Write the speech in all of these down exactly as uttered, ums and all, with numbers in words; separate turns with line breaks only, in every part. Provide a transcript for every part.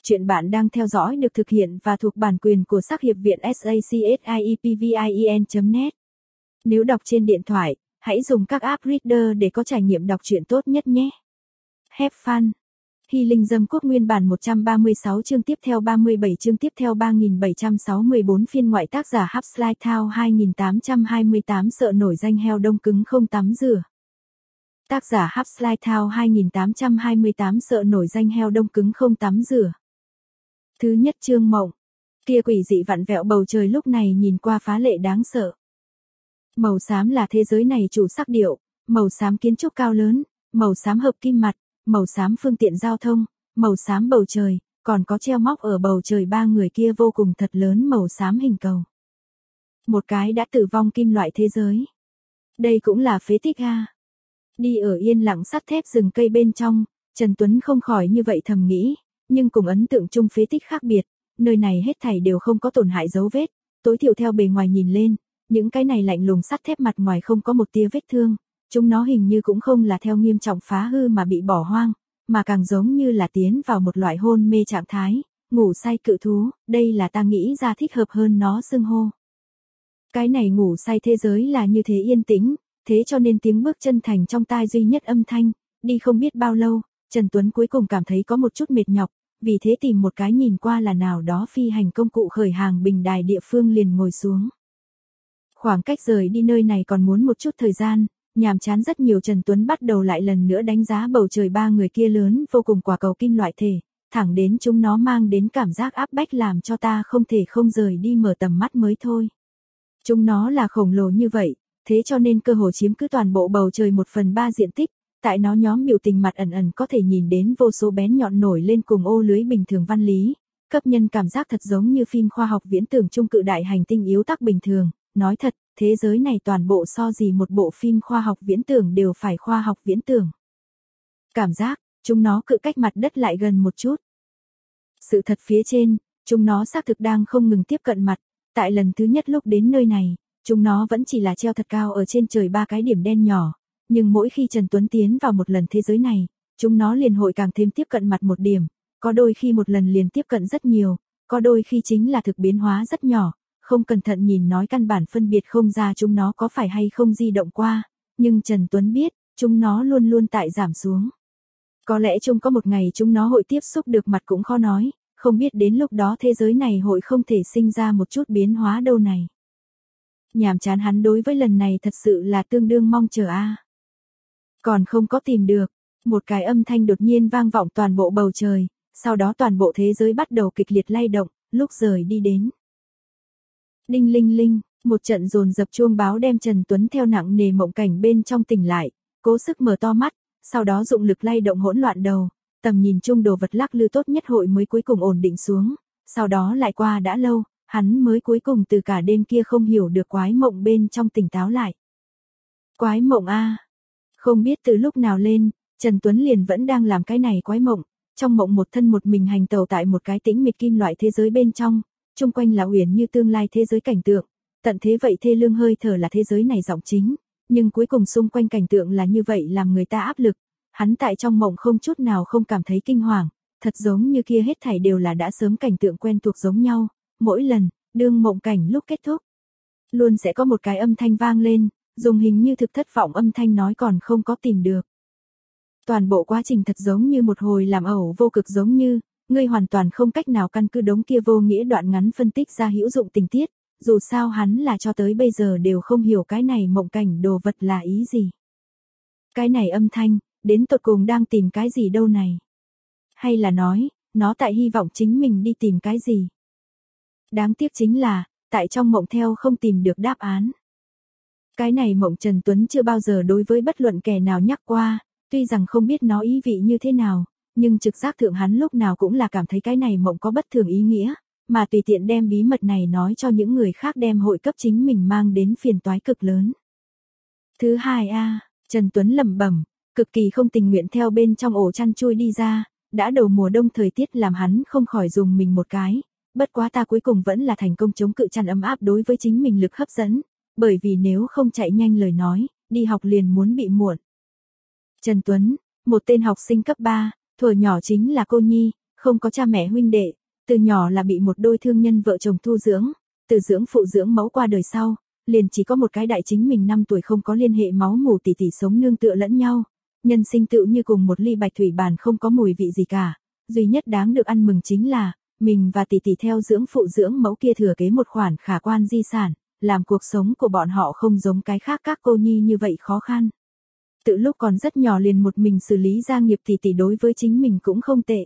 Chuyện bạn đang theo dõi được thực hiện và thuộc bản quyền của Sắc Hiệp Viện sacshiepvien net. Nếu đọc trên điện thoại, hãy dùng các app Reader để có trải nghiệm đọc truyện tốt nhất nhé. Have fun. Hy Linh Dâm Quốc nguyên bản một trăm ba mươi sáu chương tiếp theo ba mươi bảy chương tiếp theo ba nghìn bảy trăm sáu mươi bốn phiên ngoại tác giả Hapslide Thao hai nghìn tám trăm hai mươi tám sợ nổi danh heo đông cứng không tắm rửa. Tác giả Hapslide Thao hai nghìn tám trăm hai mươi tám sợ nổi danh heo đông cứng không tắm rửa. Thứ nhất chương mộng. Kia quỷ dị vặn vẹo bầu trời lúc này nhìn qua phá lệ đáng sợ. Màu xám là thế giới này chủ sắc điệu, màu xám kiến trúc cao lớn, màu xám hợp kim mặt, màu xám phương tiện giao thông, màu xám bầu trời, còn có treo móc ở bầu trời ba người kia vô cùng thật lớn màu xám hình cầu. Một cái đã tử vong kim loại thế giới. Đây cũng là phế tích a. Đi ở yên lặng sắt thép rừng cây bên trong, Trần Tuấn không khỏi như vậy thầm nghĩ, nhưng cùng ấn tượng chung phế tích khác biệt, nơi này hết thảy đều không có tổn hại dấu vết, tối thiểu theo bề ngoài nhìn lên, những cái này lạnh lùng sắt thép mặt ngoài không có một tia vết thương, chúng nó hình như cũng không là theo nghiêm trọng phá hư mà bị bỏ hoang, mà càng giống như là tiến vào một loại hôn mê trạng thái, ngủ say cự thú, đây là ta nghĩ ra thích hợp hơn nó xưng hô. Cái này ngủ say thế giới là như thế yên tĩnh, thế cho nên tiếng bước chân thành trong tai duy nhất âm thanh, đi không biết bao lâu, Trần Tuấn cuối cùng cảm thấy có một chút mệt nhọc, vì thế tìm một cái nhìn qua là nào đó phi hành công cụ khởi hàng bình đài địa phương liền ngồi xuống. Khoảng cách rời đi nơi này còn muốn một chút thời gian, nhàm chán rất nhiều Trần Tuấn bắt đầu lại lần nữa đánh giá bầu trời ba người kia lớn vô cùng quả cầu kim loại thể, thẳng đến chúng nó mang đến cảm giác áp bách làm cho ta không thể không rời đi mở tầm mắt mới thôi. Chúng nó là khổng lồ như vậy, thế cho nên cơ hồ chiếm cứ toàn bộ bầu trời một phần ba diện tích, tại nó nhóm biểu tình mặt ẩn ẩn có thể nhìn đến vô số bén nhọn nổi lên cùng ô lưới bình thường văn lý, cấp nhân cảm giác thật giống như phim khoa học viễn tưởng trung cự đại hành tinh yếu tắc bình thường, nói thật, thế giới này toàn bộ so gì một bộ phim khoa học viễn tưởng đều phải khoa học viễn tưởng. Cảm giác, chúng nó cự cách mặt đất lại gần một chút. Sự thật phía trên, chúng nó xác thực đang không ngừng tiếp cận mặt, tại lần thứ nhất lúc đến nơi này, chúng nó vẫn chỉ là treo thật cao ở trên trời ba cái điểm đen nhỏ, nhưng mỗi khi Trần Tuấn tiến vào một lần thế giới này, chúng nó liền hội càng thêm tiếp cận mặt một điểm, có đôi khi một lần liền tiếp cận rất nhiều, có đôi khi chính là thực biến hóa rất nhỏ, không cẩn thận nhìn nói căn bản phân biệt không ra chúng nó có phải hay không di động qua, nhưng Trần Tuấn biết, chúng nó luôn luôn tại giảm xuống. Có lẽ chung có một ngày chúng nó hội tiếp xúc được mặt cũng khó nói, không biết đến lúc đó thế giới này hội không thể sinh ra một chút biến hóa đâu này. Nhàm chán hắn đối với lần này thật sự là tương đương mong chờ a. À. Còn không có tìm được, một cái âm thanh đột nhiên vang vọng toàn bộ bầu trời, sau đó toàn bộ thế giới bắt đầu kịch liệt lay động, lúc rời đi đến. Đinh linh linh, một trận dồn dập chuông báo đem Trần Tuấn theo nặng nề mộng cảnh bên trong tỉnh lại, cố sức mở to mắt, sau đó dụng lực lay động hỗn loạn đầu, tầm nhìn chung đồ vật lắc lư tốt nhất hội mới cuối cùng ổn định xuống, sau đó lại qua đã lâu, hắn mới cuối cùng từ cả đêm kia không hiểu được quái mộng bên trong tỉnh táo lại. Quái mộng a, không biết từ lúc nào lên, Trần Tuấn liền vẫn đang làm cái này quái mộng, trong mộng một thân một mình hành tẩu tại một cái tĩnh mịch kim loại thế giới bên trong, chung quanh là uyển như tương lai thế giới cảnh tượng, tận thế vậy thê lương hơi thở là thế giới này giọng chính, nhưng cuối cùng xung quanh cảnh tượng là như vậy làm người ta áp lực, hắn tại trong mộng không chút nào không cảm thấy kinh hoàng, thật giống như kia hết thảy đều là đã sớm cảnh tượng quen thuộc giống nhau, mỗi lần, đương mộng cảnh lúc kết thúc, luôn sẽ có một cái âm thanh vang lên, dùng hình như thực thất vọng âm thanh nói còn không có tìm được. Toàn bộ quá trình thật giống như một hồi làm ẩu vô cực giống như, ngươi hoàn toàn không cách nào căn cứ đống kia vô nghĩa đoạn ngắn phân tích ra hữu dụng tình tiết, dù sao hắn là cho tới bây giờ đều không hiểu cái này mộng cảnh đồ vật là ý gì. Cái này âm thanh, đến tột cùng đang tìm cái gì đâu này? Hay là nói, nó tại hy vọng chính mình đi tìm cái gì? Đáng tiếc chính là, tại trong mộng theo không tìm được đáp án. Cái này mộng Trần Tuấn chưa bao giờ đối với bất luận kẻ nào nhắc qua, tuy rằng không biết nó ý vị như thế nào, nhưng trực giác thượng hắn lúc nào cũng là cảm thấy cái này mộng có bất thường ý nghĩa, mà tùy tiện đem bí mật này nói cho những người khác đem hội cấp chính mình mang đến phiền toái cực lớn. Thứ hai a, Trần Tuấn lẩm bẩm, cực kỳ không tình nguyện theo bên trong ổ chăn chui đi ra, đã đầu mùa đông thời tiết làm hắn không khỏi dùng mình một cái, bất quá ta cuối cùng vẫn là thành công chống cự chăn ấm áp đối với chính mình lực hấp dẫn, bởi vì nếu không chạy nhanh lời nói, đi học liền muốn bị muộn. Trần Tuấn, một tên học sinh cấp ba, thuở nhỏ chính là cô nhi, không có cha mẹ huynh đệ, từ nhỏ là bị một đôi thương nhân vợ chồng thu dưỡng, từ dưỡng phụ dưỡng mẫu qua đời sau, liền chỉ có một cái đại chính mình năm tuổi không có liên hệ máu mủ tỷ tỷ sống nương tựa lẫn nhau, nhân sinh tựu như cùng một ly bạch thủy bàn không có mùi vị gì cả, duy nhất đáng được ăn mừng chính là, mình và tỷ tỷ theo dưỡng phụ dưỡng mẫu kia thừa kế một khoản khả quan di sản, làm cuộc sống của bọn họ không giống cái khác các cô nhi như vậy khó khăn. Từ lúc còn rất nhỏ liền một mình xử lý gia nghiệp tỷ tỷ đối với chính mình cũng không tệ.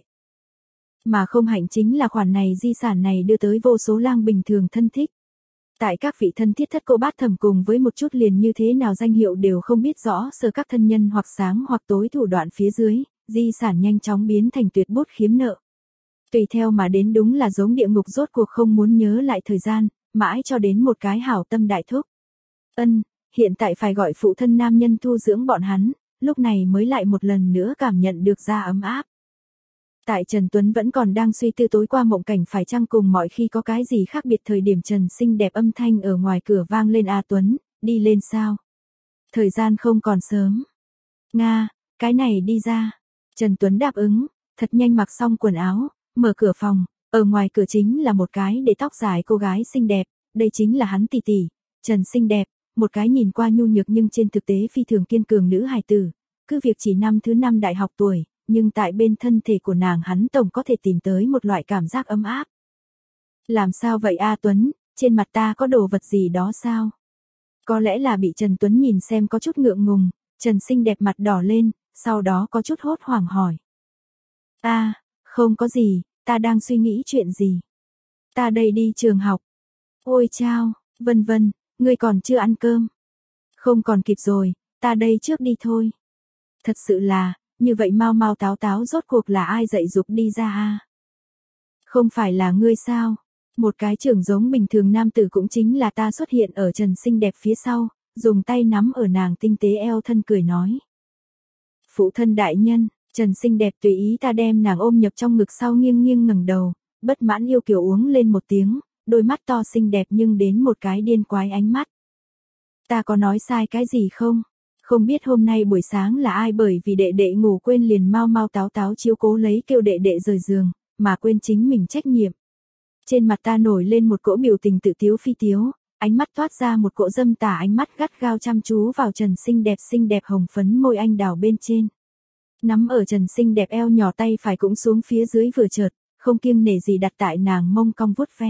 Mà không hạnh chính là khoản này di sản này đưa tới vô số lang bình thường thân thích. Tại các vị thân thiết thất cô bát thầm cùng với một chút liền như thế nào danh hiệu đều không biết rõ sơ các thân nhân hoặc sáng hoặc tối thủ đoạn phía dưới, di sản nhanh chóng biến thành tuyệt bút khiếm nợ. Tùy theo mà đến đúng là giống địa ngục rốt cuộc không muốn nhớ lại thời gian, mãi cho đến một cái hảo tâm đại thúc. Ân, hiện tại phải gọi phụ thân nam nhân thu dưỡng bọn hắn, lúc này mới lại một lần nữa cảm nhận được ra ấm áp. Tại Trần Tuấn vẫn còn đang suy tư tối qua mộng cảnh phải chăng cùng mọi khi có cái gì khác biệt thời điểm Trần xinh đẹp âm thanh ở ngoài cửa vang lên. A Tuấn, đi lên sao? Thời gian không còn sớm. Nga, cái này đi ra. Trần Tuấn đáp ứng, thật nhanh mặc xong quần áo, mở cửa phòng, ở ngoài cửa chính là một cái để tóc dài cô gái xinh đẹp, đây chính là hắn tỷ tỷ, Trần xinh đẹp, một cái nhìn qua nhu nhược nhưng trên thực tế phi thường kiên cường nữ hài tử, cứ việc chỉ năm thứ năm đại học tuổi, nhưng tại bên thân thể của nàng hắn tổng có thể tìm tới một loại cảm giác ấm áp. Làm sao vậy A Tuấn, trên mặt ta có đồ vật gì đó sao? Có lẽ là bị Trần Tuấn nhìn xem có chút ngượng ngùng, Trần xinh đẹp mặt đỏ lên, sau đó có chút hốt hoảng hỏi. A, à, không có gì, ta đang suy nghĩ chuyện gì? Ta đây đi trường học. Ôi chao, vân vân, ngươi còn chưa ăn cơm. Không còn kịp rồi, ta đây trước đi thôi. Thật sự là, như vậy mau mau táo táo rốt cuộc là ai dạy dục đi ra a? Không phải là ngươi sao? Một cái trưởng giống bình thường nam tử cũng chính là ta xuất hiện ở Trần xinh đẹp phía sau, dùng tay nắm ở nàng tinh tế eo thân cười nói. Phụ thân đại nhân, Trần xinh đẹp tùy ý ta đem nàng ôm nhập trong ngực sau nghiêng nghiêng ngẩng đầu, bất mãn yêu kiều uống lên một tiếng, đôi mắt to xinh đẹp nhưng đến một cái điên quái ánh mắt. Ta có nói sai cái gì không? Không biết hôm nay buổi sáng là ai bởi vì đệ đệ ngủ quên liền mau mau táo táo chiếu cố lấy kêu đệ đệ rời giường, mà quên chính mình trách nhiệm. Trên mặt ta nổi lên một cỗ biểu tình tự tiếu phi tiếu, ánh mắt toát ra một cỗ dâm tà ánh mắt gắt gao chăm chú vào Trần xinh đẹp xinh đẹp hồng phấn môi anh đào bên trên. Nắm ở Trần xinh đẹp eo nhỏ tay phải cũng xuống phía dưới vừa chợt, không kiêng nể gì đặt tại nàng mông cong vuốt ve.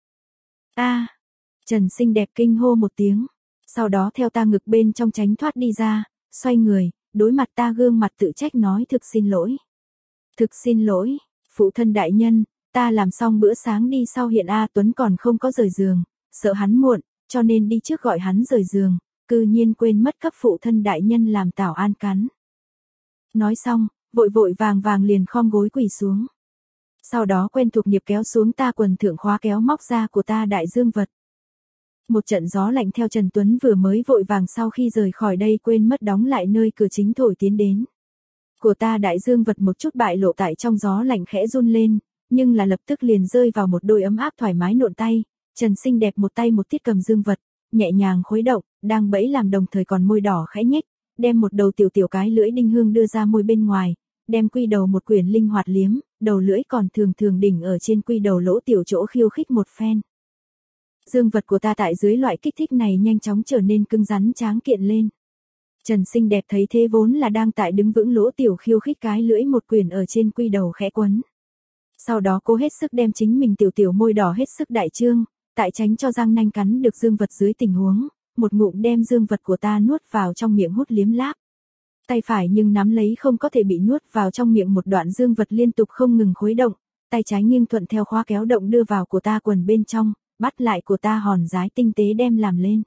A, à, Trần xinh đẹp kinh hô một tiếng, sau đó theo ta ngực bên trong tránh thoát đi ra, xoay người, đối mặt ta gương mặt tự trách nói thực xin lỗi. Thực xin lỗi, phụ thân đại nhân, ta làm xong bữa sáng đi sau hiện A Tuấn còn không có rời giường, sợ hắn muộn, cho nên đi trước gọi hắn rời giường, cư nhiên quên mất cấp phụ thân đại nhân làm tảo an cắn. Nói xong, vội vội vàng vàng liền khom gối quỳ xuống. Sau đó quen thuộc nghiệp kéo xuống ta quần thượng khóa kéo móc ra của ta đại dương vật. Một trận gió lạnh theo Trần Tuấn vừa mới vội vàng sau khi rời khỏi đây quên mất đóng lại nơi cửa chính thổi tiến đến. Của ta đại dương vật một chút bại lộ tại trong gió lạnh khẽ run lên, nhưng là lập tức liền rơi vào một đôi ấm áp thoải mái nộn tay, Trần xinh đẹp một tay một tiết cầm dương vật, nhẹ nhàng khuấy động, đang bẫy làm đồng thời còn môi đỏ khẽ nhếch, đem một đầu tiểu tiểu cái lưỡi đinh hương đưa ra môi bên ngoài, đem quy đầu một quyển linh hoạt liếm, đầu lưỡi còn thường thường đỉnh ở trên quy đầu lỗ tiểu chỗ khiêu khích một phen. Dương vật của ta tại dưới loại kích thích này nhanh chóng trở nên cứng rắn tráng kiện lên. Trần xinh đẹp thấy thế vốn là đang tại đứng vững lỗ tiểu khiêu khích cái lưỡi một quyển ở trên quy đầu khẽ quấn. Sau đó cô hết sức đem chính mình tiểu tiểu môi đỏ hết sức đại trương, tại tránh cho răng nanh cắn được dương vật dưới tình huống, một ngụm đem dương vật của ta nuốt vào trong miệng hút liếm láp. Tay phải nhưng nắm lấy không có thể bị nuốt vào trong miệng một đoạn dương vật liên tục không ngừng khuấy động, tay trái nghiêng thuận theo khóa kéo động đưa vào của ta quần bên trong, bắt lại của ta hòn dái tinh tế đem làm lên.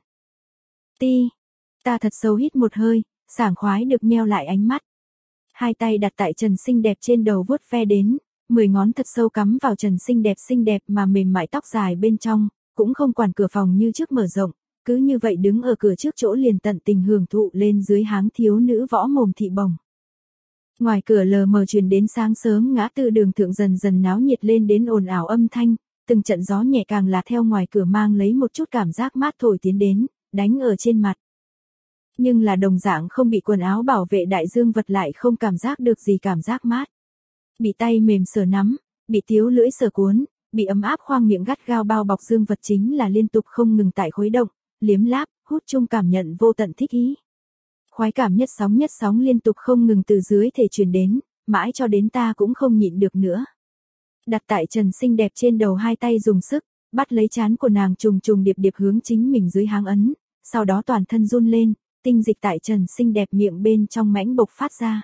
Ti, ta thật sâu hít một hơi, sảng khoái được nheo lại ánh mắt. Hai tay đặt tại Trần xinh đẹp trên đầu vuốt ve đến, mười ngón thật sâu cắm vào Trần xinh đẹp xinh đẹp mà mềm mại tóc dài bên trong, cũng không quản cửa phòng như trước mở rộng, cứ như vậy đứng ở cửa trước chỗ liền tận tình hưởng thụ lên dưới háng thiếu nữ võ mồm thị bồng. Ngoài cửa lờ mờ truyền đến sáng sớm ngã tư đường thượng dần dần náo nhiệt lên đến ồn ào âm thanh, từng trận gió nhẹ càng là theo ngoài cửa mang lấy một chút cảm giác mát thổi tiến đến, đánh ở trên mặt. Nhưng là đồng dạng không bị quần áo bảo vệ đại dương vật lại không cảm giác được gì cảm giác mát. Bị tay mềm sờ nắm, bị tiếu lưỡi sờ cuốn, bị ấm áp khoang miệng gắt gao bao bọc dương vật chính là liên tục không ngừng tại khuấy động, liếm láp, hút chung cảm nhận vô tận thích ý. Khoái cảm nhất sóng nhất sóng liên tục không ngừng từ dưới thể truyền đến, mãi cho đến ta cũng không nhịn được nữa. Đặt tại trần xinh đẹp trên đầu hai tay dùng sức, bắt lấy trán của nàng trùng trùng điệp điệp hướng chính mình dưới háng ấn, sau đó toàn thân run lên, tinh dịch tại trần xinh đẹp miệng bên trong mãnh bộc phát ra.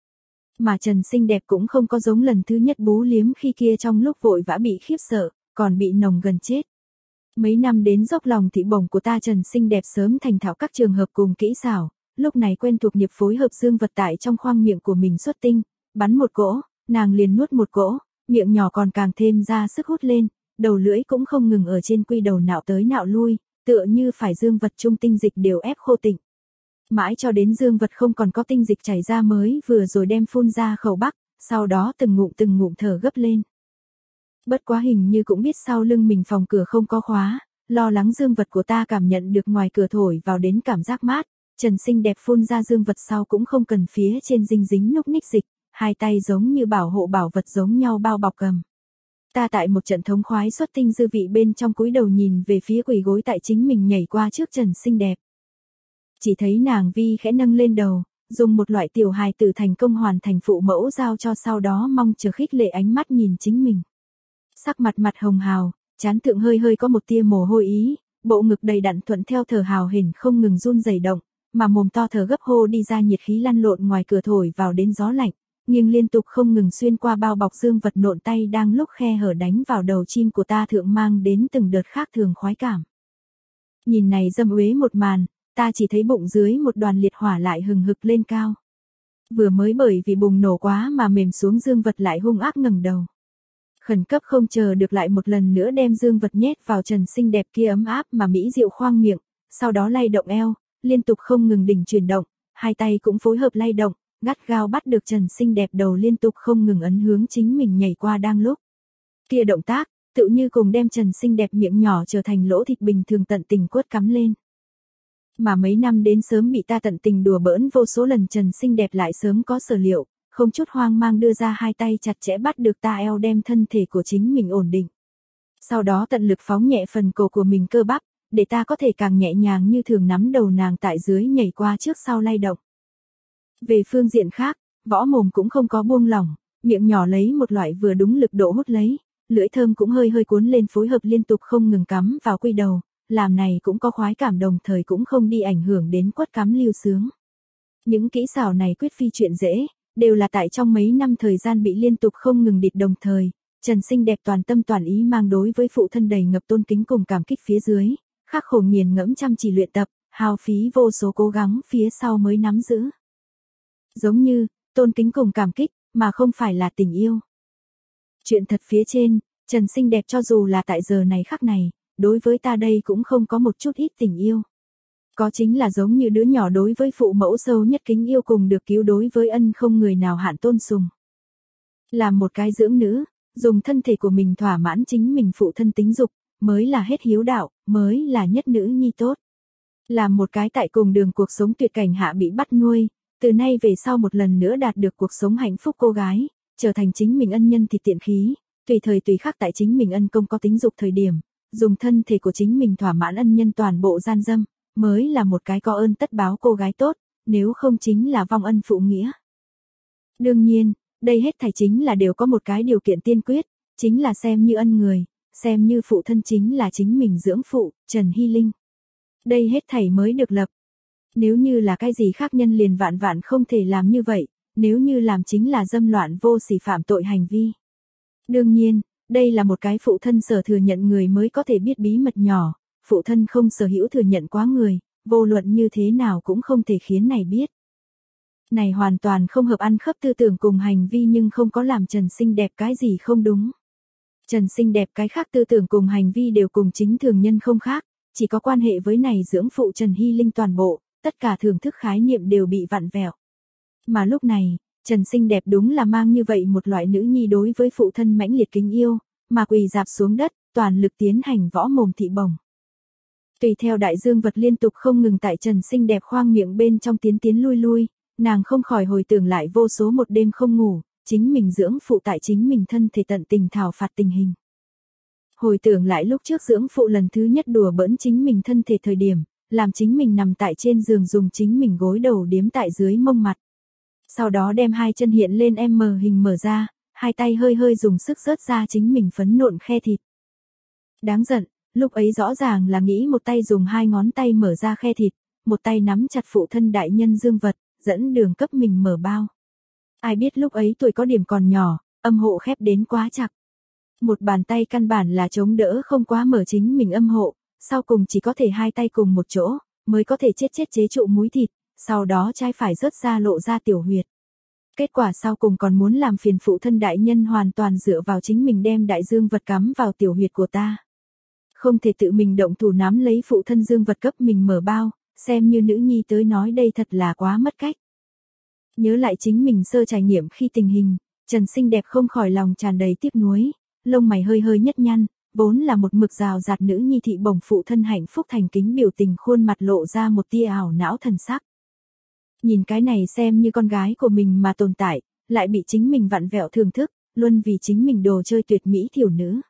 Mà trần xinh đẹp cũng không có giống lần thứ nhất bú liếm khi kia trong lúc vội vã bị khiếp sợ, còn bị nồng gần chết. Mấy năm đến dốc lòng thị bổng của ta trần xinh đẹp sớm thành thạo các trường hợp cùng kỹ xảo, lúc này quen thuộc nghiệp phối hợp dương vật tại trong khoang miệng của mình xuất tinh, bắn một cỗ, nàng liền nuốt một cỗ, miệng nhỏ còn càng thêm ra sức hút lên, đầu lưỡi cũng không ngừng ở trên quy đầu nạo tới nạo lui, tựa như phải dương vật trung tinh dịch đều ép khô tịnh. Mãi cho đến dương vật không còn có tinh dịch chảy ra mới vừa rồi đem phun ra khẩu bắc, sau đó từng ngụm từng ngụm thở gấp lên. Bất quá hình như cũng biết sau lưng mình phòng cửa không có khóa, lo lắng dương vật của ta cảm nhận được ngoài cửa thổi vào đến cảm giác mát, trần xinh đẹp phun ra dương vật sau cũng không cần phía trên dinh dính núc ních dịch, hai tay giống như bảo hộ bảo vật giống nhau bao bọc cầm. Ta tại một trận thống khoái xuất tinh dư vị bên trong cúi đầu nhìn về phía quỳ gối tại chính mình nhảy qua trước trần xinh đẹp. Chỉ thấy nàng vi khẽ nâng lên đầu, dùng một loại tiểu hài tử thành công hoàn thành phụ mẫu giao cho sau đó mong chờ khích lệ ánh mắt nhìn chính mình. Sắc mặt mặt hồng hào, trán thượng hơi hơi có một tia mồ hôi ý, bộ ngực đầy đặn thuận theo thở hào hển không ngừng run rẩy động, mà mồm to thở gấp hô đi ra nhiệt khí lăn lộn ngoài cửa thổi vào đến gió lạnh, nhưng liên tục không ngừng xuyên qua bao bọc dương vật nộn tay đang lúc khe hở đánh vào đầu chim của ta thượng mang đến từng đợt khác thường khoái cảm. Nhìn này dâm uế một màn, ta chỉ thấy bụng dưới một đoàn liệt hỏa lại hừng hực lên cao. Vừa mới bởi vì bùng nổ quá mà mềm xuống dương vật lại hung ác ngẩng đầu. Khẩn cấp không chờ được lại một lần nữa đem dương vật nhét vào trần xinh đẹp kia ấm áp mà mỹ diệu khoang miệng, sau đó lay động eo, liên tục không ngừng đỉnh chuyển động, hai tay cũng phối hợp lay động, gắt gao bắt được trần xinh đẹp đầu liên tục không ngừng ấn hướng chính mình nhảy qua đang lúc. Kia động tác, tự như cùng đem trần xinh đẹp miệng nhỏ trở thành lỗ thịt bình thường tận tình quất cắm lên. Mà mấy năm đến sớm bị ta tận tình đùa bỡn vô số lần trần xinh đẹp lại sớm có sở liệu, không chút hoang mang đưa ra hai tay chặt chẽ bắt được ta eo đem thân thể của chính mình ổn định. Sau đó tận lực phóng nhẹ phần cổ của mình cơ bắp, để ta có thể càng nhẹ nhàng như thường nắm đầu nàng tại dưới nhảy qua trước sau lay động. Về phương diện khác, võ mồm cũng không có buông lỏng, miệng nhỏ lấy một loại vừa đúng lực độ hút lấy, lưỡi thơm cũng hơi hơi cuốn lên phối hợp liên tục không ngừng cắm vào quy đầu, làm này cũng có khoái cảm đồng thời cũng không đi ảnh hưởng đến quất cắm lưu sướng. Những kỹ xảo này quyết phi chuyện dễ, đều là tại trong mấy năm thời gian bị liên tục không ngừng địt đồng thời, trần xinh đẹp toàn tâm toàn ý mang đối với phụ thân đầy ngập tôn kính cùng cảm kích phía dưới, khắc khổ nghiền ngẫm chăm chỉ luyện tập, hao phí vô số cố gắng phía sau mới nắm giữ. Giống như, tôn kính cùng cảm kích, mà không phải là tình yêu. Chuyện thật phía trên, trần xinh đẹp cho dù là tại giờ này khắc này, đối với ta đây cũng không có một chút ít tình yêu. Có chính là giống như đứa nhỏ đối với phụ mẫu sâu nhất kính yêu cùng được cứu đối với ân không người nào hạn tôn sùng. Làm một cái dưỡng nữ, dùng thân thể của mình thỏa mãn chính mình phụ thân tính dục, mới là hết hiếu đạo, mới là nhất nữ nhi tốt. Làm một cái tại cùng đường cuộc sống tuyệt cảnh hạ bị bắt nuôi, từ nay về sau một lần nữa đạt được cuộc sống hạnh phúc cô gái, trở thành chính mình ân nhân thì tiện khí, tùy thời tùy khắc tại chính mình ân công có tính dục thời điểm, dùng thân thể của chính mình thỏa mãn ân nhân toàn bộ gian dâm, mới là một cái có ơn tất báo cô gái tốt, nếu không chính là vong ân phụ nghĩa. Đương nhiên, đây hết thảy chính là đều có một cái điều kiện tiên quyết, chính là xem như ân người, xem như phụ thân chính là chính mình dưỡng phụ, Trần Hy Linh. Đây hết thảy mới được lập. Nếu như là cái gì khác nhân liền vạn vạn không thể làm như vậy, nếu như làm chính là dâm loạn vô sỉ phạm tội hành vi. Đương nhiên, đây là một cái phụ thân sở thừa nhận người mới có thể biết bí mật nhỏ, phụ thân không sở hữu thừa nhận quá người, vô luận như thế nào cũng không thể khiến này biết. Này hoàn toàn không hợp ăn khớp tư tưởng cùng hành vi nhưng không có làm Trần xinh đẹp cái gì không đúng. Trần xinh đẹp cái khác tư tưởng cùng hành vi đều cùng chính thường nhân không khác, chỉ có quan hệ với này dưỡng phụ Trần Hy Linh toàn bộ, tất cả thưởng thức khái niệm đều bị vặn vẹo. Mà lúc này, Trần xinh đẹp đúng là mang như vậy một loại nữ nhi đối với phụ thân mãnh liệt kính yêu, mà quỳ dạp xuống đất, toàn lực tiến hành võ mồm thị bổng. Tùy theo đại dương vật liên tục không ngừng tại Trần xinh đẹp khoang miệng bên trong tiến tiến lui lui, nàng không khỏi hồi tưởng lại vô số một đêm không ngủ, chính mình dưỡng phụ tại chính mình thân thể tận tình thảo phạt tình hình. Hồi tưởng lại lúc trước dưỡng phụ lần thứ nhất đùa bỡn chính mình thân thể thời điểm, làm chính mình nằm tại trên giường dùng chính mình gối đầu điếm tại dưới mông mặt. Sau đó đem hai chân hiện lên M hình mở ra, hai tay hơi hơi dùng sức rớt ra chính mình phấn nộn khe thịt. Đáng giận, lúc ấy rõ ràng là nghĩ một tay dùng hai ngón tay mở ra khe thịt, một tay nắm chặt phụ thân đại nhân dương vật, dẫn đường cấp mình mở bao. Ai biết lúc ấy tuổi có điểm còn nhỏ, âm hộ khép đến quá chặt. Một bàn tay căn bản là chống đỡ không quá mở chính mình âm hộ, sau cùng chỉ có thể hai tay cùng một chỗ, mới có thể chết chết chế trụ múi thịt, sau đó trái phải rớt ra lộ ra tiểu huyệt. Kết quả sau cùng còn muốn làm phiền phụ thân đại nhân hoàn toàn dựa vào chính mình đem đại dương vật cắm vào tiểu huyệt của ta. Không thể tự mình động thủ nắm lấy phụ thân dương vật cấp mình mở bao, xem như nữ nhi tới nói đây thật là quá mất cách. Nhớ lại chính mình sơ trải nghiệm khi tình hình, Trần xinh đẹp không khỏi lòng tràn đầy tiếc nuối, lông mày hơi hơi nhất nhăn, vốn là một mực rào rạt nữ nhi thị bổng phụ thân hạnh phúc thành kính biểu tình khuôn mặt lộ ra một tia ảo não thần sắc. Nhìn cái này xem như con gái của mình mà tồn tại, lại bị chính mình vặn vẹo thưởng thức, luôn vì chính mình đồ chơi tuyệt mỹ thiểu nữ.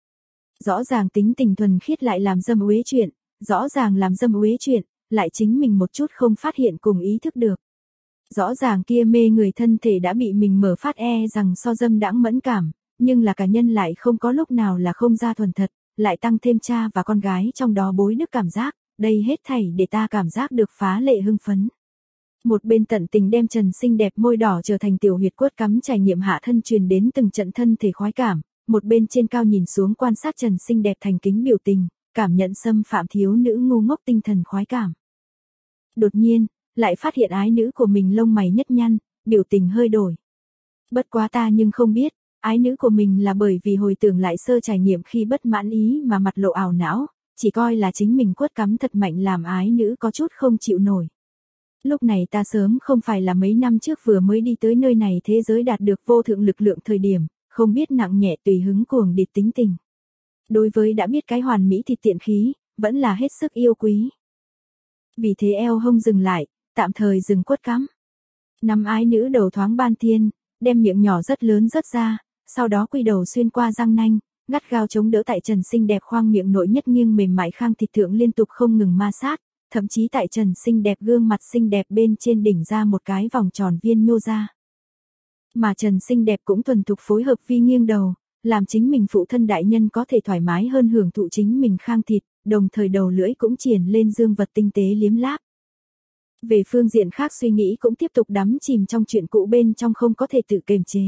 Rõ ràng tính tình thuần khiết lại làm dâm uế chuyện, rõ ràng làm dâm uế chuyện, lại chính mình một chút không phát hiện cùng ý thức được. Rõ ràng kia mê người thân thể đã bị mình mở phát e rằng so dâm đãng mẫn cảm, nhưng là cả nhân lại không có lúc nào là không ra thuần thật, lại tăng thêm cha và con gái trong đó bối đức cảm giác, đây hết thảy để ta cảm giác được phá lệ hưng phấn. Một bên tận tình đem Trần xinh đẹp môi đỏ trở thành tiểu huyệt quất cắm trải nghiệm hạ thân truyền đến từng trận thân thể khoái cảm, một bên trên cao nhìn xuống quan sát Trần xinh đẹp thành kính biểu tình, cảm nhận xâm phạm thiếu nữ ngu ngốc tinh thần khoái cảm. Đột nhiên, lại phát hiện ái nữ của mình lông mày nhất nhăn, biểu tình hơi đổi. Bất quá ta nhưng không biết, ái nữ của mình là bởi vì hồi tưởng lại sơ trải nghiệm khi bất mãn ý mà mặt lộ ảo não, chỉ coi là chính mình quất cắm thật mạnh làm ái nữ có chút không chịu nổi. Lúc này ta sớm không phải là mấy năm trước vừa mới đi tới nơi này thế giới đạt được vô thượng lực lượng thời điểm, không biết nặng nhẹ tùy hứng cuồng điệt tính tình. Đối với đã biết cái hoàn mỹ thịt tiện khí, vẫn là hết sức yêu quý. Vì thế eo hông dừng lại, tạm thời dừng quất cắm. Nắm ái nữ đầu thoáng ban thiên, đem miệng nhỏ rất lớn rớt ra, sau đó quy đầu xuyên qua răng nanh, gắt gao chống đỡ tại Trần xinh đẹp khoang miệng nội nhất nghiêng mềm mại khang thịt thượng liên tục không ngừng ma sát, thậm chí tại Trần xinh đẹp gương mặt xinh đẹp bên trên đỉnh ra một cái vòng tròn viên nhô ra. Mà Trần xinh đẹp cũng thuần thục phối hợp vi nghiêng đầu, làm chính mình phụ thân đại nhân có thể thoải mái hơn hưởng thụ chính mình khang thịt, đồng thời đầu lưỡi cũng triển lên dương vật tinh tế liếm láp. Về phương diện khác suy nghĩ cũng tiếp tục đắm chìm trong chuyện cũ bên trong không có thể tự kiềm chế.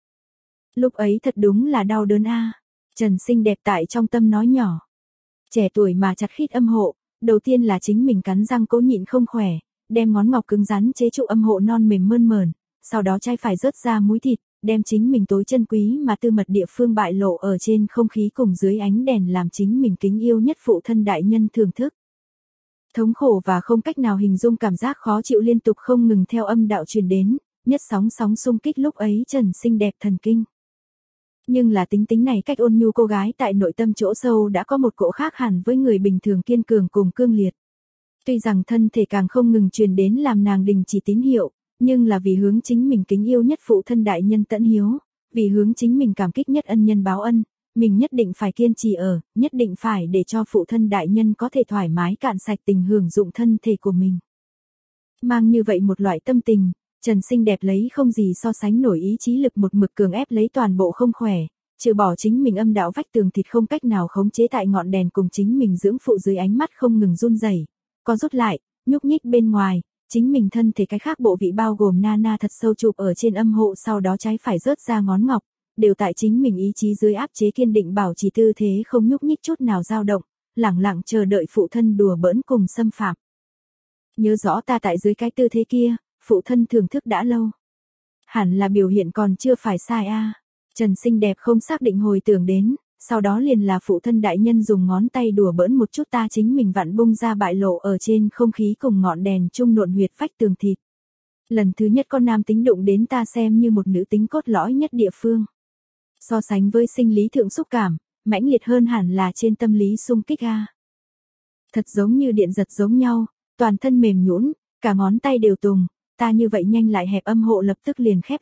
Lúc ấy thật đúng là đau đớn a. À. Trần xinh đẹp tại trong tâm nói nhỏ. Trẻ tuổi mà chặt khít âm hộ, đầu tiên là chính mình cắn răng cố nhịn không khỏe, đem ngón ngọc cứng rắn chế trụ âm hộ non mềm mơn mởn, sau đó trái phải rớt ra múi thịt, đem chính mình tối chân quý mà tư mật địa phương bại lộ ở trên không khí cùng dưới ánh đèn làm chính mình kính yêu nhất phụ thân đại nhân thưởng thức. Thống khổ và không cách nào hình dung cảm giác khó chịu liên tục không ngừng theo âm đạo truyền đến, nhất sóng sóng xung kích lúc ấy Trần xinh đẹp thần kinh. Nhưng là tính tính này cách ôn nhu cô gái tại nội tâm chỗ sâu đã có một cỗ khác hẳn với người bình thường kiên cường cùng cương liệt. Tuy rằng thân thể càng không ngừng truyền đến làm nàng đình chỉ tín hiệu, nhưng là vì hướng chính mình kính yêu nhất phụ thân đại nhân tận hiếu, vì hướng chính mình cảm kích nhất ân nhân báo ân, mình nhất định phải kiên trì ở, nhất định phải để cho phụ thân đại nhân có thể thoải mái cạn sạch tình hưởng dụng thân thể của mình. Mang như vậy một loại tâm tình, Trần xinh đẹp lấy không gì so sánh nổi ý chí lực một mực cường ép lấy toàn bộ không khỏe, trừ bỏ chính mình âm đạo vách tường thịt không cách nào khống chế tại ngọn đèn cùng chính mình dưỡng phụ dưới ánh mắt không ngừng run rẩy, co rút lại, nhúc nhích bên ngoài, chính mình thân thể cái khác bộ vị bao gồm nana thật sâu chụp ở trên âm hộ sau đó trái phải rớt ra ngón ngọc, đều tại chính mình ý chí dưới áp chế kiên định bảo trì tư thế không nhúc nhích chút nào dao động, lẳng lặng chờ đợi phụ thân đùa bỡn cùng xâm phạm. Nhớ rõ ta tại dưới cái tư thế kia, phụ thân thưởng thức đã lâu. Hẳn là biểu hiện còn chưa phải sai a. À. Trần xinh đẹp không xác định hồi tưởng đến, sau đó liền là phụ thân đại nhân dùng ngón tay đùa bỡn một chút ta chính mình vặn bung ra bại lộ ở trên không khí cùng ngọn đèn chung nộn huyệt vách tường thịt. Lần thứ nhất con nam tính đụng đến ta xem như một nữ tính cốt lõi nhất địa phương. So sánh với sinh lý thượng xúc cảm, mãnh liệt hơn hẳn là trên tâm lý xung kích a. Thật giống như điện giật giống nhau, toàn thân mềm nhũn, cả ngón tay đều tùng, ta như vậy nhanh lại hẹp âm hộ lập tức liền khép lại,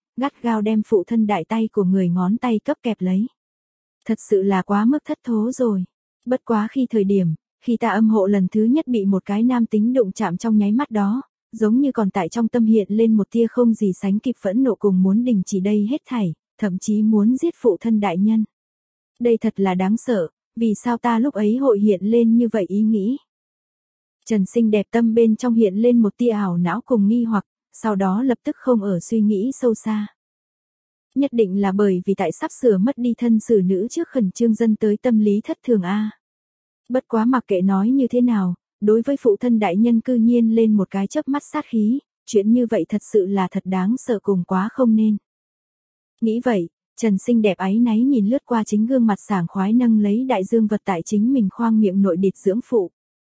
gắt gao đem phụ thân đại tay của người ngón tay cấp kẹp lấy. Thật sự là quá mức thất thố rồi. Bất quá khi thời điểm, khi ta âm hộ lần thứ nhất bị một cái nam tính đụng chạm trong nháy mắt đó, giống như còn tại trong tâm hiện lên một tia không gì sánh kịp phẫn nộ cùng muốn đình chỉ đây hết thảy, thậm chí muốn giết phụ thân đại nhân. Đây thật là đáng sợ, vì sao ta lúc ấy hội hiện lên như vậy ý nghĩ. Trần xinh đẹp tâm bên trong hiện lên một tia ảo não cùng nghi hoặc, sau đó lập tức không ở suy nghĩ sâu xa. Nhất định là bởi vì tại sắp sửa mất đi thân xử nữ trước khẩn trương dân tới tâm lý thất thường a. Bất quá mặc kệ nói như thế nào, đối với phụ thân đại nhân cư nhiên lên một cái chớp mắt sát khí, chuyện như vậy thật sự là thật đáng sợ cùng quá không nên. Nghĩ vậy, Trần xinh đẹp áy náy nhìn lướt qua chính gương mặt sảng khoái nâng lấy đại dương vật tại chính mình khoang miệng nội địt dưỡng phụ.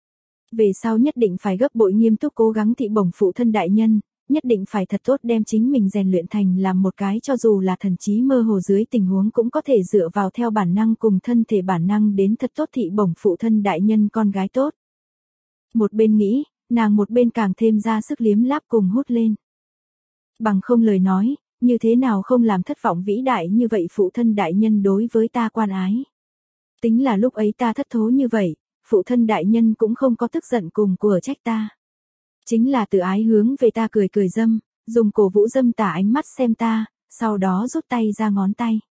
Về sau nhất định phải gấp bội nghiêm túc cố gắng thị bổng phụ thân đại nhân, nhất định phải thật tốt đem chính mình rèn luyện thành làm một cái cho dù là thần trí mơ hồ dưới tình huống cũng có thể dựa vào theo bản năng cùng thân thể bản năng đến thật tốt thị bổng phụ thân đại nhân con gái tốt. Một bên nghĩ, nàng một bên càng thêm ra sức liếm láp cùng hút lên. Bằng không lời nói, như thế nào không làm thất vọng vĩ đại như vậy phụ thân đại nhân đối với ta quan ái. Tính là lúc ấy ta thất thố như vậy, phụ thân đại nhân cũng không có tức giận cùng của trách ta. Chính là tự ái hướng về ta cười cười dâm, dùng cổ vũ dâm tả ánh mắt xem ta, sau đó rút tay ra ngón tay.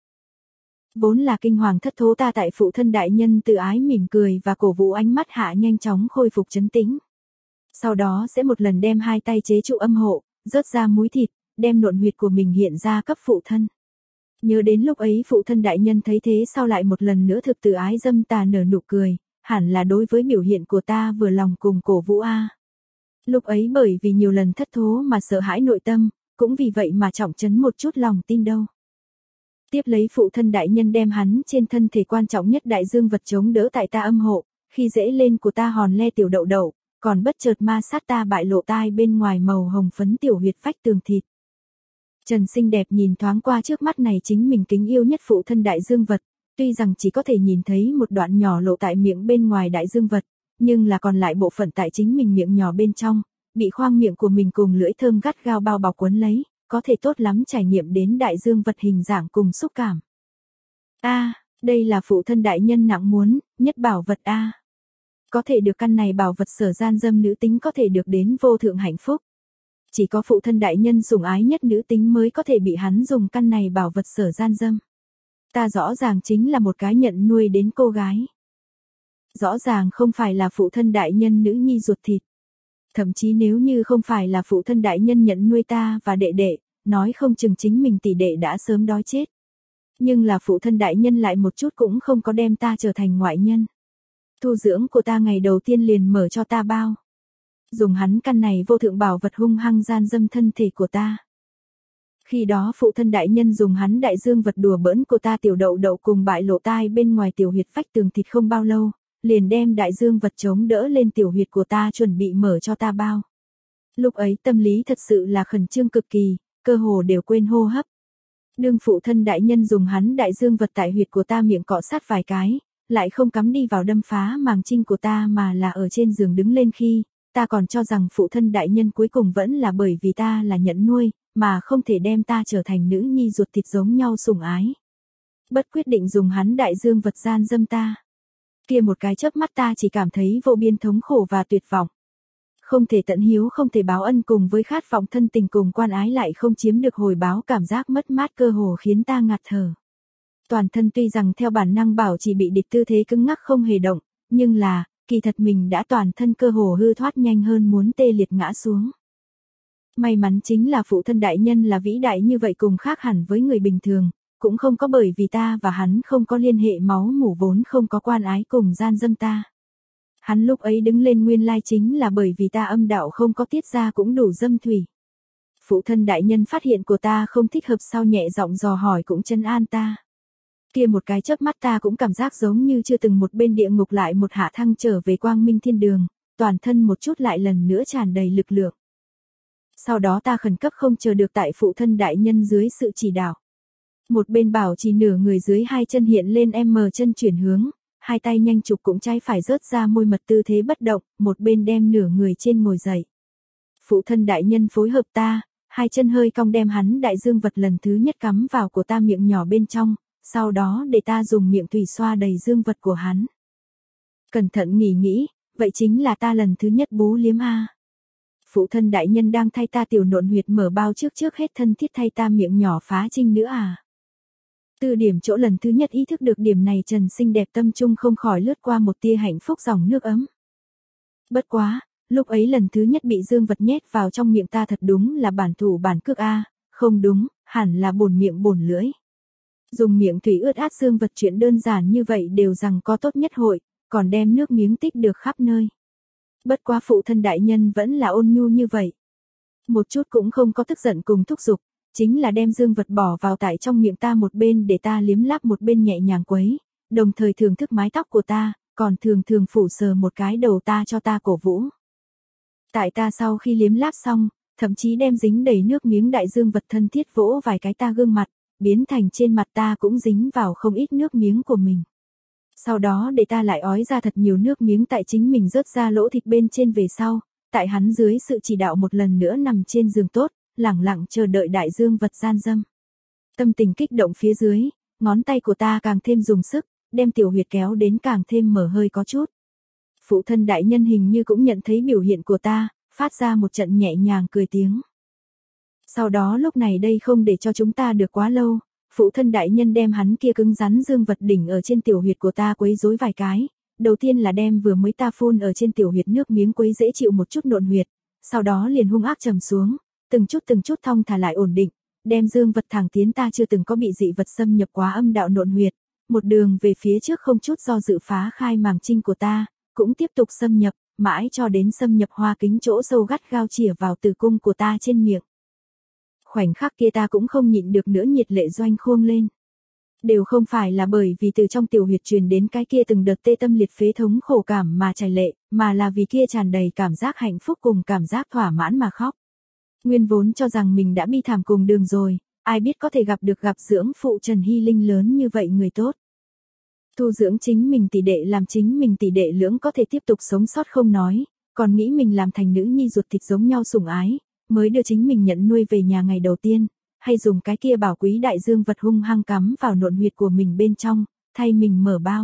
Vốn là kinh hoàng thất thố ta tại phụ thân đại nhân tự ái mỉm cười và cổ vũ ánh mắt hạ nhanh chóng khôi phục trấn tĩnh. Sau đó sẽ một lần đem hai tay chế trụ âm hộ, rớt ra múi thịt, đem nộn huyệt của mình hiện ra cấp phụ thân. Nhớ đến lúc ấy phụ thân đại nhân thấy thế sau lại một lần nữa thực tự ái dâm tà nở nụ cười, hẳn là đối với biểu hiện của ta vừa lòng cùng cổ vũ a. Lúc ấy bởi vì nhiều lần thất thố mà sợ hãi nội tâm, cũng vì vậy mà trọng trấn một chút lòng tin đâu. Tiếp lấy phụ thân đại nhân đem hắn trên thân thể quan trọng nhất đại dương vật chống đỡ tại ta âm hộ, khi dễ lên của ta hòn le tiểu đậu đậu, còn bất chợt ma sát ta bại lộ tai bên ngoài màu hồng phấn tiểu huyệt vách tường thịt. Trần xinh đẹp nhìn thoáng qua trước mắt này chính mình kính yêu nhất phụ thân đại dương vật, tuy rằng chỉ có thể nhìn thấy một đoạn nhỏ lộ tại miệng bên ngoài đại dương vật, nhưng là còn lại bộ phận tại chính mình miệng nhỏ bên trong, bị khoang miệng của mình cùng lưỡi thơm gắt gao bao bọc quấn lấy, có thể tốt lắm trải nghiệm đến đại dương vật hình dạng cùng xúc cảm. A, à, đây là phụ thân đại nhân nặng muốn, nhất bảo vật a. À. Có thể được căn này bảo vật sở gian dâm nữ tính có thể được đến vô thượng hạnh phúc. Chỉ có phụ thân đại nhân sủng ái nhất nữ tính mới có thể bị hắn dùng căn này bảo vật sở gian dâm. Ta rõ ràng chính là một cái nhận nuôi đến cô gái. Rõ ràng không phải là phụ thân đại nhân nữ nhi ruột thịt. Thậm chí nếu như không phải là phụ thân đại nhân nhận nuôi ta và đệ đệ, nói không chừng chính mình tỷ đệ đã sớm đói chết. Nhưng là phụ thân đại nhân lại một chút cũng không có đem ta trở thành ngoại nhân. Thu dưỡng của ta ngày đầu tiên liền mở cho ta bao. Dùng hắn căn này vô thượng bảo vật hung hăng gian dâm thân thể của ta. Khi đó phụ thân đại nhân dùng hắn đại dương vật đùa bỡn của ta tiểu đậu đậu cùng bại lộ tai bên ngoài tiểu huyệt vách tường thịt không bao lâu, liền đem đại dương vật chống đỡ lên tiểu huyệt của ta chuẩn bị mở cho ta bao. Lúc ấy tâm lý thật sự là khẩn trương cực kỳ, cơ hồ đều quên hô hấp. Đương phụ thân đại nhân dùng hắn đại dương vật tại huyệt của ta miệng cọ sát vài cái, lại không cắm đi vào đâm phá màng trinh của ta mà là ở trên giường đứng lên khi, ta còn cho rằng phụ thân đại nhân cuối cùng vẫn là bởi vì ta là nhận nuôi, mà không thể đem ta trở thành nữ nhi ruột thịt giống nhau sủng ái. Bất quyết định dùng hắn đại dương vật gian dâm ta. Kia một cái chớp mắt ta chỉ cảm thấy vô biên thống khổ và tuyệt vọng. Không thể tận hiếu không thể báo ân cùng với khát vọng thân tình cùng quan ái lại không chiếm được hồi báo cảm giác mất mát cơ hồ khiến ta ngạt thở. Toàn thân tuy rằng theo bản năng bảo chỉ bị địch tư thế cứng ngắc không hề động, nhưng là, kỳ thật mình đã toàn thân cơ hồ hư thoát nhanh hơn muốn tê liệt ngã xuống. May mắn chính là phụ thân đại nhân là vĩ đại như vậy cùng khác hẳn với người bình thường, cũng không có bởi vì ta và hắn không có liên hệ máu mủ vốn không có quan ái cùng gian dâm ta. Hắn lúc ấy đứng lên nguyên lai chính là bởi vì ta âm đạo không có tiết ra cũng đủ dâm thủy. Phụ thân đại nhân phát hiện của ta không thích hợp sau nhẹ giọng dò hỏi cũng trấn an ta. Kia một cái chớp mắt ta cũng cảm giác giống như chưa từng một bên địa ngục lại một hạ thăng trở về quang minh thiên đường, toàn thân một chút lại lần nữa tràn đầy lực lượng. Sau đó ta khẩn cấp không chờ được tại phụ thân đại nhân dưới sự chỉ đạo. Một bên bảo trì nửa người dưới hai chân hiện lên em mờ chân chuyển hướng, hai tay nhanh chụp cũng trái phải rớt ra môi mật tư thế bất động, một bên đem nửa người trên ngồi dậy. Phụ thân đại nhân phối hợp ta, hai chân hơi cong đem hắn đại dương vật lần thứ nhất cắm vào của ta miệng nhỏ bên trong, sau đó để ta dùng miệng thủy xoa đầy dương vật của hắn. Cẩn thận nghĩ nghĩ, vậy chính là ta lần thứ nhất bú liếm a. Phụ thân đại nhân đang thay ta tiểu nộn huyệt mở bao trước trước hết thân thiết thay ta miệng nhỏ phá trinh nữa à. Từ điểm chỗ lần thứ nhất ý thức được điểm này Trần xinh đẹp tâm trung không khỏi lướt qua một tia hạnh phúc dòng nước ấm. Bất quá, lúc ấy lần thứ nhất bị dương vật nhét vào trong miệng ta thật đúng là bản thủ bản cước a, không đúng, hẳn là bổn miệng bổn lưỡi. Dùng miệng thủy ướt át dương vật chuyện đơn giản như vậy đều rằng có tốt nhất hội, còn đem nước miếng tích được khắp nơi. Bất quá phụ thân đại nhân vẫn là ôn nhu như vậy. Một chút cũng không có tức giận cùng thúc giục, chính là đem dương vật bỏ vào tại trong miệng ta một bên để ta liếm láp một bên nhẹ nhàng quấy, đồng thời thưởng thức mái tóc của ta, còn thường thường phủ sờ một cái đầu ta cho ta cổ vũ. Tại ta sau khi liếm láp xong, thậm chí đem dính đầy nước miếng đại dương vật thân thiết vỗ vài cái ta gương mặt, biến thành trên mặt ta cũng dính vào không ít nước miếng của mình. Sau đó để ta lại ói ra thật nhiều nước miếng tại chính mình rớt ra lỗ thịt bên trên về sau, tại hắn dưới sự chỉ đạo một lần nữa nằm trên giường tốt, lẳng lặng chờ đợi đại dương vật gian dâm. Tâm tình kích động phía dưới, ngón tay của ta càng thêm dùng sức, đem tiểu huyệt kéo đến càng thêm mở hơi có chút. Phụ thân đại nhân hình như cũng nhận thấy biểu hiện của ta, phát ra một trận nhẹ nhàng cười tiếng. Sau đó lúc này đây không để cho chúng ta được quá lâu, phụ thân đại nhân đem hắn kia cứng rắn dương vật đỉnh ở trên tiểu huyệt của ta quấy rối vài cái, đầu tiên là đem vừa mới ta phun ở trên tiểu huyệt nước miếng quấy dễ chịu một chút nộn huyệt, sau đó liền hung ác trầm xuống, từng chút từng chút thong thả lại ổn định, đem dương vật thẳng tiến ta chưa từng có bị dị vật xâm nhập quá âm đạo nộn huyệt, một đường về phía trước không chút do dự phá khai màng trinh của ta, cũng tiếp tục xâm nhập, mãi cho đến xâm nhập hoa kính chỗ sâu gắt gao chìa vào tử cung của ta trên miệng. Khoảnh khắc kia ta cũng không nhịn được nữa nhiệt lệ doanh khuông lên. Đều không phải là bởi vì từ trong tiểu huyệt truyền đến cái kia từng đợt tê tâm liệt phế thống khổ cảm mà chảy lệ, mà là vì kia tràn đầy cảm giác hạnh phúc cùng cảm giác thỏa mãn mà khóc. Nguyên vốn cho rằng mình đã bi thảm cùng đường rồi, ai biết có thể gặp được gặp dưỡng phụ Trần Hy Linh lớn như vậy người tốt. Tu dưỡng chính mình tỷ đệ làm chính mình tỷ đệ lưỡng có thể tiếp tục sống sót không nói, còn nghĩ mình làm thành nữ nhi ruột thịt giống nhau sủng ái, mới đưa chính mình nhận nuôi về nhà ngày đầu tiên, hay dùng cái kia bảo quý đại dương vật hung hăng cắm vào nộn huyệt của mình bên trong, thay mình mở bao.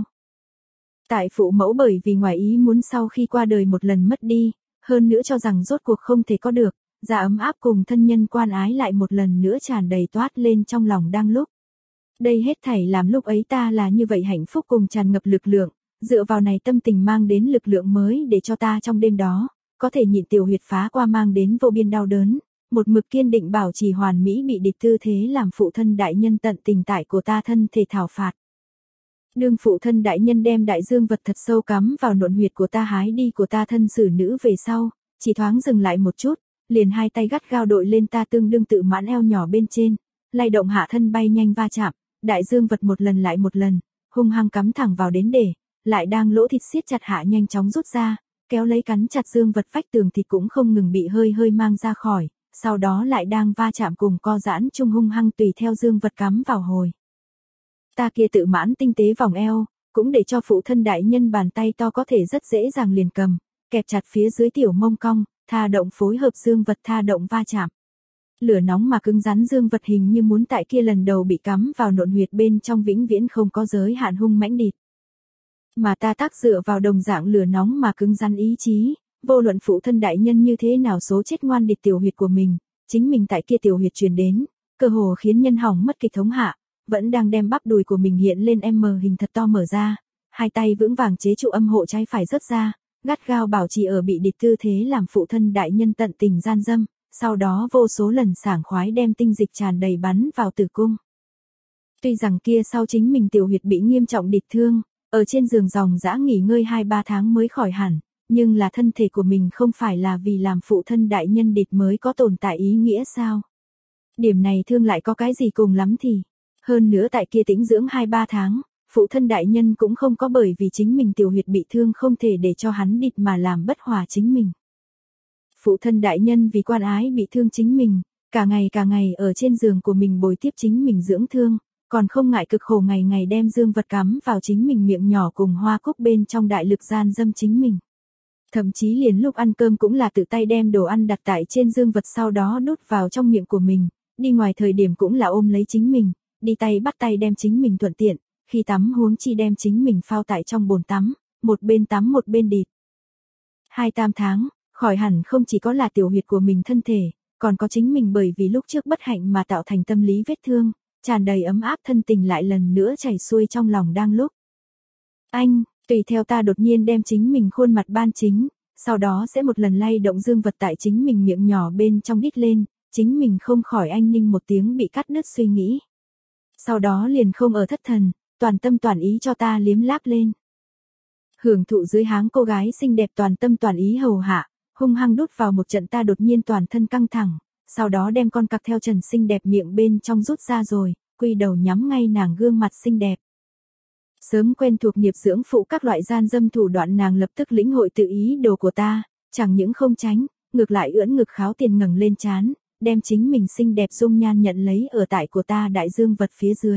Tại phụ mẫu bởi vì ngoài ý muốn sau khi qua đời một lần mất đi, hơn nữa cho rằng rốt cuộc không thể có được, dạ ấm áp cùng thân nhân quan ái lại một lần nữa tràn đầy toát lên trong lòng đang lúc. Đây hết thảy làm lúc ấy ta là như vậy hạnh phúc cùng tràn ngập lực lượng, dựa vào này tâm tình mang đến lực lượng mới để cho ta trong đêm đó, có thể nhịn tiểu huyệt phá qua mang đến vô biên đau đớn, một mực kiên định bảo trì hoàn mỹ bị địch tư thế làm phụ thân đại nhân tận tình tại của ta thân thể thảo phạt. Đương phụ thân đại nhân đem đại dương vật thật sâu cắm vào nộn huyệt của ta hái đi của ta thân xử nữ về sau, chỉ thoáng dừng lại một chút, liền hai tay gắt gao đội lên ta tương đương tự mãn eo nhỏ bên trên, lay động hạ thân bay nhanh va chạm, đại dương vật một lần lại một lần, hung hăng cắm thẳng vào đến để, lại đang lỗ thịt siết chặt hạ nhanh chóng rút ra, kéo lấy cắn chặt dương vật vách tường thịt cũng không ngừng bị hơi hơi mang ra khỏi, sau đó lại đang va chạm cùng co giãn chung hung hăng tùy theo dương vật cắm vào hồi. Ta kia tự mãn tinh tế vòng eo, cũng để cho phụ thân đại nhân bàn tay to có thể rất dễ dàng liền cầm, kẹp chặt phía dưới tiểu mông cong, tha động phối hợp dương vật tha động va chạm. Lửa nóng mà cứng rắn dương vật hình như muốn tại kia lần đầu bị cắm vào nộn huyệt bên trong vĩnh viễn không có giới hạn hung mãnh địt. Mà ta tác dựa vào đồng dạng lửa nóng mà cứng rắn ý chí, vô luận phụ thân đại nhân như thế nào số chết ngoan địch tiểu huyệt của mình, chính mình tại kia tiểu huyệt truyền đến, cơ hồ khiến nhân hỏng mất kịch thống hạ, vẫn đang đem bắp đùi của mình hiện lên M hình thật to mở ra, hai tay vững vàng chế trụ âm hộ trái phải rớt ra, gắt gao bảo trì ở bị địch tư thế làm phụ thân đại nhân tận tình gian dâm, sau đó vô số lần sảng khoái đem tinh dịch tràn đầy bắn vào tử cung. Tuy rằng kia sau chính mình tiểu huyệt bị nghiêm trọng địch thương, ở trên giường dòng dã nghỉ ngơi hai ba tháng mới khỏi hẳn, nhưng là thân thể của mình không phải là vì làm phụ thân đại nhân địch mới có tồn tại ý nghĩa sao? Điểm này thương lại có cái gì cùng lắm thì, hơn nữa tại kia tĩnh dưỡng hai ba tháng, phụ thân đại nhân cũng không có bởi vì chính mình tiểu huyệt bị thương không thể để cho hắn địch mà làm bất hòa chính mình. Phụ thân đại nhân vì quan ái bị thương chính mình, cả ngày cả ngày ở trên giường của mình bồi tiếp chính mình dưỡng thương, còn không ngại cực khổ ngày ngày đem dương vật cắm vào chính mình miệng nhỏ cùng hoa cúc bên trong đại lực gian dâm chính mình. Thậm chí liền lúc ăn cơm cũng là tự tay đem đồ ăn đặt tại trên dương vật sau đó đút vào trong miệng của mình, đi ngoài thời điểm cũng là ôm lấy chính mình, đi tay bắt tay đem chính mình thuận tiện, khi tắm huống chi đem chính mình phao tại trong bồn tắm, một bên tắm một bên địt. Hai tam tháng, khỏi hẳn không chỉ có là tiểu huyệt của mình thân thể, còn có chính mình bởi vì lúc trước bất hạnh mà tạo thành tâm lý vết thương, tràn đầy ấm áp thân tình lại lần nữa chảy xuôi trong lòng đang lúc. Anh, tùy theo ta đột nhiên đem chính mình khuôn mặt ban chính, sau đó sẽ một lần lay động dương vật tại chính mình miệng nhỏ bên trong đít lên, chính mình không khỏi anh ninh một tiếng bị cắt đứt suy nghĩ. Sau đó liền không ở thất thần, toàn tâm toàn ý cho ta liếm láp lên. Hưởng thụ dưới háng cô gái xinh đẹp toàn tâm toàn ý hầu hạ, hung hăng đút vào một trận ta đột nhiên toàn thân căng thẳng, sau đó đem con cặc theo trần xinh đẹp miệng bên trong rút ra rồi, quy đầu nhắm ngay nàng gương mặt xinh đẹp. Sớm quen thuộc nghiệp dưỡng phụ các loại gian dâm thủ đoạn nàng lập tức lĩnh hội tự ý đồ của ta, chẳng những không tránh, ngược lại ưỡn ngực kháo tiền ngẩng lên trán, đem chính mình xinh đẹp dung nhan nhận lấy ở tại của ta đại dương vật phía dưới.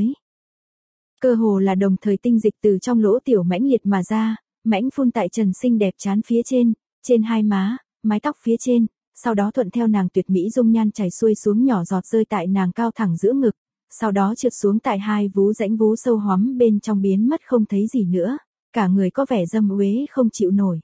Cơ hồ là đồng thời tinh dịch từ trong lỗ tiểu mãnh liệt mà ra, mãnh phun tại trần xinh đẹp trán phía trên, trên hai má, mái tóc phía trên, sau đó thuận theo nàng tuyệt mỹ dung nhan chảy xuôi xuống nhỏ giọt rơi tại nàng cao thẳng giữa ngực, sau đó trượt xuống tại hai vú rãnh vú sâu hoắm bên trong biến mất không thấy gì nữa, cả người có vẻ dâm uế không chịu nổi.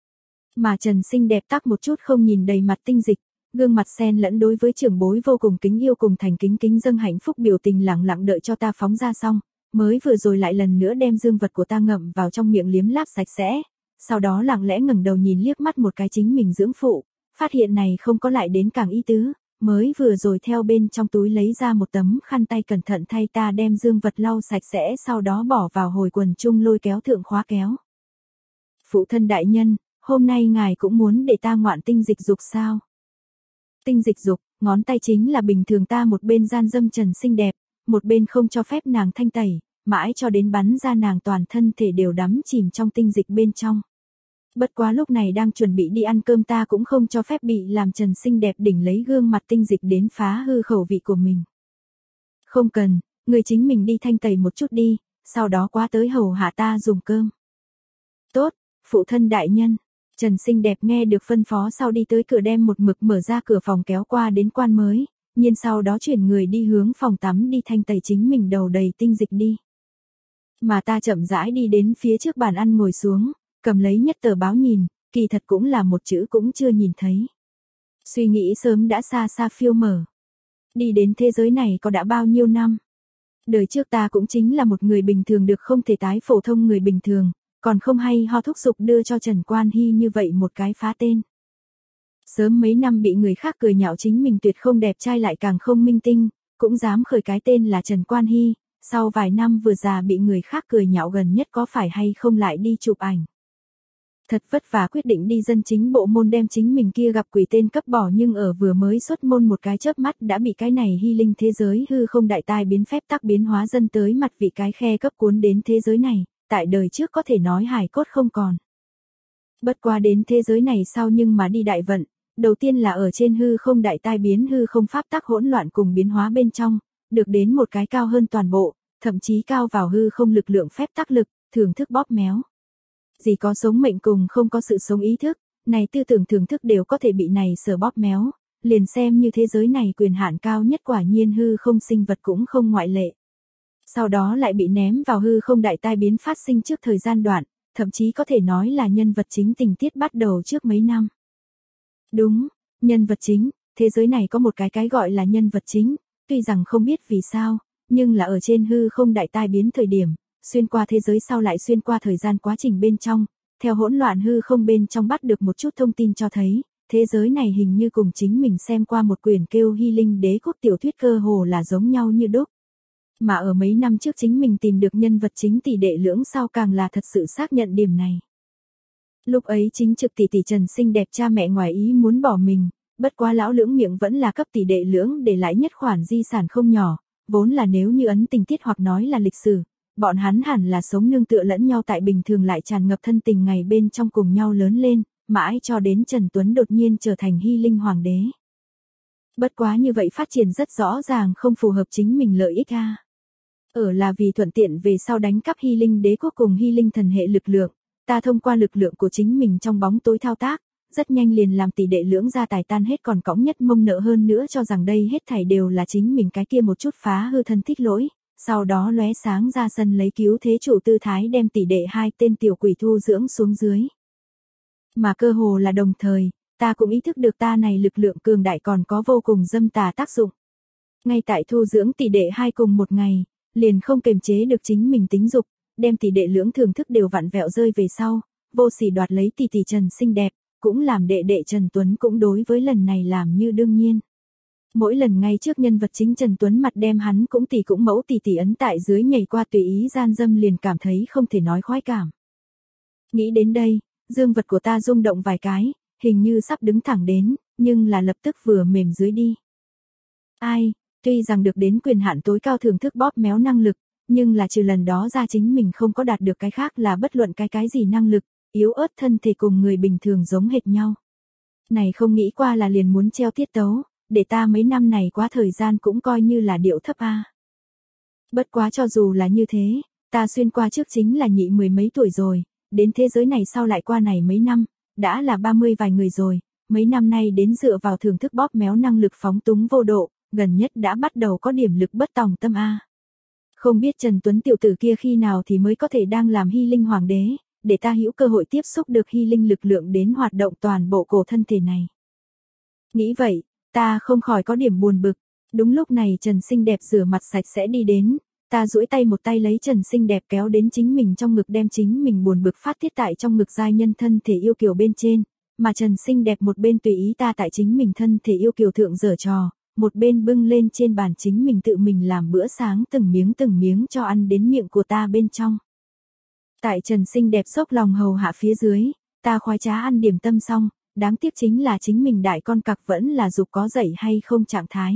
Mà Trần xinh đẹp tắc một chút không nhìn đầy mặt tinh dịch, gương mặt xen lẫn đối với trưởng bối vô cùng kính yêu cùng thành kính kính dâng hạnh phúc biểu tình lặng lặng đợi cho ta phóng ra xong, mới vừa rồi lại lần nữa đem dương vật của ta ngậm vào trong miệng liếm láp sạch sẽ, sau đó lặng lẽ ngẩng đầu nhìn liếc mắt một cái chính mình dưỡng phụ, phát hiện này không có lại đến càng ý tứ, mới vừa rồi theo bên trong túi lấy ra một tấm khăn tay cẩn thận thay ta đem dương vật lau sạch sẽ sau đó bỏ vào hồi quần chung lôi kéo thượng khóa kéo. Phụ thân đại nhân, hôm nay ngài cũng muốn để ta ngoạn tinh dịch dục sao? Tinh dịch dục, ngón tay chính là bình thường ta một bên gian dâm trần xinh đẹp, một bên không cho phép nàng thanh tẩy, mãi cho đến bắn ra nàng toàn thân thể đều đắm chìm trong tinh dịch bên trong. Bất quá lúc này đang chuẩn bị đi ăn cơm ta cũng không cho phép bị làm trần xinh đẹp đỉnh lấy gương mặt tinh dịch đến phá hư khẩu vị của mình. Không cần, người chính mình đi thanh tẩy một chút đi, sau đó qua tới hầu hạ ta dùng cơm. Tốt, phụ thân đại nhân. Trần xinh đẹp nghe được phân phó sau đi tới cửa đem một mực mở ra cửa phòng kéo qua đến quan mới, nhưng sau đó chuyển người đi hướng phòng tắm đi thanh tẩy chính mình đầu đầy tinh dịch đi. Mà ta chậm rãi đi đến phía trước bàn ăn ngồi xuống, cầm lấy nhất tờ báo nhìn, kỳ thật cũng là một chữ cũng chưa nhìn thấy. Suy nghĩ sớm đã xa xa phiêu mở. Đi đến thế giới này có đã bao nhiêu năm? Đời trước ta cũng chính là một người bình thường được không thể tái phổ thông người bình thường, còn không hay ho thúc giục đưa cho Trần Quan Hy như vậy một cái phá tên. Sớm mấy năm bị người khác cười nhạo chính mình tuyệt không đẹp trai lại càng không minh tinh, cũng dám khởi cái tên là Trần Quan Hy, sau vài năm vừa già bị người khác cười nhạo gần nhất có phải hay không lại đi chụp ảnh. Thật vất vả quyết định đi dân chính bộ môn đem chính mình kia gặp quỷ tên cấp bỏ nhưng ở vừa mới xuất môn một cái chớp mắt đã bị cái này hy linh thế giới hư không đại tai biến phép tắc biến hóa dân tới mặt vị cái khe cấp cuốn đến thế giới này, tại đời trước có thể nói hài cốt không còn. Bất qua đến thế giới này sau nhưng mà đi đại vận, đầu tiên là ở trên hư không đại tai biến hư không pháp tắc hỗn loạn cùng biến hóa bên trong, được đến một cái cao hơn toàn bộ, thậm chí cao vào hư không lực lượng phép tắc lực, thưởng thức bóp méo. Gì có sống mệnh cùng không có sự sống ý thức, này tư tưởng thưởng thức đều có thể bị này sở bóp méo, liền xem như thế giới này quyền hạn cao nhất quả nhiên hư không sinh vật cũng không ngoại lệ. Sau đó lại bị ném vào hư không đại tai biến phát sinh trước thời gian đoạn, thậm chí có thể nói là nhân vật chính tình tiết bắt đầu trước mấy năm. Đúng, nhân vật chính, thế giới này có một cái cái gọi là nhân vật chính, tuy rằng không biết vì sao, nhưng là ở trên hư không đại tai biến thời điểm, xuyên qua thế giới sau lại xuyên qua thời gian quá trình bên trong, theo hỗn loạn hư không bên trong bắt được một chút thông tin cho thấy, thế giới này hình như cùng chính mình xem qua một quyển kêu Hy Linh Đế Quốc tiểu thuyết cơ hồ là giống nhau như đúc. Mà ở mấy năm trước chính mình tìm được nhân vật chính tỷ đệ lưỡng sau càng là thật sự xác nhận điểm này. Lúc ấy chính trực tỷ tỷ Trần xinh đẹp cha mẹ ngoài ý muốn bỏ mình, bất quá lão lưỡng miệng vẫn là cấp tỷ đệ lưỡng để lại nhất khoản di sản không nhỏ, vốn là nếu như ấn tình tiết hoặc nói là lịch sử, bọn hắn hẳn là sống nương tựa lẫn nhau tại bình thường lại tràn ngập thân tình ngày bên trong cùng nhau lớn lên, mãi cho đến Trần Tuấn đột nhiên trở thành Hy Linh Hoàng đế. Bất quá như vậy phát triển rất rõ ràng không phù hợp chính mình lợi ích a. Ở là vì thuận tiện về sau đánh cắp Hy Linh Đế Quốc cùng Hy Linh thần hệ lực lượng, Ta thông qua lực lượng của chính mình trong bóng tối thao tác, rất nhanh liền làm tỷ đệ lưỡng gia tài tan hết còn cõng nhất mông nợ hơn nữa cho rằng đây hết thảy đều là chính mình cái kia một chút phá hư thân thích lỗi, sau đó lóe sáng ra sân lấy cứu thế chủ tư thái đem tỷ đệ hai tên tiểu quỷ thu dưỡng xuống dưới. Mà cơ hồ là đồng thời, ta cũng ý thức được ta này lực lượng cường đại còn có vô cùng dâm tà tác dụng. Ngay tại thu dưỡng tỷ đệ hai cùng một ngày, liền không kềm chế được chính mình tính dục, đem tỷ đệ lưỡng thưởng thức đều vặn vẹo rơi về sau, vô sỉ đoạt lấy tỷ tỷ Trần xinh đẹp, cũng làm đệ đệ Trần Tuấn cũng đối với lần này làm như đương nhiên. Mỗi lần ngay trước nhân vật chính Trần Tuấn mặt đem hắn cũng tỷ cũng mẫu tỷ tỷ ấn tại dưới nhảy qua tùy ý gian dâm liền cảm thấy không thể nói khoái cảm. Nghĩ đến đây, dương vật của ta rung động vài cái, hình như sắp đứng thẳng đến, nhưng là lập tức vừa mềm dưới đi. Ai, tuy rằng được đến quyền hạn tối cao thưởng thức bóp méo năng lực, nhưng là trừ lần đó ra chính mình không có đạt được cái khác là bất luận cái cái gì năng lực, yếu ớt thân thể cùng người bình thường giống hệt nhau. Này không nghĩ qua là liền muốn treo tiết tấu, để ta mấy năm này quá thời gian cũng coi như là điệu thấp a. Bất quá cho dù là như thế, ta xuyên qua trước chính là nhị mười mấy tuổi rồi, đến thế giới này sau lại qua này mấy năm, đã là ba mươi vài người rồi, mấy năm nay đến dựa vào thưởng thức bóp méo năng lực phóng túng vô độ, gần nhất đã bắt đầu có điểm lực bất tòng tâm a. Không biết Trần Tuấn tiểu tử kia khi nào thì mới có thể đang làm hy linh hoàng đế, để ta hữu cơ hội tiếp xúc được hy linh lực lượng đến hoạt động toàn bộ cổ thân thể này. Nghĩ vậy, ta không khỏi có điểm buồn bực, đúng lúc này Trần xinh đẹp rửa mặt sạch sẽ đi đến, ta duỗi tay một tay lấy Trần xinh đẹp kéo đến chính mình trong ngực đem chính mình buồn bực phát tiết tại trong ngực giai nhân thân thể yêu kiều bên trên, mà Trần xinh đẹp một bên tùy ý ta tại chính mình thân thể yêu kiều thượng giở trò, một bên bưng lên trên bàn chính mình tự mình làm bữa sáng từng miếng từng miếng cho ăn đến miệng của ta bên trong. Tại Trần xinh đẹp xốc lòng hầu hạ phía dưới, ta khoái trá ăn điểm tâm xong, đáng tiếc chính là chính mình đại con cặc vẫn là dục có dậy hay không trạng thái.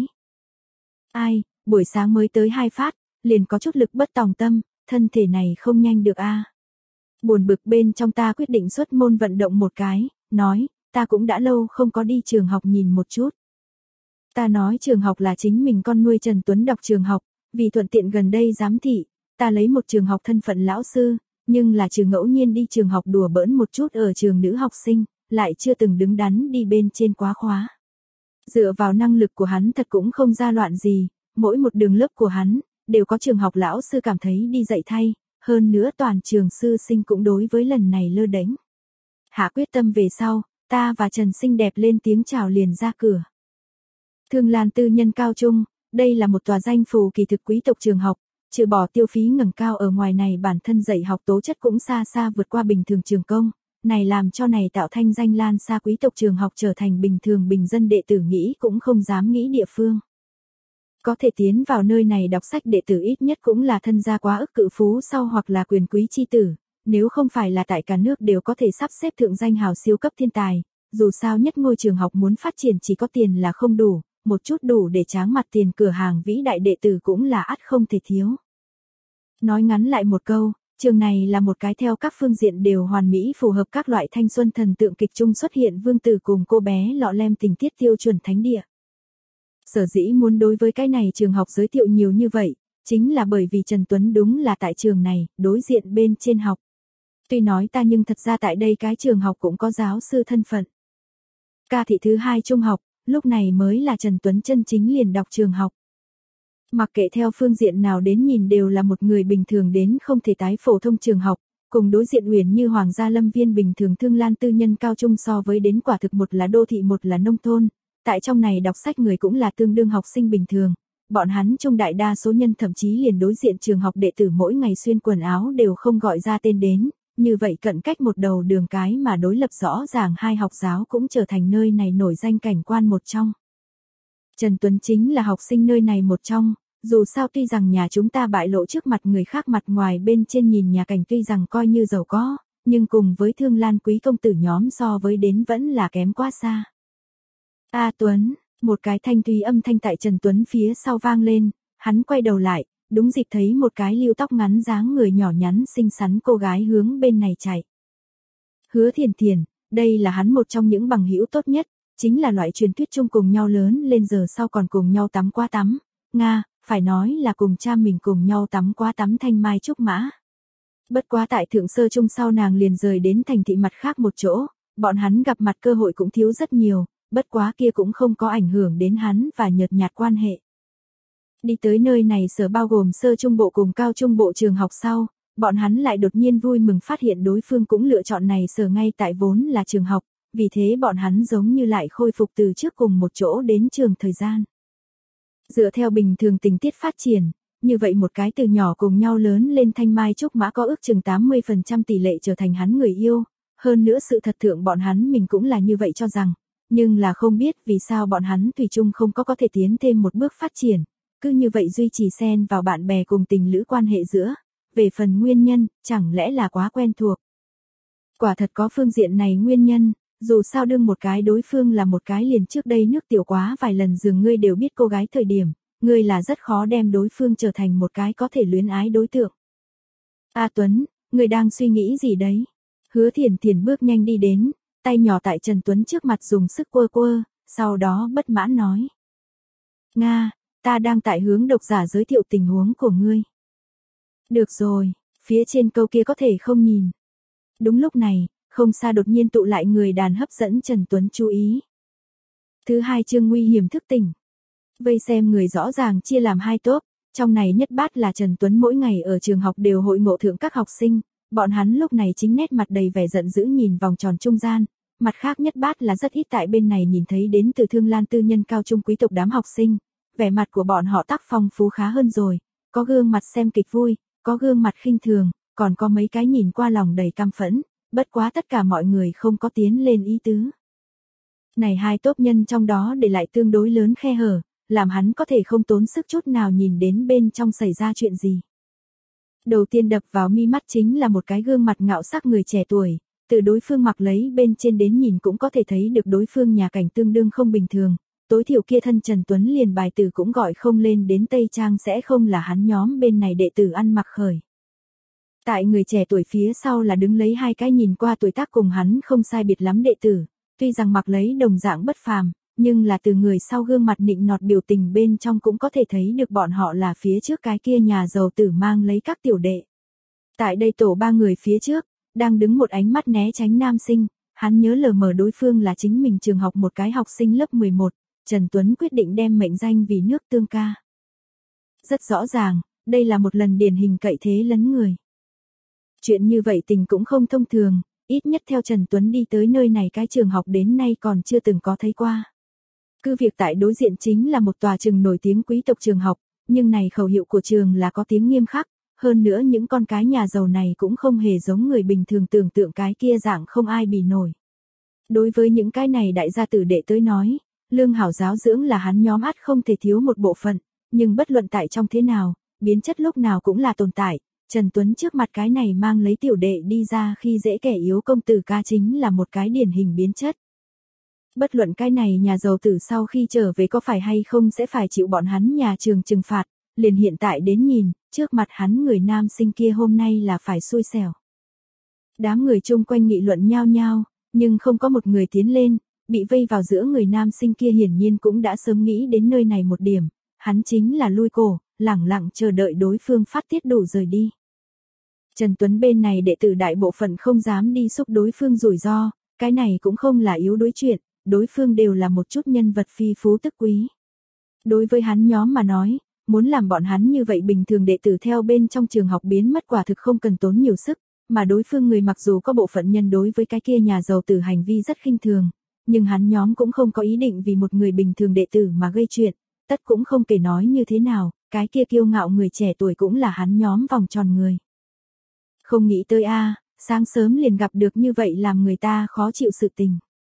Ai, buổi sáng mới tới hai phát, liền có chút lực bất tòng tâm, thân thể này không nhanh được a. Buồn bực bên trong ta quyết định xuất môn vận động một cái, nói, ta cũng đã lâu không có đi trường học nhìn một chút. Ta nói trường học là chính mình con nuôi Trần Tuấn đọc trường học, vì thuận tiện gần đây giám thị, ta lấy một trường học thân phận lão sư, nhưng là trường ngẫu nhiên đi trường học đùa bỡn một chút ở trường nữ học sinh, lại chưa từng đứng đắn đi bên trên quá khóa. Dựa vào năng lực của hắn thật cũng không ra loạn gì, mỗi một đường lớp của hắn, đều có trường học lão sư cảm thấy đi dạy thay, hơn nữa toàn trường sư sinh cũng đối với lần này lơ đánh. Hạ quyết tâm về sau, ta và Trần xinh đẹp lên tiếng chào liền ra cửa. Thương Lan Tư Nhân Cao Trung, đây là một tòa danh phù kỳ thực quý tộc trường học, trừ bỏ tiêu phí ngẩng cao ở ngoài này bản thân dạy học tố chất cũng xa xa vượt qua bình thường trường công, này làm cho này tạo thanh danh lan xa quý tộc trường học trở thành bình thường bình dân đệ tử nghĩ cũng không dám nghĩ địa phương. Có thể tiến vào nơi này đọc sách đệ tử ít nhất cũng là thân gia quá ức cự phú sau hoặc là quyền quý chi tử, nếu không phải là tại cả nước đều có thể sắp xếp thượng danh hào siêu cấp thiên tài, dù sao nhất ngôi trường học muốn phát triển chỉ có tiền là không đủ, một chút đủ để tráng mặt tiền cửa hàng vĩ đại đệ tử cũng là ắt không thể thiếu. Nói ngắn lại một câu, trường này là một cái theo các phương diện đều hoàn mỹ phù hợp các loại thanh xuân thần tượng kịch trung xuất hiện vương tử cùng cô bé lọ lem tình tiết tiêu chuẩn thánh địa. Sở dĩ muốn đối với cái này trường học giới thiệu nhiều như vậy, chính là bởi vì Trần Tuấn đúng là tại trường này, đối diện bên trên học. Tuy nói ta nhưng thật ra tại đây cái trường học cũng có giáo sư thân phận. Ca thị thứ hai trung học, lúc này mới là Trần Tuấn chân chính liền đọc trường học. Mặc kệ theo phương diện nào đến nhìn đều là một người bình thường đến không thể tái phổ thông trường học, cùng đối diện Uyển như Hoàng gia Lâm Viên bình thường Thương Lan Tư Nhân Cao Trung so với đến quả thực một là đô thị một là nông thôn, tại trong này đọc sách người cũng là tương đương học sinh bình thường, bọn hắn trong đại đa số nhân thậm chí liền đối diện trường học đệ tử mỗi ngày xuyên quần áo đều không gọi ra tên đến, như vậy cận cách một đầu đường cái mà đối lập rõ ràng hai học giáo cũng trở thành nơi này nổi danh cảnh quan một trong. Trần Tuấn chính là học sinh nơi này một trong, dù sao tuy rằng nhà chúng ta bại lộ trước mặt người khác mặt ngoài bên trên nhìn nhà cảnh tuy rằng coi như giàu có, nhưng cùng với Thương Lan quý công tử nhóm so với đến vẫn là kém quá xa. A Tuấn, một cái thanh thúy âm thanh tại Trần Tuấn phía sau vang lên, hắn quay đầu lại, đúng dịp thấy một cái lưu tóc ngắn dáng người nhỏ nhắn xinh xắn cô gái hướng bên này chạy. Hứa Thiền Thiền, đây là hắn một trong những bằng hữu tốt nhất, chính là loại truyền thuyết chung cùng nhau lớn lên giờ sau còn cùng nhau tắm qua tắm, Nga, phải nói là cùng cha mình cùng nhau tắm qua tắm thanh mai trúc mã. Bất quá tại thượng sơ trung sau nàng liền rời đến thành thị mặt khác một chỗ, bọn hắn gặp mặt cơ hội cũng thiếu rất nhiều, bất quá kia cũng không có ảnh hưởng đến hắn và nhợt nhạt quan hệ. Đi tới nơi này sở bao gồm sơ trung bộ cùng cao trung bộ trường học sau, bọn hắn lại đột nhiên vui mừng phát hiện đối phương cũng lựa chọn này sở ngay tại vốn là trường học, vì thế bọn hắn giống như lại khôi phục từ trước cùng một chỗ đến trường thời gian. Dựa theo bình thường tình tiết phát triển, như vậy một cái từ nhỏ cùng nhau lớn lên thanh mai trúc mã có ước chừng tám mươi phần trăm tỷ lệ trở thành hắn người yêu, hơn nữa sự thật thượng bọn hắn mình cũng là như vậy cho rằng, nhưng là không biết vì sao bọn hắn thủy chung không có có thể tiến thêm một bước phát triển, cứ như vậy duy trì xen vào bạn bè cùng tình lữ quan hệ giữa, về phần nguyên nhân, chẳng lẽ là quá quen thuộc. Quả thật có phương diện này nguyên nhân, dù sao đương một cái đối phương là một cái liền trước đây nước tiểu quá vài lần giường ngươi đều biết cô gái thời điểm, ngươi là rất khó đem đối phương trở thành một cái có thể luyến ái đối tượng. A Tuấn, ngươi đang suy nghĩ gì đấy? Hứa Thiển Thiển bước nhanh đi đến, tay nhỏ tại Trần Tuấn trước mặt dùng sức quơ quơ, sau đó bất mãn nói. Nga, ta đang tại hướng độc giả giới thiệu tình huống của ngươi. Được rồi, phía trên câu kia có thể không nhìn. Đúng lúc này, không xa đột nhiên tụ lại người đàn hấp dẫn Trần Tuấn chú ý. Thứ hai chương nguy hiểm thức tỉnh. Vây xem người rõ ràng chia làm hai tốp, trong này nhất bát là Trần Tuấn mỗi ngày ở trường học đều hội ngộ thượng các học sinh, bọn hắn lúc này chính nét mặt đầy vẻ giận dữ nhìn vòng tròn trung gian, mặt khác nhất bát là rất ít tại bên này nhìn thấy đến từ Thương Lan tư nhân cao trung quý tộc đám học sinh, vẻ mặt của bọn họ tác phong phú khá hơn rồi, có gương mặt xem kịch vui, có gương mặt khinh thường, còn có mấy cái nhìn qua lòng đầy căm phẫn, bất quá tất cả mọi người không có tiến lên ý tứ. Này hai tốp nhân trong đó để lại tương đối lớn khe hở, làm hắn có thể không tốn sức chút nào nhìn đến bên trong xảy ra chuyện gì. Đầu tiên đập vào mi mắt chính là một cái gương mặt ngạo sắc người trẻ tuổi, từ đối phương mặc lấy bên trên đến nhìn cũng có thể thấy được đối phương nhà cảnh tương đương không bình thường, tối thiểu kia thân Trần Tuấn liền bài từ cũng gọi không lên đến Tây Trang sẽ không là hắn nhóm bên này đệ tử ăn mặc khởi. Tại người trẻ tuổi phía sau là đứng lấy hai cái nhìn qua tuổi tác cùng hắn không sai biệt lắm đệ tử, tuy rằng mặc lấy đồng dạng bất phàm, nhưng là từ người sau gương mặt nịnh nọt biểu tình bên trong cũng có thể thấy được bọn họ là phía trước cái kia nhà giàu tử mang lấy các tiểu đệ. Tại đây tổ ba người phía trước, đang đứng một ánh mắt né tránh nam sinh, hắn nhớ lờ mờ đối phương là chính mình trường học một cái học sinh lớp mười một, Trần Tuấn quyết định đem mệnh danh vì nước tương ca. Rất rõ ràng, đây là một lần điển hình cậy thế lấn người. Chuyện như vậy tình cũng không thông thường, ít nhất theo Trần Tuấn đi tới nơi này cái trường học đến nay còn chưa từng có thấy qua. Cứ việc tại đối diện chính là một tòa trường nổi tiếng quý tộc trường học, nhưng này khẩu hiệu của trường là có tiếng nghiêm khắc, hơn nữa những con cái nhà giàu này cũng không hề giống người bình thường tưởng tượng cái kia dạng không ai bì nổi. Đối với những cái này đại gia tử đệ tới nói, lương hảo giáo dưỡng là hắn nhóm ắt không thể thiếu một bộ phận, nhưng bất luận tại trong thế nào, biến chất lúc nào cũng là tồn tại. Trần Tuấn trước mặt cái này mang lấy tiểu đệ đi ra khi dễ kẻ yếu công tử ca chính là một cái điển hình biến chất. Bất luận cái này nhà giàu tử sau khi trở về có phải hay không sẽ phải chịu bọn hắn nhà trường trừng phạt, liền hiện tại đến nhìn, trước mặt hắn người nam sinh kia hôm nay là phải xui xẻo. Đám người chung quanh nghị luận nhao nhao, nhưng không có một người tiến lên, bị vây vào giữa người nam sinh kia hiển nhiên cũng đã sớm nghĩ đến nơi này một điểm, hắn chính là lui cổ, lẳng lặng chờ đợi đối phương phát tiết đủ rời đi. Trần Tuấn bên này đệ tử đại bộ phận không dám đi xúc đối phương rủi ro, cái này cũng không là yếu đối chuyện, đối phương đều là một chút nhân vật phi phú tức quý. Đối với hắn nhóm mà nói, muốn làm bọn hắn như vậy bình thường đệ tử theo bên trong trường học biến mất quả thực không cần tốn nhiều sức, mà đối phương người mặc dù có bộ phận nhân đối với cái kia nhà giàu tử hành vi rất khinh thường, nhưng hắn nhóm cũng không có ý định vì một người bình thường đệ tử mà gây chuyện, tất cũng không kể nói như thế nào, cái kia kiêu ngạo người trẻ tuổi cũng là hắn nhóm vòng tròn người. Không nghĩ tới a, sáng sớm liền gặp được như vậy làm người ta khó chịu sự tình.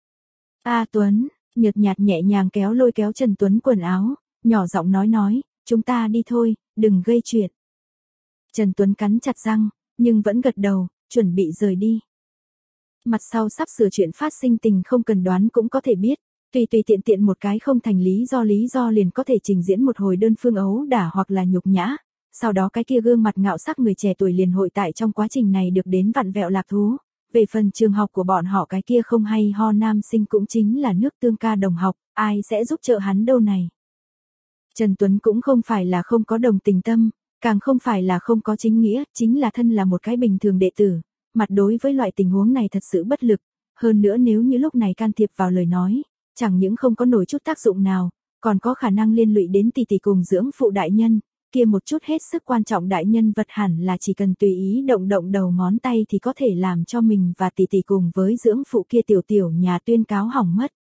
A Tuấn, nhợt nhạt nhẹ nhàng kéo lôi kéo Trần Tuấn quần áo, nhỏ giọng nói nói, chúng ta đi thôi, đừng gây chuyện. Trần Tuấn cắn chặt răng, nhưng vẫn gật đầu, chuẩn bị rời đi. Mặt sau sắp sửa chuyện phát sinh tình không cần đoán cũng có thể biết, tùy tùy tiện tiện một cái không thành lý do lý do liền có thể trình diễn một hồi đơn phương ấu đả hoặc là nhục nhã. Sau đó cái kia gương mặt ngạo sắc người trẻ tuổi liền hội tại trong quá trình này được đến vặn vẹo lạc thú. Về phần trường học của bọn họ cái kia không hay ho nam sinh cũng chính là nước tương ca đồng học, ai sẽ giúp trợ hắn đâu này. Trần Tuấn cũng không phải là không có đồng tình tâm, Càng không phải là không có chính nghĩa, chính là thân là một cái bình thường đệ tử, mặt đối với loại tình huống này thật sự bất lực, hơn nữa nếu như lúc này can thiệp vào lời nói, chẳng những không có nổi chút tác dụng nào, còn có khả năng liên lụy đến tỷ tỷ cùng dưỡng phụ đại nhân, kia một chút hết sức quan trọng đại nhân vật hẳn là chỉ cần tùy ý động động đầu ngón tay thì có thể làm cho mình và tỷ tỷ cùng với dưỡng phụ kia tiểu tiểu nhà tuyên cáo hỏng mất.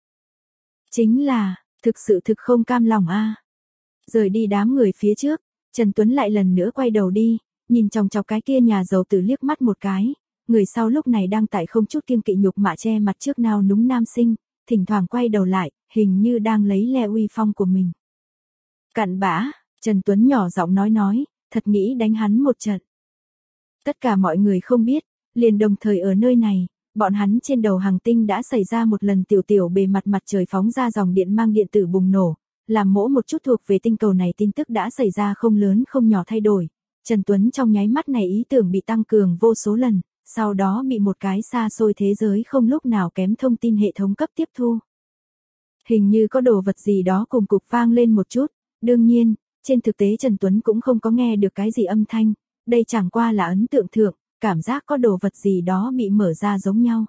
Chính là, thực sự thực không cam lòng a. Rời đi đám người phía trước, Trần Tuấn lại lần nữa quay đầu đi, nhìn chòng chọc cái kia nhà giàu tử liếc mắt một cái, người sau lúc này đang tại không chút kiêng kỵ nhục mạ che mặt trước nao núng nam sinh, thỉnh thoảng quay đầu lại, hình như đang lấy le uy phong của mình. Cặn bã, Trần Tuấn nhỏ giọng nói nói, thật nghĩ đánh hắn một trận. Tất cả mọi người không biết, liền đồng thời ở nơi này, bọn hắn trên đầu hành tinh đã xảy ra một lần tiểu tiểu bề mặt mặt trời phóng ra dòng điện mang điện tử bùng nổ, làm mỗi một chút thuộc về tinh cầu này tin tức đã xảy ra không lớn không nhỏ thay đổi. Trần Tuấn trong nháy mắt này ý tưởng bị tăng cường vô số lần, sau đó bị một cái xa xôi thế giới không lúc nào kém thông tin hệ thống cấp tiếp thu. Hình như có đồ vật gì đó cùng cục vang lên một chút, đương nhiên, trên thực tế Trần Tuấn cũng không có nghe được cái gì âm thanh, đây chẳng qua là ấn tượng thượng, cảm giác có đồ vật gì đó bị mở ra giống nhau.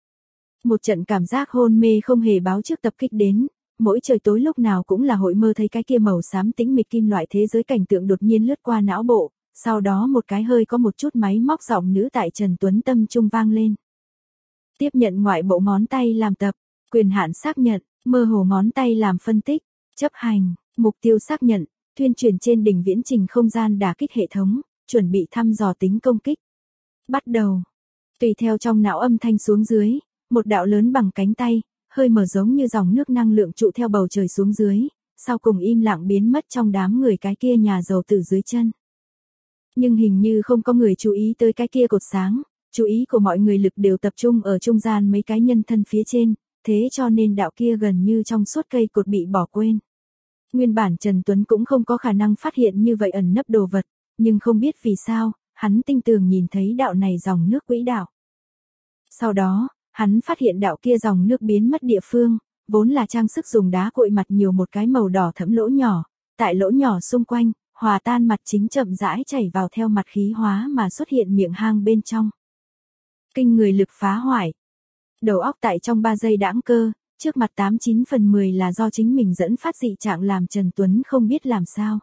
Một trận cảm giác hôn mê không hề báo trước tập kích đến, mỗi trời tối lúc nào cũng là hội mơ thấy cái kia màu xám tĩnh mịch kim loại thế giới cảnh tượng đột nhiên lướt qua não bộ, sau đó một cái hơi có một chút máy móc giọng nữ tại Trần Tuấn tâm trung vang lên. Tiếp nhận ngoại bộ ngón tay làm tập, quyền hạn xác nhận, mơ hồ ngón tay làm phân tích, chấp hành, mục tiêu xác nhận, tuyên truyền trên đỉnh viễn trình không gian đả kích hệ thống, chuẩn bị thăm dò tính công kích. Bắt đầu, tùy theo trong não âm thanh xuống dưới, một đạo lớn bằng cánh tay, hơi mở giống như dòng nước năng lượng trụ theo bầu trời xuống dưới, sau cùng im lặng biến mất trong đám người cái kia nhà giàu tử dưới chân. Nhưng hình như không có người chú ý tới cái kia cột sáng, chú ý của mọi người lực đều tập trung ở trung gian mấy cái nhân thân phía trên, thế cho nên đạo kia gần như trong suốt cây cột bị bỏ quên. Nguyên bản Trần Tuấn cũng không có khả năng phát hiện như vậy ẩn nấp đồ vật, nhưng không biết vì sao, hắn tinh tường nhìn thấy đạo này dòng nước quỹ đạo. Sau đó, hắn phát hiện đạo kia dòng nước biến mất địa phương, vốn là trang sức dùng đá cội mặt nhiều một cái màu đỏ thẫm lỗ nhỏ, tại lỗ nhỏ xung quanh, hòa tan mặt chính chậm rãi chảy vào theo mặt khí hóa mà xuất hiện miệng hang bên trong. Kinh người lực phá hoại. Đầu óc tại trong ba giây đãng cơ, trước mặt tám chín phần mười là do chính mình dẫn phát dị trạng làm Trần Tuấn không biết làm sao.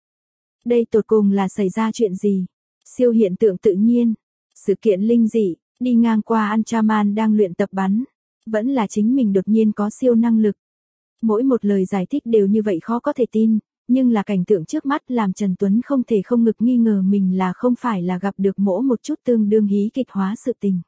Đây tột cùng là xảy ra chuyện gì? Siêu hiện tượng tự nhiên, sự kiện linh dị, đi ngang qua Ultraman đang luyện tập bắn, vẫn là chính mình đột nhiên có siêu năng lực. Mỗi một lời giải thích đều như vậy khó có thể tin, nhưng là cảnh tượng trước mắt làm Trần Tuấn không thể không ngực nghi ngờ mình là không phải là gặp được mỗi một chút tương đương hí kịch hóa sự tình.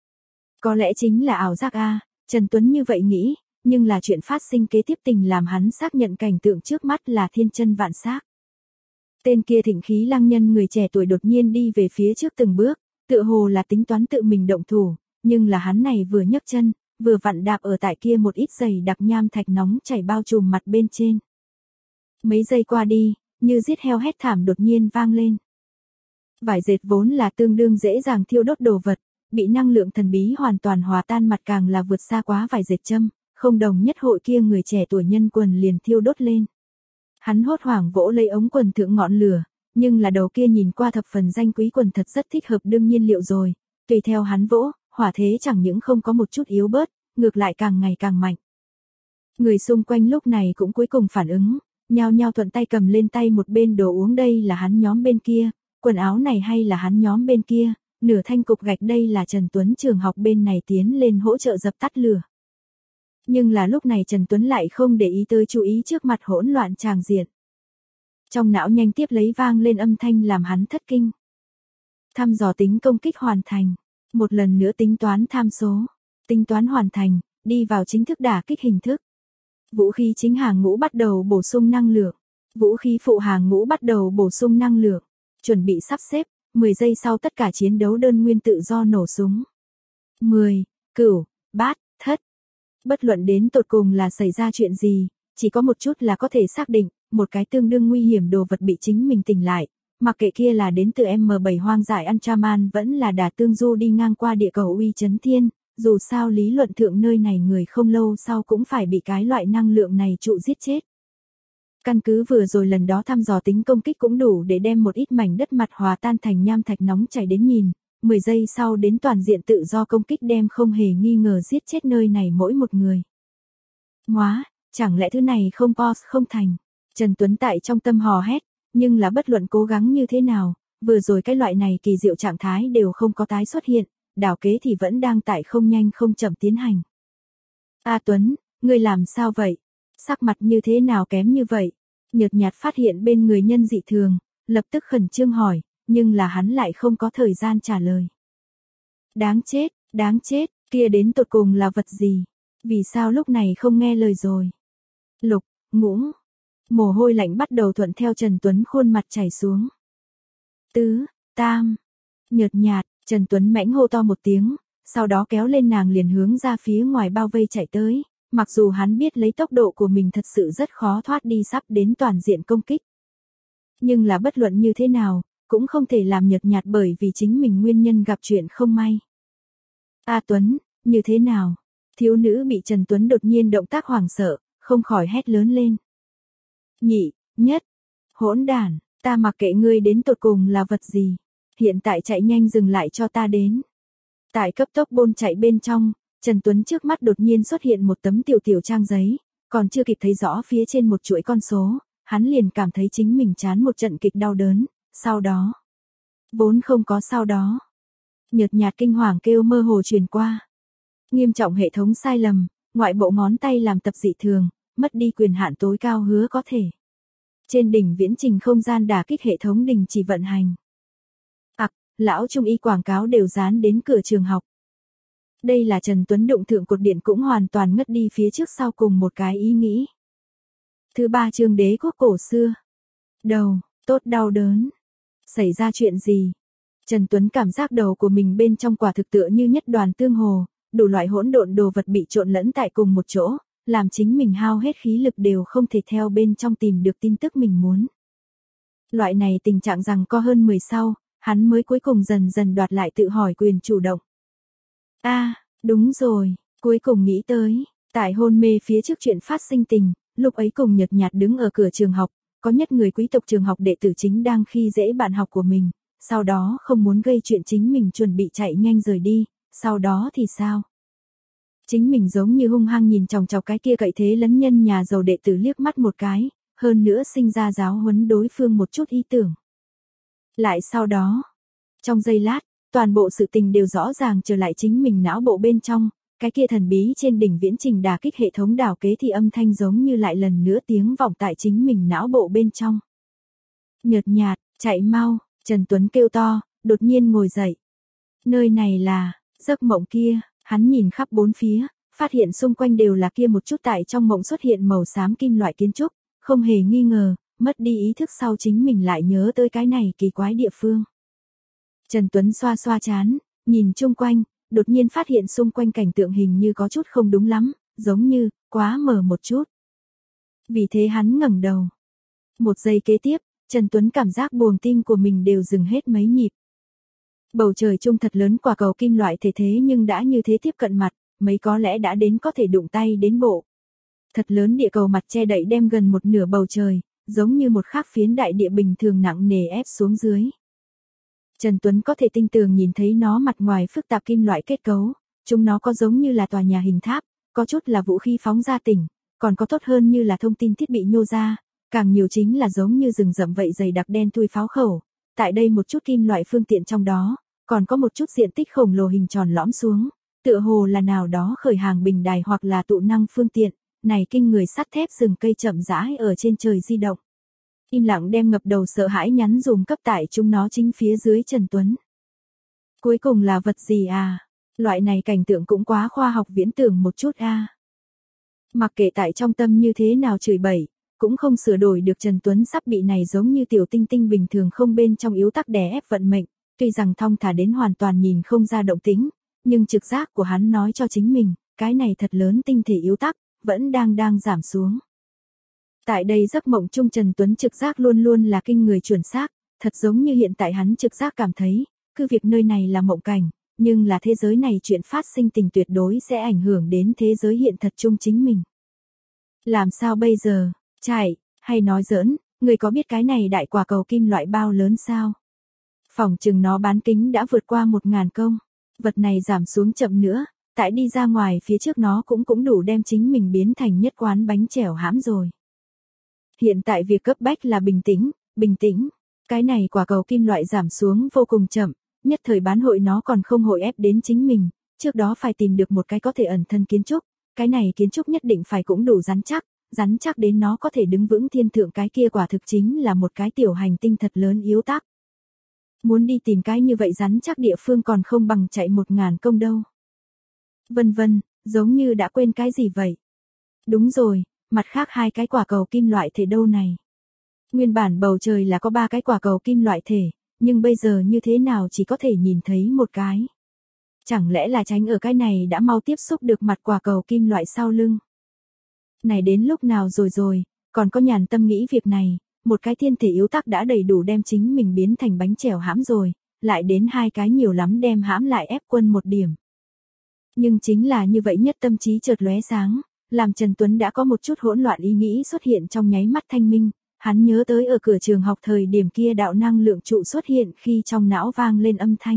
Có lẽ chính là ảo giác a, Trần Tuấn như vậy nghĩ, nhưng là chuyện phát sinh kế tiếp tình làm hắn xác nhận cảnh tượng trước mắt là thiên chân vạn xác. Tên kia thịnh khí lăng nhân người trẻ tuổi đột nhiên đi về phía trước từng bước, tựa hồ là tính toán tự mình động thủ, nhưng là hắn này vừa nhấc chân, vừa vặn đạp ở tại kia một ít giày đặc nham thạch nóng chảy bao trùm mặt bên trên. Mấy giây qua đi, như giết heo hét thảm đột nhiên vang lên. Vải dệt vốn là tương đương dễ dàng thiêu đốt đồ vật, bị năng lượng thần bí hoàn toàn hòa tan mặt càng là vượt xa quá vải dệt châm, không đồng nhất hội kia người trẻ tuổi nhân quần liền thiêu đốt lên. Hắn hốt hoảng vỗ lấy ống quần thượng ngọn lửa, nhưng là đầu kia nhìn qua thập phần danh quý quần thật rất thích hợp đương nhiên liệu rồi, tùy theo hắn vỗ, hỏa thế chẳng những không có một chút yếu bớt, ngược lại càng ngày càng mạnh. Người xung quanh lúc này cũng cuối cùng phản ứng, nhao nhao thuận tay cầm lên tay một bên đồ uống đây là hắn nhóm bên kia, quần áo này hay là hắn nhóm bên kia, nửa thanh cục gạch đây là Trần Tuấn trường học bên này tiến lên hỗ trợ dập tắt lửa. Nhưng là lúc này Trần Tuấn lại không để ý tới chú ý trước mặt hỗn loạn tràng diện. Trong não nhanh tiếp lấy vang lên âm thanh làm hắn thất kinh. Thăm dò tính công kích hoàn thành, một lần nữa tính toán tham số, tính toán hoàn thành, đi vào chính thức đả kích hình thức. Vũ khí chính hàng ngũ bắt đầu bổ sung năng lượng, vũ khí phụ hàng ngũ bắt đầu bổ sung năng lượng, chuẩn bị sắp xếp, mười giây sau tất cả chiến đấu đơn nguyên tự do nổ súng. mười, cửu, bát, thất. Bất luận đến tột cùng là xảy ra chuyện gì, chỉ có một chút là có thể xác định, một cái tương đương nguy hiểm đồ vật bị chính mình tỉnh lại, mặc kệ kia là đến từ M bảy hoang dại Ultraman vẫn là đả tương du đi ngang qua địa cầu uy chấn thiên, dù sao lý luận thượng nơi này người không lâu sau cũng phải bị cái loại năng lượng này trụ giết chết. Căn cứ vừa rồi lần đó thăm dò tính công kích cũng đủ để đem một ít mảnh đất mặt hòa tan thành nham thạch nóng chảy đến nhìn, mười giây sau đến toàn diện tự do công kích đem không hề nghi ngờ giết chết nơi này mỗi một người. Móa, chẳng lẽ thứ này không pos không thành. Trần Tuấn tại trong tâm hò hét, nhưng là bất luận cố gắng như thế nào, vừa rồi cái loại này kỳ diệu trạng thái đều không có tái xuất hiện, đảo kế thì vẫn đang tại không nhanh không chậm tiến hành. A Tuấn, ngươi làm sao vậy? Sắc mặt như thế nào kém như vậy? Nhợt nhạt phát hiện bên người nhân dị thường, lập tức khẩn trương hỏi, nhưng là hắn lại không có thời gian trả lời. Đáng chết, đáng chết, kia đến tột cùng là vật gì? Vì sao lúc này không nghe lời rồi? Lục, Ngũ, mồ hôi lạnh bắt đầu thuận theo Trần Tuấn khuôn mặt chảy xuống. Tứ, Tam, nhợt nhạt, Trần Tuấn mãnh hô to một tiếng, sau đó kéo lên nàng liền hướng ra phía ngoài bao vây chạy tới, mặc dù hắn biết lấy tốc độ của mình thật sự rất khó thoát đi sắp đến toàn diện công kích. Nhưng là bất luận như thế nào, cũng không thể làm nhợt nhạt bởi vì chính mình nguyên nhân gặp chuyện không may. A Tuấn, như thế nào? Thiếu nữ bị Trần Tuấn đột nhiên động tác hoảng sợ, không khỏi hét lớn lên. Nhị, nhất, hỗn đản, ta mặc kệ ngươi đến tột cùng là vật gì, hiện tại chạy nhanh dừng lại cho ta đến. Tại cấp tốc bôn chạy bên trong, Trần Tuấn trước mắt đột nhiên xuất hiện một tấm tiểu tiểu trang giấy, còn chưa kịp thấy rõ phía trên một chuỗi con số, hắn liền cảm thấy chính mình chán một trận kịch đau đớn, sau đó. Vốn không có sau đó. Nhợt nhạt kinh hoàng kêu mơ hồ truyền qua. Nghiêm trọng hệ thống sai lầm, ngoại bộ ngón tay làm tập dị thường, mất đi quyền hạn tối cao hứa có thể. Trên đỉnh viễn trình không gian đả kích hệ thống đình chỉ vận hành. Ặc, lão trung y quảng cáo đều dán đến cửa trường học. Đây là Trần Tuấn đụng thượng cột điện cũng hoàn toàn ngất đi phía trước sau cùng một cái ý nghĩ. Thứ ba chương đế quốc cổ xưa. Đầu, tốt đau đớn. Xảy ra chuyện gì? Trần Tuấn cảm giác đầu của mình bên trong quả thực tựa như nhất đoàn tương hồ, đủ loại hỗn độn đồ vật bị trộn lẫn tại cùng một chỗ, làm chính mình hao hết khí lực đều không thể theo bên trong tìm được tin tức mình muốn. Loại này tình trạng rằng có hơn mười sau, hắn mới cuối cùng dần dần đoạt lại tự hỏi quyền chủ động. A, à, đúng rồi, cuối cùng nghĩ tới, tại hôn mê phía trước chuyện phát sinh tình, lúc ấy cùng nhợt nhạt đứng ở cửa trường học, có nhất người quý tộc trường học đệ tử chính đang khi dễ bạn học của mình, sau đó không muốn gây chuyện chính mình chuẩn bị chạy nhanh rời đi, sau đó thì sao? Chính mình giống như hung hăng nhìn chòng chọc cái kia cậy thế lấn nhân nhà giàu đệ tử liếc mắt một cái, hơn nữa sinh ra giáo huấn đối phương một chút ý tưởng. Lại sau đó, trong giây lát, toàn bộ sự tình đều rõ ràng trở lại chính mình não bộ bên trong, cái kia thần bí trên đỉnh viễn trình đả kích hệ thống đảo kế thì âm thanh giống như lại lần nữa tiếng vọng tại chính mình não bộ bên trong. Nhợt nhạt, chạy mau, Trần Tuấn kêu to, đột nhiên ngồi dậy. Nơi này là, giấc mộng kia, hắn nhìn khắp bốn phía, phát hiện xung quanh đều là kia một chút tại trong mộng xuất hiện màu xám kim loại kiến trúc, không hề nghi ngờ, mất đi ý thức sau chính mình lại nhớ tới cái này kỳ quái địa phương. Trần Tuấn xoa xoa chán, nhìn chung quanh, đột nhiên phát hiện xung quanh cảnh tượng hình như có chút không đúng lắm, giống như, quá mờ một chút. Vì thế hắn ngẩng đầu. Một giây kế tiếp, Trần Tuấn cảm giác buồng tim của mình đều dừng hết mấy nhịp. Bầu trời chung thật lớn quả cầu kim loại thể thế nhưng đã như thế tiếp cận mặt, mấy có lẽ đã đến có thể đụng tay đến bộ. Thật lớn địa cầu mặt che đậy đem gần một nửa bầu trời, giống như một khắc phiến đại địa bình thường nặng nề ép xuống dưới. Trần Tuấn có thể tinh tường nhìn thấy nó mặt ngoài phức tạp kim loại kết cấu, chúng nó có giống như là tòa nhà hình tháp, có chút là vũ khí phóng ra tỉnh, còn có tốt hơn như là thông tin thiết bị nhô ra, càng nhiều chính là giống như rừng rậm vậy dày đặc đen thui pháo khẩu. Tại đây một chút kim loại phương tiện trong đó, còn có một chút diện tích khổng lồ hình tròn lõm xuống, tựa hồ là nào đó khởi hàng bình đài hoặc là tụ năng phương tiện, này kinh người sắt thép rừng cây chậm rãi ở trên trời di động. Im lặng đem ngập đầu sợ hãi nhắn dùng cấp tại chúng nó chính phía dưới Trần Tuấn. Cuối cùng là vật gì à? Loại này cảnh tượng cũng quá khoa học viễn tưởng một chút a. À. Mặc kệ tại trong tâm như thế nào chửi bậy, cũng không sửa đổi được Trần Tuấn sắp bị này giống như tiểu tinh tinh bình thường không bên trong yếu tắc đè ép vận mệnh, tuy rằng thong thả đến hoàn toàn nhìn không ra động tĩnh, nhưng trực giác của hắn nói cho chính mình, cái này thật lớn tinh thể yếu tắc, vẫn đang đang giảm xuống. Tại đây giấc mộng chung Trần Tuấn trực giác luôn luôn là kinh người chuẩn xác, thật giống như hiện tại hắn trực giác cảm thấy, cứ việc nơi này là mộng cảnh, nhưng là thế giới này chuyện phát sinh tình tuyệt đối sẽ ảnh hưởng đến thế giới hiện thật chung chính mình. Làm sao bây giờ? Chạy, Hay nói giỡn, người có biết cái này đại quả cầu kim loại bao lớn sao? Phỏng chừng nó bán kính đã vượt qua một ngàn công. Vật này giảm xuống chậm nữa, tại đi ra ngoài phía trước nó cũng cũng đủ đem chính mình biến thành nhất quán bánh chèo hãm rồi. Hiện tại việc cấp bách là bình tĩnh, bình tĩnh. Cái này quả cầu kim loại giảm xuống vô cùng chậm, nhất thời bán hội nó còn không hội ép đến chính mình, trước đó phải tìm được một cái có thể ẩn thân kiến trúc, cái này kiến trúc nhất định phải cũng đủ rắn chắc, rắn chắc đến nó có thể đứng vững thiên thượng, cái kia quả thực chính là một cái tiểu hành tinh thật lớn yếu tác. Muốn đi tìm cái như vậy rắn chắc địa phương còn không bằng chạy một ngàn công đâu. Vân vân, giống như đã quên cái gì vậy. Đúng rồi, mặt khác hai cái quả cầu kim loại thể đâu này. Nguyên bản bầu trời là có ba cái quả cầu kim loại thể, nhưng bây giờ như thế nào chỉ có thể nhìn thấy một cái. Chẳng lẽ là tránh ở cái này đã mau tiếp xúc được mặt quả cầu kim loại sau lưng. Này đến lúc nào rồi rồi, còn có nhàn tâm nghĩ việc này, một cái thiên thể yếu tắc đã đầy đủ đem chính mình biến thành bánh chèo hãm rồi, lại đến hai cái nhiều lắm đem hãm lại ép quân một điểm. Nhưng chính là như vậy nhất tâm trí chợt lóe sáng, làm Trần Tuấn đã có một chút hỗn loạn ý nghĩ xuất hiện trong nháy mắt thanh minh, hắn nhớ tới ở cửa trường học thời điểm kia đạo năng lượng trụ xuất hiện khi trong não vang lên âm thanh.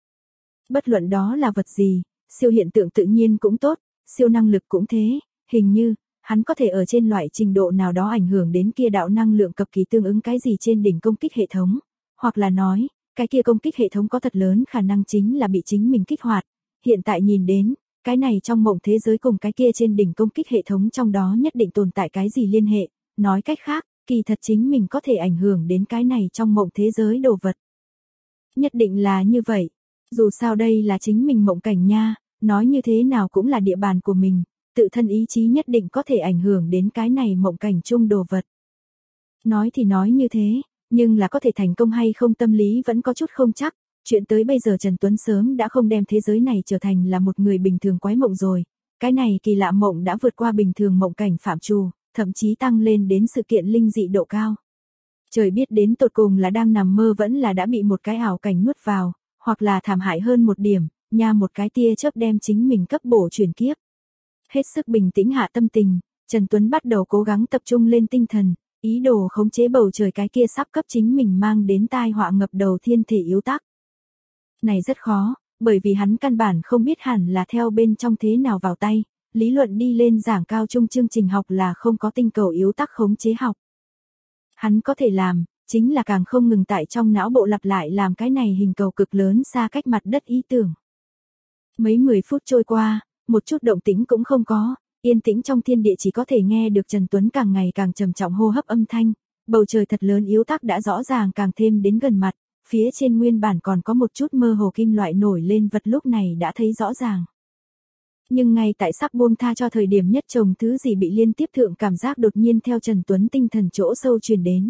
Bất luận đó là vật gì, siêu hiện tượng tự nhiên cũng tốt, siêu năng lực cũng thế, hình như, hắn có thể ở trên loại trình độ nào đó ảnh hưởng đến kia đạo năng lượng cực kỳ tương ứng cái gì trên đỉnh công kích hệ thống, hoặc là nói, cái kia công kích hệ thống có thật lớn khả năng chính là bị chính mình kích hoạt. Hiện tại nhìn đến, cái này trong mộng thế giới cùng cái kia trên đỉnh công kích hệ thống trong đó nhất định tồn tại cái gì liên hệ, nói cách khác, kỳ thật chính mình có thể ảnh hưởng đến cái này trong mộng thế giới đồ vật. Nhất định là như vậy, dù sao đây là chính mình mộng cảnh nha, nói như thế nào cũng là địa bàn của mình, tự thân ý chí nhất định có thể ảnh hưởng đến cái này mộng cảnh chung đồ vật. Nói thì nói như thế, nhưng là có thể thành công hay không tâm lý vẫn có chút không chắc. Chuyện tới bây giờ Trần Tuấn sớm đã không đem thế giới này trở thành là một người bình thường quái mộng rồi. Cái này kỳ lạ mộng đã vượt qua bình thường mộng cảnh phạm trù, thậm chí tăng lên đến sự kiện linh dị độ cao. Trời biết đến tột cùng là đang nằm mơ vẫn là đã bị một cái ảo cảnh nuốt vào, hoặc là thảm hại hơn một điểm, nha một cái tia chớp đem chính mình cấp bổ chuyển kiếp. Hết sức bình tĩnh hạ tâm tình, Trần Tuấn bắt đầu cố gắng tập trung lên tinh thần, ý đồ khống chế bầu trời cái kia sắp cấp chính mình mang đến tai họa ngập đầu thiên thể yếu tắc. Này rất khó, bởi vì hắn căn bản không biết hẳn là theo bên trong thế nào vào tay, lý luận đi lên giảng cao trung chương trình học là không có tinh cầu yếu tắc khống chế học. Hắn có thể làm, chính là càng không ngừng tại trong não bộ lặp lại làm cái này hình cầu cực lớn xa cách mặt đất ý tưởng. Mấy mười phút trôi qua, một chút động tĩnh cũng không có, yên tĩnh trong thiên địa chỉ có thể nghe được Trần Tuấn càng ngày càng trầm trọng hô hấp âm thanh, bầu trời thật lớn yếu tắc đã rõ ràng càng thêm đến gần mặt. Phía trên nguyên bản còn có một chút mơ hồ kim loại nổi lên vật lúc này đã thấy rõ ràng. Nhưng ngay tại sắp buông tha cho thời điểm nhất trồng thứ gì bị liên tiếp thượng cảm giác đột nhiên theo Trần Tuấn tinh thần chỗ sâu truyền đến.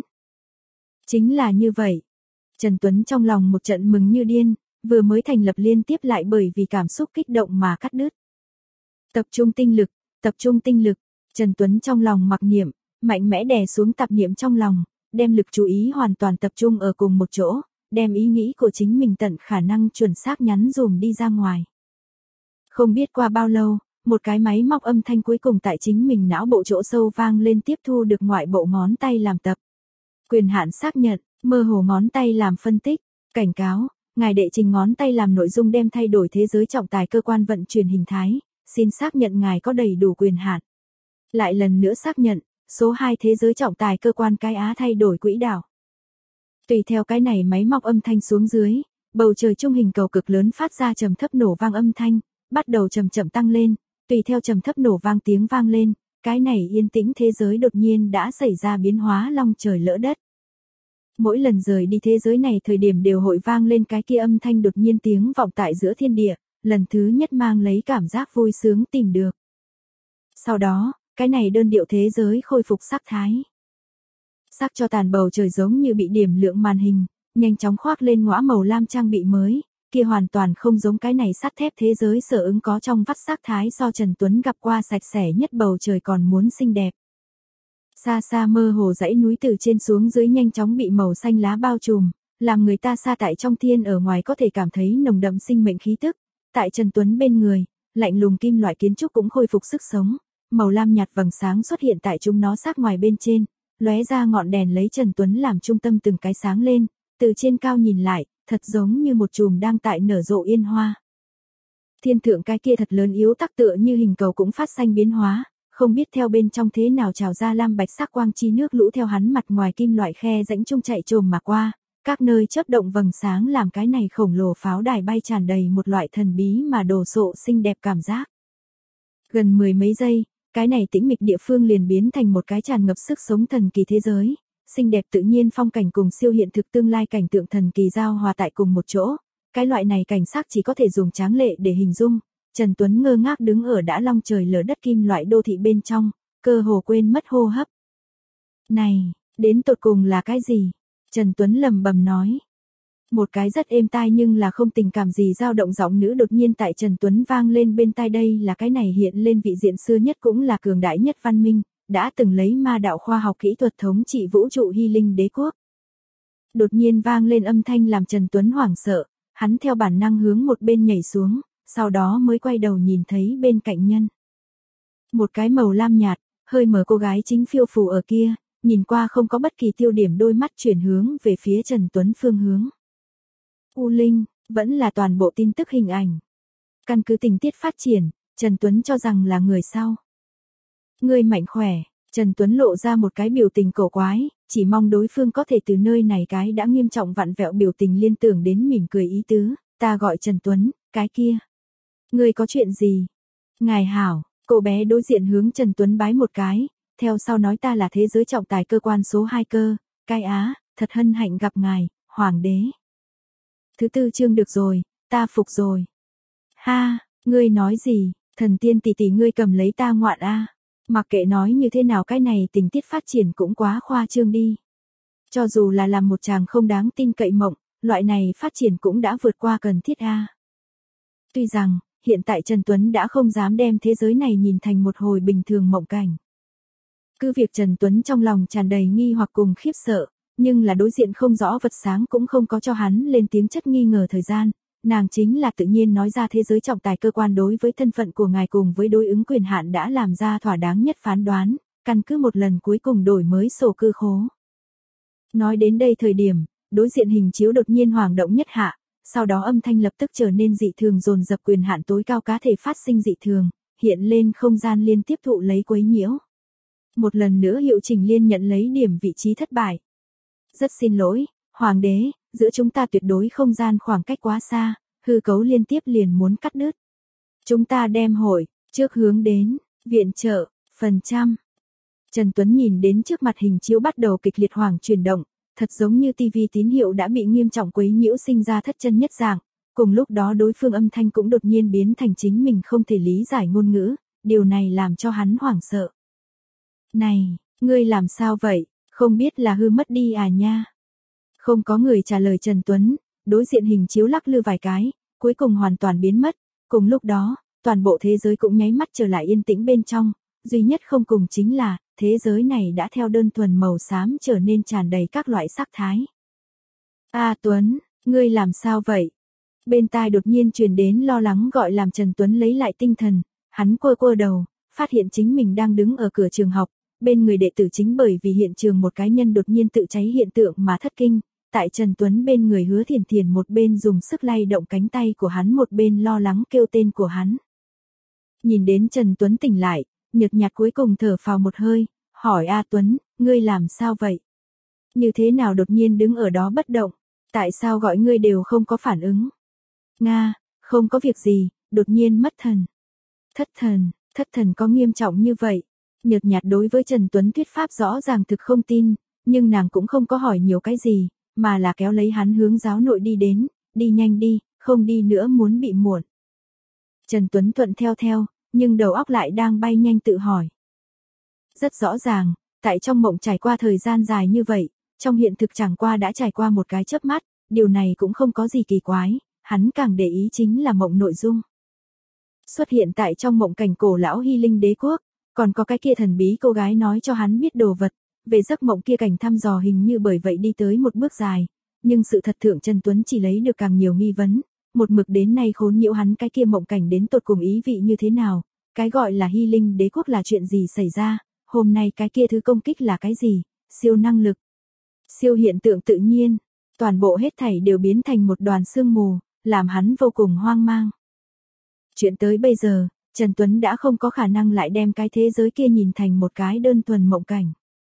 Chính là như vậy. Trần Tuấn trong lòng một trận mừng như điên, vừa mới thành lập liên tiếp lại bởi vì cảm xúc kích động mà cắt đứt. Tập trung tinh lực, tập trung tinh lực, Trần Tuấn trong lòng mặc niệm, mạnh mẽ đè xuống tạp niệm trong lòng, đem lực chú ý hoàn toàn tập trung ở cùng một chỗ. Đem ý nghĩ của chính mình tận khả năng chuẩn xác nhắn dùm đi ra ngoài. Không biết qua bao lâu, một cái máy móc âm thanh cuối cùng tại chính mình não bộ chỗ sâu vang lên tiếp thu được ngoại bộ ngón tay làm tập. Quyền hạn xác nhận, mơ hồ ngón tay làm phân tích, cảnh cáo, ngài đệ trình ngón tay làm nội dung đem thay đổi thế giới trọng tài cơ quan vận chuyển hình thái, xin xác nhận ngài có đầy đủ quyền hạn. Lại lần nữa xác nhận, số hai thế giới trọng tài cơ quan cái Á thay đổi quỹ đạo. Tùy theo cái này máy móc âm thanh xuống dưới, bầu trời trung hình cầu cực lớn phát ra trầm thấp nổ vang âm thanh, bắt đầu chậm chậm tăng lên, tùy theo trầm thấp nổ vang tiếng vang lên, cái này yên tĩnh thế giới đột nhiên đã xảy ra biến hóa long trời lỡ đất. Mỗi lần rời đi thế giới này thời điểm đều hội vang lên cái kia âm thanh đột nhiên tiếng vọng tại giữa thiên địa, lần thứ nhất mang lấy cảm giác vui sướng tìm được. Sau đó, cái này đơn điệu thế giới khôi phục sắc thái. Sắc cho tàn bầu trời giống như bị điểm lượng màn hình, nhanh chóng khoác lên ngõa màu lam trang bị mới, kia hoàn toàn không giống cái này sắt thép thế giới sở ứng có trong vắt sắc thái so Trần Tuấn gặp qua sạch sẽ nhất bầu trời còn muốn xinh đẹp. Xa xa mơ hồ dãy núi từ trên xuống dưới nhanh chóng bị màu xanh lá bao trùm, làm người ta xa tại trong thiên ở ngoài có thể cảm thấy nồng đậm sinh mệnh khí tức. Tại Trần Tuấn bên người, lạnh lùng kim loại kiến trúc cũng khôi phục sức sống, màu lam nhạt vầng sáng xuất hiện tại chúng nó sát ngoài bên trên. lóe ra ngọn đèn lấy Trần Tuấn làm trung tâm từng cái sáng lên, từ trên cao nhìn lại, thật giống như một chùm đang tại nở rộ yên hoa. Thiên thượng cái kia thật lớn yếu tắc tựa như hình cầu cũng phát xanh biến hóa, không biết theo bên trong thế nào trào ra lam bạch sắc quang chi nước lũ theo hắn mặt ngoài kim loại khe rãnh trung chạy trồm mà qua, các nơi chớp động vầng sáng làm cái này khổng lồ pháo đài bay tràn đầy một loại thần bí mà đồ sộ xinh đẹp cảm giác. Gần mười mấy giây, cái này tĩnh mịch địa phương liền biến thành một cái tràn ngập sức sống thần kỳ thế giới, xinh đẹp tự nhiên phong cảnh cùng siêu hiện thực tương lai cảnh tượng thần kỳ giao hòa tại cùng một chỗ. Cái loại này cảnh sắc chỉ có thể dùng tráng lệ để hình dung. Trần Tuấn ngơ ngác đứng ở đã long trời lở đất kim loại đô thị bên trong, cơ hồ quên mất hô hấp. Này, đến tột cùng là cái gì? Trần Tuấn lầm bầm nói. Một cái rất êm tai nhưng là không tình cảm gì dao động giọng nữ đột nhiên tại Trần Tuấn vang lên bên tai, đây là cái này hiện lên vị diện xưa nhất cũng là cường đại nhất văn minh, đã từng lấy ma đạo khoa học kỹ thuật thống trị vũ trụ Hy Linh đế quốc. Đột nhiên vang lên âm thanh làm Trần Tuấn hoảng sợ, hắn theo bản năng hướng một bên nhảy xuống, sau đó mới quay đầu nhìn thấy bên cạnh nhân. Một cái màu lam nhạt, hơi mờ cô gái chính phiêu phù ở kia, nhìn qua không có bất kỳ tiêu điểm, đôi mắt chuyển hướng về phía Trần Tuấn phương hướng. U Linh, vẫn là toàn bộ tin tức hình ảnh. Căn cứ tình tiết phát triển, Trần Tuấn cho rằng là người sau. Người mạnh khỏe, Trần Tuấn lộ ra một cái biểu tình cổ quái, chỉ mong đối phương có thể từ nơi này cái đã nghiêm trọng vặn vẹo biểu tình liên tưởng đến mỉm cười ý tứ, ta gọi Trần Tuấn, cái kia. Người có chuyện gì? Ngài hảo, cô bé đối diện hướng Trần Tuấn bái một cái, theo sau nói ta là thế giới trọng tài cơ quan số hai cơ, cái á, thật hân hạnh gặp ngài, hoàng đế. Thứ tư chương được rồi, ta phục rồi. Ha, ngươi nói gì, thần tiên tỷ tỷ ngươi cầm lấy ta ngoạn a. Mặc kệ nói như thế nào cái này tình tiết phát triển cũng quá khoa trương đi. Cho dù là làm một chàng không đáng tin cậy mộng, loại này phát triển cũng đã vượt qua cần thiết a. Tuy rằng, hiện tại Trần Tuấn đã không dám đem thế giới này nhìn thành một hồi bình thường mộng cảnh. Cứ việc Trần Tuấn trong lòng tràn đầy nghi hoặc cùng khiếp sợ, nhưng là đối diện không rõ vật sáng cũng không có cho hắn lên tiếng chất nghi ngờ thời gian, nàng chính là tự nhiên nói ra thế giới trọng tài cơ quan đối với thân phận của ngài cùng với đối ứng quyền hạn đã làm ra thỏa đáng nhất phán đoán, căn cứ một lần cuối cùng đổi mới sổ cư khố. Nói đến đây thời điểm, đối diện hình chiếu đột nhiên hoảng động nhất hạ, sau đó âm thanh lập tức trở nên dị thường dồn dập, quyền hạn tối cao cá thể phát sinh dị thường, hiện lên không gian liên tiếp thụ lấy quấy nhiễu. Một lần nữa hiệu chỉnh liên nhận lấy điểm vị trí thất bại. Rất xin lỗi, hoàng đế, giữa chúng ta tuyệt đối không gian khoảng cách quá xa, hư cấu liên tiếp liền muốn cắt đứt. Chúng ta đem hội, trước hướng đến, viện trợ, phần trăm. Trần Tuấn nhìn đến trước mặt hình chiếu bắt đầu kịch liệt hoảng chuyển động, thật giống như tivi tín hiệu đã bị nghiêm trọng quấy nhiễu sinh ra thất chân nhất dạng, cùng lúc đó đối phương âm thanh cũng đột nhiên biến thành chính mình không thể lý giải ngôn ngữ, điều này làm cho hắn hoảng sợ. Này, ngươi làm sao vậy, không biết là hư mất đi à nha? Không có người trả lời Trần Tuấn, đối diện hình chiếu lắc lư vài cái, cuối cùng hoàn toàn biến mất, cùng lúc đó, toàn bộ thế giới cũng nháy mắt trở lại yên tĩnh bên trong, duy nhất không cùng chính là, thế giới này đã theo đơn thuần màu xám trở nên tràn đầy các loại sắc thái. A à, Tuấn, ngươi làm sao vậy? Bên tai đột nhiên truyền đến lo lắng gọi làm Trần Tuấn lấy lại tinh thần, hắn quơ quơ đầu, phát hiện chính mình đang đứng ở cửa trường học, bên người đệ tử chính bởi vì hiện trường một cái nhân đột nhiên tự cháy hiện tượng mà thất kinh, tại Trần Tuấn bên người Hứa Thiền Thiền một bên dùng sức lay động cánh tay của hắn một bên lo lắng kêu tên của hắn. Nhìn đến Trần Tuấn tỉnh lại, nhợt nhạt cuối cùng thở phào một hơi, hỏi A Tuấn, ngươi làm sao vậy? Như thế nào đột nhiên đứng ở đó bất động, tại sao gọi ngươi đều không có phản ứng? Nga, không có việc gì, đột nhiên mất thần. Thất thần, thất thần có nghiêm trọng như vậy? Nhợt nhạt đối với Trần Tuấn thuyết pháp rõ ràng thực không tin, nhưng nàng cũng không có hỏi nhiều cái gì, mà là kéo lấy hắn hướng giáo nội đi đến, đi nhanh đi, không đi nữa muốn bị muộn. Trần Tuấn thuận theo theo, nhưng đầu óc lại đang bay nhanh tự hỏi. Rất rõ ràng, tại trong mộng trải qua thời gian dài như vậy, trong hiện thực chẳng qua đã trải qua một cái chớp mắt, điều này cũng không có gì kỳ quái, hắn càng để ý chính là mộng nội dung. Xuất hiện tại trong mộng cảnh cổ lão Hy Linh đế quốc, còn có cái kia thần bí cô gái nói cho hắn biết đồ vật, về giấc mộng kia cảnh thăm dò hình như bởi vậy đi tới một bước dài, nhưng sự thật thượng Trần Tuấn chỉ lấy được càng nhiều nghi vấn, một mực đến nay khốn nhiễu hắn cái kia mộng cảnh đến tột cùng ý vị như thế nào, cái gọi là Hy Linh đế quốc là chuyện gì xảy ra, hôm nay cái kia thứ công kích là cái gì, siêu năng lực, siêu hiện tượng tự nhiên, toàn bộ hết thảy đều biến thành một đoàn sương mù, làm hắn vô cùng hoang mang. Chuyện tới bây giờ, Trần Tuấn đã không có khả năng lại đem cái thế giới kia nhìn thành một cái đơn thuần mộng cảnh.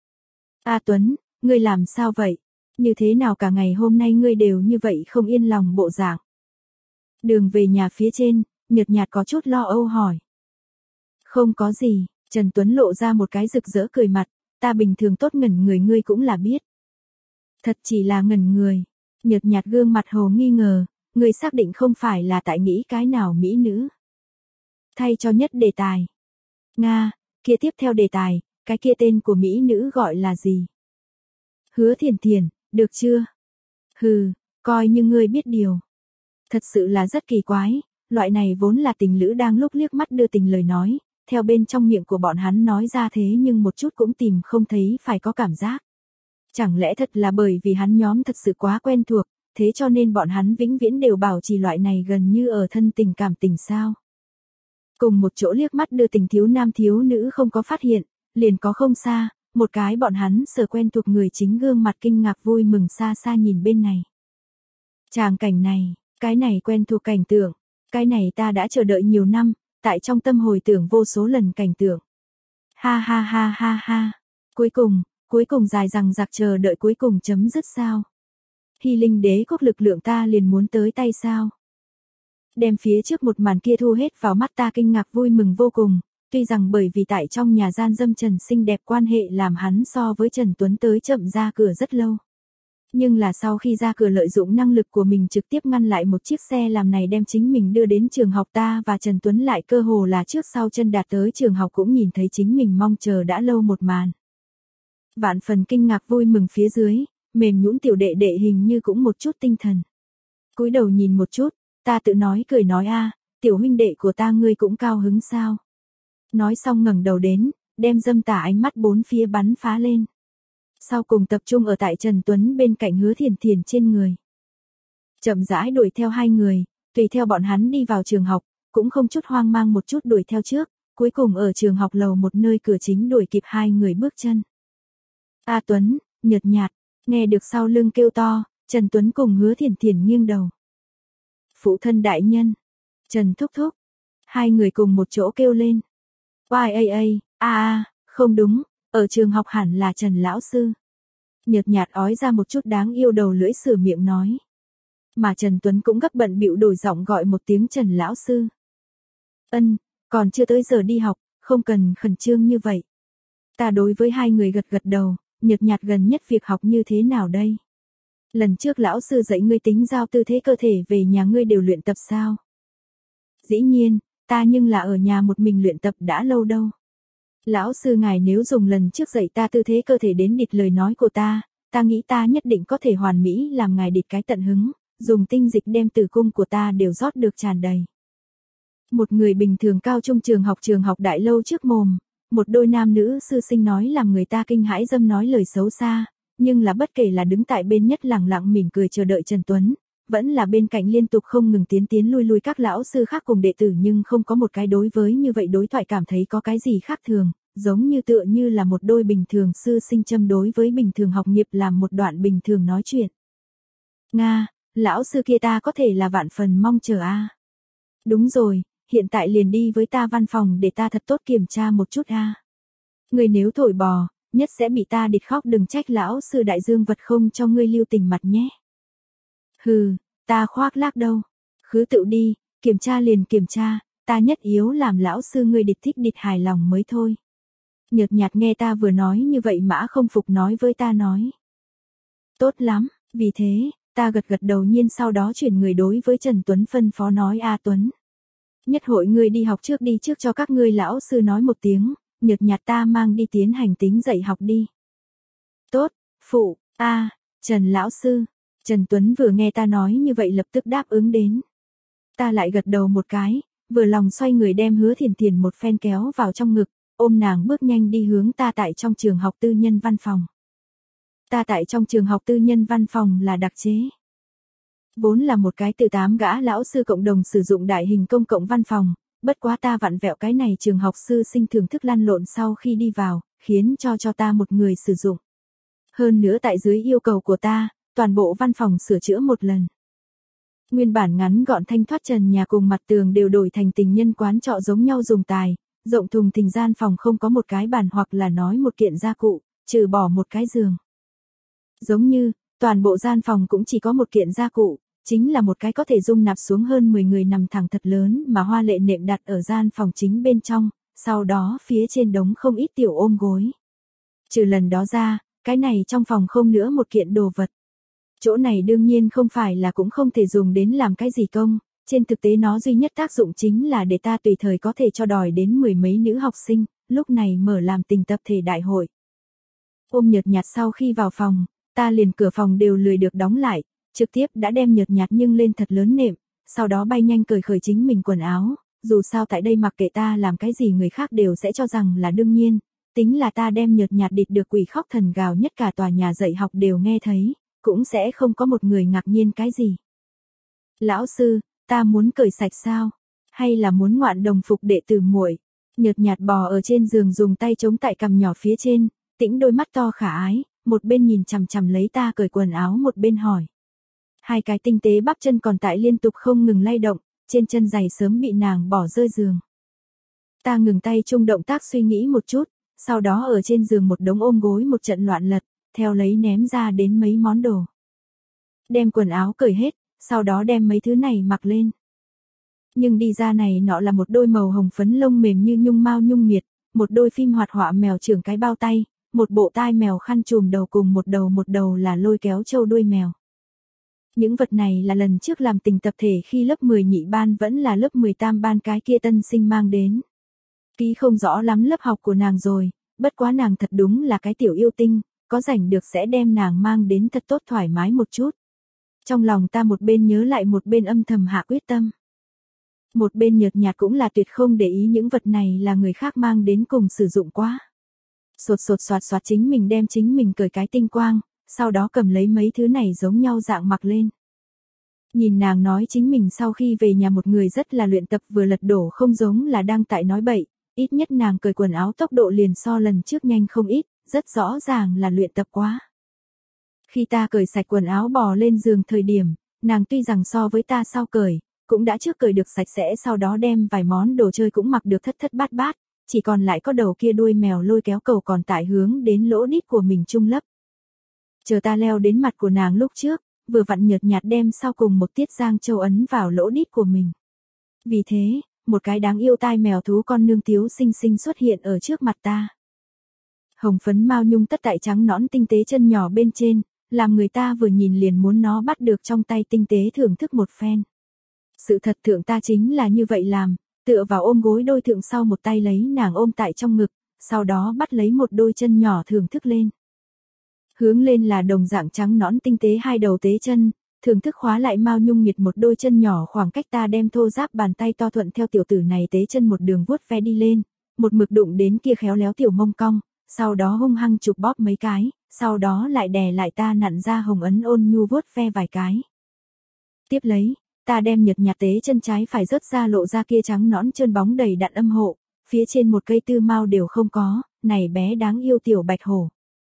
A Tuấn, ngươi làm sao vậy? Như thế nào cả ngày hôm nay ngươi đều như vậy không yên lòng bộ dạng? Đường về nhà phía trên, Nhợt Nhạt có chút lo âu hỏi. Không có gì, Trần Tuấn lộ ra một cái rực rỡ cười mặt, ta bình thường tốt ngẩn người ngươi cũng là biết. Thật chỉ là ngẩn người. Nhợt Nhạt gương mặt hồ nghi ngờ, ngươi xác định không phải là tại nghĩ cái nào mỹ nữ. Thay cho nhất đề tài. Nga, kia tiếp theo đề tài, cái kia tên của mỹ nữ gọi là gì? Hứa Thiền Thiền, được chưa? Hừ, coi như ngươi biết điều. Thật sự là rất kỳ quái, loại này vốn là tình lữ đang lúc liếc mắt đưa tình lời nói, theo bên trong miệng của bọn hắn nói ra thế nhưng một chút cũng tìm không thấy phải có cảm giác. Chẳng lẽ thật là bởi vì hắn nhóm thật sự quá quen thuộc, thế cho nên bọn hắn vĩnh viễn đều bảo trì loại này gần như ở thân tình cảm tình sao? Cùng một chỗ liếc mắt đưa tình thiếu nam thiếu nữ không có phát hiện, liền có không xa, một cái bọn hắn sờ quen thuộc người chính gương mặt kinh ngạc vui mừng xa xa nhìn bên này. Tràng cảnh này, cái này quen thuộc cảnh tượng, cái này ta đã chờ đợi nhiều năm, tại trong tâm hồi tưởng vô số lần cảnh tượng. Ha ha ha ha ha, cuối cùng, cuối cùng dài dằng dặc chờ đợi cuối cùng chấm dứt sao? Hy Linh đế quốc lực lượng ta liền muốn tới tay sao? Đem phía trước một màn kia thu hết vào mắt ta kinh ngạc vui mừng vô cùng, tuy rằng bởi vì tại trong nhà gian dâm Trần xinh đẹp quan hệ làm hắn so với Trần Tuấn tới chậm ra cửa rất lâu. Nhưng là sau khi ra cửa lợi dụng năng lực của mình trực tiếp ngăn lại một chiếc xe làm này đem chính mình đưa đến trường học ta và Trần Tuấn lại cơ hồ là trước sau chân đạt tới trường học cũng nhìn thấy chính mình mong chờ đã lâu một màn. Vạn phần kinh ngạc vui mừng phía dưới, mềm nhũn tiểu đệ đệ hình như cũng một chút tinh thần. Cúi đầu nhìn một chút, ta tự nói cười nói a, tiểu huynh đệ của ta ngươi cũng cao hứng sao? Nói xong ngẩng đầu đến, đem dâm tà ánh mắt bốn phía bắn phá lên. Sau cùng tập trung ở tại Trần Tuấn bên cạnh Hứa Thiền Thiền trên người. Chậm rãi đuổi theo hai người, tùy theo bọn hắn đi vào trường học, cũng không chút hoang mang một chút đuổi theo trước, cuối cùng ở trường học lầu một nơi cửa chính đuổi kịp hai người bước chân. A Tuấn, Nhợt Nhạt, nghe được sau lưng kêu to, Trần Tuấn cùng Hứa Thiền Thiền nghiêng đầu. Phụ thân đại nhân, Trần thúc thúc, hai người cùng một chỗ kêu lên. Oai a a, a a, không đúng, ở trường học hẳn là Trần lão sư. Nhợt Nhạt ói ra một chút đáng yêu đầu lưỡi sửa miệng nói. Mà Trần Tuấn cũng gấp bận bịu đổi giọng gọi một tiếng Trần lão sư. Ân, còn chưa tới giờ đi học, không cần khẩn trương như vậy. Ta đối với hai người gật gật đầu, Nhợt Nhạt gần nhất việc học như thế nào đây? Lần trước lão sư dạy ngươi tính giao tư thế cơ thể về nhà ngươi đều luyện tập sao? Dĩ nhiên, ta nhưng là ở nhà một mình luyện tập đã lâu đâu. Lão sư ngài nếu dùng lần trước dạy ta tư thế cơ thể đến địch lời nói của ta, ta nghĩ ta nhất định có thể hoàn mỹ làm ngài địch cái tận hứng, dùng tinh dịch đem tử cung của ta đều rót được tràn đầy. Một người bình thường cao trung trường học trường học đại lâu trước mồm, một đôi nam nữ sư sinh nói làm người ta kinh hãi dâm nói lời xấu xa, nhưng là bất kể là đứng tại bên nhất lẳng lặng mỉm cười chờ đợi Trần Tuấn, vẫn là bên cạnh liên tục không ngừng tiến tiến lui lui các lão sư khác cùng đệ tử nhưng không có một cái đối với như vậy đối thoại cảm thấy có cái gì khác thường, giống như tựa như là một đôi bình thường sư sinh châm đối với bình thường học nghiệp làm một đoạn bình thường nói chuyện. Nga, lão sư kia ta có thể là vạn phần mong chờ a. Đúng rồi, hiện tại liền đi với ta văn phòng để ta thật tốt kiểm tra một chút a. Người nếu thổi bò, nhất sẽ bị ta địt khóc đừng trách lão sư đại dương vật không cho ngươi lưu tình mặt nhé. Hừ, ta khoác lác đâu. Khứ tự đi, kiểm tra liền kiểm tra, ta nhất yếu làm lão sư ngươi địch thích địch hài lòng mới thôi. Nhợt Nhạt nghe ta vừa nói như vậy mã không phục nói với ta nói. Tốt lắm, vì thế, ta gật gật đầu nhiên sau đó chuyển người đối với Trần Tuấn phân phó nói A Tuấn. Nhất hội ngươi đi học trước đi trước cho các ngươi lão sư nói một tiếng, Nhợt Nhạt ta mang đi tiến hành tính dạy học đi. Tốt, phụ, a, Trần lão sư. Trần Tuấn vừa nghe ta nói như vậy lập tức đáp ứng đến. Ta lại gật đầu một cái, vừa lòng xoay người đem Hứa Thiền Thiền một phen kéo vào trong ngực, ôm nàng bước nhanh đi hướng ta tại trong trường học tư nhân văn phòng. Ta tại trong trường học tư nhân văn phòng là đặc chế. Vốn là một cái từ tám gã lão sư cộng đồng sử dụng đại hình công cộng văn phòng, bất quá ta vặn vẹo cái này trường học sư sinh thưởng thức lăn lộn sau khi đi vào, khiến cho cho ta một người sử dụng. Hơn nữa tại dưới yêu cầu của ta, toàn bộ văn phòng sửa chữa một lần. Nguyên bản ngắn gọn thanh thoát trần nhà cùng mặt tường đều đổi thành tình nhân quán trọ giống nhau dùng tài, rộng thùng thình gian phòng không có một cái bàn hoặc là nói một kiện gia cụ, trừ bỏ một cái giường. Giống như, toàn bộ gian phòng cũng chỉ có một kiện gia cụ, chính là một cái có thể dung nạp xuống hơn mười người nằm thẳng thật lớn mà hoa lệ nệm đặt ở gian phòng chính bên trong, sau đó phía trên đống không ít tiểu ôm gối. Trừ lần đó ra, cái này trong phòng không nữa một kiện đồ vật. Chỗ này đương nhiên không phải là cũng không thể dùng đến làm cái gì công, trên thực tế nó duy nhất tác dụng chính là để ta tùy thời có thể cho đòi đến mười mấy nữ học sinh, lúc này mở làm tình tập thể đại hội. Ôm nhợt nhạt sau khi vào phòng, ta liền cửa phòng đều lười được đóng lại, trực tiếp đã đem nhợt nhạt nhưng lên thật lớn nệm, sau đó bay nhanh cởi khởi chính mình quần áo, dù sao tại đây mặc kệ ta làm cái gì người khác đều sẽ cho rằng là đương nhiên, tính là ta đem nhợt nhạt địt được quỷ khóc thần gào nhất cả tòa nhà dạy học đều nghe thấy, cũng sẽ không có một người ngạc nhiên cái gì. Lão sư, ta muốn cởi sạch sao? Hay là muốn ngoạn đồng phục đệ tử muội? Nhợt nhạt bò ở trên giường dùng tay chống tại cằm nhỏ phía trên, tĩnh đôi mắt to khả ái, một bên nhìn chằm chằm lấy ta cởi quần áo một bên hỏi. Hai cái tinh tế bắp chân còn tại liên tục không ngừng lay động, trên chân giày sớm bị nàng bỏ rơi giường. Ta ngừng tay chung động tác suy nghĩ một chút, sau đó ở trên giường một đống ôm gối một trận loạn lật, theo lấy ném ra đến mấy món đồ. Đem quần áo cởi hết, sau đó đem mấy thứ này mặc lên. Nhưng đi ra này nọ là một đôi màu hồng phấn lông mềm như nhung mao nhung miệt, một đôi phim hoạt họa mèo trưởng cái bao tay, một bộ tai mèo khăn trùm đầu cùng một đầu một đầu là lôi kéo trâu đuôi mèo. Những vật này là lần trước làm tình tập thể khi lớp mười nhị ban vẫn là lớp mười tam ban cái kia tân sinh mang đến. Ký không rõ lắm lớp học của nàng rồi, bất quá nàng thật đúng là cái tiểu yêu tinh, có rảnh được sẽ đem nàng mang đến thật tốt thoải mái một chút. Trong lòng ta một bên nhớ lại một bên âm thầm hạ quyết tâm. Một bên nhợt nhạt cũng là tuyệt không để ý những vật này là người khác mang đến cùng sử dụng quá. Sột sột soạt soạt chính mình đem chính mình cởi cái tinh quang, sau đó cầm lấy mấy thứ này giống nhau dạng mặc lên. Nhìn nàng nói chính mình sau khi về nhà một người rất là luyện tập vừa lật đổ không giống là đang tại nói bậy, ít nhất nàng cởi quần áo tốc độ liền so lần trước nhanh không ít, rất rõ ràng là luyện tập quá. Khi ta cởi sạch quần áo bò lên giường thời điểm, nàng tuy rằng so với ta sau cởi, cũng đã trước cởi được sạch sẽ sau đó đem vài món đồ chơi cũng mặc được thất thất bát bát, chỉ còn lại có đầu kia đuôi mèo lôi kéo cầu còn tại hướng đến lỗ đít của mình trung lấp. Chờ ta leo đến mặt của nàng lúc trước, vừa vặn nhợt nhạt đem sau cùng một tiết giang châu ấn vào lỗ đít của mình. Vì thế, một cái đáng yêu tai mèo thú con nương thiếu xinh xinh xuất hiện ở trước mặt ta. Hồng phấn mao nhung tất tại trắng nõn tinh tế chân nhỏ bên trên, làm người ta vừa nhìn liền muốn nó bắt được trong tay tinh tế thưởng thức một phen. Sự thật thượng ta chính là như vậy làm, tựa vào ôm gối đôi thượng sau một tay lấy nàng ôm tại trong ngực, sau đó bắt lấy một đôi chân nhỏ thưởng thức lên. Hướng lên là đồng dạng trắng nõn tinh tế hai đầu tế chân, thưởng thức khóa lại mao nhung nhiệt một đôi chân nhỏ khoảng cách ta đem thô ráp bàn tay to thuận theo tiểu tử này tế chân một đường vuốt ve đi lên, một mực đụng đến kia khéo léo tiểu mông cong, sau đó hung hăng chụp bóp mấy cái, sau đó lại đè lại ta nặn ra hồng ấn ôn nhu vuốt ve vài cái. Tiếp lấy, ta đem nhợt nhạt tế chân trái phải rớt ra lộ ra kia trắng nõn trơn bóng đầy đặn âm hộ, phía trên một cây tư mao đều không có, này bé đáng yêu tiểu bạch hổ.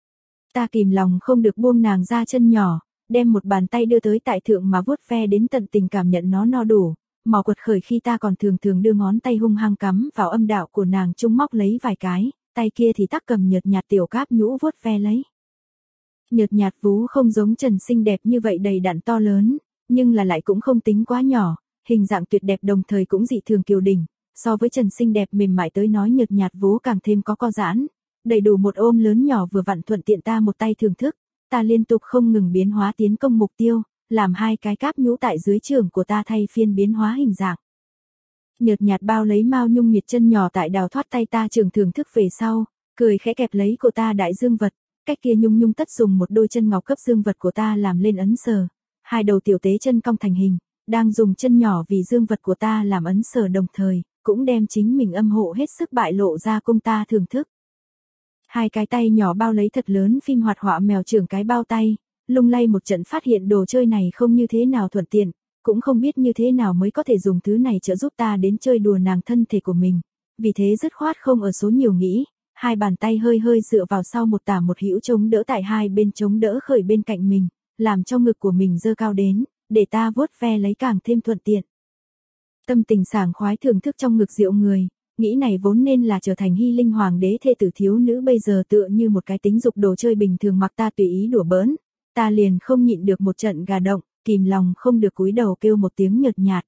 Ta kìm lòng không được buông nàng ra chân nhỏ, đem một bàn tay đưa tới tại thượng mà vuốt ve đến tận tình cảm nhận nó no đủ, mò quật khởi khi ta còn thường thường đưa ngón tay hung hăng cắm vào âm đạo của nàng trung móc lấy vài cái, tay kia thì tắc cầm nhợt nhạt tiểu cáp nhũ vuốt ve lấy. Nhợt nhạt vú không giống Trần xinh đẹp như vậy đầy đặn to lớn, nhưng là lại cũng không tính quá nhỏ, hình dạng tuyệt đẹp đồng thời cũng dị thường kiều đỉnh, so với Trần xinh đẹp mềm mại tới nói nhợt nhạt vú càng thêm có co giãn, đầy đủ một ôm lớn nhỏ vừa vặn thuận tiện ta một tay thưởng thức, ta liên tục không ngừng biến hóa tiến công mục tiêu, làm hai cái cáp nhũ tại dưới trường của ta thay phiên biến hóa hình dạng. Nhợt nhạt bao lấy mao nhung nhiệt chân nhỏ tại đào thoát tay ta trường thưởng thức về sau, cười khẽ kẹp lấy của ta đại dương vật, cách kia nhung nhung tất dùng một đôi chân ngọc cấp dương vật của ta làm lên ấn sờ, hai đầu tiểu tế chân cong thành hình, đang dùng chân nhỏ vì dương vật của ta làm ấn sờ đồng thời, cũng đem chính mình âm hộ hết sức bại lộ ra cung ta thưởng thức. Hai cái tay nhỏ bao lấy thật lớn phim hoạt họa mèo trưởng cái bao tay, lung lay một trận phát hiện đồ chơi này không như thế nào thuận tiện, cũng không biết như thế nào mới có thể dùng thứ này trợ giúp ta đến chơi đùa nàng thân thể của mình, vì thế dứt khoát không ở số nhiều nghĩ, hai bàn tay hơi hơi dựa vào sau một tả một hữu chống đỡ tại hai bên chống đỡ khởi bên cạnh mình, làm cho ngực của mình dơ cao đến, để ta vuốt ve lấy càng thêm thuận tiện. Tâm tình sảng khoái thưởng thức trong ngực rượu người, nghĩ này vốn nên là trở thành hy linh hoàng đế thê tử thiếu nữ bây giờ tựa như một cái tính dục đồ chơi bình thường mặc ta tùy ý đùa bỡn, ta liền không nhịn được một trận gà động, kìm lòng không được cúi đầu kêu một tiếng nhợt nhạt.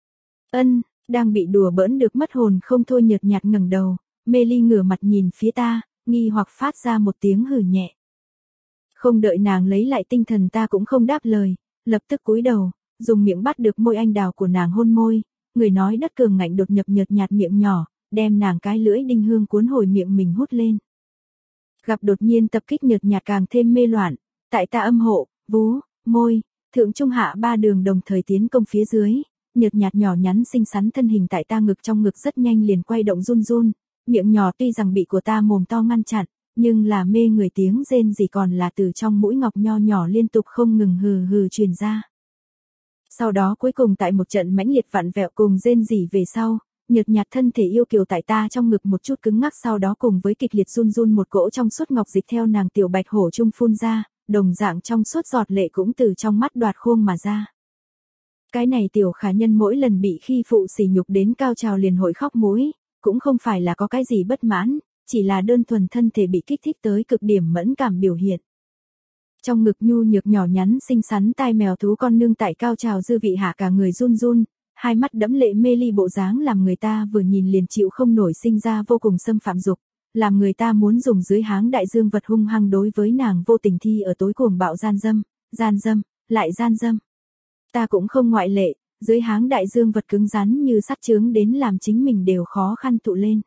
Ân, đang bị đùa bỡn được mất hồn không thôi nhợt nhạt ngẩng đầu, mê ly ngửa mặt nhìn phía ta, nghi hoặc phát ra một tiếng hừ nhẹ. Không đợi nàng lấy lại tinh thần ta cũng không đáp lời, lập tức cúi đầu, dùng miệng bắt được môi anh đào của nàng hôn môi, người nói đất cường ngạnh đột nhập nhợt nhạt miệng nhỏ, đem nàng cái lưỡi đinh hương cuốn hồi miệng mình hút lên. Gặp đột nhiên tập kích nhợt nhạt càng thêm mê loạn, tại ta âm hộ, vú, môi, thượng trung hạ ba đường đồng thời tiến công phía dưới, nhợt nhạt nhỏ nhắn xinh xắn thân hình tại ta ngực trong ngực rất nhanh liền quay động run run, miệng nhỏ tuy rằng bị của ta mồm to ngăn chặn, nhưng là mê người tiếng rên gì còn là từ trong mũi ngọc nho nhỏ liên tục không ngừng hừ hừ truyền ra. Sau đó cuối cùng tại một trận mãnh liệt vặn vẹo cùng rên rỉ về sau, nhợt nhạt thân thể yêu kiều tại ta trong ngực một chút cứng ngắc sau đó cùng với kịch liệt run run một cỗ trong suốt ngọc dịch theo nàng tiểu bạch hổ trung phun ra, đồng dạng trong suốt giọt lệ cũng từ trong mắt đoạt khuôn mà ra. Cái này tiểu khả nhân mỗi lần bị khi phụ sỉ nhục đến cao trào liền hội khóc mũi, cũng không phải là có cái gì bất mãn, chỉ là đơn thuần thân thể bị kích thích tới cực điểm mẫn cảm biểu hiện. Trong ngực nhu nhược nhỏ nhắn xinh xắn tai mèo thú con nương tại cao trào dư vị hạ cả người run run, hai mắt đẫm lệ mê ly bộ dáng làm người ta vừa nhìn liền chịu không nổi sinh ra vô cùng xâm phạm dục, làm người ta muốn dùng dưới háng đại dương vật hung hăng đối với nàng vô tình thi ở tối cuồng bạo gian dâm, gian dâm, lại gian dâm. Ta cũng không ngoại lệ, dưới háng đại dương vật cứng rắn như sắt chướng đến làm chính mình đều khó khăn tụ lên.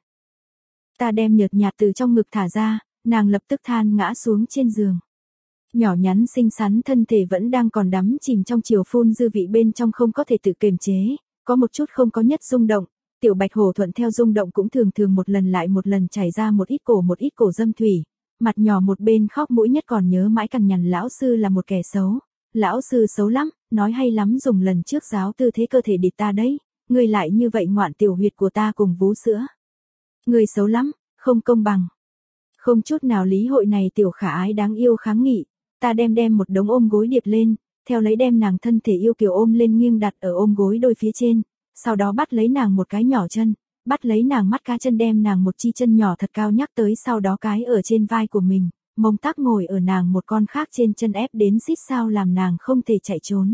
Ta đem nhợt nhạt từ trong ngực thả ra, nàng lập tức than ngã xuống trên giường. Nhỏ nhắn xinh xắn thân thể vẫn đang còn đắm chìm trong chiều phun dư vị bên trong không có thể tự kiềm chế, có một chút không có nhất rung động, tiểu bạch hổ thuận theo rung động cũng thường thường một lần lại một lần chảy ra một ít cổ một ít cổ dâm thủy, mặt nhỏ một bên khóc mũi nhất còn nhớ mãi cằn nhằn lão sư là một kẻ xấu, lão sư xấu lắm, nói hay lắm dùng lần trước giáo tư thế cơ thể địch ta đấy, ngươi lại như vậy ngoạn tiểu huyệt của ta cùng vú sữa. Ngươi xấu lắm, không công bằng. Không chút nào lý hội này tiểu khả ái đáng yêu kháng nghị, ta đem đem một đống ôm gối điệp lên, theo lấy đem nàng thân thể yêu kiều ôm lên nghiêng đặt ở ôm gối đôi phía trên, sau đó bắt lấy nàng một cái nhỏ chân, bắt lấy nàng mắt cá chân đem nàng một chi chân nhỏ thật cao nhắc tới sau đó cái ở trên vai của mình, mông tác ngồi ở nàng một con khác trên chân ép đến xít sao làm nàng không thể chạy trốn.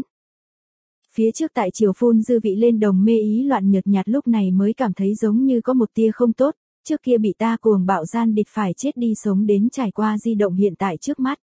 Phía trước tại chiều phun dư vị lên đồng mê ý loạn nhợt nhạt lúc này mới cảm thấy giống như có một tia không tốt, trước kia bị ta cuồng bạo gian địch phải chết đi sống đến trải qua di động hiện tại trước mắt.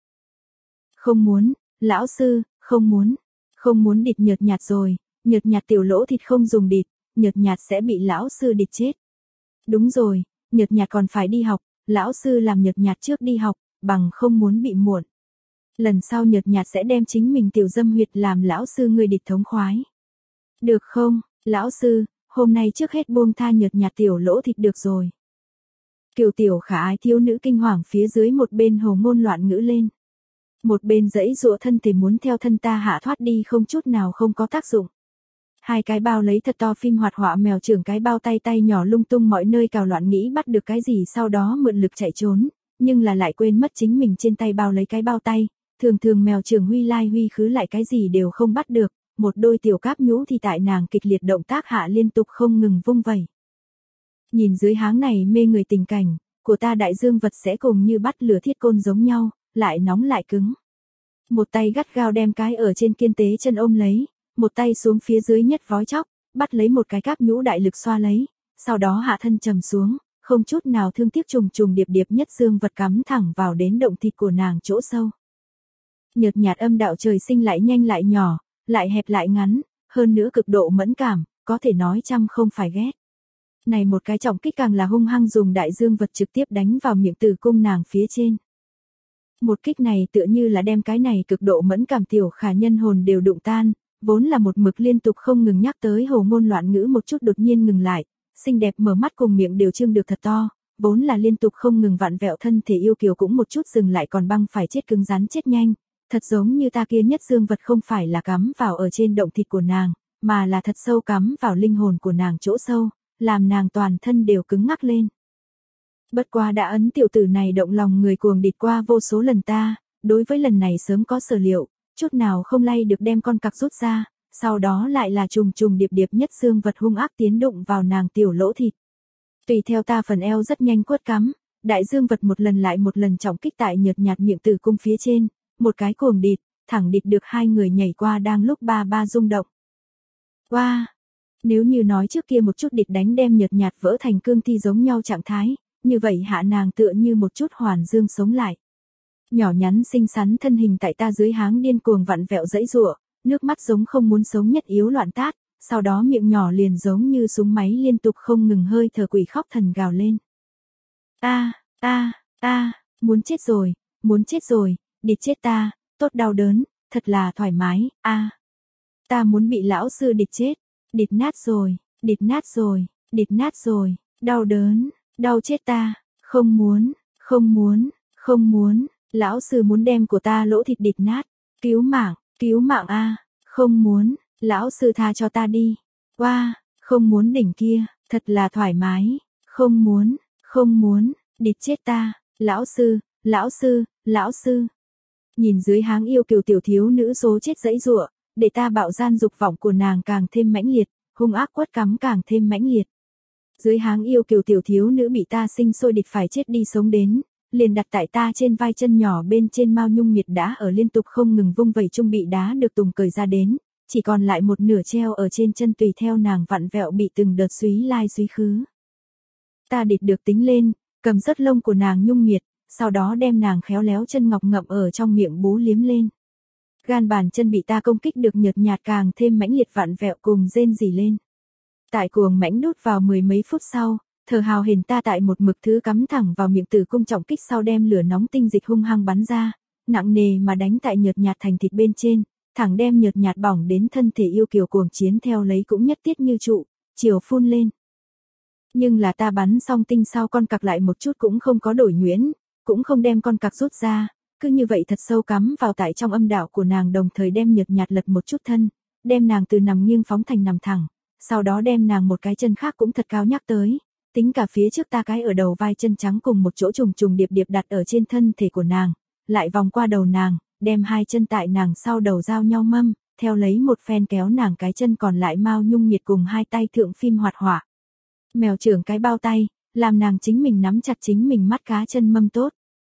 Không muốn, lão sư, không muốn, không muốn địt nhợt nhạt rồi, nhợt nhạt tiểu lỗ thịt không dùng địt, nhợt nhạt sẽ bị lão sư địt chết. Đúng rồi, nhợt nhạt còn phải đi học, lão sư làm nhợt nhạt trước đi học, bằng không muốn bị muộn. Lần sau nhợt nhạt sẽ đem chính mình tiểu dâm huyệt làm lão sư người địt thống khoái. Được không, lão sư, hôm nay trước hết buông tha nhợt nhạt tiểu lỗ thịt được rồi. Kiều tiểu khả ái thiếu nữ kinh hoàng phía dưới một bên hồ ngôn loạn ngữ lên. Một bên dãy dụa thân thể muốn theo thân ta hạ thoát đi không chút nào không có tác dụng. Hai cái bao lấy thật to phim hoạt họa mèo trưởng cái bao tay tay nhỏ lung tung mọi nơi cào loạn nghĩ bắt được cái gì sau đó mượn lực chạy trốn, nhưng là lại quên mất chính mình trên tay bao lấy cái bao tay, thường thường mèo trưởng huy lai huy khứ lại cái gì đều không bắt được, một đôi tiểu cáp nhũ thì tại nàng kịch liệt động tác hạ liên tục không ngừng vung vẩy. Nhìn dưới háng này mê người tình cảnh, của ta đại dương vật sẽ cùng như bắt lửa thiết côn giống nhau, lại nóng lại cứng. Một tay gắt gao đem cái ở trên kiên tế chân ôm lấy, một tay xuống phía dưới nhất vói chóc, bắt lấy một cái cáp nhũ đại lực xoa lấy, sau đó hạ thân trầm xuống, không chút nào thương tiếc trùng trùng điệp điệp nhất dương vật cắm thẳng vào đến động thịt của nàng chỗ sâu. Nhợt nhạt âm đạo trời sinh lại nhanh lại nhỏ, lại hẹp lại ngắn, hơn nữa cực độ mẫn cảm, có thể nói trăm không phải ghét. Này một cái trọng kích càng là hung hăng dùng đại dương vật trực tiếp đánh vào miệng tử cung nàng phía trên. Một kích này tựa như là đem cái này cực độ mẫn cảm tiểu khả nhân hồn đều đụng tan, vốn là một mực liên tục không ngừng nhắc tới hồ ngôn loạn ngữ một chút đột nhiên ngừng lại, xinh đẹp mở mắt cùng miệng đều trương được thật to, vốn là liên tục không ngừng vặn vẹo thân thể yêu kiều cũng một chút dừng lại còn băng phải chết cứng rắn chết nhanh, thật giống như ta kia nhất dương vật không phải là cắm vào ở trên động thịt của nàng, mà là thật sâu cắm vào linh hồn của nàng chỗ sâu, làm nàng toàn thân đều cứng ngắc lên. Bất quá đã ấn tiểu tử này động lòng người cuồng địch qua vô số lần ta, đối với lần này sớm có sở liệu, chút nào không lay được đem con cặc rút ra, sau đó lại là trùng trùng điệp điệp nhất dương vật hung ác tiến đụng vào nàng tiểu lỗ thịt. Tùy theo ta phần eo rất nhanh quất cắm, đại dương vật một lần lại một lần trọng kích tại nhợt nhạt miệng tử cung phía trên, một cái cuồng địt, thẳng địt được hai người nhảy qua đang lúc ba ba rung động. Wow! Nếu như nói trước kia một chút địt đánh đem nhợt nhạt vỡ thành cương thi giống nhau trạng thái, như vậy hạ nàng tựa như một chút hoàn dương sống lại. Nhỏ nhắn xinh xắn thân hình tại ta dưới háng điên cuồng vặn vẹo dãy giụa, nước mắt giống không muốn sống nhất yếu loạn tát, sau đó miệng nhỏ liền giống như súng máy liên tục không ngừng hơi thở quỷ khóc thần gào lên. Ta, ta, ta, muốn chết rồi, muốn chết rồi, địt chết ta, tốt đau đớn, thật là thoải mái, a. Ta muốn bị lão sư địt chết, địt nát rồi, địt nát rồi, địt nát rồi, đau đớn, đau chết ta, không muốn, không muốn, không muốn, lão sư muốn đem của ta lỗ thịt địt nát, cứu mạng, cứu mạng a, không muốn, lão sư tha cho ta đi. Wow, không muốn đỉnh kia, thật là thoải mái, không muốn, không muốn, địt chết ta, lão sư, lão sư, lão sư. Nhìn dưới háng yêu kiều tiểu thiếu nữ số chết dãy giụa, để ta bạo gian dục vọng của nàng càng thêm mãnh liệt, hung ác quất cắm càng thêm mãnh liệt. Dưới háng yêu kiều tiểu thiếu nữ bị ta sinh sôi địch phải chết đi sống đến, liền đặt tại ta trên vai chân nhỏ bên trên mao nhung miệt đã ở liên tục không ngừng vung vẩy trung bị đá được tùng cởi ra đến, chỉ còn lại một nửa treo ở trên chân tùy theo nàng vặn vẹo bị từng đợt súy lai súy khứ. Ta địch được tính lên, cầm rớt lông của nàng nhung miệt, sau đó đem nàng khéo léo chân ngọc ngậm ở trong miệng bú liếm lên. Gan bàn chân bị ta công kích được nhợt nhạt càng thêm mãnh liệt vặn vẹo cùng rên rỉ lên. Tại cuồng mãnh đút vào mười mấy phút sau, thở hào hển ta tại một mực thứ cắm thẳng vào miệng tử cung trọng kích sau đem lửa nóng tinh dịch hung hăng bắn ra, nặng nề mà đánh tại nhợt nhạt thành thịt bên trên, thẳng đem nhợt nhạt bỏng đến thân thể yêu kiều cuồng chiến theo lấy cũng nhất tiết như trụ, chiều phun lên. Nhưng là ta bắn xong tinh sau con cặc lại một chút cũng không có đổi nhuyễn, cũng không đem con cặc rút ra, cứ như vậy thật sâu cắm vào tại trong âm đạo của nàng đồng thời đem nhợt nhạt lật một chút thân, đem nàng từ nằm nghiêng phóng thành nằm thẳng, sau đó đem nàng một cái chân khác cũng thật cao nhắc tới, tính cả phía trước ta cái ở đầu vai chân trắng cùng một chỗ trùng trùng điệp điệp đặt ở trên thân thể của nàng, lại vòng qua đầu nàng, đem hai chân tại nàng sau đầu giao nhau mâm, theo lấy một phen kéo nàng cái chân còn lại mao nhung miệt cùng hai tay thượng phim hoạt hỏa. Mèo trưởng cái bao tay, làm nàng chính mình nắm chặt chính mình mắt cá chân mâm tốt.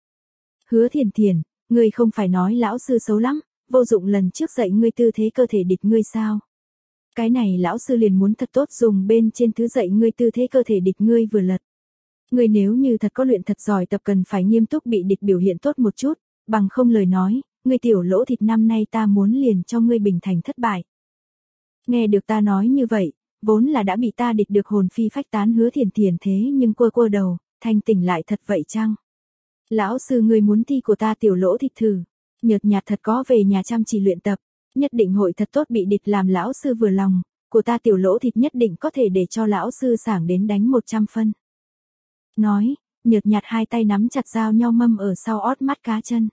Hứa Thiền Thiền, ngươi không phải nói lão sư xấu lắm, vô dụng lần trước dạy ngươi tư thế cơ thể địch ngươi sao? Cái này lão sư liền muốn thật tốt dùng bên trên thứ dạy ngươi tư thế cơ thể địch ngươi vừa lật. Ngươi nếu như thật có luyện thật giỏi tập cần phải nghiêm túc bị địch biểu hiện tốt một chút, bằng không lời nói, ngươi tiểu lỗ thịt năm nay ta muốn liền cho ngươi bình thành thất bại. Nghe được ta nói như vậy, vốn là đã bị ta địch được hồn phi phách tán Hứa Thiền Thiền thế nhưng quơ quơ đầu, thanh tỉnh lại thật vậy chăng? Lão sư ngươi muốn thi của ta tiểu lỗ thịt thử, nhợt nhạt thật có về nhà chăm chỉ luyện tập, nhất định hội thật tốt bị địch làm lão sư vừa lòng, của ta tiểu lỗ thịt nhất định có thể để cho lão sư sảng đến đánh một trăm phân. Nói, nhợt nhạt hai tay nắm chặt dao nhau mâm ở sau ót mắt cá chân.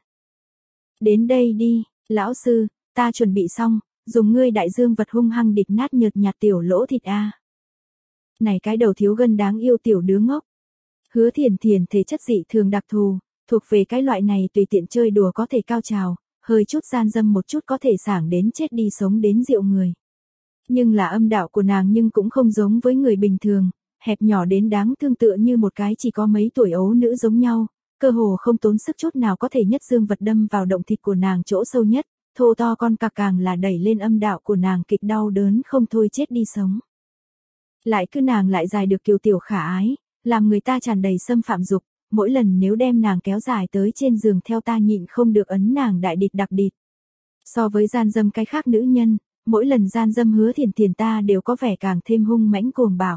Đến đây đi, lão sư, ta chuẩn bị xong, dùng ngươi đại dương vật hung hăng địch nát nhợt nhạt tiểu lỗ thịt a. Này cái đầu thiếu gân đáng yêu tiểu đứa ngốc. Hứa Thiền Thiền thể chất dị thường đặc thù, thuộc về cái loại này tùy tiện chơi đùa có thể cao trào, hơi chút gian dâm một chút có thể sảng đến chết đi sống đến rượu người. Nhưng là âm đạo của nàng nhưng cũng không giống với người bình thường, hẹp nhỏ đến đáng thương tựa như một cái chỉ có mấy tuổi ấu nữ giống nhau, cơ hồ không tốn sức chút nào có thể nhất dương vật đâm vào động thịt của nàng chỗ sâu nhất, thô to con cặc càng là đẩy lên âm đạo của nàng kịch đau đớn không thôi chết đi sống. Lại cứ nàng lại dài được kiều tiểu khả ái, làm người ta tràn đầy xâm phạm dục, mỗi lần nếu đem nàng kéo dài tới trên giường theo ta nhịn không được ấn nàng đại địch đặc địch. So với gian dâm cái khác nữ nhân, mỗi lần gian dâm Hứa Thiền Thiền ta đều có vẻ càng thêm hung mãnh cuồng bạo.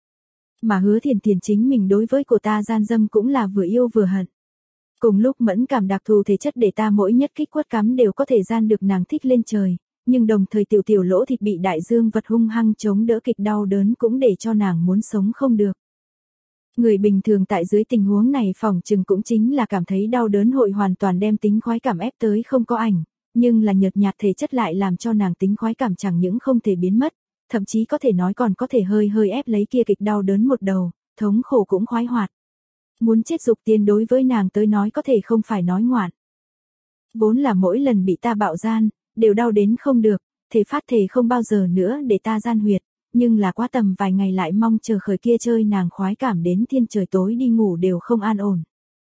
Mà Hứa Thiền Thiền chính mình đối với của ta gian dâm cũng là vừa yêu vừa hận. Cùng lúc mẫn cảm đặc thù thể chất để ta mỗi nhất kích quất cắm đều có thể gian được nàng thích lên trời, nhưng đồng thời tiểu tiểu lỗ thịt bị đại dương vật hung hăng chống đỡ kịch đau đớn cũng để cho nàng muốn sống không được. Người bình thường tại dưới tình huống này phỏng chừng cũng chính là cảm thấy đau đớn hội hoàn toàn đem tính khoái cảm ép tới không có ảnh, nhưng là nhợt nhạt thể chất lại làm cho nàng tính khoái cảm chẳng những không thể biến mất, thậm chí có thể nói còn có thể hơi hơi ép lấy kia kịch đau đớn một đầu, thống khổ cũng khoái hoạt. Muốn chết dục tiên đối với nàng tới nói có thể không phải nói ngoạn. Vốn là mỗi lần bị ta bạo gian, đều đau đến không được, thể phát thể không bao giờ nữa để ta gian huyệt, nhưng là quá tầm vài ngày lại mong chờ khởi kia chơi nàng khoái cảm đến thiên trời tối đi ngủ đều không an ổn.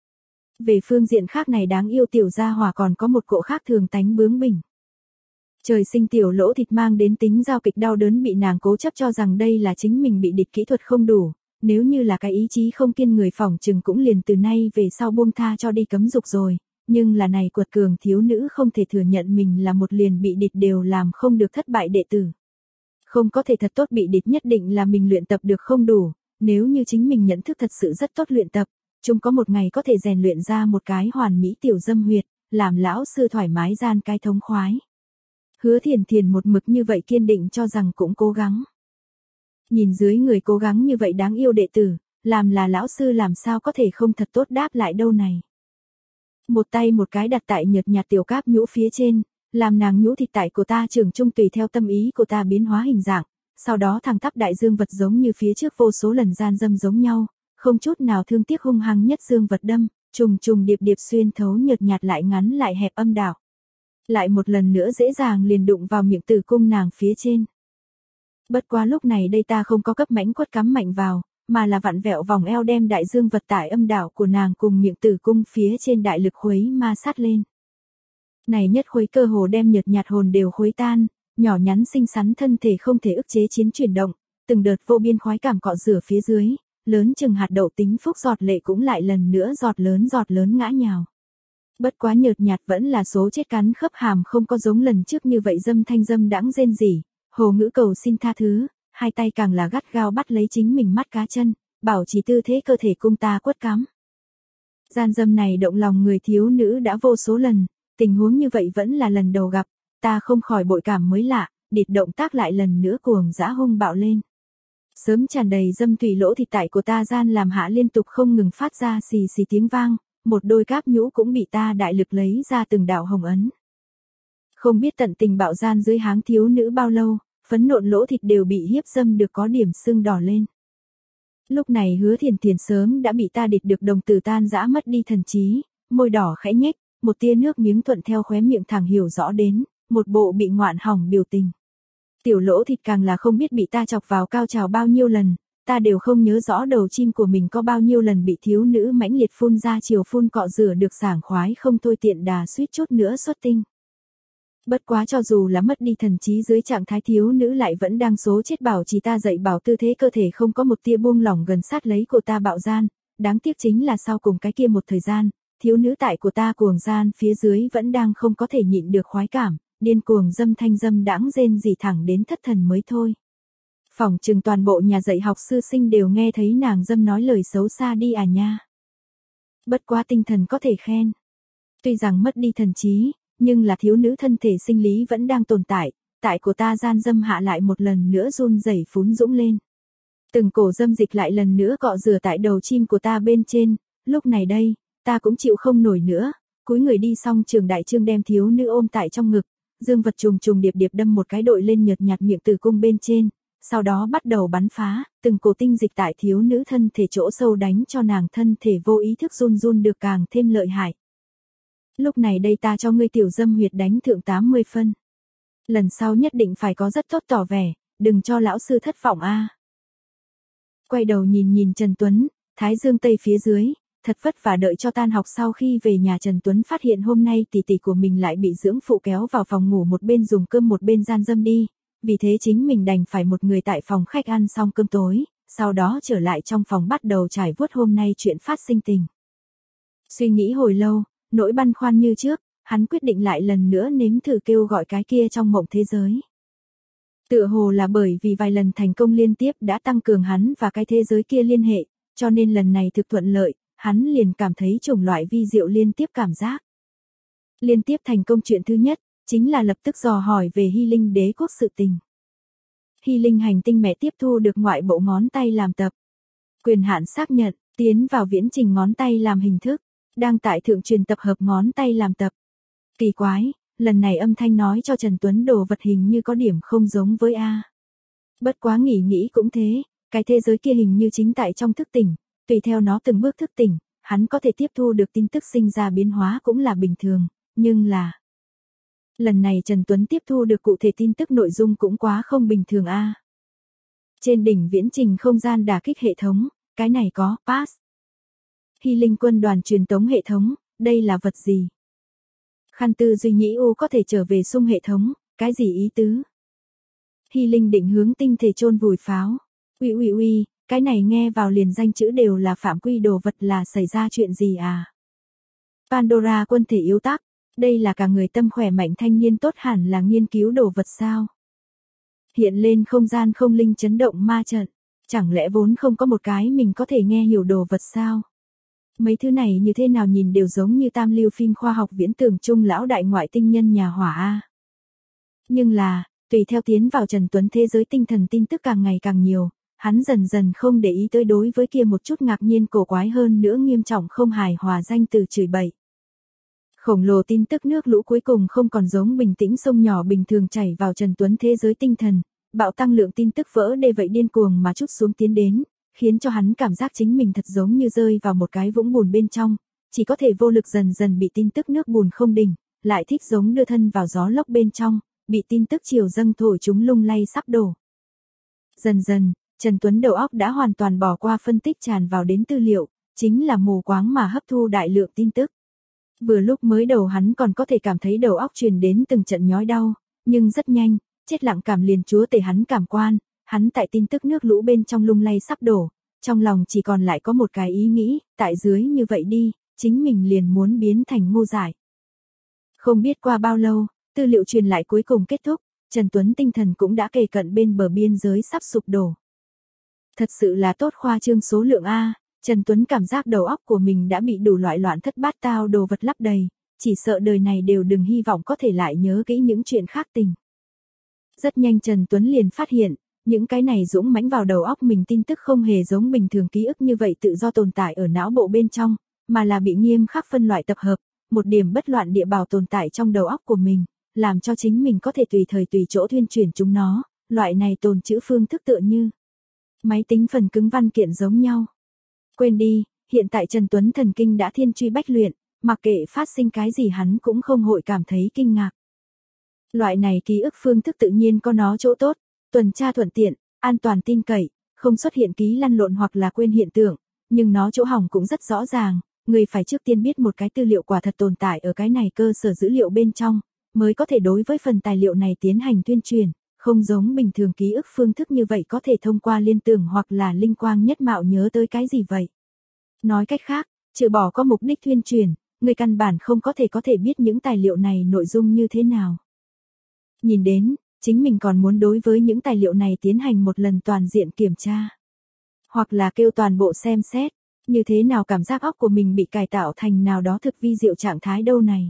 Về phương diện khác này đáng yêu tiểu gia hỏa còn có một cỗ khác thường tánh bướng bỉnh. Trời sinh tiểu lỗ thịt mang đến tính giao kịch đau đớn bị nàng cố chấp cho rằng đây là chính mình bị địch kỹ thuật không đủ, nếu như là cái ý chí không kiên người phỏng chừng cũng liền từ nay về sau buông tha cho đi cấm dục rồi, nhưng là này quật cường thiếu nữ không thể thừa nhận mình là một liền bị địch đều làm không được thất bại đệ tử. Không có thể thật tốt bị địch nhất định là mình luyện tập được không đủ, nếu như chính mình nhận thức thật sự rất tốt luyện tập, chúng có một ngày có thể rèn luyện ra một cái hoàn mỹ tiểu dâm huyệt, làm lão sư thoải mái gian cái thống khoái. Hứa Thiền Thiền một mực như vậy kiên định cho rằng cũng cố gắng. Nhìn dưới người cố gắng như vậy đáng yêu đệ tử, làm là lão sư làm sao có thể không thật tốt đáp lại đâu này. Một tay một cái đặt tại nhợt nhạt tiểu cáp nhũ phía trên, làm nàng nhũ thịt tại của ta trưởng trung tùy theo tâm ý của ta biến hóa hình dạng, sau đó thẳng tắp đại dương vật giống như phía trước vô số lần gian dâm giống nhau, không chút nào thương tiếc hung hăng nhất dương vật đâm, trùng trùng điệp điệp xuyên thấu nhợt nhạt lại ngắn lại hẹp âm đạo. Lại một lần nữa dễ dàng liền đụng vào miệng tử cung nàng phía trên. Bất quá lúc này đây ta không có cấp mãnh quất cắm mạnh vào, mà là vặn vẹo vòng eo đem đại dương vật tại âm đạo của nàng cùng miệng tử cung phía trên đại lực khuấy ma sát lên. Này nhất khuấy cơ hồ đem nhợt nhạt hồn đều khuấy tan, nhỏ nhắn xinh xắn thân thể không thể ức chế chiến chuyển động, từng đợt vô biên khoái cảm cọ rửa phía dưới, lớn chừng hạt đậu tính phúc giọt lệ cũng lại lần nữa giọt lớn giọt lớn ngã nhào. Bất quá nhợt nhạt vẫn là số chết cắn khớp hàm không có giống lần trước như vậy dâm thanh dâm đãng rên rỉ, hồ ngữ cầu xin tha thứ, hai tay càng là gắt gao bắt lấy chính mình mắt cá chân, bảo trì tư thế cơ thể cung ta quất cắm. Gian dâm này động lòng người thiếu nữ đã vô số lần, tình huống như vậy vẫn là lần đầu gặp, ta không khỏi bội cảm mới lạ, địt động tác lại lần nữa cuồng dã hung bạo lên. Sớm tràn đầy dâm thủy lỗ thịt tại của ta gian làm hạ liên tục không ngừng phát ra xì xì tiếng vang, một đôi cáp nhũ cũng bị ta đại lực lấy ra từng đạo hồng ấn. Không biết tận tình bạo gian dưới háng thiếu nữ bao lâu, phấn nộn lỗ thịt đều bị hiếp dâm được có điểm sưng đỏ lên. Lúc này Hứa Thiền Thiền sớm đã bị ta địch được đồng tử tan dã mất đi thần trí, môi đỏ khẽ nhếch, một tia nước miếng thuận theo khóe miệng thẳng hiểu rõ đến, một bộ bị ngoạn hỏng biểu tình. Tiểu lỗ thịt càng là không biết bị ta chọc vào cao trào bao nhiêu lần, ta đều không nhớ rõ đầu chim của mình có bao nhiêu lần bị thiếu nữ mãnh liệt phun ra chiều phun cọ rửa được sảng khoái không thôi tiện đà suýt chút nữa xuất tinh. Bất quá cho dù là mất đi thần trí dưới trạng thái thiếu nữ lại vẫn đang số chết bảo trì ta dậy bảo tư thế cơ thể không có một tia buông lỏng gần sát lấy của ta bạo gian, đáng tiếc chính là sau cùng cái kia một thời gian, thiếu nữ tại của ta cuồng gian phía dưới vẫn đang không có thể nhịn được khoái cảm, điên cuồng dâm thanh dâm đãng rên rỉ thẳng đến thất thần mới thôi. Phỏng chừng toàn bộ nhà dạy học sư sinh đều nghe thấy nàng dâm nói lời xấu xa đi à nha. Bất quá tinh thần có thể khen. Tuy rằng mất đi thần trí, nhưng là thiếu nữ thân thể sinh lý vẫn đang tồn tại, tại của ta gian dâm hạ lại một lần nữa run rẩy phún dũng lên. Từng cổ dâm dịch lại lần nữa cọ rửa tại đầu chim của ta bên trên, lúc này đây, ta cũng chịu không nổi nữa, cúi người đi xong trường đại trương đem thiếu nữ ôm tại trong ngực, dương vật trùng trùng điệp điệp đâm một cái đội lên nhợt nhạt miệng tử cung bên trên, sau đó bắt đầu bắn phá, từng cổ tinh dịch tại thiếu nữ thân thể chỗ sâu đánh cho nàng thân thể vô ý thức run run được càng thêm lợi hại. Lúc này đây ta cho ngươi tiểu dâm huyệt đánh thượng tám mươi phân. Lần sau nhất định phải có rất tốt tỏ vẻ, đừng cho lão sư thất vọng a. Quay đầu nhìn nhìn Trần Tuấn, Thái Dương Tây phía dưới, thật vất vả đợi cho tan học sau khi về nhà Trần Tuấn phát hiện hôm nay tỷ tỷ của mình lại bị dưỡng phụ kéo vào phòng ngủ một bên dùng cơm một bên gian dâm đi, vì thế chính mình đành phải một người tại phòng khách ăn xong cơm tối, sau đó trở lại trong phòng bắt đầu trải vuốt hôm nay chuyện phát sinh tình. Suy nghĩ hồi lâu, nỗi băn khoăn như trước, hắn quyết định lại lần nữa nếm thử kêu gọi cái kia trong mộng thế giới. Tựa hồ là bởi vì vài lần thành công liên tiếp đã tăng cường hắn và cái thế giới kia liên hệ, cho nên lần này thực thuận lợi, hắn liền cảm thấy chủng loại vi diệu liên tiếp cảm giác. Liên tiếp thành công chuyện thứ nhất, chính là lập tức dò hỏi về Hy Linh đế quốc sự tình. Hy Linh hành tinh mẹ tiếp thu được ngoại bộ ngón tay làm tập. Quyền hạn xác nhận, tiến vào viễn trình ngón tay làm hình thức, đang tại thượng truyền tập hợp ngón tay làm tập. Kỳ quái, lần này âm thanh nói cho Trần Tuấn đồ vật hình như có điểm không giống với A. Bất quá nghĩ nghĩ cũng thế, cái thế giới kia hình như chính tại trong thức tỉnh, Tùy theo nó từng bước thức tỉnh, hắn có thể tiếp thu được tin tức sinh ra biến hóa cũng là bình thường, nhưng là... Lần này Trần Tuấn tiếp thu được cụ thể tin tức nội dung cũng quá không bình thường a. Trên đỉnh viễn trình không gian đả kích hệ thống, cái này có, pass. Hy Linh quân đoàn truyền tống hệ thống, đây là vật gì? Khăn tư duy nhĩ u có thể trở về xung hệ thống, cái gì ý tứ? Hy Linh định hướng tinh thể chôn vùi pháo. Uy uy uy, cái này nghe vào liền danh chữ đều là phạm quy đồ vật, là xảy ra chuyện gì à? Pandora quân thể yếu tắc, đây là cả người tâm khỏe mạnh thanh niên tốt hẳn là nghiên cứu đồ vật sao? Hiện lên không gian không linh chấn động ma trận, chẳng lẽ vốn không có một cái mình có thể nghe hiểu đồ vật sao? Mấy thứ này như thế nào nhìn đều giống như tam lưu phim khoa học viễn tưởng trung lão đại ngoại tinh nhân nhà hỏa a. Nhưng là, tùy theo tiến vào Trần Tuấn thế giới tinh thần tin tức càng ngày càng nhiều, hắn dần dần không để ý tới đối với kia một chút ngạc nhiên cổ quái hơn nữa nghiêm trọng không hài hòa danh từ chửi bậy. Khổng lồ tin tức nước lũ cuối cùng không còn giống bình tĩnh sông nhỏ bình thường chảy vào Trần Tuấn thế giới tinh thần, bạo tăng lượng tin tức vỡ đê vậy điên cuồng mà chút xuống tiến đến, khiến cho hắn cảm giác chính mình thật giống như rơi vào một cái vũng bùn bên trong, chỉ có thể vô lực dần dần bị tin tức nước bùn không đỉnh, lại thích giống đưa thân vào gió lốc bên trong, bị tin tức chiều dâng thổi chúng lung lay sắp đổ. Dần dần, Trần Tuấn đầu óc đã hoàn toàn bỏ qua phân tích tràn vào đến tư liệu, chính là mù quáng mà hấp thu đại lượng tin tức. Vừa lúc mới đầu hắn còn có thể cảm thấy đầu óc truyền đến từng trận nhói đau, nhưng rất nhanh, chết lặng cảm liền chúa tể hắn cảm quan, hắn tại tin tức nước lũ bên trong lung lay sắp đổ, trong lòng chỉ còn lại có một cái ý nghĩ, tại dưới như vậy đi, chính mình liền muốn biến thành ngu dại. Không biết qua bao lâu, tư liệu truyền lại cuối cùng kết thúc, Trần Tuấn tinh thần cũng đã kề cận bên bờ biên giới sắp sụp đổ. Thật sự là tốt khoa trương số lượng A, Trần Tuấn cảm giác đầu óc của mình đã bị đủ loại loạn thất bát tao đồ vật lấp đầy, chỉ sợ đời này đều đừng hy vọng có thể lại nhớ kỹ những chuyện khác tình. Rất nhanh Trần Tuấn liền phát hiện, những cái này dũng mãnh vào đầu óc mình tin tức không hề giống bình thường ký ức như vậy tự do tồn tại ở não bộ bên trong, mà là bị nghiêm khắc phân loại tập hợp, một điểm bất loạn địa bảo tồn tại trong đầu óc của mình, làm cho chính mình có thể tùy thời tùy chỗ thuyên chuyển chúng nó, loại này tồn trữ phương thức tựa như máy tính phần cứng văn kiện giống nhau. Quên đi, hiện tại Trần Tuấn thần kinh đã thiên truy bách luyện, mặc kệ phát sinh cái gì hắn cũng không hội cảm thấy kinh ngạc. Loại này ký ức phương thức tự nhiên có nó chỗ tốt, tuần tra thuận tiện, an toàn tin cậy, không xuất hiện ký lăn lộn hoặc là quên hiện tượng, nhưng nó chỗ hỏng cũng rất rõ ràng, người phải trước tiên biết một cái tư liệu quả thật tồn tại ở cái này cơ sở dữ liệu bên trong, mới có thể đối với phần tài liệu này tiến hành tuyên truyền, không giống bình thường ký ức phương thức như vậy có thể thông qua liên tưởng hoặc là linh quang nhất mạo nhớ tới cái gì vậy. Nói cách khác, trừ bỏ có mục đích tuyên truyền, người căn bản không có thể có thể biết những tài liệu này nội dung như thế nào. Nhìn đến, chính mình còn muốn đối với những tài liệu này tiến hành một lần toàn diện kiểm tra. Hoặc là kêu toàn bộ xem xét, như thế nào cảm giác óc của mình bị cải tạo thành nào đó thực vi diệu trạng thái đâu này.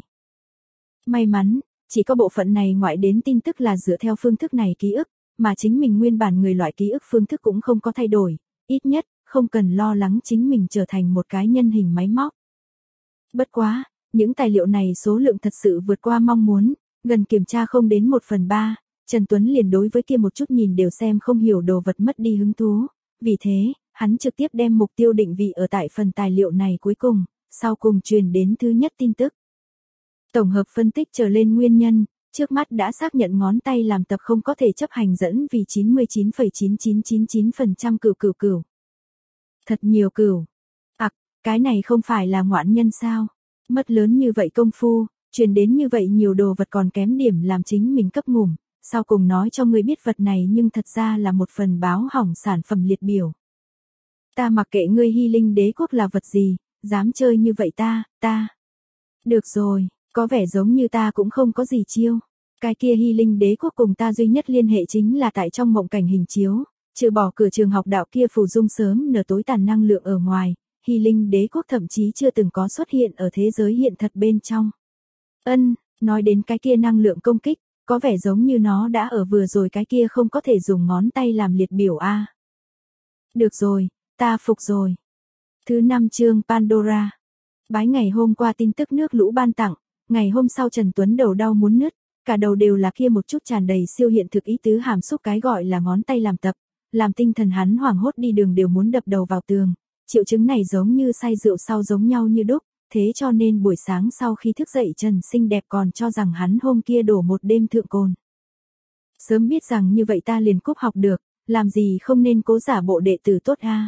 May mắn, chỉ có bộ phận này ngoại đến tin tức là dựa theo phương thức này ký ức, mà chính mình nguyên bản người loại ký ức phương thức cũng không có thay đổi, ít nhất, không cần lo lắng chính mình trở thành một cái nhân hình máy móc. Bất quá, những tài liệu này số lượng thật sự vượt qua mong muốn, gần kiểm tra không đến một phần ba, Trần Tuấn liền đối với kia một chút nhìn đều xem không hiểu đồ vật mất đi hứng thú, vì thế, hắn trực tiếp đem mục tiêu định vị ở tại phần tài liệu này cuối cùng, sau cùng truyền đến thứ nhất tin tức. Tổng hợp phân tích trở lên nguyên nhân, trước mắt đã xác nhận ngón tay làm tập không có thể chấp hành dẫn vì chín mươi chín phẩy chín chín chín chín phần trăm cửu cửu cửu. Thật nhiều cửu. Ặc, à, cái này không phải là ngoạn nhân sao? Mất lớn như vậy công phu, truyền đến như vậy nhiều đồ vật còn kém điểm làm chính mình cấp ngủm, sau cùng nói cho người biết vật này nhưng thật ra là một phần báo hỏng sản phẩm liệt biểu. Ta mặc kệ ngươi Hy Linh đế quốc là vật gì, dám chơi như vậy ta, ta. Được rồi, có vẻ giống như ta cũng không có gì chiêu. Cái kia Hy Linh đế quốc cùng ta duy nhất liên hệ chính là tại trong mộng cảnh hình chiếu, trừ bỏ cửa trường học đạo kia phù dung sớm nở tối tàn năng lượng ở ngoài, Hy Linh đế quốc thậm chí chưa từng có xuất hiện ở thế giới hiện thật bên trong. Ân, nói đến cái kia năng lượng công kích, có vẻ giống như nó đã ở vừa rồi cái kia không có thể dùng ngón tay làm liệt biểu a. Được rồi, ta phục rồi. Thứ năm chương Pandora. Bái ngày hôm qua tin tức nước lũ ban tặng, ngày hôm sau Trần Tuấn đầu đau muốn nứt, cả đầu đều là kia một chút tràn đầy siêu hiện thực ý tứ hàm xúc cái gọi là ngón tay làm tập, làm tinh thần hắn hoảng hốt đi đường đều muốn đập đầu vào tường, triệu chứng này giống như say rượu sau giống nhau như đúc, thế cho nên buổi sáng sau khi thức dậy Trần xinh đẹp còn cho rằng hắn hôm kia đổ một đêm thượng cồn. Sớm biết rằng như vậy ta liền cúp học được, làm gì không nên cố giả bộ đệ tử tốt a.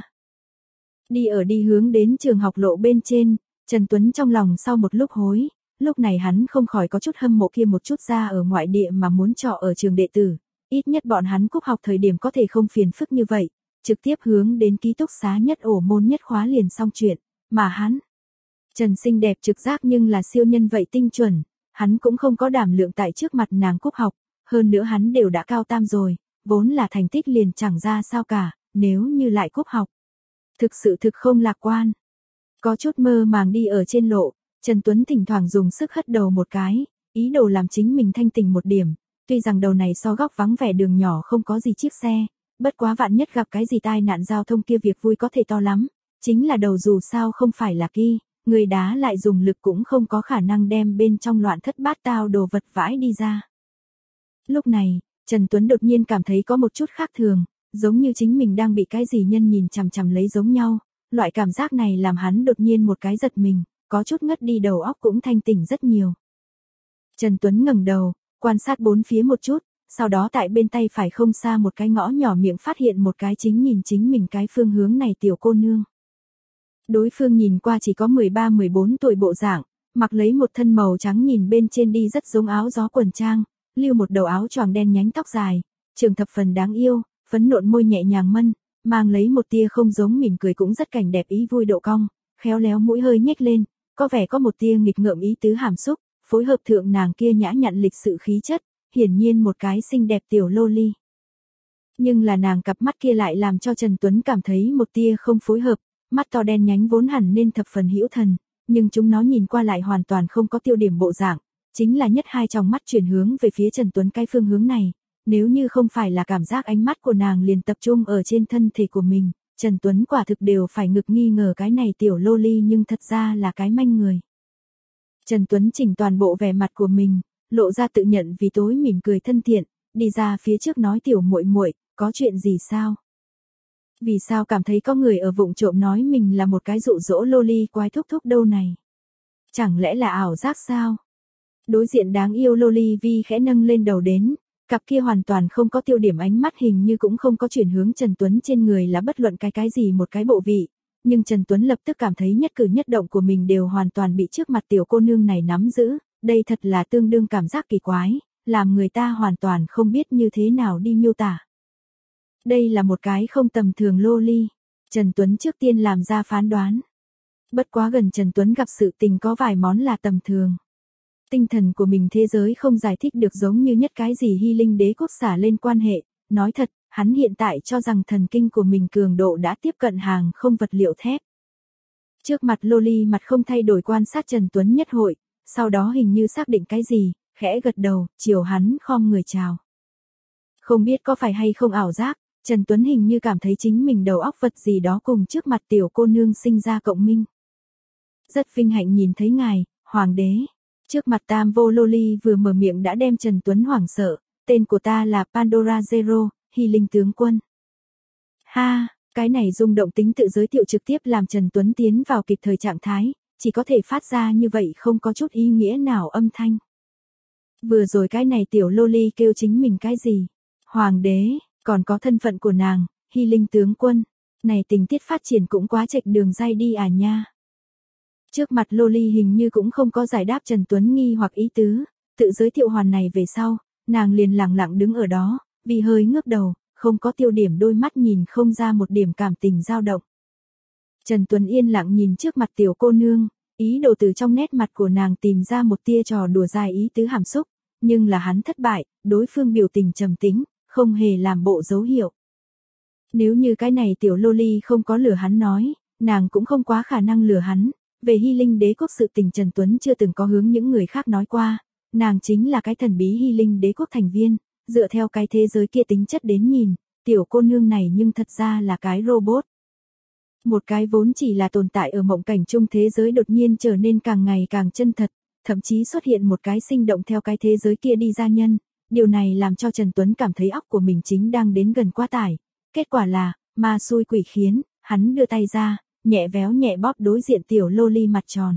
Đi ở đi hướng đến trường học lộ bên trên, Trần Tuấn trong lòng sau một lúc hối, lúc này hắn không khỏi có chút hâm mộ kia một chút ra ở ngoại địa mà muốn trọ ở trường đệ tử, ít nhất bọn hắn cúp học thời điểm có thể không phiền phức như vậy, trực tiếp hướng đến ký túc xá nhất ổ môn nhất khóa liền xong chuyện, mà hắn. Trần xinh đẹp trực giác nhưng là siêu nhân vậy tinh chuẩn, hắn cũng không có đảm lượng tại trước mặt nàng cúp học, hơn nữa hắn đều đã cao tam rồi, vốn là thành tích liền chẳng ra sao cả, nếu như lại cúp học. Thực sự thực không lạc quan. Có chút mơ màng đi ở trên lộ, Trần Tuấn thỉnh thoảng dùng sức hất đầu một cái, ý đồ làm chính mình thanh tỉnh một điểm, tuy rằng đầu này so góc vắng vẻ đường nhỏ không có gì chiếc xe, bất quá vạn nhất gặp cái gì tai nạn giao thông kia việc vui có thể to lắm, chính là đầu dù sao không phải là ki, người đá lại dùng lực cũng không có khả năng đem bên trong loạn thất bát tao đồ vật vãi đi ra. Lúc này, Trần Tuấn đột nhiên cảm thấy có một chút khác thường, giống như chính mình đang bị cái gì nhân nhìn chằm chằm lấy giống nhau, loại cảm giác này làm hắn đột nhiên một cái giật mình, có chút ngất đi đầu óc cũng thanh tỉnh rất nhiều. Trần Tuấn ngẩng đầu, quan sát bốn phía một chút, sau đó tại bên tay phải không xa một cái ngõ nhỏ miệng phát hiện một cái chính nhìn chính mình cái phương hướng này tiểu cô nương. Đối phương nhìn qua chỉ có mười ba mười bốn tuổi bộ dạng, mặc lấy một thân màu trắng nhìn bên trên đi rất giống áo gió quần trang, lưu một đầu áo choàng đen nhánh tóc dài, trường thập phần đáng yêu, phấn nộn môi nhẹ nhàng mân, mang lấy một tia không giống mỉm cười cũng rất cảnh đẹp ý vui độ cong, khéo léo mũi hơi nhếch lên, có vẻ có một tia nghịch ngợm ý tứ hàm xúc, phối hợp thượng nàng kia nhã nhặn lịch sự khí chất, hiển nhiên một cái xinh đẹp tiểu loli. Nhưng là nàng cặp mắt kia lại làm cho Trần Tuấn cảm thấy một tia không phối hợp, mắt to đen nhánh vốn hẳn nên thập phần hữu thần, nhưng chúng nó nhìn qua lại hoàn toàn không có tiêu điểm bộ dạng, chính là nhất hai tròng mắt chuyển hướng về phía Trần Tuấn cái phương hướng này, nếu như không phải là cảm giác ánh mắt của nàng liền tập trung ở trên thân thể của mình, Trần Tuấn quả thực đều phải ngực nghi ngờ cái này tiểu loli nhưng thật ra là cái manh người. Trần Tuấn chỉnh toàn bộ vẻ mặt của mình, lộ ra tự nhận vì tối mỉm cười thân thiện, đi ra phía trước nói tiểu muội muội, có chuyện gì sao? Vì sao cảm thấy có người ở vụng trộm nói mình là một cái dụ dỗ loli quái thúc thúc đâu này? Chẳng lẽ là ảo giác sao? Đối diện đáng yêu loli vi khẽ nâng lên đầu đến, cặp kia hoàn toàn không có tiêu điểm ánh mắt hình như cũng không có chuyển hướng Trần Tuấn trên người là bất luận cái cái gì một cái bộ vị, nhưng Trần Tuấn lập tức cảm thấy nhất cử nhất động của mình đều hoàn toàn bị trước mặt tiểu cô nương này nắm giữ, đây thật là tương đương cảm giác kỳ quái, làm người ta hoàn toàn không biết như thế nào đi miêu tả. Đây là một cái không tầm thường loli, Trần Tuấn trước tiên làm ra phán đoán. Bất quá gần Trần Tuấn gặp sự tình có vài món là tầm thường. Tinh thần của mình thế giới không giải thích được giống như nhất cái gì hy linh đế quốc xả lên quan hệ, nói thật, hắn hiện tại cho rằng thần kinh của mình cường độ đã tiếp cận hàng không vật liệu thép. Trước mặt loli mặt không thay đổi quan sát Trần Tuấn nhất hội, sau đó hình như xác định cái gì, khẽ gật đầu, chiều hắn khom người chào. Không biết có phải hay không ảo giác, Trần Tuấn hình như cảm thấy chính mình đầu óc vật gì đó cùng trước mặt tiểu cô nương sinh ra cộng minh. Rất vinh hạnh nhìn thấy ngài, hoàng đế. Trước mặt tam vô loli vừa mở miệng đã đem Trần Tuấn hoảng sợ, tên của ta là Pandora Zero, hy linh tướng quân. Ha, cái này rung động tính tự giới thiệu trực tiếp làm Trần Tuấn tiến vào kịp thời trạng thái, chỉ có thể phát ra như vậy không có chút ý nghĩa nào âm thanh. Vừa rồi cái này tiểu loli kêu chính mình cái gì? Hoàng đế, còn có thân phận của nàng, hy linh tướng quân. Này tình tiết phát triển cũng quá chệch đường dây đi à nha. Trước mặt loli hình như cũng không có giải đáp Trần Tuấn nghi hoặc ý tứ, tự giới thiệu hoàn này về sau, nàng liền lặng lặng đứng ở đó, vì hơi ngước đầu, không có tiêu điểm đôi mắt nhìn không ra một điểm cảm tình dao động. Trần Tuấn yên lặng nhìn trước mặt tiểu cô nương, ý đồ từ trong nét mặt của nàng tìm ra một tia trò đùa dài ý tứ hàm xúc, nhưng là hắn thất bại, đối phương biểu tình trầm tĩnh, không hề làm bộ dấu hiệu. Nếu như cái này tiểu loli không có lừa hắn nói, nàng cũng không quá khả năng lừa hắn. Về hy linh đế quốc sự tình Trần Tuấn chưa từng có hướng những người khác nói qua, nàng chính là cái thần bí hy linh đế quốc thành viên, dựa theo cái thế giới kia tính chất đến nhìn, tiểu cô nương này nhưng thật ra là cái robot. Một cái vốn chỉ là tồn tại ở mộng cảnh chung thế giới đột nhiên trở nên càng ngày càng chân thật, thậm chí xuất hiện một cái sinh động theo cái thế giới kia đi ra nhân, điều này làm cho Trần Tuấn cảm thấy óc của mình chính đang đến gần quá tải, kết quả là, ma xui quỷ khiến, hắn đưa tay ra, nhẹ véo nhẹ bóp đối diện tiểu loli mặt tròn.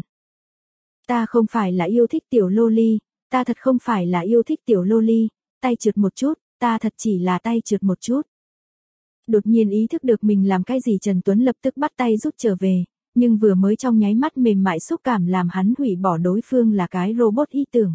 Ta không phải là yêu thích tiểu loli, ta thật không phải là yêu thích tiểu loli, tay trượt một chút, ta thật chỉ là tay trượt một chút. Đột nhiên ý thức được mình làm cái gì Trần Tuấn lập tức bắt tay rút trở về, nhưng vừa mới trong nháy mắt mềm mại xúc cảm làm hắn hủy bỏ đối phương là cái robot ý tưởng.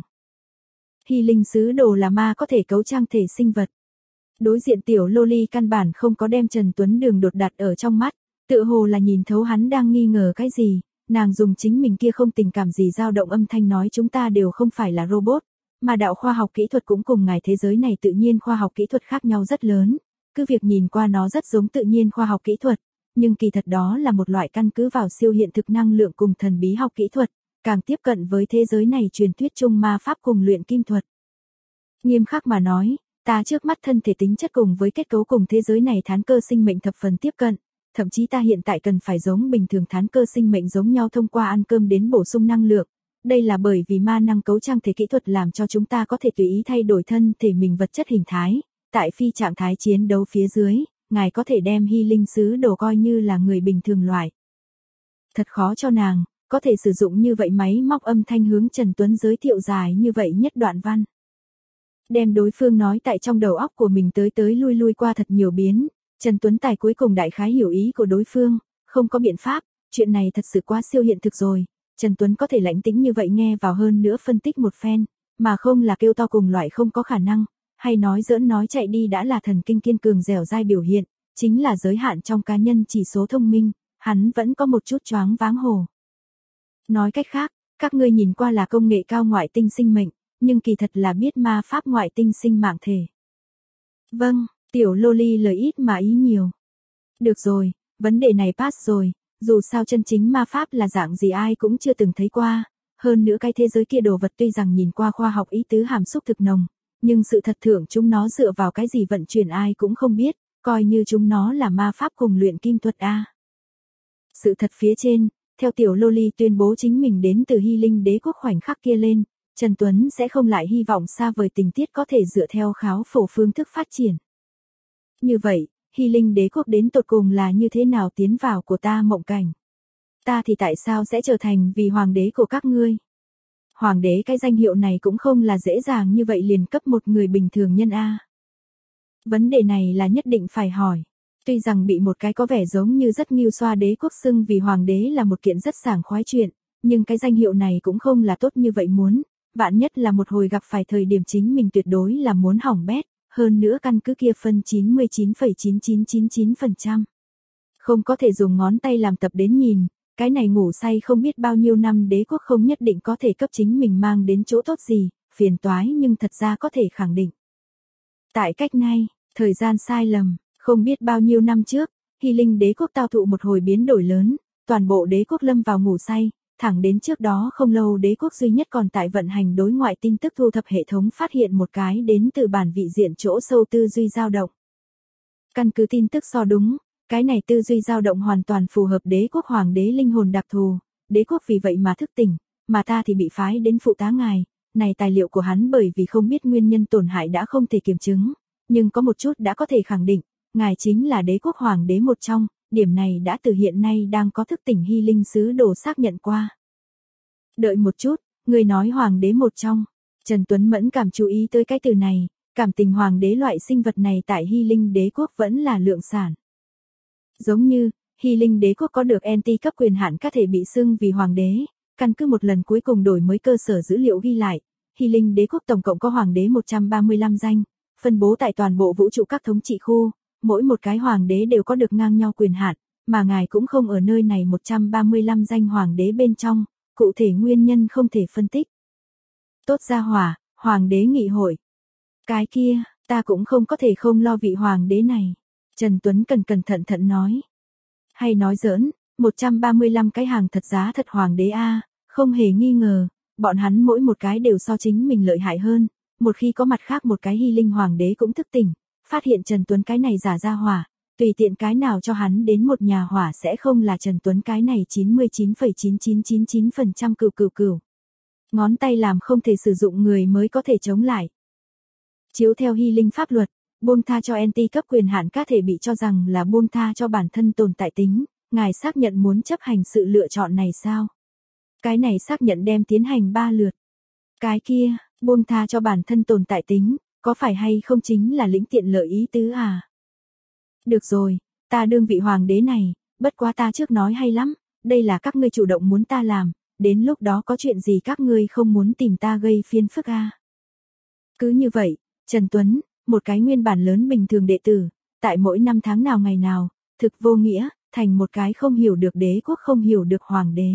Hy linh sứ đồ là ma có thể cấu trang thể sinh vật. Đối diện tiểu loli căn bản không có đem Trần Tuấn đường đột đặt ở trong mắt, tựa hồ là nhìn thấu hắn đang nghi ngờ cái gì, nàng dùng chính mình kia không tình cảm gì dao động âm thanh nói chúng ta đều không phải là robot, mà đạo khoa học kỹ thuật cũng cùng ngài thế giới này tự nhiên khoa học kỹ thuật khác nhau rất lớn, cứ việc nhìn qua nó rất giống tự nhiên khoa học kỹ thuật, nhưng kỳ thật đó là một loại căn cứ vào siêu hiện thực năng lượng cùng thần bí học kỹ thuật, càng tiếp cận với thế giới này truyền thuyết chung ma pháp cùng luyện kim thuật. Nghiêm khắc mà nói, ta trước mắt thân thể tính chất cùng với kết cấu cùng thế giới này thán cơ sinh mệnh thập phần tiếp cận, thậm chí ta hiện tại cần phải giống bình thường thán cơ sinh mệnh giống nhau thông qua ăn cơm đến bổ sung năng lượng. Đây là bởi vì ma năng cấu trang thể kỹ thuật làm cho chúng ta có thể tùy ý thay đổi thân thể mình vật chất hình thái, tại phi trạng thái chiến đấu phía dưới, ngài có thể đem hy linh sứ đồ coi như là người bình thường loại. Thật khó cho nàng, có thể sử dụng như vậy máy móc âm thanh hướng Trần Tuấn giới thiệu dài như vậy nhất đoạn văn. Đem đối phương nói tại trong đầu óc của mình tới tới lui lui qua thật nhiều biến, Trần Tuấn Tài cuối cùng đại khái hiểu ý của đối phương, không có biện pháp, chuyện này thật sự quá siêu hiện thực rồi, Trần Tuấn có thể lãnh tĩnh như vậy nghe vào hơn nữa phân tích một phen, mà không là kêu to cùng loại không có khả năng, hay nói giỡn nói chạy đi đã là thần kinh kiên cường dẻo dai biểu hiện, chính là giới hạn trong cá nhân chỉ số thông minh, hắn vẫn có một chút choáng váng hồ. Nói cách khác, các ngươi nhìn qua là công nghệ cao ngoại tinh sinh mệnh, nhưng kỳ thật là biết ma pháp ngoại tinh sinh mạng thể. Vâng, tiểu loli lời ít mà ý nhiều. Được rồi, vấn đề này pass rồi, dù sao chân chính ma pháp là dạng gì ai cũng chưa từng thấy qua, hơn nữa cái thế giới kia đồ vật tuy rằng nhìn qua khoa học ý tứ hàm xúc thực nồng, nhưng sự thật thưởng chúng nó dựa vào cái gì vận chuyển ai cũng không biết, coi như chúng nó là ma pháp cùng luyện kim thuật a. Sự thật phía trên, theo tiểu loli tuyên bố chính mình đến từ Hy Linh đế quốc khoảnh khắc kia lên, Trần Tuấn sẽ không lại hy vọng xa vời tình tiết có thể dựa theo kháo phổ phương thức phát triển. Như vậy, Hy Linh đế quốc đến tột cùng là như thế nào tiến vào của ta mộng cảnh? Ta thì tại sao sẽ trở thành vì hoàng đế của các ngươi? Hoàng đế cái danh hiệu này cũng không là dễ dàng như vậy liền cấp một người bình thường nhân a. Vấn đề này là nhất định phải hỏi. Tuy rằng bị một cái có vẻ giống như rất nghiêu xoa đế quốc xưng vì hoàng đế là một kiện rất sảng khoái chuyện, nhưng cái danh hiệu này cũng không là tốt như vậy muốn, vạn nhất là một hồi gặp phải thời điểm chính mình tuyệt đối là muốn hỏng bét, hơn nữa căn cứ kia phân chín mươi chín phẩy chín chín chín chín phần trăm. Không có thể dùng ngón tay làm tập đến nhìn, cái này ngủ say không biết bao nhiêu năm đế quốc không nhất định có thể cấp chính mình mang đến chỗ tốt gì, phiền toái nhưng thật ra có thể khẳng định. Tại cách này, thời gian sai lầm, không biết bao nhiêu năm trước, Hy Linh đế quốc tao thụ một hồi biến đổi lớn, toàn bộ đế quốc lâm vào ngủ say, thẳng đến trước đó không lâu đế quốc duy nhất còn tại vận hành đối ngoại tin tức thu thập hệ thống phát hiện một cái đến từ bản vị diện chỗ sâu tư duy dao động. Căn cứ tin tức so đúng, cái này tư duy dao động hoàn toàn phù hợp đế quốc hoàng đế linh hồn đặc thù, đế quốc vì vậy mà thức tỉnh, mà ta thì bị phái đến phụ tá ngài, này tài liệu của hắn bởi vì không biết nguyên nhân tổn hại đã không thể kiểm chứng, nhưng có một chút đã có thể khẳng định, ngài chính là đế quốc hoàng đế một trong, điểm này đã từ hiện nay đang có thức tỉnh Hy Linh sứ đồ xác nhận qua. Đợi một chút, người nói hoàng đế một trong, Trần Tuấn mẫn cảm chú ý tới cái từ này, cảm tình hoàng đế loại sinh vật này tại Hy Linh đế quốc vẫn là lượng sản. Giống như, Hy Linh đế quốc có được en tê cấp quyền hạn có thể bị xưng vì hoàng đế, căn cứ một lần cuối cùng đổi mới cơ sở dữ liệu ghi lại, Hy Linh đế quốc tổng cộng có hoàng đế một trăm ba mươi lăm danh, phân bố tại toàn bộ vũ trụ các thống trị khu, mỗi một cái hoàng đế đều có được ngang nhau quyền hạn, mà ngài cũng không ở nơi này một trăm ba mươi lăm danh hoàng đế bên trong, cụ thể nguyên nhân không thể phân tích. Tốt ra hỏa, hoàng đế nghị hội. Cái kia, ta cũng không có thể không lo vị hoàng đế này. Trần Tuấn cần cẩn thận thận nói. Hay nói giỡn, một trăm ba mươi lăm cái hàng thật giá thật hoàng đế A, không hề nghi ngờ, bọn hắn mỗi một cái đều so chính mình lợi hại hơn, một khi có mặt khác một cái Hy Linh hoàng đế cũng thức tỉnh, phát hiện Trần Tuấn cái này giả ra hỏa, tùy tiện cái nào cho hắn đến một nhà hỏa sẽ không là Trần Tuấn cái này chín mươi chín phẩy chín chín chín chín phần trăm cừu cừu cừu. Ngón tay làm không thể sử dụng người mới có thể chống lại. Chiếu theo Hy Linh pháp luật, buông tha cho en tê cấp quyền hạn các thể bị cho rằng là buông tha cho bản thân tồn tại tính, ngài xác nhận muốn chấp hành sự lựa chọn này sao? Cái này xác nhận đem tiến hành ba lượt. Cái kia, buông tha cho bản thân tồn tại tính, có phải hay không chính là lĩnh tiện lợi ý tứ à? Được rồi, ta đương vị hoàng đế này, bất quá ta trước nói hay lắm, đây là các ngươi chủ động muốn ta làm, đến lúc đó có chuyện gì các ngươi không muốn tìm ta gây phiền phức à? Cứ như vậy, Trần Tuấn, một cái nguyên bản lớn bình thường đệ tử, tại mỗi năm tháng nào ngày nào, thực vô nghĩa, thành một cái không hiểu được đế quốc không hiểu được hoàng đế.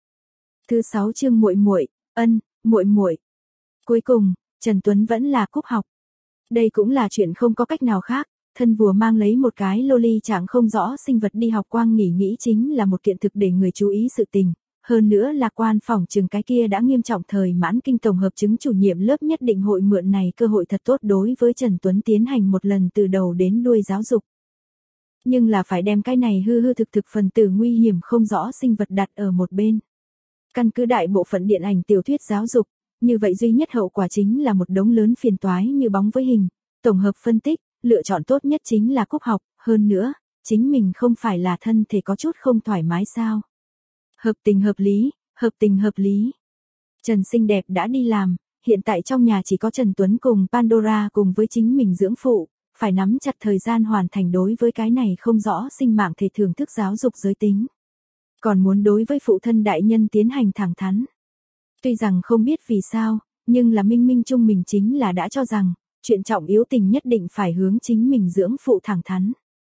Thứ sáu chương muội muội, ân, muội muội. Cuối cùng, Trần Tuấn vẫn là cúp học. Đây cũng là chuyện không có cách nào khác, thân vua mang lấy một cái loli chẳng không rõ sinh vật đi học quang nghỉ nghĩ chính là một kiện thực để người chú ý sự tình. Hơn nữa là quan phòng trường cái kia đã nghiêm trọng thời mãn kinh tổng hợp chứng chủ nhiệm lớp nhất định hội mượn này cơ hội thật tốt đối với Trần Tuấn tiến hành một lần từ đầu đến đuôi giáo dục. Nhưng là phải đem cái này hư hư thực thực phần tử nguy hiểm không rõ sinh vật đặt ở một bên. Căn cứ đại bộ phận điện ảnh tiểu thuyết giáo dục, như vậy duy nhất hậu quả chính là một đống lớn phiền toái như bóng với hình, tổng hợp phân tích, lựa chọn tốt nhất chính là cúp học, hơn nữa, chính mình không phải là thân thể có chút không thoải mái sao. Hợp tình hợp lý, hợp tình hợp lý. Trần xinh đẹp đã đi làm, hiện tại trong nhà chỉ có Trần Tuấn cùng Pandora cùng với chính mình dưỡng phụ, phải nắm chặt thời gian hoàn thành đối với cái này không rõ sinh mạng thể thưởng thức giáo dục giới tính. Còn muốn đối với phụ thân đại nhân tiến hành thẳng thắn. Tuy rằng không biết vì sao, nhưng là minh minh chung mình chính là đã cho rằng, chuyện trọng yếu tình nhất định phải hướng chính mình dưỡng phụ thẳng thắn.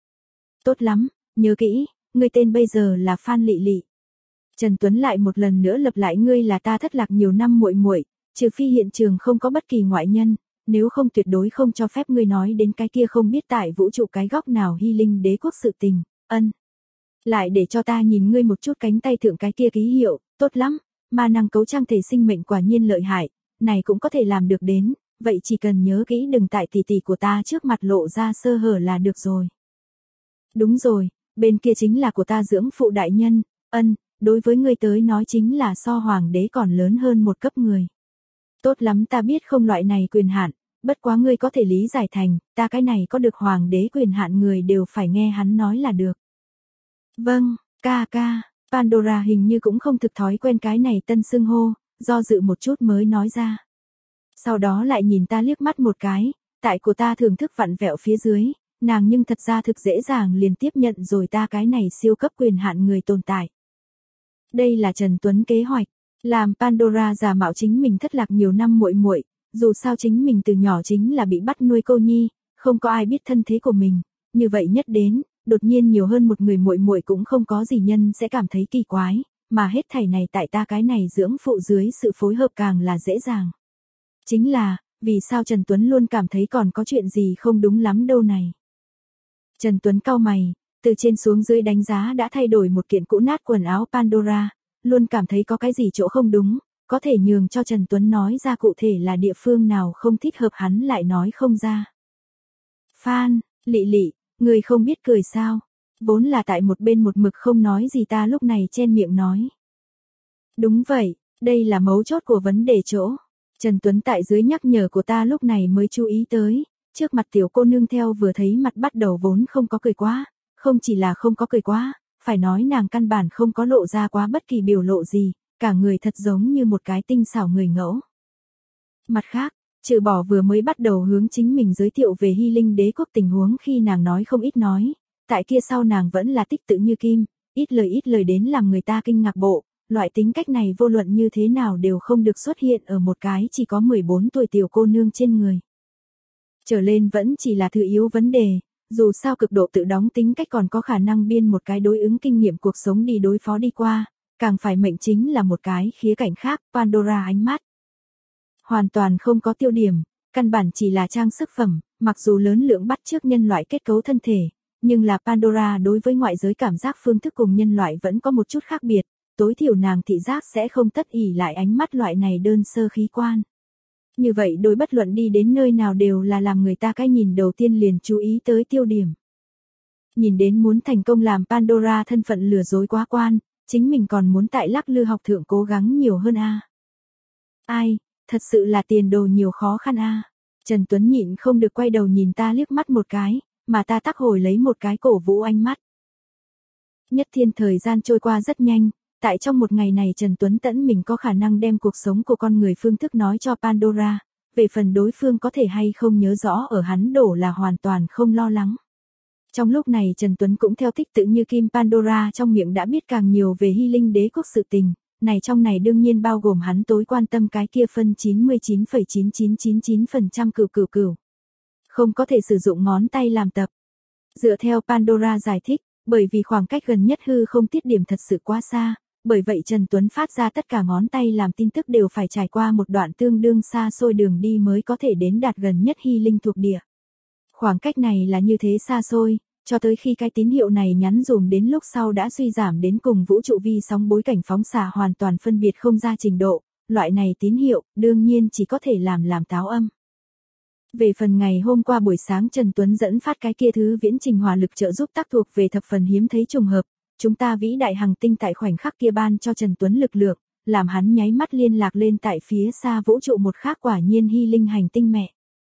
Tốt lắm, nhớ kỹ, người tên bây giờ là Phan Lị Lị. Trần Tuấn lại một lần nữa lập lại ngươi là ta thất lạc nhiều năm muội muội, trừ phi hiện trường không có bất kỳ ngoại nhân, nếu không tuyệt đối không cho phép ngươi nói đến cái kia không biết tại vũ trụ cái góc nào hy linh đế quốc sự tình, ân. Lại để cho ta nhìn ngươi một chút cánh tay thượng cái kia ký hiệu, tốt lắm, ma năng cấu trang thể sinh mệnh quả nhiên lợi hại, này cũng có thể làm được đến, vậy chỉ cần nhớ kỹ đừng tại tỷ tỷ của ta trước mặt lộ ra sơ hở là được rồi. Đúng rồi, bên kia chính là của ta dưỡng phụ đại nhân, ân, đối với ngươi tới nói chính là so hoàng đế còn lớn hơn một cấp người. Tốt lắm ta biết không loại này quyền hạn, bất quá ngươi có thể lý giải thành, ta cái này có được hoàng đế quyền hạn người đều phải nghe hắn nói là được. Vâng, ca ca, Pandora hình như cũng không thực thói quen cái này tân xưng hô, do dự một chút mới nói ra. Sau đó lại nhìn ta liếc mắt một cái, tại của ta thưởng thức vặn vẹo phía dưới, nàng nhưng thật ra thực dễ dàng liền tiếp nhận rồi ta cái này siêu cấp quyền hạn người tồn tại. Đây là Trần Tuấn kế hoạch, làm Pandora giả mạo chính mình thất lạc nhiều năm muội muội, dù sao chính mình từ nhỏ chính là bị bắt nuôi cô nhi, không có ai biết thân thế của mình, như vậy nhất đến, đột nhiên nhiều hơn một người muội muội cũng không có gì nhân sẽ cảm thấy kỳ quái, mà hết thảy này tại ta cái này dưỡng phụ dưới sự phối hợp càng là dễ dàng. Chính là, vì sao Trần Tuấn luôn cảm thấy còn có chuyện gì không đúng lắm đâu này. Trần Tuấn cau mày, từ trên xuống dưới đánh giá đã thay đổi một kiện cũ nát quần áo Pandora, luôn cảm thấy có cái gì chỗ không đúng, có thể nhường cho Trần Tuấn nói ra cụ thể là địa phương nào không thích hợp hắn lại nói không ra. Phan, Lị Lị, người không biết cười sao, vốn là tại một bên một mực không nói gì ta lúc này chen miệng nói. Đúng vậy, đây là mấu chốt của vấn đề chỗ. Trần Tuấn tại dưới nhắc nhở của ta lúc này mới chú ý tới, trước mặt tiểu cô nương theo vừa thấy mặt bắt đầu vốn không có cười quá, không chỉ là không có cười quá, phải nói nàng căn bản không có lộ ra quá bất kỳ biểu lộ gì, cả người thật giống như một cái tinh xảo người ngẫu. Mặt khác, trừ bỏ vừa mới bắt đầu hướng chính mình giới thiệu về Hy Linh đế quốc tình huống khi nàng nói không ít nói, tại kia sau nàng vẫn là tích tự như kim, ít lời ít lời đến làm người ta kinh ngạc bộ, loại tính cách này vô luận như thế nào đều không được xuất hiện ở một cái chỉ có mười bốn tuổi tiểu cô nương trên người. Trở lên vẫn chỉ là thứ yếu vấn đề, dù sao cực độ tự đóng tính cách còn có khả năng biên một cái đối ứng kinh nghiệm cuộc sống đi đối phó đi qua, càng phải mệnh chính là một cái khía cạnh khác, Pandora ánh mắt. Hoàn toàn không có tiêu điểm, căn bản chỉ là trang sức phẩm, mặc dù lớn lượng bắt chước nhân loại kết cấu thân thể, nhưng là Pandora đối với ngoại giới cảm giác phương thức cùng nhân loại vẫn có một chút khác biệt, tối thiểu nàng thị giác sẽ không tất ỉ lại ánh mắt loại này đơn sơ khí quan. Như vậy đối bất luận đi đến nơi nào đều là làm người ta cái nhìn đầu tiên liền chú ý tới tiêu điểm. Nhìn đến muốn thành công làm Pandora thân phận lừa dối quá quan, chính mình còn muốn tại lắc lư học thượng cố gắng nhiều hơn a. Ai, thật sự là tiền đồ nhiều khó khăn a. Trần Tuấn nhịn không được quay đầu nhìn ta liếc mắt một cái, mà ta tắc hồi lấy một cái cổ vũ ánh mắt. Nhất thiên thời gian trôi qua rất nhanh, tại trong một ngày này Trần Tuấn tẫn mình có khả năng đem cuộc sống của con người phương thức nói cho Pandora, về phần đối phương có thể hay không nhớ rõ ở hắn đổ là hoàn toàn không lo lắng. Trong lúc này Trần Tuấn cũng theo thích tự như Kim Pandora trong miệng đã biết càng nhiều về Hy Linh đế quốc sự tình, này trong này đương nhiên bao gồm hắn tối quan tâm cái kia phân chín mươi chín phẩy chín chín chín chín phần trăm cửu cửu cửu. Không có thể sử dụng ngón tay làm tập. Dựa theo Pandora giải thích, bởi vì khoảng cách gần nhất hư không tiết điểm thật sự quá xa, bởi vậy Trần Tuấn phát ra tất cả ngón tay làm tin tức đều phải trải qua một đoạn tương đương xa xôi đường đi mới có thể đến đạt gần nhất Hy Linh thuộc địa. Khoảng cách này là như thế xa xôi, cho tới khi cái tín hiệu này nhắn dùm đến lúc sau đã suy giảm đến cùng vũ trụ vi sóng bối cảnh phóng xạ hoàn toàn phân biệt không ra trình độ, loại này tín hiệu đương nhiên chỉ có thể làm làm táo âm. Về phần ngày hôm qua buổi sáng Trần Tuấn dẫn phát cái kia thứ viễn trình hỏa lực trợ giúp tác thuộc về thập phần hiếm thấy trùng hợp, chúng ta vĩ đại hành tinh tại khoảnh khắc kia ban cho Trần Tuấn lực lượng, làm hắn nháy mắt liên lạc lên tại phía xa vũ trụ một khác quả nhiên Hy Linh hành tinh mẹ.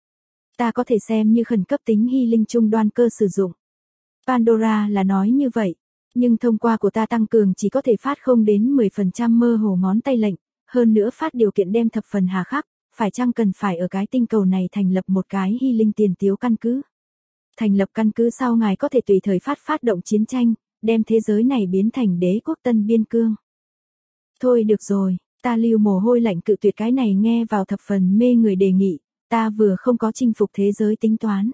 Ta có thể xem như khẩn cấp tính Hy Linh trung đoan cơ sử dụng. Pandora là nói như vậy, nhưng thông qua của ta tăng cường chỉ có thể phát không đến mười phần trăm mơ hồ ngón tay lệnh, hơn nữa phát điều kiện đem thập phần hà khắc, phải chăng cần phải ở cái tinh cầu này thành lập một cái Hy Linh tiền tiếu căn cứ. Thành lập căn cứ sau ngài có thể tùy thời phát phát động chiến tranh, đem thế giới này biến thành đế quốc tân biên cương. Thôi được rồi, ta lưu mồ hôi lạnh cự tuyệt cái này nghe vào thập phần mê người đề nghị, ta vừa không có chinh phục thế giới tính toán.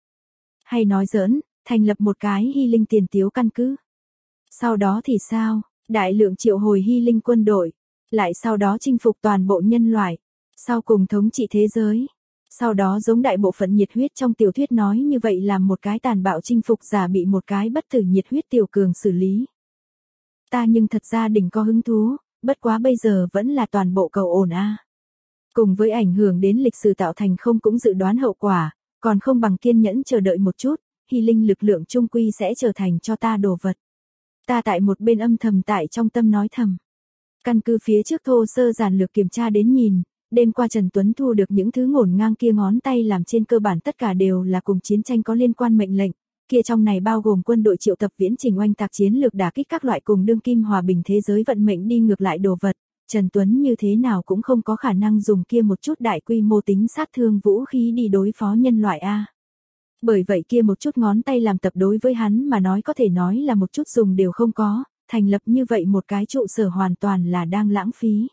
Hay nói giỡn, thành lập một cái Hy Linh tiền tiếu căn cứ. Sau đó thì sao, đại lượng triệu hồi Hy Linh quân đội, lại sau đó chinh phục toàn bộ nhân loại, sau cùng thống trị thế giới. Sau đó giống đại bộ phận nhiệt huyết trong tiểu thuyết nói như vậy làm một cái tàn bạo chinh phục giả bị một cái bất tử nhiệt huyết tiểu cường xử lý. Ta nhưng thật ra đỉnh có hứng thú, bất quá bây giờ vẫn là toàn bộ cầu ổn a. Cùng với ảnh hưởng đến lịch sử tạo thành không cũng dự đoán hậu quả, còn không bằng kiên nhẫn chờ đợi một chút, Hy Linh lực lượng trung quy sẽ trở thành cho ta đồ vật. Ta tại một bên âm thầm tại trong tâm nói thầm. Căn cứ phía trước thô sơ giản lược kiểm tra đến nhìn, đêm qua Trần Tuấn thu được những thứ ngổn ngang kia ngón tay làm trên cơ bản tất cả đều là cùng chiến tranh có liên quan mệnh lệnh, kia trong này bao gồm quân đội triệu tập viễn trình oanh tạc chiến lược đả kích các loại cùng đương kim hòa bình thế giới vận mệnh đi ngược lại đồ vật, Trần Tuấn như thế nào cũng không có khả năng dùng kia một chút đại quy mô tính sát thương vũ khí đi đối phó nhân loại a. Bởi vậy kia một chút ngón tay làm tập đối với hắn mà nói có thể nói là một chút dùng đều không có, thành lập như vậy một cái trụ sở hoàn toàn là đang lãng phí.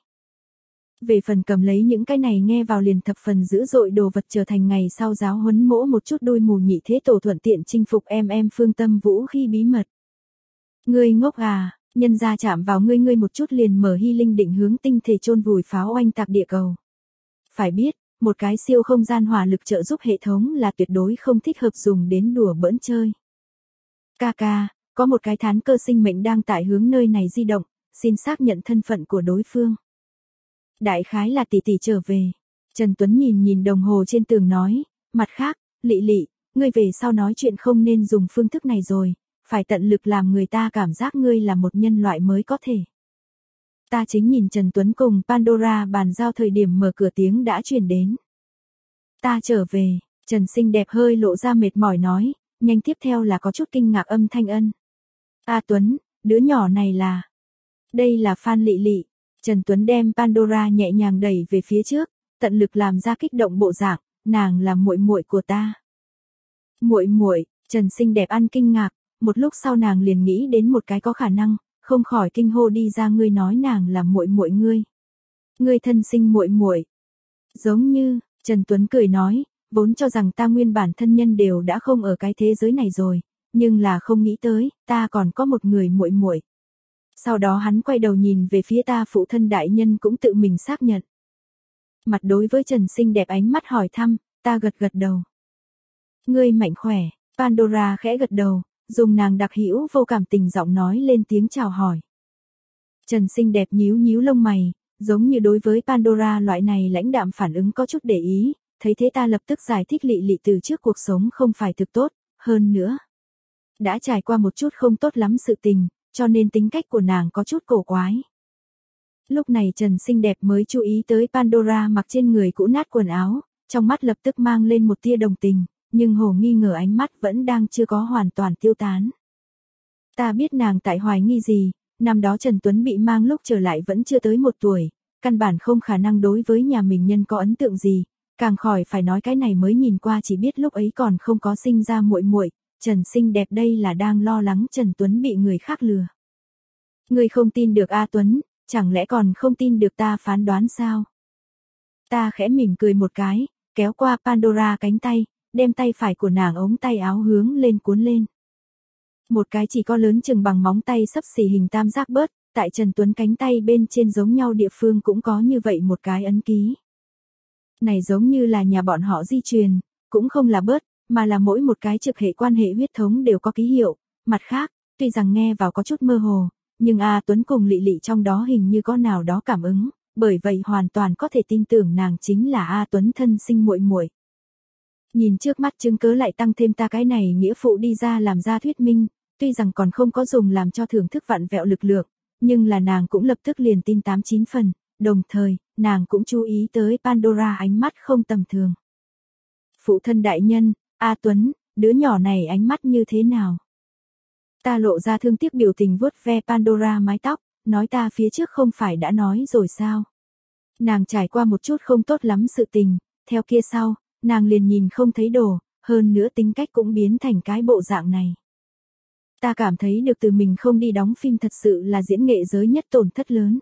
Về phần cầm lấy những cái này nghe vào liền thập phần dữ dội đồ vật trở thành ngày sau giáo huấn mỗ một chút đôi mù nhị thế tổ thuận tiện chinh phục em em phương tâm vũ khi bí mật. Ngươi ngốc à, nhân ra chạm vào ngươi ngươi một chút liền mở Hy Linh định hướng tinh thể chôn vùi pháo oanh tạc địa cầu. Phải biết, một cái siêu không gian hỏa lực trợ giúp hệ thống là tuyệt đối không thích hợp dùng đến đùa bỡn chơi. Ca ca, có một cái thán cơ sinh mệnh đang tại hướng nơi này di động, xin xác nhận thân phận của đối phương. Đại khái là tỷ tỷ trở về. Trần Tuấn nhìn nhìn đồng hồ trên tường nói, mặt khác, Lị Lị, ngươi về sau nói chuyện không nên dùng phương thức này rồi, phải tận lực làm người ta cảm giác ngươi là một nhân loại mới có thể. Ta chính nhìn Trần Tuấn cùng Pandora bàn giao thời điểm mở cửa tiếng đã truyền đến. Ta trở về, Trần xinh đẹp hơi lộ ra mệt mỏi nói, nhanh tiếp theo là có chút kinh ngạc âm thanh ân. A Tuấn, đứa nhỏ này là... Đây là Phan Lị Lị. Trần Tuấn đem Pandora nhẹ nhàng đẩy về phía trước, tận lực làm ra kích động bộ dạng, nàng là muội muội của ta. Muội muội, Trần xinh đẹp ăn kinh ngạc, một lúc sau nàng liền nghĩ đến một cái có khả năng, không khỏi kinh hô đi ra ngươi nói nàng là muội muội ngươi. Ngươi thân sinh muội muội. Giống như, Trần Tuấn cười nói, vốn cho rằng ta nguyên bản thân nhân đều đã không ở cái thế giới này rồi, nhưng là không nghĩ tới, ta còn có một người muội muội. Sau đó hắn quay đầu nhìn về phía ta phụ thân đại nhân cũng tự mình xác nhận. Mặt đối với Trần xinh đẹp ánh mắt hỏi thăm, ta gật gật đầu. Ngươi mạnh khỏe, Pandora khẽ gật đầu, dùng nàng đặc hữu vô cảm tình giọng nói lên tiếng chào hỏi. Trần xinh đẹp nhíu nhíu lông mày, giống như đối với Pandora loại này lãnh đạm phản ứng có chút để ý, thấy thế ta lập tức giải thích Lị Lị từ trước cuộc sống không phải thực tốt, hơn nữa. Đã trải qua một chút không tốt lắm sự tình, cho nên tính cách của nàng có chút cổ quái. Lúc này Trần xinh đẹp mới chú ý tới Pandora mặc trên người cũ nát quần áo, trong mắt lập tức mang lên một tia đồng tình, nhưng hồ nghi ngờ ánh mắt vẫn đang chưa có hoàn toàn tiêu tán. Ta biết nàng tại hoài nghi gì, năm đó Trần Tuấn bị mang lúc trở lại vẫn chưa tới một tuổi, căn bản không khả năng đối với nhà mình nhân có ấn tượng gì, càng khỏi phải nói cái này mới nhìn qua chỉ biết lúc ấy còn không có sinh ra muội muội, Trần xinh đẹp đây là đang lo lắng Trần Tuấn bị người khác lừa. Ngươi không tin được A Tuấn, chẳng lẽ còn không tin được ta phán đoán sao? Ta khẽ mỉm cười một cái, kéo qua Pandora cánh tay, đem tay phải của nàng ống tay áo hướng lên cuốn lên. Một cái chỉ có lớn chừng bằng móng tay xấp xỉ hình tam giác bớt, tại Trần Tuấn cánh tay bên trên giống nhau địa phương cũng có như vậy một cái ấn ký. Này giống như là nhà bọn họ di truyền, cũng không là bớt, mà là mỗi một cái trực hệ quan hệ huyết thống đều có ký hiệu. Mặt khác, tuy rằng nghe vào có chút mơ hồ, nhưng A Tuấn cùng Lị Lị trong đó hình như có nào đó cảm ứng, bởi vậy hoàn toàn có thể tin tưởng nàng chính là A Tuấn thân sinh muội muội. Nhìn trước mắt chứng cớ lại tăng thêm ta cái này nghĩa phụ đi ra làm ra thuyết minh, tuy rằng còn không có dùng làm cho thưởng thức vặn vẹo lực lượng, nhưng là nàng cũng lập tức liền tin tám chín phần, đồng thời, nàng cũng chú ý tới Pandora ánh mắt không tầm thường. Phụ thân đại nhân, A Tuấn, đứa nhỏ này ánh mắt như thế nào? Ta lộ ra thương tiếc biểu tình vuốt ve Pandora mái tóc, nói ta phía trước không phải đã nói rồi sao? Nàng trải qua một chút không tốt lắm sự tình, theo kia sau, nàng liền nhìn không thấy đồ, hơn nữa tính cách cũng biến thành cái bộ dạng này. Ta cảm thấy được từ mình không đi đóng phim thật sự là diễn nghệ giới nhất tổn thất lớn.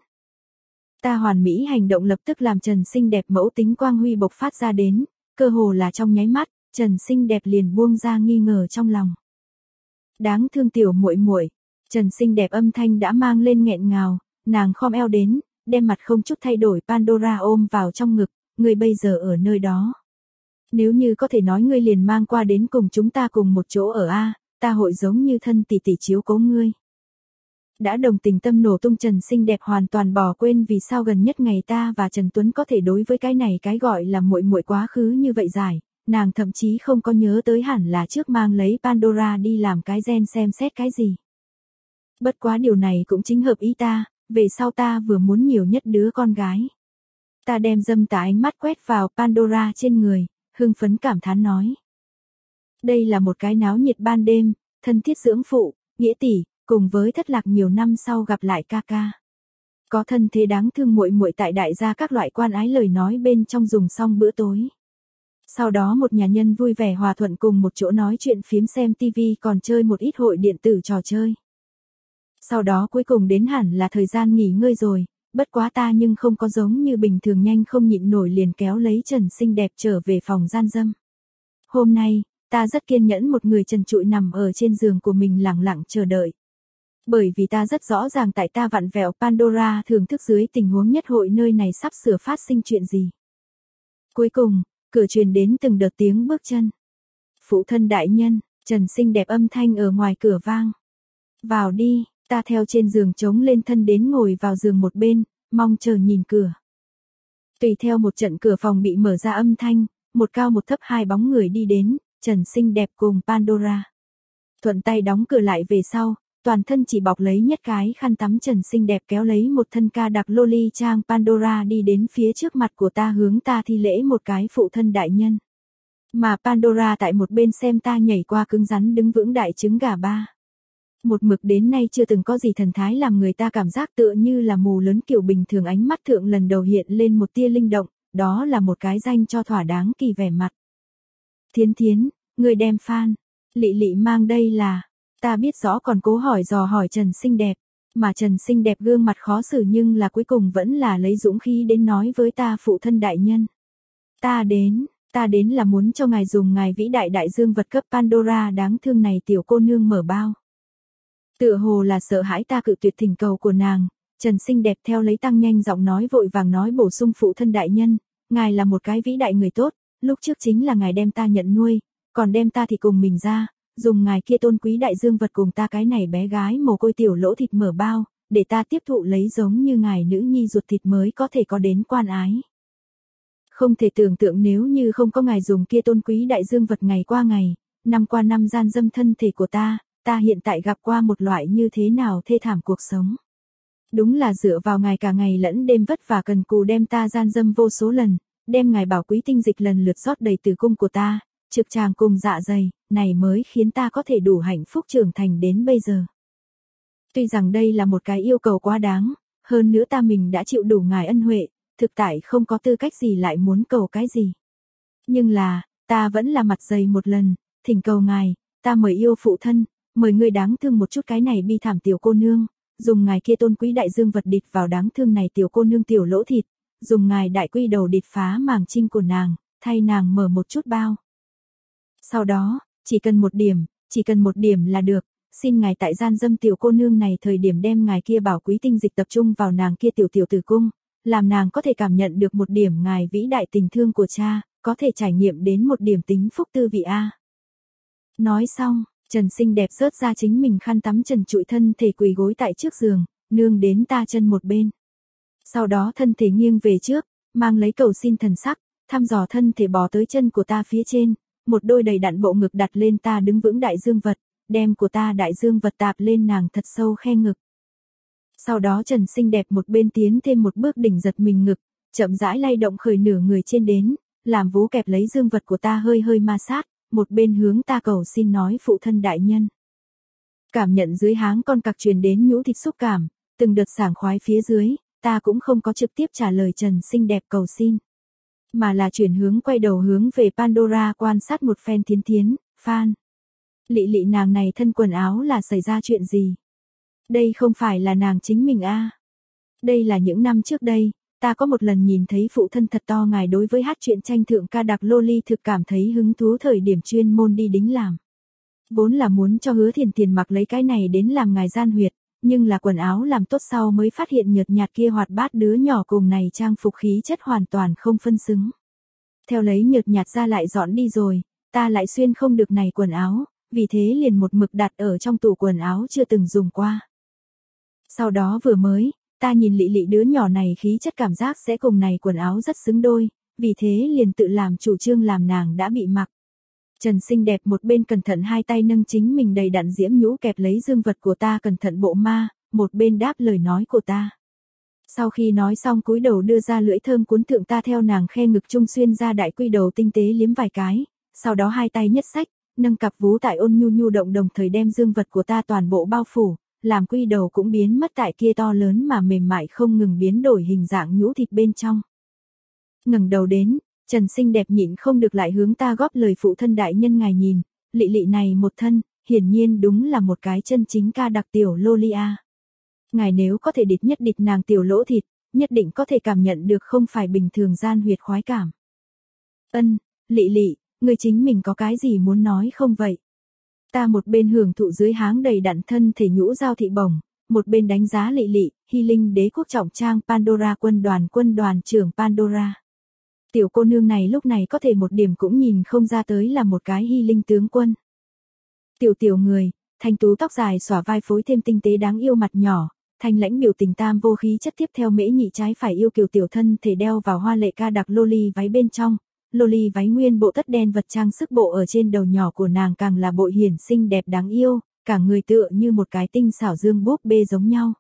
Ta hoàn mỹ hành động lập tức làm Trần xinh đẹp mẫu tính quang huy bộc phát ra đến, cơ hồ là trong nháy mắt, Trần xinh đẹp liền buông ra nghi ngờ trong lòng. Đáng thương tiểu muội muội, Trần xinh đẹp âm thanh đã mang lên nghẹn ngào, nàng khom eo đến, đem mặt không chút thay đổi Pandora ôm vào trong ngực, ngươi bây giờ ở nơi đó. Nếu như có thể nói ngươi liền mang qua đến cùng chúng ta cùng một chỗ ở A, ta hội giống như thân tỷ tỷ chiếu cố ngươi. Đã đồng tình tâm nổ tung Trần xinh đẹp hoàn toàn bỏ quên vì sao gần nhất ngày ta và Trần Tuấn có thể đối với cái này cái gọi là muội muội quá khứ như vậy dài, nàng thậm chí không có nhớ tới hẳn là trước mang lấy Pandora đi làm cái gen xem xét cái gì. Bất quá điều này cũng chính hợp ý ta, về sau ta vừa muốn nhiều nhất đứa con gái. Ta đem dâm tà ánh mắt quét vào Pandora trên người, hưng phấn cảm thán nói. Đây là một cái náo nhiệt ban đêm, thân thiết dưỡng phụ, nghĩa tỷ, cùng với thất lạc nhiều năm sau gặp lại ca ca. Có thân thế đáng thương muội muội tại đại gia các loại quan ái lời nói bên trong dùng xong bữa tối. Sau đó một nhà nhân vui vẻ hòa thuận cùng một chỗ nói chuyện phiếm xem tivi còn chơi một ít hội điện tử trò chơi. Sau đó cuối cùng đến hẳn là thời gian nghỉ ngơi rồi, bất quá ta nhưng không có giống như bình thường nhanh không nhịn nổi liền kéo lấy Trần xinh đẹp trở về phòng gian dâm. Hôm nay, ta rất kiên nhẫn một người trần trụi nằm ở trên giường của mình lặng lặng chờ đợi. Bởi vì ta rất rõ ràng tại ta vặn vẹo Pandora thưởng thức dưới tình huống nhất hội nơi này sắp sửa phát sinh chuyện gì. Cuối cùng, cửa truyền đến từng đợt tiếng bước chân. Phụ thân đại nhân, Trần xinh đẹp âm thanh ở ngoài cửa vang. Vào đi, ta theo trên giường trống lên thân đến ngồi vào giường một bên, mong chờ nhìn cửa. Tùy theo một trận cửa phòng bị mở ra âm thanh, một cao một thấp hai bóng người đi đến, Trần xinh đẹp cùng Pandora. Thuận tay đóng cửa lại về sau, toàn thân chỉ bọc lấy nhất cái khăn tắm Trần xinh đẹp kéo lấy một thân ca đặc loli trang Pandora đi đến phía trước mặt của ta hướng ta thi lễ một cái phụ thân đại nhân. Mà Pandora tại một bên xem ta nhảy qua cứng rắn đứng vững đại trứng gà ba. Một mực đến nay chưa từng có gì thần thái làm người ta cảm giác tựa như là mù lớn kiểu bình thường ánh mắt thượng lần đầu hiện lên một tia linh động, đó là một cái danh cho thỏa đáng kỳ vẻ mặt. Thiến Thiến, người đem fan, Lị Lị mang đây là, ta biết rõ còn cố hỏi dò hỏi Trần xinh đẹp, mà Trần xinh đẹp gương mặt khó xử nhưng là cuối cùng vẫn là lấy dũng khí đến nói với ta phụ thân đại nhân. Ta đến, ta đến là muốn cho ngài dùng ngài vĩ đại đại dương vật cấp Pandora đáng thương này tiểu cô nương mở bao. Tựa hồ là sợ hãi ta cự tuyệt thỉnh cầu của nàng, Trần xinh đẹp theo lấy tăng nhanh giọng nói vội vàng nói bổ sung phụ thân đại nhân, ngài là một cái vĩ đại người tốt, lúc trước chính là ngài đem ta nhận nuôi, còn đem ta thì cùng mình ra, dùng ngài kia tôn quý đại dương vật cùng ta cái này bé gái mồ côi tiểu lỗ thịt mở bao, để ta tiếp thụ lấy giống như ngài nữ nhi ruột thịt mới có thể có đến quan ái. Không thể tưởng tượng nếu như không có ngài dùng kia tôn quý đại dương vật ngày qua ngày, năm qua năm gian dâm thân thể của ta, ta hiện tại gặp qua một loại như thế nào thê thảm cuộc sống. Đúng là dựa vào ngài cả ngày lẫn đêm vất vả cần cù đem ta gian dâm vô số lần, đem ngài bảo quý tinh dịch lần lượt rót đầy tử cung của ta, trực tràng cùng dạ dày, này mới khiến ta có thể đủ hạnh phúc trưởng thành đến bây giờ. Tuy rằng đây là một cái yêu cầu quá đáng, hơn nữa ta mình đã chịu đủ ngài ân huệ, thực tại không có tư cách gì lại muốn cầu cái gì. Nhưng là, ta vẫn là mặt dày một lần, thỉnh cầu ngài, ta mời yêu phụ thân, mời ngươi đáng thương một chút cái này bi thảm tiểu cô nương, dùng ngài kia tôn quý đại dương vật địch vào đáng thương này tiểu cô nương tiểu lỗ thịt, dùng ngài đại quy đầu địch phá màng trinh của nàng, thay nàng mở một chút bao. Sau đó, chỉ cần một điểm, chỉ cần một điểm là được, xin ngài tại gian dâm tiểu cô nương này thời điểm đem ngài kia bảo quý tinh dịch tập trung vào nàng kia tiểu tiểu tử cung, làm nàng có thể cảm nhận được một điểm ngài vĩ đại tình thương của cha, có thể trải nghiệm đến một điểm tính phúc tư vị a. Nói xong, Trần xinh đẹp rớt ra chính mình khăn tắm trần trụi thân thể quỳ gối tại trước giường, nương đến ta chân một bên. Sau đó thân thể nghiêng về trước, mang lấy cầu xin thần sắc, thăm dò thân thể bò tới chân của ta phía trên, một đôi đầy đặn bộ ngực đặt lên ta đứng vững đại dương vật, đem của ta đại dương vật tạp lên nàng thật sâu khe ngực. Sau đó Trần xinh đẹp một bên tiến thêm một bước đỉnh giật mình ngực, chậm rãi lay động khởi nửa người trên đến, làm vú kẹp lấy dương vật của ta hơi hơi ma sát, một bên hướng ta cầu xin nói phụ thân đại nhân. Cảm nhận dưới háng con cặc truyền đến nhũ thịt xúc cảm, từng đợt sảng khoái phía dưới, ta cũng không có trực tiếp trả lời Trần xinh đẹp cầu xin, mà là chuyển hướng quay đầu hướng về Pandora quan sát một phen thiến thiến, Phan. Lị lị nàng này thân quần áo là xảy ra chuyện gì? Đây không phải là nàng chính mình a. À. Đây là những năm trước đây, ta có một lần nhìn thấy phụ thân thật to ngài đối với hát truyện tranh thượng ca đặc loli thực cảm thấy hứng thú thời điểm chuyên môn đi đính làm. Vốn là muốn cho Hứa Thiền Thiền mặc lấy cái này đến làm ngài gian huyệt, nhưng là quần áo làm tốt sau mới phát hiện nhợt nhạt kia hoạt bát đứa nhỏ cùng này trang phục khí chất hoàn toàn không phân xứng. Theo lấy nhợt nhạt ra lại dọn đi rồi, ta lại xuyên không được này quần áo, vì thế liền một mực đặt ở trong tủ quần áo chưa từng dùng qua. Sau đó vừa mới, ta nhìn lị lị đứa nhỏ này khí chất cảm giác sẽ cùng này quần áo rất xứng đôi, vì thế liền tự làm chủ trương làm nàng đã bị mặc. Trần xinh đẹp một bên cẩn thận hai tay nâng chính mình đầy đặn diễm nhũ kẹp lấy dương vật của ta cẩn thận bộ ma, một bên đáp lời nói của ta. Sau khi nói xong cúi đầu đưa ra lưỡi thơm cuốn thượng ta theo nàng khe ngực trung xuyên ra đại quy đầu tinh tế liếm vài cái, sau đó hai tay nhất xách, nâng cặp vú tại ôn nhu nhu động đồng thời đem dương vật của ta toàn bộ bao phủ, làm quy đầu cũng biến mất tại kia to lớn mà mềm mại không ngừng biến đổi hình dạng nhũ thịt bên trong. Ngẩng đầu đến, Trần xinh đẹp nhịn không được lại hướng ta góp lời phụ thân đại nhân ngài nhìn, lị lị này một thân, hiển nhiên đúng là một cái chân chính ca đặc tiểu lolia. Ngài nếu có thể địch nhất địch nàng tiểu lỗ thịt, nhất định có thể cảm nhận được không phải bình thường gian huyệt khoái cảm. Ân, lị lị, người chính mình có cái gì muốn nói không vậy? Ta một bên hưởng thụ dưới háng đầy đặn thân thể nhũ giao thị bổng, một bên đánh giá lị lị, Hy Linh đế quốc trọng trang Pandora quân đoàn quân đoàn trưởng Pandora. Tiểu cô nương này lúc này có thể một điểm cũng nhìn không ra tới là một cái Hy Linh tướng quân. Tiểu tiểu người, thanh tú tóc dài xõa vai phối thêm tinh tế đáng yêu mặt nhỏ, thanh lãnh biểu tình tam vô khí chất tiếp theo mễ nhị trái phải yêu kiều tiểu thân thể đeo vào hoa lệ ca đặc loli váy bên trong. Loli váy nguyên bộ tất đen vật trang sức bộ ở trên đầu nhỏ của nàng càng là bội hiển xinh đẹp đáng yêu, cả người tựa như một cái tinh xảo dương búp bê giống nhau.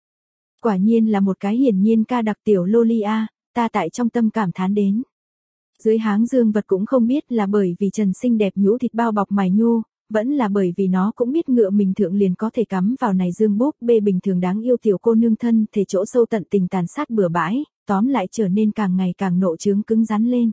Quả nhiên là một cái hiển nhiên ca đặc tiểu Lolia, ta tại trong tâm cảm thán đến. Dưới háng dương vật cũng không biết là bởi vì Trần xinh đẹp nhũ thịt bao bọc mài nhu, vẫn là bởi vì nó cũng biết ngựa mình thượng liền có thể cắm vào này dương búp bê bình thường đáng yêu tiểu cô nương thân thể chỗ sâu tận tình tàn sát bừa bãi, tóm lại trở nên càng ngày càng nộ trướng cứng rắn lên.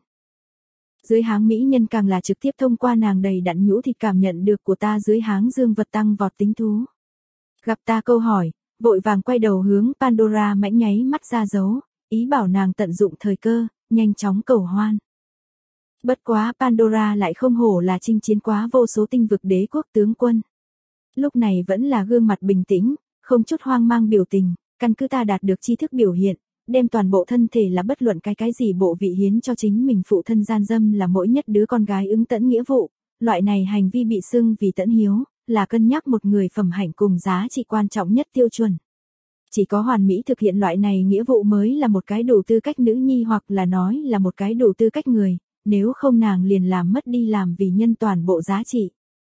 Dưới háng mỹ nhân càng là trực tiếp thông qua nàng đầy đặn nhũ thịt cảm nhận được của ta dưới háng dương vật tăng vọt tính thú. Gặp ta câu hỏi, vội vàng quay đầu hướng Pandora mãnh nháy mắt ra dấu, ý bảo nàng tận dụng thời cơ, nhanh chóng cầu hoan. Bất quá Pandora lại không hổ là chinh chiến quá vô số tinh vực đế quốc tướng quân. Lúc này vẫn là gương mặt bình tĩnh, không chút hoang mang biểu tình, căn cứ ta đạt được tri thức biểu hiện, đem toàn bộ thân thể là bất luận cái cái gì bộ vị hiến cho chính mình phụ thân gian dâm là mỗi nhất đứa con gái ứng tẫn nghĩa vụ, loại này hành vi bị xưng vì tẫn hiếu, là cân nhắc một người phẩm hạnh cùng giá trị quan trọng nhất tiêu chuẩn. Chỉ có hoàn mỹ thực hiện loại này nghĩa vụ mới là một cái đủ tư cách nữ nhi hoặc là nói là một cái đủ tư cách người, nếu không nàng liền làm mất đi làm vì nhân toàn bộ giá trị.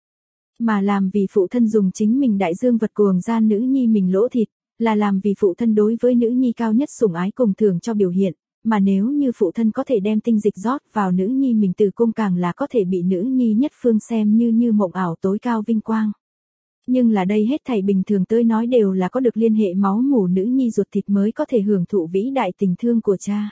Mà làm vì phụ thân dùng chính mình đại dương vật cuồng gian nữ nhi mình lỗ thịt, là làm vì phụ thân đối với nữ nhi cao nhất sủng ái cùng thưởng cho biểu hiện, mà nếu như phụ thân có thể đem tinh dịch rót vào nữ nhi mình từ cung càng là có thể bị nữ nhi nhất phương xem như như mộng ảo tối cao vinh quang. Nhưng là đây hết thảy bình thường tới nói đều là có được liên hệ máu mủ nữ nhi ruột thịt mới có thể hưởng thụ vĩ đại tình thương của cha.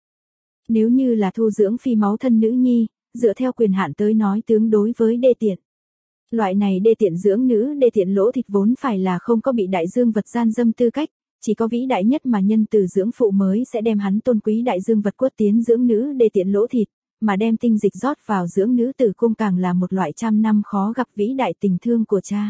Nếu như là thu dưỡng phi máu thân nữ nhi, dựa theo quyền hạn tới nói tương đối với đê tiện. Loại này đê tiện dưỡng nữ đê tiện lỗ thịt vốn phải là không có bị đại dương vật gian dâm tư cách, chỉ có vĩ đại nhất mà nhân từ dưỡng phụ mới sẽ đem hắn tôn quý đại dương vật quất tiến dưỡng nữ đê tiện lỗ thịt, mà đem tinh dịch rót vào dưỡng nữ tử cung càng là một loại trăm năm khó gặp vĩ đại tình thương của cha.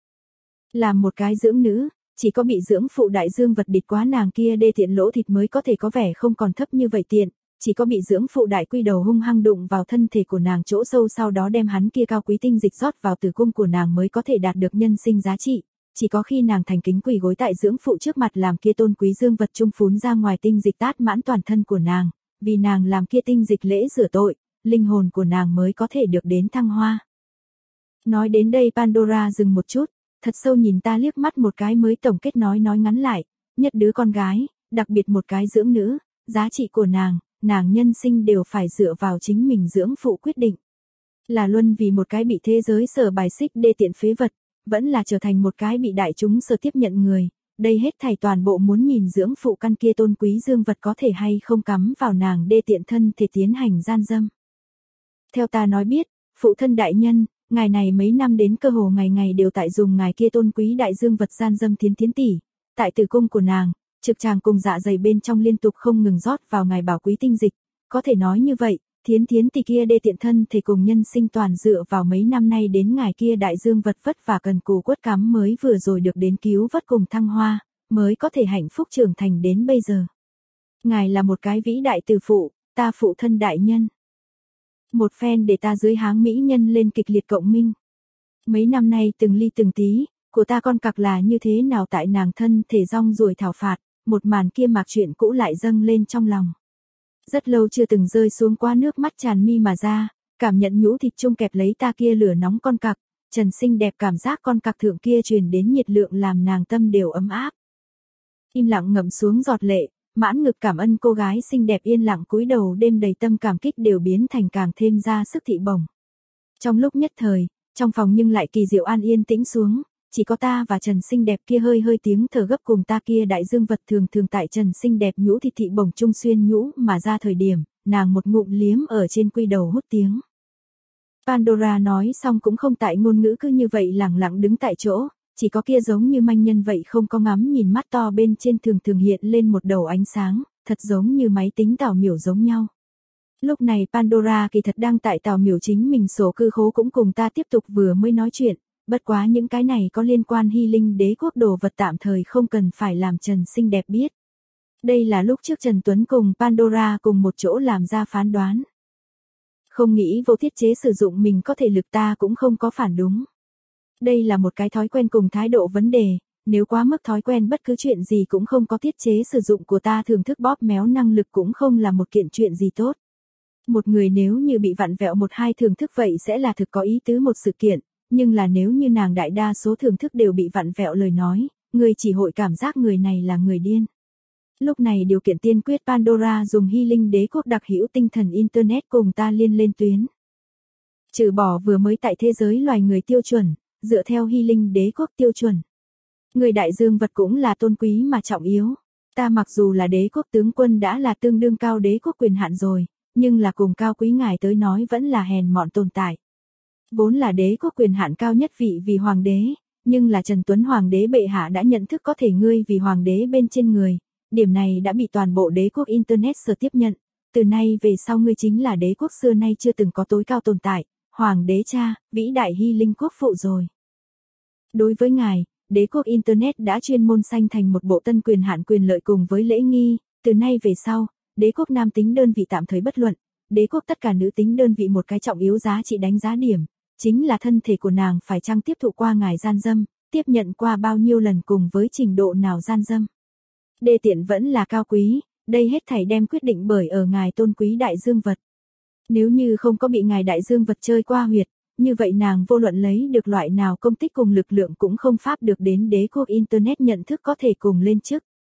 Làm một cái dưỡng nữ, chỉ có bị dưỡng phụ đại dương vật địch quá nàng kia đê tiện lỗ thịt mới có thể có vẻ không còn thấp như vậy tiện, chỉ có bị dưỡng phụ đại quy đầu hung hăng đụng vào thân thể của nàng chỗ sâu sau đó đem hắn kia cao quý tinh dịch rót vào tử cung của nàng mới có thể đạt được nhân sinh giá trị, chỉ có khi nàng thành kính quỳ gối tại dưỡng phụ trước mặt làm kia tôn quý dương vật trung phún ra ngoài tinh dịch tát mãn toàn thân của nàng, vì nàng làm kia tinh dịch lễ rửa tội, linh hồn của nàng mới có thể được đến thăng hoa. Nói đến đây Pandora dừng một chút, thật sâu nhìn ta liếc mắt một cái mới tổng kết nói nói ngắn lại, nhất đứa con gái, đặc biệt một cái dưỡng nữ, giá trị của nàng, nàng nhân sinh đều phải dựa vào chính mình dưỡng phụ quyết định. Là luân vì một cái bị thế giới sở bài xích đê tiện phế vật, vẫn là trở thành một cái bị đại chúng sở tiếp nhận người, đây hết thảy toàn bộ muốn nhìn dưỡng phụ căn kia tôn quý dương vật có thể hay không cắm vào nàng đê tiện thân thể tiến hành gian dâm. Theo ta nói biết, phụ thân đại nhân, ngài này mấy năm đến cơ hồ ngày ngày đều tại dùng ngài kia tôn quý đại dương vật gian dâm thiến thiến tỷ, tại tử cung của nàng, trực tràng cùng dạ dày bên trong liên tục không ngừng rót vào ngài bảo quý tinh dịch, có thể nói như vậy, thiến thiến tỷ kia đê tiện thân thể cùng nhân sinh toàn dựa vào mấy năm nay đến ngài kia đại dương vật vất và cần cù quất cắm mới vừa rồi được đến cứu vớt cùng thăng hoa, mới có thể hạnh phúc trưởng thành đến bây giờ. Ngài là một cái vĩ đại từ phụ, ta phụ thân đại nhân. Một phen để ta dưới háng mỹ nhân lên kịch liệt cộng minh. Mấy năm nay từng ly từng tí, của ta con cặc là như thế nào tại nàng thân thể rong ruổi thảo phạt, một màn kia mạc chuyện cũ lại dâng lên trong lòng. Rất lâu chưa từng rơi xuống qua nước mắt tràn mi mà ra, cảm nhận nhũ thịt chung kẹp lấy ta kia lửa nóng con cặc, trần xinh đẹp cảm giác con cặc thượng kia truyền đến nhiệt lượng làm nàng tâm đều ấm áp. Im lặng ngậm xuống giọt lệ, mãn ngực cảm ơn cô gái xinh đẹp yên lặng cúi đầu đêm đầy tâm cảm kích đều biến thành càng thêm ra sức thị bổng. Trong lúc nhất thời, trong phòng nhưng lại kỳ diệu an yên tĩnh xuống, chỉ có ta và Trần xinh đẹp kia hơi hơi tiếng thở gấp cùng ta kia đại dương vật thường thường tại Trần xinh đẹp nhũ thịt thị bổng trung xuyên nhũ mà ra thời điểm, nàng một ngụm liếm ở trên quy đầu hút tiếng. Pandora nói xong cũng không tại ngôn ngữ cứ như vậy lẳng lặng đứng tại chỗ, chỉ có kia giống như manh nhân vậy không có ngắm nhìn mắt to bên trên thường thường hiện lên một đầu ánh sáng, thật giống như máy tính tảo miểu giống nhau. Lúc này Pandora kỳ thật đang tại tảo miểu chính mình sổ cư khố cũng cùng ta tiếp tục vừa mới nói chuyện, bất quá những cái này có liên quan Hy Linh đế quốc đồ vật tạm thời không cần phải làm Trần xinh đẹp biết. Đây là lúc trước Trần Tuấn cùng Pandora cùng một chỗ làm ra phán đoán. Không nghĩ vô thiết chế sử dụng mình có thể lực ta cũng không có phản đúng. Đây là một cái thói quen cùng thái độ vấn đề, nếu quá mức thói quen bất cứ chuyện gì cũng không có tiết chế sử dụng của ta thưởng thức bóp méo năng lực cũng không là một kiện chuyện gì tốt. Một người nếu như bị vặn vẹo một hai thưởng thức vậy sẽ là thực có ý tứ một sự kiện, nhưng là nếu như nàng đại đa số thưởng thức đều bị vặn vẹo lời nói, người chỉ hội cảm giác người này là người điên. Lúc này điều kiện tiên quyết Pandora dùng Hy Linh đế quốc đặc hữu tinh thần Internet cùng ta liên lên tuyến. Trừ bỏ vừa mới tại thế giới loài người tiêu chuẩn, dựa theo Hy Linh đế quốc tiêu chuẩn. Người đại dương vật cũng là tôn quý mà trọng yếu. Ta mặc dù là đế quốc tướng quân đã là tương đương cao đế quốc quyền hạn rồi, nhưng là cùng cao quý ngài tới nói vẫn là hèn mọn tồn tại. Vốn là đế quốc quyền hạn cao nhất vị vì hoàng đế, nhưng là Trần Tuấn hoàng đế bệ hạ đã nhận thức có thể ngươi vì hoàng đế bên trên người, điểm này đã bị toàn bộ đế quốc Internet sở tiếp nhận, từ nay về sau ngươi chính là đế quốc xưa nay chưa từng có tối cao tồn tại, hoàng đế cha, vĩ đại Hy Linh quốc phụ rồi. Đối với ngài, đế quốc Internet đã chuyên môn sanh thành một bộ tân quyền hạn quyền lợi cùng với lễ nghi, từ nay về sau, đế quốc nam tính đơn vị tạm thời bất luận, đế quốc tất cả nữ tính đơn vị một cái trọng yếu giá trị đánh giá điểm, chính là thân thể của nàng phải chăng tiếp thụ qua ngài gian dâm, tiếp nhận qua bao nhiêu lần cùng với trình độ nào gian dâm. Đê tiện vẫn là cao quý, đây hết thảy đem quyết định bởi ở ngài tôn quý đại dương vật. Nếu như không có bị ngài đại dương vật chơi qua huyệt, như vậy nàng vô luận lấy được loại nào công tích cùng lực lượng cũng không pháp được đến đế quốc Internet nhận thức có thể cùng lên chức.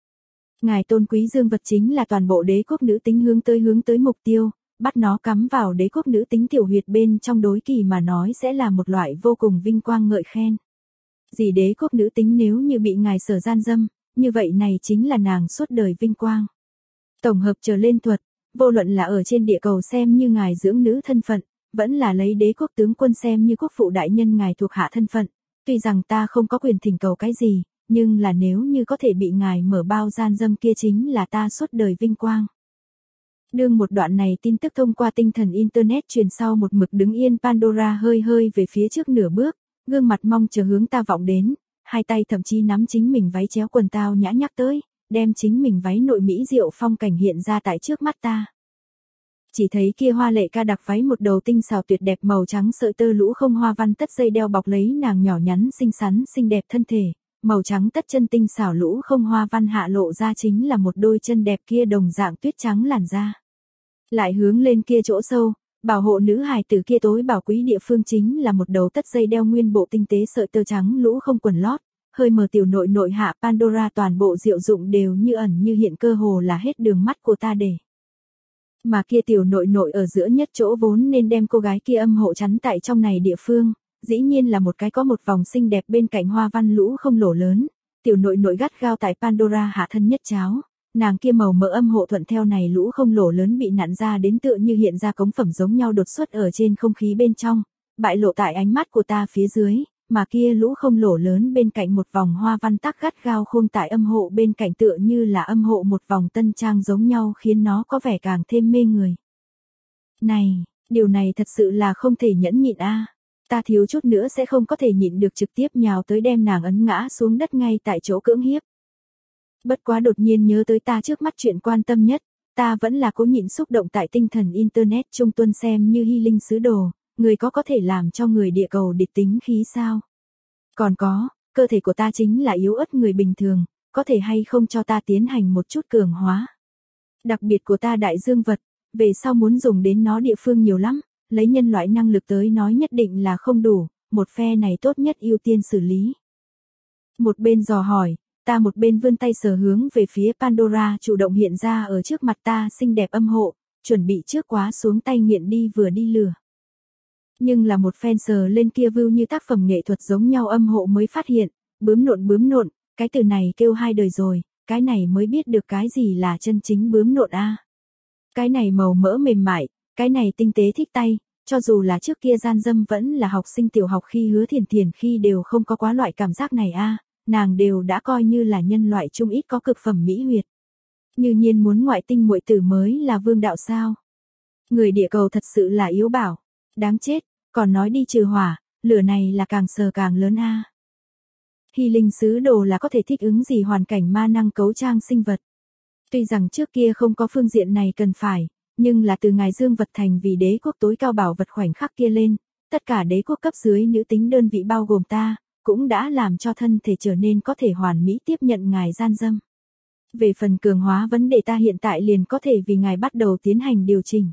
Ngài tôn quý dương vật chính là toàn bộ đế quốc nữ tính hướng tới hướng tới mục tiêu, bắt nó cắm vào đế quốc nữ tính tiểu huyệt bên trong đối kỳ mà nói sẽ là một loại vô cùng vinh quang ngợi khen. Dì đế quốc nữ tính nếu như bị ngài sở gian dâm, như vậy này chính là nàng suốt đời vinh quang. Tổng hợp trở lên thuật, vô luận là ở trên địa cầu xem như ngài dưỡng nữ thân phận, vẫn là lấy đế quốc tướng quân xem như quốc phụ đại nhân ngài thuộc hạ thân phận, tuy rằng ta không có quyền thỉnh cầu cái gì, nhưng là nếu như có thể bị ngài mở bao gian dâm kia chính là ta suốt đời vinh quang. Đương một đoạn này tin tức thông qua tinh thần Internet truyền sau một mực đứng yên Pandora hơi hơi về phía trước nửa bước, gương mặt mong chờ hướng ta vọng đến, hai tay thậm chí nắm chính mình váy chéo quần tao nhã nhắc tới, đem chính mình váy nội mỹ diệu phong cảnh hiện ra tại trước mắt ta. Chỉ thấy kia hoa lệ ca đặc váy một đầu tinh xào tuyệt đẹp màu trắng sợi tơ lũ không hoa văn tất dây đeo bọc lấy nàng nhỏ nhắn xinh xắn xinh đẹp thân thể, màu trắng tất chân tinh xảo lũ không hoa văn hạ lộ ra chính là một đôi chân đẹp kia đồng dạng tuyết trắng làn da. Lại hướng lên kia chỗ sâu, bảo hộ nữ hài tử kia tối bảo quý địa phương chính là một đầu tất dây đeo nguyên bộ tinh tế sợi tơ trắng lũ không quần lót, hơi mờ tiểu nội nội hạ Pandora toàn bộ diệu dụng đều như ẩn như hiện cơ hồ là hết đường mắt của ta để. Mà kia tiểu nội nội ở giữa nhất chỗ vốn nên đem cô gái kia âm hộ chắn tại trong này địa phương, dĩ nhiên là một cái có một vòng xinh đẹp bên cạnh hoa văn lũ không lỗ lớn, tiểu nội nội gắt gao tại Pandora hạ thân nhất cháo, nàng kia màu mỡ âm hộ thuận theo này lũ không lỗ lớn bị nặn ra đến tựa như hiện ra cống phẩm giống nhau đột xuất ở trên không khí bên trong, bại lộ tại ánh mắt của ta phía dưới, mà kia lũ không lỗ lớn bên cạnh một vòng hoa văn tắc gắt gao khôn tại âm hộ bên cạnh tựa như là âm hộ một vòng tân trang giống nhau khiến nó có vẻ càng thêm mê người. Này, điều này thật sự là không thể nhẫn nhịn a. Ta thiếu chút nữa sẽ không có thể nhịn được trực tiếp nhào tới đem nàng ấn ngã xuống đất ngay tại chỗ cưỡng hiếp. Bất quá đột nhiên nhớ tới ta trước mắt chuyện quan tâm nhất, ta vẫn là cố nhịn xúc động tại tinh thần Internet trung tuân xem như hy linh sứ đồ, người có có thể làm cho người địa cầu địch tính khí sao? Còn có, cơ thể của ta chính là yếu ớt người bình thường, có thể hay không cho ta tiến hành một chút cường hóa? Đặc biệt của ta đại dương vật, về sau muốn dùng đến nó địa phương nhiều lắm, lấy nhân loại năng lực tới nói nhất định là không đủ, một phe này tốt nhất ưu tiên xử lý. Một bên dò hỏi, ta một bên vươn tay sờ hướng về phía Pandora chủ động hiện ra ở trước mặt ta xinh đẹp âm hộ, chuẩn bị trước quá xuống tay nghiện đi vừa đi lửa. Nhưng là một phen sờ lên kia view như tác phẩm nghệ thuật giống nhau âm hộ mới phát hiện, bướm nộn bướm nộn, cái từ này kêu hai đời rồi, cái này mới biết được cái gì là chân chính bướm nộn a. Cái này màu mỡ mềm mại, cái này tinh tế thích tay, cho dù là trước kia gian dâm vẫn là học sinh tiểu học khi Hứa Thiền Thiền khi đều không có quá loại cảm giác này a, nàng đều đã coi như là nhân loại trung ít có cực phẩm mỹ huyệt. Như nhiên muốn ngoại tinh muội tử mới là vương đạo sao? Người địa cầu thật sự là yếu bảo, đáng chết, còn nói đi trừ hỏa, lửa này là càng sờ càng lớn a. Hy linh sứ đồ là có thể thích ứng gì hoàn cảnh ma năng cấu trang sinh vật. Tuy rằng trước kia không có phương diện này cần phải, nhưng là từ ngài Dương Vật thành vì đế quốc tối cao bảo vật khoảnh khắc kia lên, tất cả đế quốc cấp dưới nữ tính đơn vị bao gồm ta, cũng đã làm cho thân thể trở nên có thể hoàn mỹ tiếp nhận ngài gian dâm. Về phần cường hóa vấn đề ta hiện tại liền có thể vì ngài bắt đầu tiến hành điều chỉnh.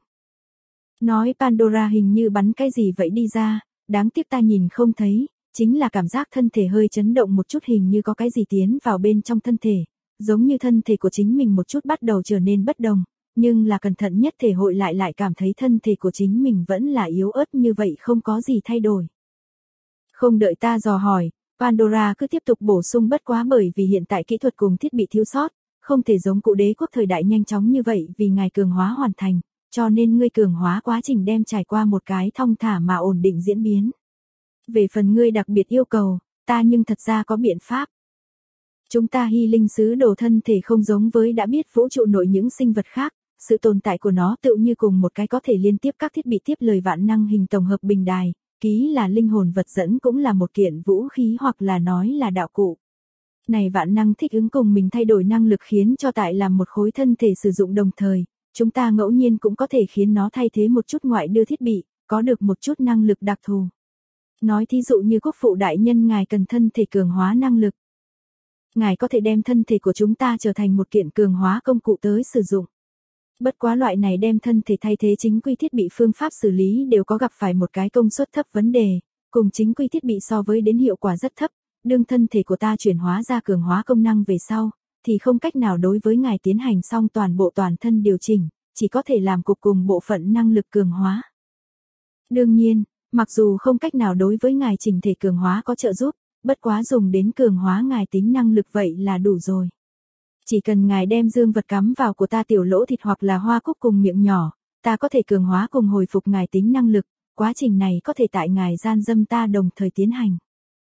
Nói Pandora hình như bắn cái gì vậy đi ra, đáng tiếc ta nhìn không thấy, chính là cảm giác thân thể hơi chấn động một chút hình như có cái gì tiến vào bên trong thân thể, giống như thân thể của chính mình một chút bắt đầu trở nên bất đồng, nhưng là cẩn thận nhất thể hội lại lại cảm thấy thân thể của chính mình vẫn là yếu ớt như vậy không có gì thay đổi. Không đợi ta dò hỏi, Pandora cứ tiếp tục bổ sung bất quá bởi vì hiện tại kỹ thuật cùng thiết bị thiếu sót, không thể giống cụ đế quốc thời đại nhanh chóng như vậy vì ngài cường hóa hoàn thành, cho nên ngươi cường hóa quá trình đem trải qua một cái thong thả mà ổn định diễn biến. Về phần ngươi đặc biệt yêu cầu, ta nhưng thật ra có biện pháp. Chúng ta hy linh sứ đồ thân thể không giống với đã biết vũ trụ nội những sinh vật khác, sự tồn tại của nó tựu như cùng một cái có thể liên tiếp các thiết bị tiếp lời vạn năng hình tổng hợp bình đài, ký là linh hồn vật dẫn cũng là một kiện vũ khí hoặc là nói là đạo cụ. Này vạn năng thích ứng cùng mình thay đổi năng lực khiến cho tại làm một khối thân thể sử dụng đồng thời, chúng ta ngẫu nhiên cũng có thể khiến nó thay thế một chút ngoại đưa thiết bị, có được một chút năng lực đặc thù. Nói thí dụ như quốc phụ đại nhân ngài cần thân thể cường hóa năng lực. Ngài có thể đem thân thể của chúng ta trở thành một kiện cường hóa công cụ tới sử dụng. Bất quá loại này đem thân thể thay thế chính quy thiết bị phương pháp xử lý đều có gặp phải một cái công suất thấp vấn đề, cùng chính quy thiết bị so với đến hiệu quả rất thấp, đương thân thể của ta chuyển hóa ra cường hóa công năng về sau, thì không cách nào đối với ngài tiến hành xong toàn bộ toàn thân điều chỉnh, chỉ có thể làm cục cùng bộ phận năng lực cường hóa. Đương nhiên, mặc dù không cách nào đối với ngài chỉnh thể cường hóa có trợ giúp, bất quá dùng đến cường hóa ngài tính năng lực vậy là đủ rồi. Chỉ cần ngài đem dương vật cắm vào của ta tiểu lỗ thịt hoặc là hoa cúc cùng miệng nhỏ, ta có thể cường hóa cùng hồi phục ngài tính năng lực, quá trình này có thể tại ngài gian dâm ta đồng thời tiến hành.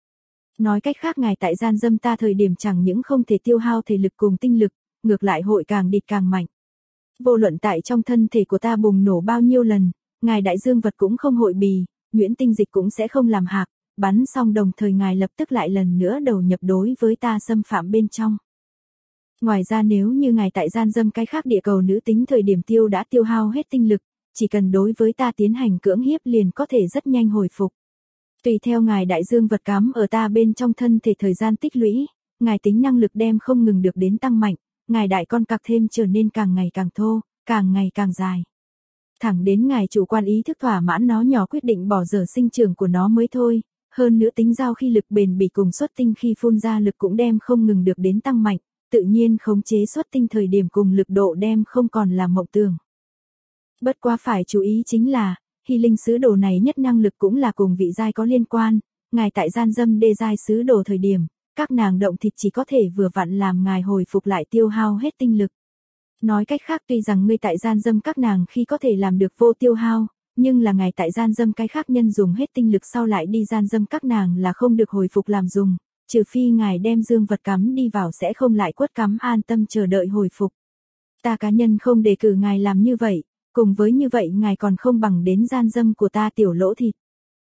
Nói cách khác ngài tại gian dâm ta thời điểm chẳng những không thể tiêu hao thể lực cùng tinh lực, ngược lại hội càng địch càng mạnh. Vô luận tại trong thân thể của ta bùng nổ bao nhiêu lần, ngài đại dương vật cũng không hội bì, nhuyễn tinh dịch cũng sẽ không làm hạc, bắn xong đồng thời ngài lập tức lại lần nữa đầu nhập đối với ta xâm phạm bên trong. Ngoài ra nếu như ngài tại gian dâm cái khác địa cầu nữ tính thời điểm tiêu đã tiêu hao hết tinh lực, chỉ cần đối với ta tiến hành cưỡng hiếp liền có thể rất nhanh hồi phục. Tùy theo ngài đại dương vật cắm ở ta bên trong thân thể thời gian tích lũy, ngài tính năng lực đem không ngừng được đến tăng mạnh, ngài đại con cặc thêm trở nên càng ngày càng thô, càng ngày càng dài. Thẳng đến ngài chủ quan ý thức thỏa mãn nó nhỏ quyết định bỏ dở sinh trưởng của nó mới thôi, hơn nữa tính giao khi lực bền bỉ cùng xuất tinh khi phun ra lực cũng đem không ngừng được đến tăng mạnh, tự nhiên khống chế xuất tinh thời điểm cùng lực độ đem không còn là mộng tưởng. Bất quá phải chú ý chính là, hy linh sứ đồ này nhất năng lực cũng là cùng vị giai có liên quan, ngài tại gian dâm đê giai sứ đồ thời điểm, các nàng động thịt chỉ có thể vừa vặn làm ngài hồi phục lại tiêu hao hết tinh lực. Nói cách khác tuy rằng ngươi tại gian dâm các nàng khi có thể làm được vô tiêu hao, nhưng là ngài tại gian dâm cái khác nhân dùng hết tinh lực sau lại đi gian dâm các nàng là không được hồi phục làm dùng, trừ phi ngài đem dương vật cắm đi vào sẽ không lại quất cắm an tâm chờ đợi hồi phục. Ta cá nhân không đề cử ngài làm như vậy, cùng với như vậy ngài còn không bằng đến gian dâm của ta tiểu lỗ thịt.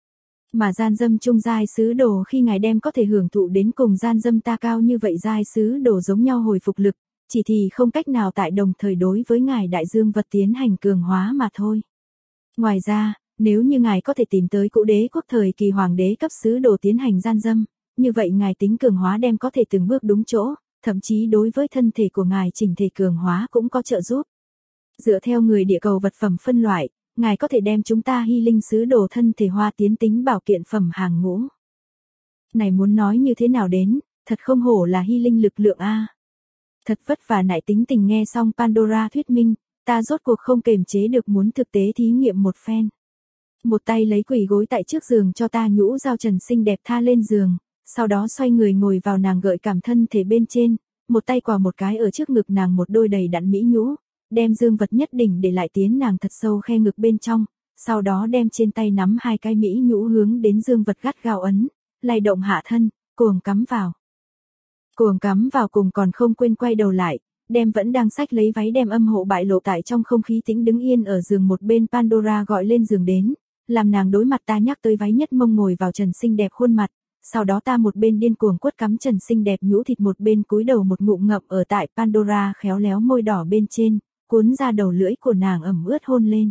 Mà gian dâm trung giai sứ đồ khi ngài đem có thể hưởng thụ đến cùng gian dâm ta cao như vậy giai sứ đồ giống nhau hồi phục lực, chỉ thì không cách nào tại đồng thời đối với ngài đại dương vật tiến hành cường hóa mà thôi. Ngoài ra, nếu như ngài có thể tìm tới cũ đế quốc thời kỳ hoàng đế cấp sứ đồ tiến hành gian dâm, như vậy ngài tính cường hóa đem có thể từng bước đúng chỗ, thậm chí đối với thân thể của ngài chỉnh thể cường hóa cũng có trợ giúp. Dựa theo người địa cầu vật phẩm phân loại, ngài có thể đem chúng ta hy linh sứ đồ thân thể hoa tiến tính bảo kiện phẩm hàng ngũ. Này muốn nói như thế nào đến, thật không hổ là hy linh lực lượng a. Thật vất vả nại tính tình nghe xong Pandora thuyết minh, ta rốt cuộc không kềm chế được muốn thực tế thí nghiệm một phen. Một tay lấy quỳ gối tại trước giường cho ta nhũ dao trần xinh đẹp tha lên giường, sau đó xoay người ngồi vào nàng gợi cảm thân thể bên trên, một tay quà một cái ở trước ngực nàng một đôi đầy đặn mỹ nhũ, đem dương vật nhất đỉnh để lại tiến nàng thật sâu khe ngực bên trong, sau đó đem trên tay nắm hai cái mỹ nhũ hướng đến dương vật gắt gao ấn, lay động hạ thân, cuồng cắm vào. Cuồng cắm vào cùng còn không quên quay đầu lại, đem vẫn đang xách lấy váy đem âm hộ bại lộ tại trong không khí tĩnh đứng yên ở giường một bên Pandora gọi lên giường đến, làm nàng đối mặt ta nhắc tới váy nhất mông ngồi vào trần xinh đẹp khuôn mặt, sau đó ta một bên điên cuồng quất cắm trần xinh đẹp nhũ thịt một bên cúi đầu một ngụm ngậm ở tại Pandora khéo léo môi đỏ bên trên, cuốn ra đầu lưỡi của nàng ẩm ướt hôn lên.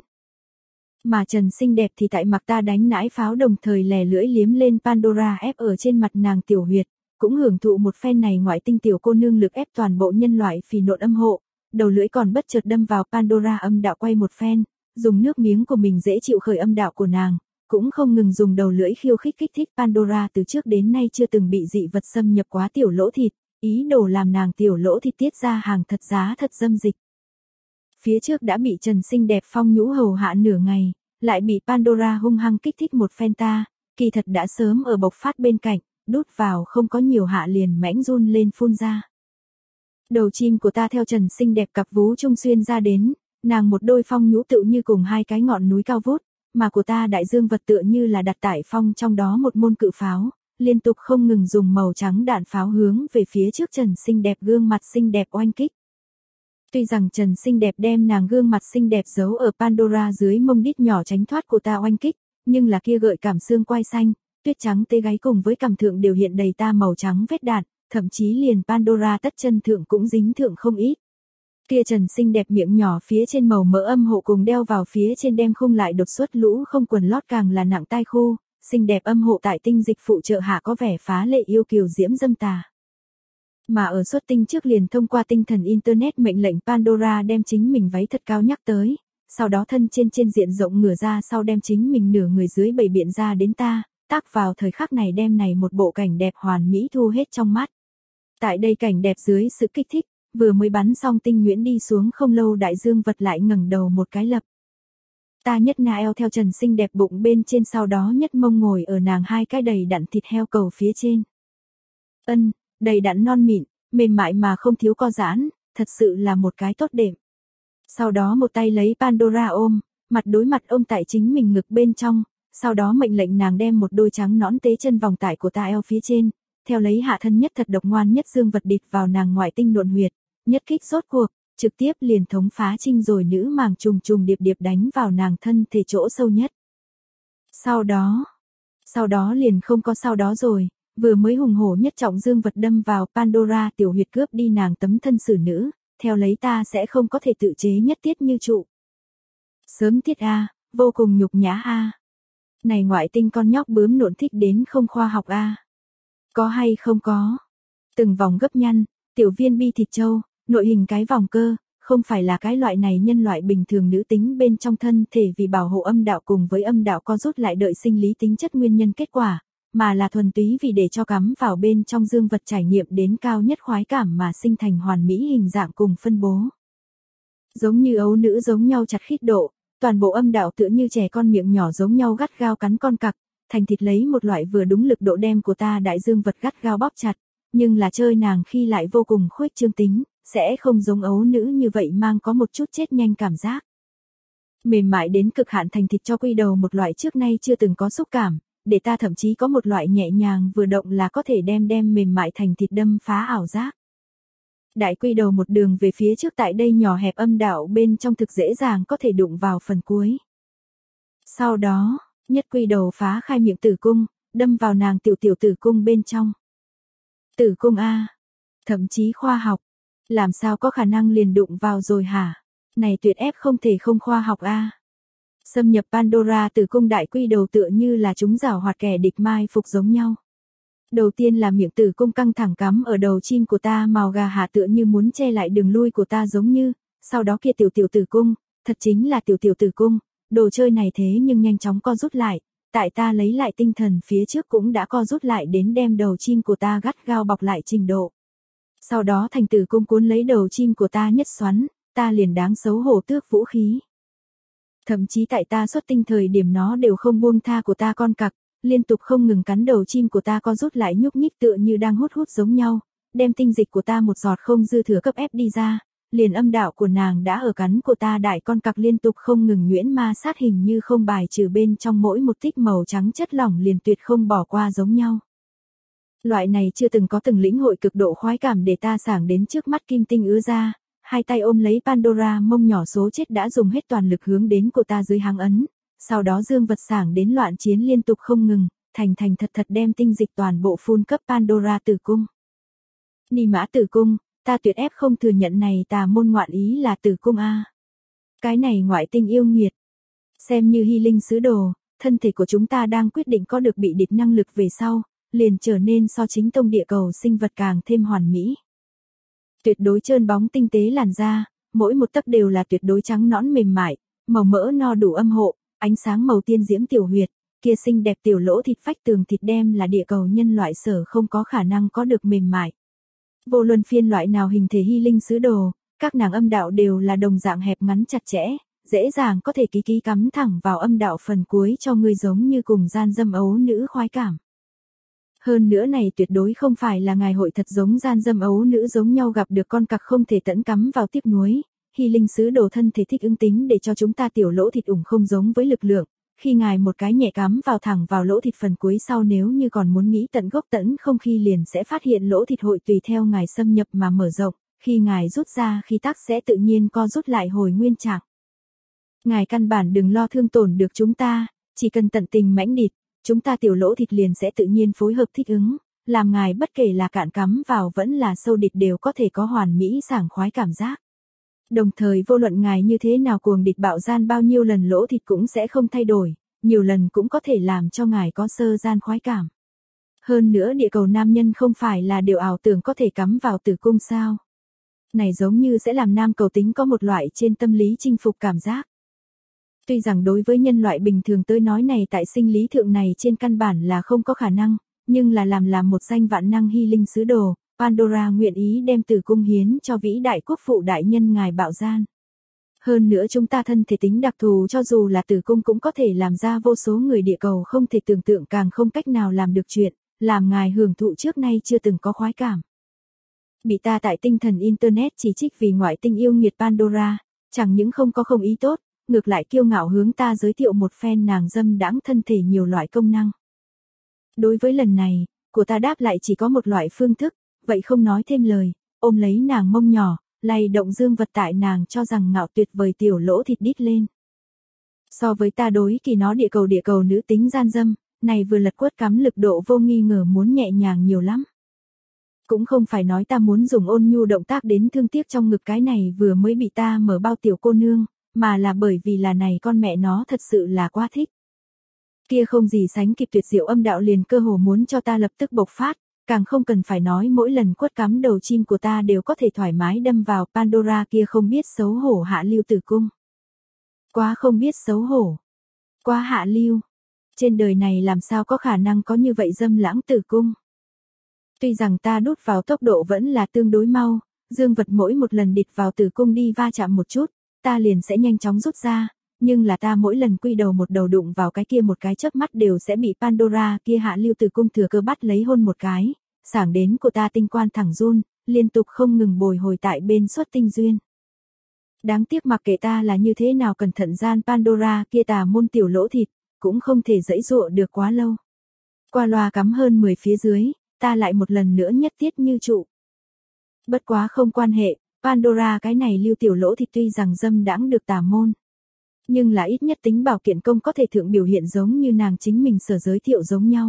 Mà trần xinh đẹp thì tại mặc ta đánh nãi pháo đồng thời lè lưỡi liếm lên Pandora ép ở trên mặt nàng tiểu huyệt, cũng hưởng thụ một phen này ngoại tinh tiểu cô nương lực ép toàn bộ nhân loại phì nộn âm hộ, đầu lưỡi còn bất chợt đâm vào Pandora âm đạo quay một phen, dùng nước miếng của mình dễ chịu khởi âm đạo của nàng, cũng không ngừng dùng đầu lưỡi khiêu khích kích thích Pandora từ trước đến nay chưa từng bị dị vật xâm nhập quá tiểu lỗ thịt, ý đồ làm nàng tiểu lỗ thịt tiết ra hàng thật giá thật dâm dịch. Phía trước đã bị Trần xinh đẹp phong nhũ hầu hạ nửa ngày, lại bị Pandora hung hăng kích thích một phen ta, kỳ thật đã sớm ở bộc phát bên cạnh, đút vào không có nhiều hạ liền mãnh run lên phun ra. Đầu chim của ta theo Trần xinh đẹp cặp vú trung xuyên ra đến, nàng một đôi phong nhũ tựu như cùng hai cái ngọn núi cao vút, mà của ta đại dương vật tựa như là đặt tại phong trong đó một môn cự pháo, liên tục không ngừng dùng màu trắng đạn pháo hướng về phía trước Trần xinh đẹp gương mặt xinh đẹp oanh kích. Tuy rằng Trần xinh đẹp đem nàng gương mặt xinh đẹp giấu ở Pandora dưới mông đít nhỏ tránh thoát của ta oanh kích, nhưng là kia gợi cảm xương quai xanh, tuyết trắng tê gáy cùng với cằm thượng đều hiện đầy ta màu trắng vết đạn, thậm chí liền Pandora tất chân thượng cũng dính thượng không ít. Kia Trần xinh đẹp miệng nhỏ phía trên màu mỡ âm hộ cùng đeo vào phía trên đem khung lại đột xuất lũ không quần lót càng là nặng tai khu, xinh đẹp âm hộ tại tinh dịch phụ trợ hạ có vẻ phá lệ yêu kiều diễm dâm tà. Mà ở xuất tinh trước liền thông qua tinh thần internet mệnh lệnh Pandora đem chính mình váy thật cao nhắc tới, sau đó thân trên trên diện rộng ngửa ra sau đem chính mình nửa người dưới bày biện ra đến ta, tác vào thời khắc này đem này một bộ cảnh đẹp hoàn mỹ thu hết trong mắt. Tại đây cảnh đẹp dưới sự kích thích, vừa mới bắn xong tinh nhuyễn đi xuống không lâu đại dương vật lại ngẩng đầu một cái lập. Ta nhất na eo theo Trần xinh đẹp bụng bên trên sau đó nhất mông ngồi ở nàng hai cái đầy đặn thịt heo cầu phía trên. Ân, đầy đặn non mịn, mềm mại mà không thiếu co giãn, thật sự là một cái tốt đệm. Sau đó một tay lấy Pandora ôm, mặt đối mặt ôm tại chính mình ngực bên trong, sau đó mệnh lệnh nàng đem một đôi trắng nõn tế chân vòng tải của ta eo phía trên, theo lấy hạ thân nhất thật độc ngoan nhất dương vật địt vào nàng ngoại tinh nhuận huyệt, nhất kích rốt cuộc, trực tiếp liền thống phá trinh rồi nữ màng trùng trùng điệp điệp đánh vào nàng thân thể chỗ sâu nhất. Sau đó, sau đó liền không có sau đó rồi, vừa mới hùng hổ nhất trọng dương vật đâm vào Pandora tiểu huyệt cướp đi nàng tấm thân xử nữ, theo lấy ta sẽ không có thể tự chế nhất tiết như trụ. Sớm tiết a, vô cùng nhục nhã a. Này ngoại tinh con nhóc bướm nộn thích đến không khoa học a. Có hay không có? Từng vòng gấp nhăn, tiểu viên bi thịt trâu, nội hình cái vòng cơ, không phải là cái loại này nhân loại bình thường nữ tính bên trong thân thể vì bảo hộ âm đạo cùng với âm đạo co rút lại đợi sinh lý tính chất nguyên nhân kết quả, mà là thuần túy vì để cho cắm vào bên trong dương vật trải nghiệm đến cao nhất khoái cảm mà sinh thành hoàn mỹ hình dạng cùng phân bố. Giống như ấu nữ giống nhau chặt khít độ, toàn bộ âm đạo tựa như trẻ con miệng nhỏ giống nhau gắt gao cắn con cặc, thành thịt lấy một loại vừa đúng lực độ đem của ta đại dương vật gắt gao bóp chặt, nhưng là chơi nàng khi lại vô cùng khuếch trương tính, sẽ không giống ấu nữ như vậy mang có một chút chết nhanh cảm giác. Mềm mại đến cực hạn thành thịt cho quy đầu một loại trước nay chưa từng có xúc cảm, để ta thậm chí có một loại nhẹ nhàng vừa động là có thể đem đem mềm mại thành thịt đâm phá ảo giác. Đại quy đầu một đường về phía trước tại đây nhỏ hẹp âm đạo bên trong thực dễ dàng có thể đụng vào phần cuối. Sau đó, nhất quy đầu phá khai miệng tử cung, đâm vào nàng tiểu tiểu tử cung bên trong. Tử cung a, thậm chí khoa học, làm sao có khả năng liền đụng vào rồi hả? Này tuyệt ép không thể không khoa học a. Xâm nhập Pandora tử cung đại quy đầu tựa như là chúng giảo hoạt kẻ địch mai phục giống nhau. Đầu tiên là miệng tử cung căng thẳng cắm ở đầu chim của ta màu gà hạ tựa như muốn che lại đường lui của ta giống như, sau đó kia tiểu tiểu tử cung, thật chính là tiểu tiểu tử cung, đồ chơi này thế nhưng nhanh chóng co rút lại, tại ta lấy lại tinh thần phía trước cũng đã co rút lại đến đem đầu chim của ta gắt gao bọc lại trình độ. Sau đó thành tử cung cuốn lấy đầu chim của ta nhất xoắn, ta liền đáng xấu hổ tước vũ khí. Thậm chí tại ta xuất tinh thời điểm nó đều không buông tha của ta con cặc, liên tục không ngừng cắn đầu chim của ta co rút lại nhúc nhích tựa như đang hút hút giống nhau, đem tinh dịch của ta một giọt không dư thừa cấp ép đi ra, liền âm đạo của nàng đã ở cắn của ta đại con cặc liên tục không ngừng nhuyễn ma sát hình như không bài trừ bên trong mỗi một tích màu trắng chất lỏng liền tuyệt không bỏ qua giống nhau. Loại này chưa từng có từng lĩnh hội cực độ khoái cảm để ta sảng đến trước mắt kim tinh ứa ra, hai tay ôm lấy Pandora mông nhỏ số chết đã dùng hết toàn lực hướng đến của ta dưới háng ấn, sau đó dương vật sảng đến loạn chiến liên tục không ngừng, thành thành thật thật đem tinh dịch toàn bộ phun cấp Pandora tử cung. Ni mã tử cung, ta tuyệt ép không thừa nhận này tà môn ngoạn ý là tử cung a. Cái này ngoại tinh yêu nghiệt. Xem như hy linh sứ đồ, thân thể của chúng ta đang quyết định có được bị địch năng lực về sau, liền trở nên so chính tông địa cầu sinh vật càng thêm hoàn mỹ. Tuyệt đối trơn bóng tinh tế làn da, mỗi một tấc đều là tuyệt đối trắng nõn mềm mại, màu mỡ no đủ âm hộ, ánh sáng màu tiên diễm tiểu huyệt, kia xinh đẹp tiểu lỗ thịt phách tường thịt đem là địa cầu nhân loại sở không có khả năng có được mềm mại. Vô luân phiên loại nào hình thể hy linh sứ đồ, các nàng âm đạo đều là đồng dạng hẹp ngắn chặt chẽ, dễ dàng có thể ký ký cắm thẳng vào âm đạo phần cuối cho người giống như cùng gian dâm ấu nữ khoái cảm. Hơn nữa này tuyệt đối không phải là ngài hội thật giống gian dâm ấu nữ giống nhau gặp được con cặc không thể tẫn cắm vào tiếc nuối, hy linh sứ đồ thân thể thích ứng tính để cho chúng ta tiểu lỗ thịt ủng không giống với lực lượng, khi ngài một cái nhẹ cắm vào thẳng vào lỗ thịt phần cuối sau nếu như còn muốn nghĩ tận gốc tẫn không khi liền sẽ phát hiện lỗ thịt hội tùy theo ngài xâm nhập mà mở rộng, khi ngài rút ra khi tác sẽ tự nhiên co rút lại hồi nguyên trạng. Ngài căn bản đừng lo thương tổn được chúng ta, chỉ cần tận tình mãnh địt, chúng ta tiểu lỗ thịt liền sẽ tự nhiên phối hợp thích ứng, làm ngài bất kể là cạn cắm vào vẫn là sâu địt đều có thể có hoàn mỹ sảng khoái cảm giác. Đồng thời vô luận ngài như thế nào cuồng địt bạo gian bao nhiêu lần lỗ thịt cũng sẽ không thay đổi, nhiều lần cũng có thể làm cho ngài có sơ gian khoái cảm. Hơn nữa địa cầu nam nhân không phải là điều ảo tưởng có thể cắm vào tử cung sao. Này giống như sẽ làm nam cầu tính có một loại trên tâm lý chinh phục cảm giác. Tuy rằng đối với nhân loại bình thường tới nói này tại sinh lý thượng này trên căn bản là không có khả năng, nhưng là làm làm một danh vạn năng hy linh sứ đồ, Pandora nguyện ý đem tử cung hiến cho vĩ đại quốc phụ đại nhân ngài bạo gian. Hơn nữa chúng ta thân thể tính đặc thù cho dù là tử cung cũng có thể làm ra vô số người địa cầu không thể tưởng tượng càng không cách nào làm được chuyện, làm ngài hưởng thụ trước nay chưa từng có khoái cảm. Bị ta tại tinh thần Internet chỉ trích vì ngoại tinh yêu nghiệt Pandora, chẳng những không có không ý tốt, ngược lại kiêu ngạo hướng ta giới thiệu một phen nàng dâm đãng thân thể nhiều loại công năng. Đối với lần này, của ta đáp lại chỉ có một loại phương thức, vậy không nói thêm lời, ôm lấy nàng mông nhỏ, lay động dương vật tại nàng cho rằng ngạo tuyệt vời tiểu lỗ thịt đít lên. So với ta đối kỳ nó địa cầu địa cầu nữ tính gian dâm, này vừa lật quất cắm lực độ vô nghi ngờ muốn nhẹ nhàng nhiều lắm. Cũng không phải nói ta muốn dùng ôn nhu động tác đến thương tiếc trong ngực cái này vừa mới bị ta mở bao tiểu cô nương, mà là bởi vì là này con mẹ nó thật sự là quá thích. Kia không gì sánh kịp tuyệt diệu âm đạo liền cơ hồ muốn cho ta lập tức bộc phát, càng không cần phải nói mỗi lần quất cắm đầu chim của ta đều có thể thoải mái đâm vào Pandora kia không biết xấu hổ hạ lưu tử cung. Quá không biết xấu hổ. Quá hạ lưu. Trên đời này làm sao có khả năng có như vậy dâm lãng tử cung. Tuy rằng ta đút vào tốc độ vẫn là tương đối mau, dương vật mỗi một lần địt vào tử cung đi va chạm một chút, ta liền sẽ nhanh chóng rút ra, nhưng là ta mỗi lần quy đầu một đầu đụng vào cái kia một cái chớp mắt đều sẽ bị Pandora kia hạ lưu tử cung thừa cơ bắt lấy hôn một cái, sảng đến của ta tinh quan thẳng run, liên tục không ngừng bồi hồi tại bên xuất tinh duyên. Đáng tiếc mặc kệ ta là như thế nào cẩn thận gian Pandora kia tà môn tiểu lỗ thịt, cũng không thể giãy giụa được quá lâu. Qua loa cắm hơn mười phía dưới, ta lại một lần nữa nhất tiết như trụ. Bất quá không quan hệ, Pandora cái này lưu tiểu lỗ thịt tuy rằng dâm đãng được tà môn, nhưng là ít nhất tính bảo kiện công có thể thượng biểu hiện giống như nàng chính mình sở giới thiệu giống nhau.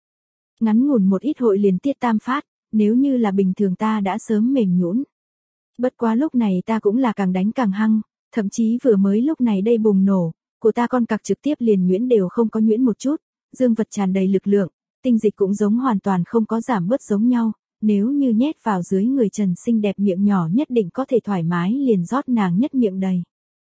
Ngắn ngủn một ít hội liền tiết tam phát, nếu như là bình thường ta đã sớm mềm nhũn. Bất quá lúc này ta cũng là càng đánh càng hăng, thậm chí vừa mới lúc này đây bùng nổ, của ta con cặc trực tiếp liền nhuyễn đều không có nhuyễn một chút, dương vật tràn đầy lực lượng, tinh dịch cũng giống hoàn toàn không có giảm bớt giống nhau, nếu như nhét vào dưới người trần xinh đẹp miệng nhỏ nhất định có thể thoải mái liền rót nàng nhất miệng đầy.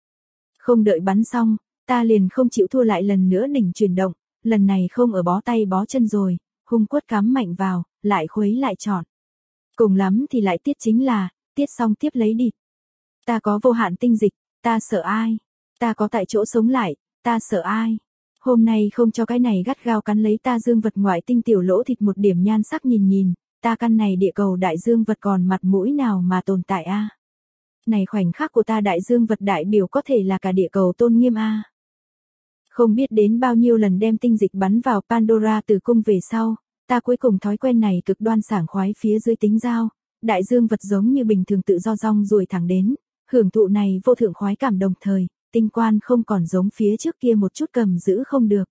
Không đợi bắn xong, ta liền không chịu thua lại lần nữa đỉnh chuyển động, lần này không ở bó tay bó chân rồi, hung quất cắm mạnh vào, lại khuấy lại trọn. Cùng lắm thì lại tiết chính là, tiết xong tiếp lấy địt. Ta có vô hạn tinh dịch, ta sợ ai? Ta có tại chỗ sống lại, ta sợ ai? Hôm nay không cho cái này gắt gao cắn lấy ta dương vật ngoại tinh tiểu lỗ thịt một điểm nhan sắc nhìn nhìn, ta căn này địa cầu đại dương vật còn mặt mũi nào mà tồn tại a? À? Này khoảnh khắc của ta đại dương vật đại biểu có thể là cả địa cầu tôn nghiêm a. À? Không biết đến bao nhiêu lần đem tinh dịch bắn vào Pandora từ cung về sau, ta cuối cùng thói quen này cực đoan sảng khoái phía dưới tính giao, đại dương vật giống như bình thường tự do rong ruổi thẳng đến, hưởng thụ này vô thượng khoái cảm đồng thời, tinh quan không còn giống phía trước kia một chút cầm giữ không được.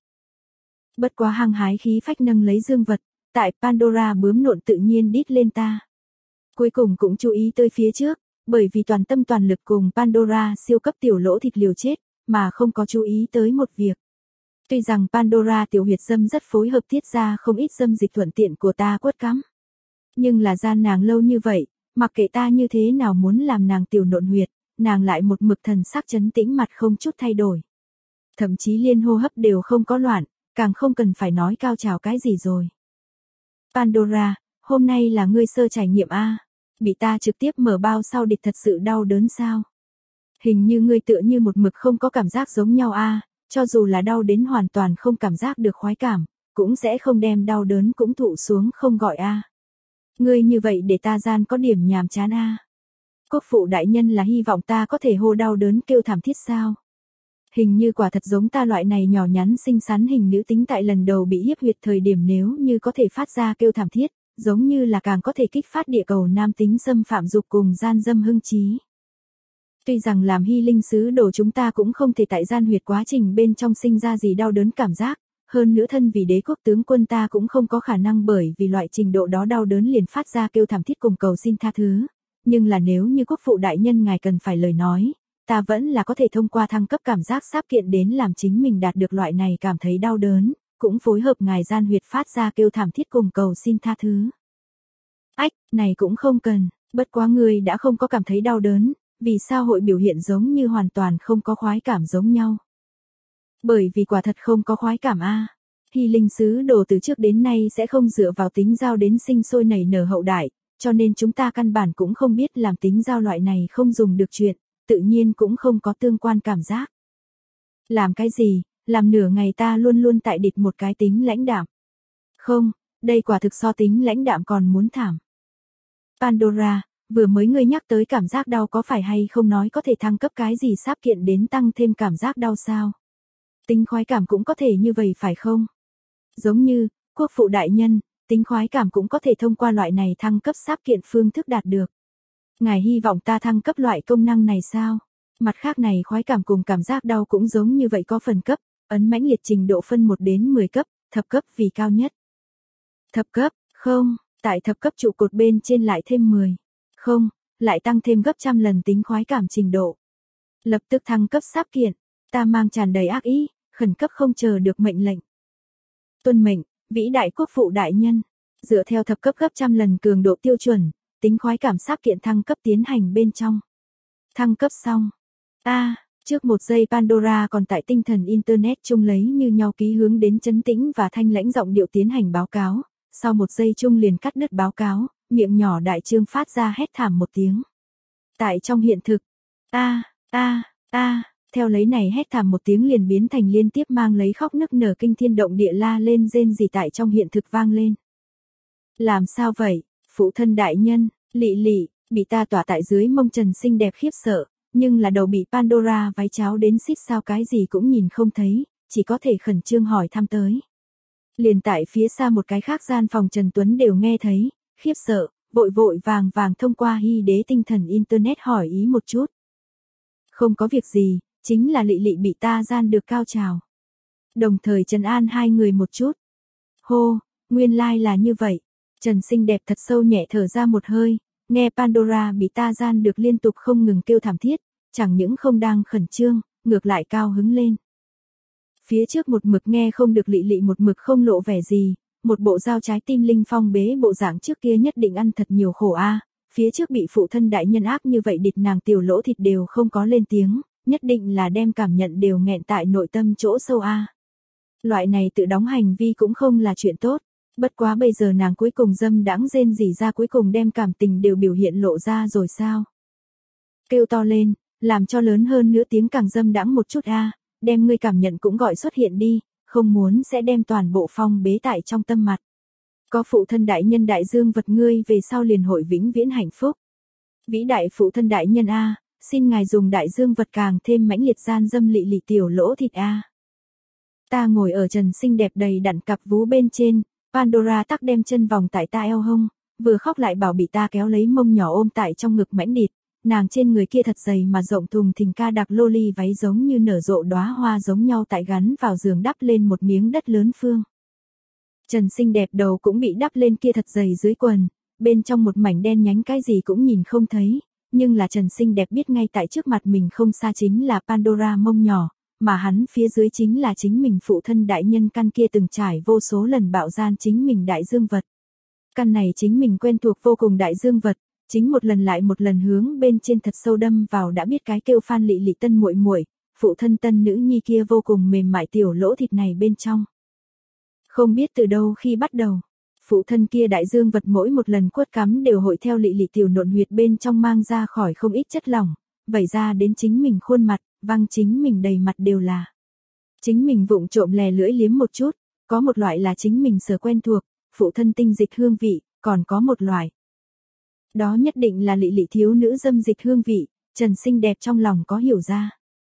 Bất quá hăng hái khí phách nâng lấy dương vật, tại Pandora bướm nộn tự nhiên đít lên ta. Cuối cùng cũng chú ý tới phía trước, bởi vì toàn tâm toàn lực cùng Pandora siêu cấp tiểu lỗ thịt liều chết, mà không có chú ý tới một việc. Tuy rằng Pandora tiểu huyệt dâm rất phối hợp tiết ra không ít dâm dịch thuận tiện của ta quất cắm. Nhưng là gian nàng lâu như vậy, mặc kệ ta như thế nào muốn làm nàng tiểu nộn huyệt, nàng lại một mực thần sắc trấn tĩnh mặt không chút thay đổi. Thậm chí liên hô hấp đều không có loạn, càng không cần phải nói cao trào cái gì rồi. Pandora, hôm nay là ngươi sơ trải nghiệm a, bị ta trực tiếp mở bao sau địch thật sự đau đớn sao? Hình như ngươi tựa như một mực không có cảm giác giống nhau a, cho dù là đau đến hoàn toàn không cảm giác được khoái cảm, cũng sẽ không đem đau đớn cũng thụ xuống không gọi a. Ngươi như vậy để ta gian có điểm nhàm chán a. Quốc phụ đại nhân là hy vọng ta có thể hô đau đớn kêu thảm thiết sao? Hình như quả thật giống ta loại này nhỏ nhắn xinh xắn hình nữ tính tại lần đầu bị hiếp huyệt thời điểm nếu như có thể phát ra kêu thảm thiết, giống như là càng có thể kích phát địa cầu nam tính xâm phạm dục cùng gian dâm hưng trí. Tuy rằng làm hy linh sứ đồ chúng ta cũng không thể tại gian huyệt quá trình bên trong sinh ra gì đau đớn cảm giác, hơn nữa thân vì đế quốc tướng quân ta cũng không có khả năng bởi vì loại trình độ đó đau đớn liền phát ra kêu thảm thiết cùng cầu xin tha thứ. Nhưng là nếu như quốc phụ đại nhân ngài cần phải lời nói, ta vẫn là có thể thông qua thăng cấp cảm giác sáp kiện đến làm chính mình đạt được loại này cảm thấy đau đớn, cũng phối hợp ngài gian huyệt phát ra kêu thảm thiết cùng cầu xin tha thứ. Ách, này cũng không cần, bất quá người đã không có cảm thấy đau đớn, vì sao hội biểu hiện giống như hoàn toàn không có khoái cảm giống nhau? Bởi vì quả thật không có khoái cảm a. À. Hy linh sứ đồ từ trước đến nay sẽ không dựa vào tính giao đến sinh sôi nảy nở hậu đại, cho nên chúng ta căn bản cũng không biết làm tính giao loại này không dùng được chuyện, tự nhiên cũng không có tương quan cảm giác. Làm cái gì, làm nửa ngày ta luôn luôn tại địch một cái tính lãnh đạm. Không, Đây quả thực so tính lãnh đạm còn muốn thảm. Pandora, vừa mới ngươi nhắc tới cảm giác đau có phải hay không nói có thể thăng cấp cái gì sáp kiện đến tăng thêm cảm giác đau sao? Tính khoái cảm cũng có thể như vậy phải không? Giống như, quốc phụ đại nhân, tính khoái cảm cũng có thể thông qua loại này thăng cấp sáp kiện phương thức đạt được. Ngài hy vọng ta thăng cấp loại công năng này sao? Mặt khác này khoái cảm cùng cảm giác đau cũng giống như vậy có phần cấp, ấn mãnh liệt trình độ phân một đến mười cấp, thập cấp vì cao nhất. Thập cấp, không, tại thập cấp trụ cột bên trên lại thêm mười. Không, lại tăng thêm gấp trăm lần tính khoái cảm trình độ. Lập tức thăng cấp sáp kiện, ta mang tràn đầy ác ý, khẩn cấp không chờ được mệnh lệnh. Tuân mệnh, vĩ đại quốc phụ đại nhân, dựa theo thập cấp gấp trăm lần cường độ tiêu chuẩn, tính khoái cảm sáp kiện thăng cấp tiến hành bên trong. Thăng cấp xong. A, à, trước một giây Pandora còn tại tinh thần Internet chung lấy như nhau ký hướng đến trấn tĩnh và thanh lãnh giọng điệu tiến hành báo cáo, sau một giây chung liền cắt đứt báo cáo, miệng nhỏ đại trương phát ra hét thảm một tiếng. Tại trong hiện thực, a, a, a, theo lấy này hét thảm một tiếng liền biến thành liên tiếp mang lấy khóc nức nở kinh thiên động địa la lên rên rỉ tại trong hiện thực vang lên. Làm sao vậy, phụ thân đại nhân, Lị Lị, bị ta tỏa tại dưới mông trần xinh đẹp khiếp sợ, nhưng là đầu bị Pandora váy cháo đến xít sao cái gì cũng nhìn không thấy, chỉ có thể khẩn trương hỏi thăm tới. Liền tại phía xa một cái khác gian phòng Trần Tuấn đều nghe thấy, khiếp sợ, vội vội vàng vàng thông qua hy đế tinh thần Internet hỏi ý một chút. Không có việc gì, chính là Lị Lị bị ta gian được cao trào. Đồng thời trấn an hai người một chút. Hô, nguyên lai like là như vậy. Trần xinh đẹp thật sâu nhẹ thở ra một hơi, nghe Pandora bị ta gian được liên tục không ngừng kêu thảm thiết, chẳng những không đang khẩn trương, ngược lại cao hứng lên. Phía trước một mực nghe không được Lị Lị một mực không lộ vẻ gì, một bộ dao trái tim linh phong bế bộ dạng trước kia nhất định ăn thật nhiều khổ a. Phía trước bị phụ thân đại nhân ác như vậy địt nàng tiểu lỗ thịt đều không có lên tiếng, nhất định là đem cảm nhận đều nghẹn tại nội tâm chỗ sâu a. Loại này tự đóng hành vi cũng không là chuyện tốt, bất quá bây giờ nàng cuối cùng dâm đãng rên rỉ ra cuối cùng đem cảm tình đều biểu hiện lộ ra rồi sao? Kêu to lên, làm cho lớn hơn nữa tiếng càng dâm đãng một chút a, đem ngươi cảm nhận cũng gọi xuất hiện đi, không muốn sẽ đem toàn bộ phong bế tại trong tâm mặt. Có phụ thân đại nhân đại dương vật ngươi về sau liền hội vĩnh viễn hạnh phúc. Vĩ đại phụ thân đại nhân a, xin ngài dùng đại dương vật càng thêm mãnh liệt gian dâm Lị Lị tiểu lỗ thịt a. Ta ngồi ở trần xinh đẹp đầy đặn cặp vú bên trên, Pandora tắc đem chân vòng tại ta eo hông, vừa khóc lại bảo bị ta kéo lấy mông nhỏ ôm tại trong ngực mãnh địt, nàng trên người kia thật dày mà rộng thùng thình ca đặc loli váy giống như nở rộ đóa hoa giống nhau tại gắn vào giường đắp lên một miếng đất lớn phương. Trần xinh đẹp đầu cũng bị đắp lên kia thật dày dưới quần, bên trong một mảnh đen nhánh cái gì cũng nhìn không thấy, nhưng là Trần xinh đẹp biết ngay tại trước mặt mình không xa chính là Pandora mông nhỏ, mà hắn phía dưới chính là chính mình phụ thân đại nhân căn kia từng trải vô số lần bạo gian chính mình đại dương vật. Căn này chính mình quen thuộc vô cùng đại dương vật, chính một lần lại một lần hướng bên trên thật sâu đâm vào đã biết cái kêu Phan Lị Lị tân muội muội, phụ thân tân nữ nhi kia vô cùng mềm mại tiểu lỗ thịt này bên trong. Không biết từ đâu khi bắt đầu, phụ thân kia đại dương vật mỗi một lần quất cắm đều hội theo Lị Lị tiểu nộn huyệt bên trong mang ra khỏi không ít chất lỏng, vẩy ra đến chính mình khuôn mặt, văng chính mình đầy mặt đều là. Chính mình vụng trộm lè lưỡi liếm một chút, có một loại là chính mình sở quen thuộc, phụ thân tinh dịch hương vị, còn có một loại. Đó nhất định là Lị Lị thiếu nữ dâm dịch hương vị, Trần xinh đẹp trong lòng có hiểu ra.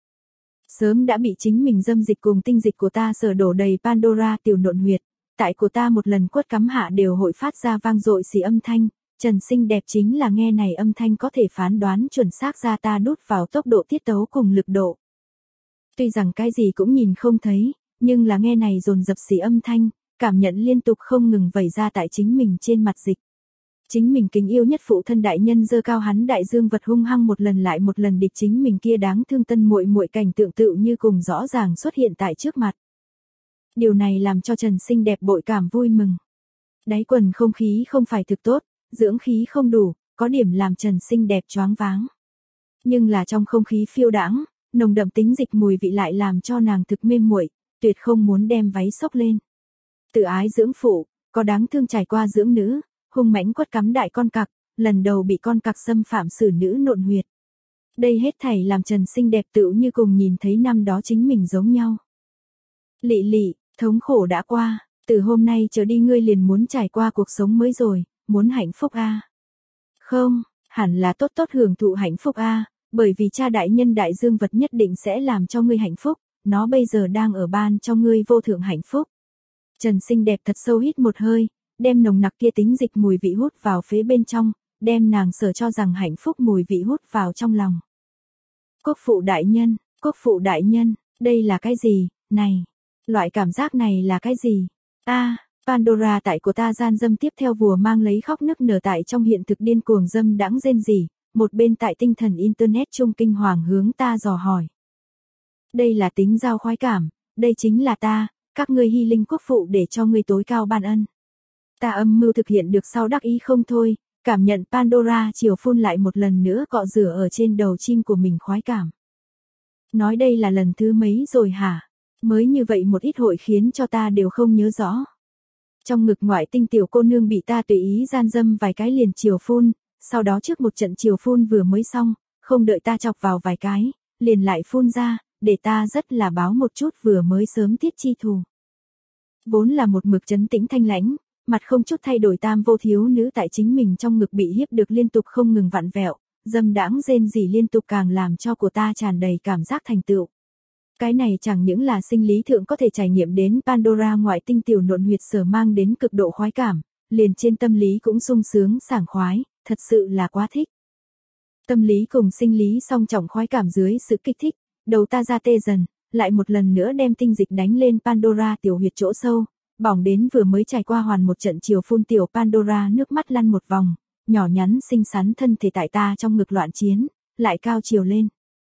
Sớm đã bị chính mình dâm dịch cùng tinh dịch của ta sở đổ đầy Pandora tiểu nộn huyệt, tại của ta một lần quất cắm hạ đều hội phát ra vang dội xì âm thanh, Trần xinh đẹp chính là nghe này âm thanh có thể phán đoán chuẩn xác ra ta đút vào tốc độ tiết tấu cùng lực độ. Tuy rằng cái gì cũng nhìn không thấy, nhưng là nghe này dồn dập xì âm thanh, cảm nhận liên tục không ngừng vẩy ra tại chính mình trên mặt dịch. Chính mình kính yêu nhất phụ thân đại nhân giơ cao hắn đại dương vật hung hăng một lần lại một lần địch chính mình kia đáng thương tân muội muội cảnh tượng tựu như cùng rõ ràng xuất hiện tại trước mặt. Điều này làm cho Trần xinh đẹp bội cảm vui mừng. Đáy quần không khí không phải thực tốt, dưỡng khí không đủ, có điểm làm Trần xinh đẹp choáng váng. Nhưng là trong không khí phiêu đãng, nồng đậm tính dịch mùi vị lại làm cho nàng thực mê muội, tuyệt không muốn đem váy xốc lên. Tự ái dưỡng phụ, có đáng thương trải qua dưỡng nữ, hung mãnh quất cắm đại con cặc, lần đầu bị con cặc xâm phạm xử nữ nộn huyệt. Đây hết thảy làm Trần xinh đẹp tựu như cùng nhìn thấy năm đó chính mình giống nhau. Lị Lị, thống khổ đã qua, Từ hôm nay trở đi ngươi liền muốn trải qua cuộc sống mới rồi, muốn hạnh phúc a? À? Không, hẳn là tốt tốt hưởng thụ hạnh phúc a, à, bởi vì cha đại nhân đại dương vật nhất định sẽ làm cho ngươi hạnh phúc, nó bây giờ đang ở ban cho ngươi vô thượng hạnh phúc. Trần xinh đẹp thật sâu hít một hơi, đem nồng nặc kia tính dịch mùi vị hút vào phía bên trong, đem nàng sở cho rằng hạnh phúc mùi vị hút vào trong lòng. Quốc phụ đại nhân, quốc phụ đại nhân, đây là cái gì, này? Loại cảm giác này là cái gì? A, à, Pandora tại của ta gian dâm tiếp theo vùa mang lấy khóc nức nở tại trong hiện thực điên cuồng dâm đãng rên rỉ, một bên tại tinh thần internet trung kinh hoàng hướng ta dò hỏi. Đây là tính giao khoái cảm, đây chính là ta, các ngươi hy linh quốc phụ để cho ngươi tối cao ban ân. Ta âm mưu thực hiện được sau đắc ý không thôi, cảm nhận Pandora chiều phun lại một lần nữa cọ rửa ở trên đầu chim của mình khoái cảm. Nói đây là lần thứ mấy rồi hả? Mới như vậy một ít hội khiến cho ta đều không nhớ rõ. Trong ngực ngoại tinh tiểu cô nương bị ta tùy ý gian dâm vài cái liền chiều phun, sau đó trước một trận chiều phun vừa mới xong, không đợi ta chọc vào vài cái, liền lại phun ra, để ta rất là báo một chút vừa mới sớm tiết chi thù. Vốn là một mực trấn tĩnh thanh lãnh, mặt không chút thay đổi tam vô thiếu nữ tại chính mình trong ngực bị hiếp được liên tục không ngừng vặn vẹo, dâm đãng rên rỉ liên tục càng làm cho của ta tràn đầy cảm giác thành tựu. Cái này chẳng những là sinh lý thượng có thể trải nghiệm đến Pandora ngoại tinh tiểu nộn huyệt sở mang đến cực độ khoái cảm, liền trên tâm lý cũng sung sướng sảng khoái, thật sự là quá thích. Tâm lý cùng sinh lý song trọng khoái cảm dưới sự kích thích, đầu ta ra tê dần, lại một lần nữa đem tinh dịch đánh lên Pandora tiểu huyệt chỗ sâu, bỏng đến vừa mới trải qua hoàn một trận chiều phun tiểu Pandora nước mắt lăn một vòng, nhỏ nhắn xinh xắn thân thể tại ta trong ngực loạn chiến, lại cao chiều lên.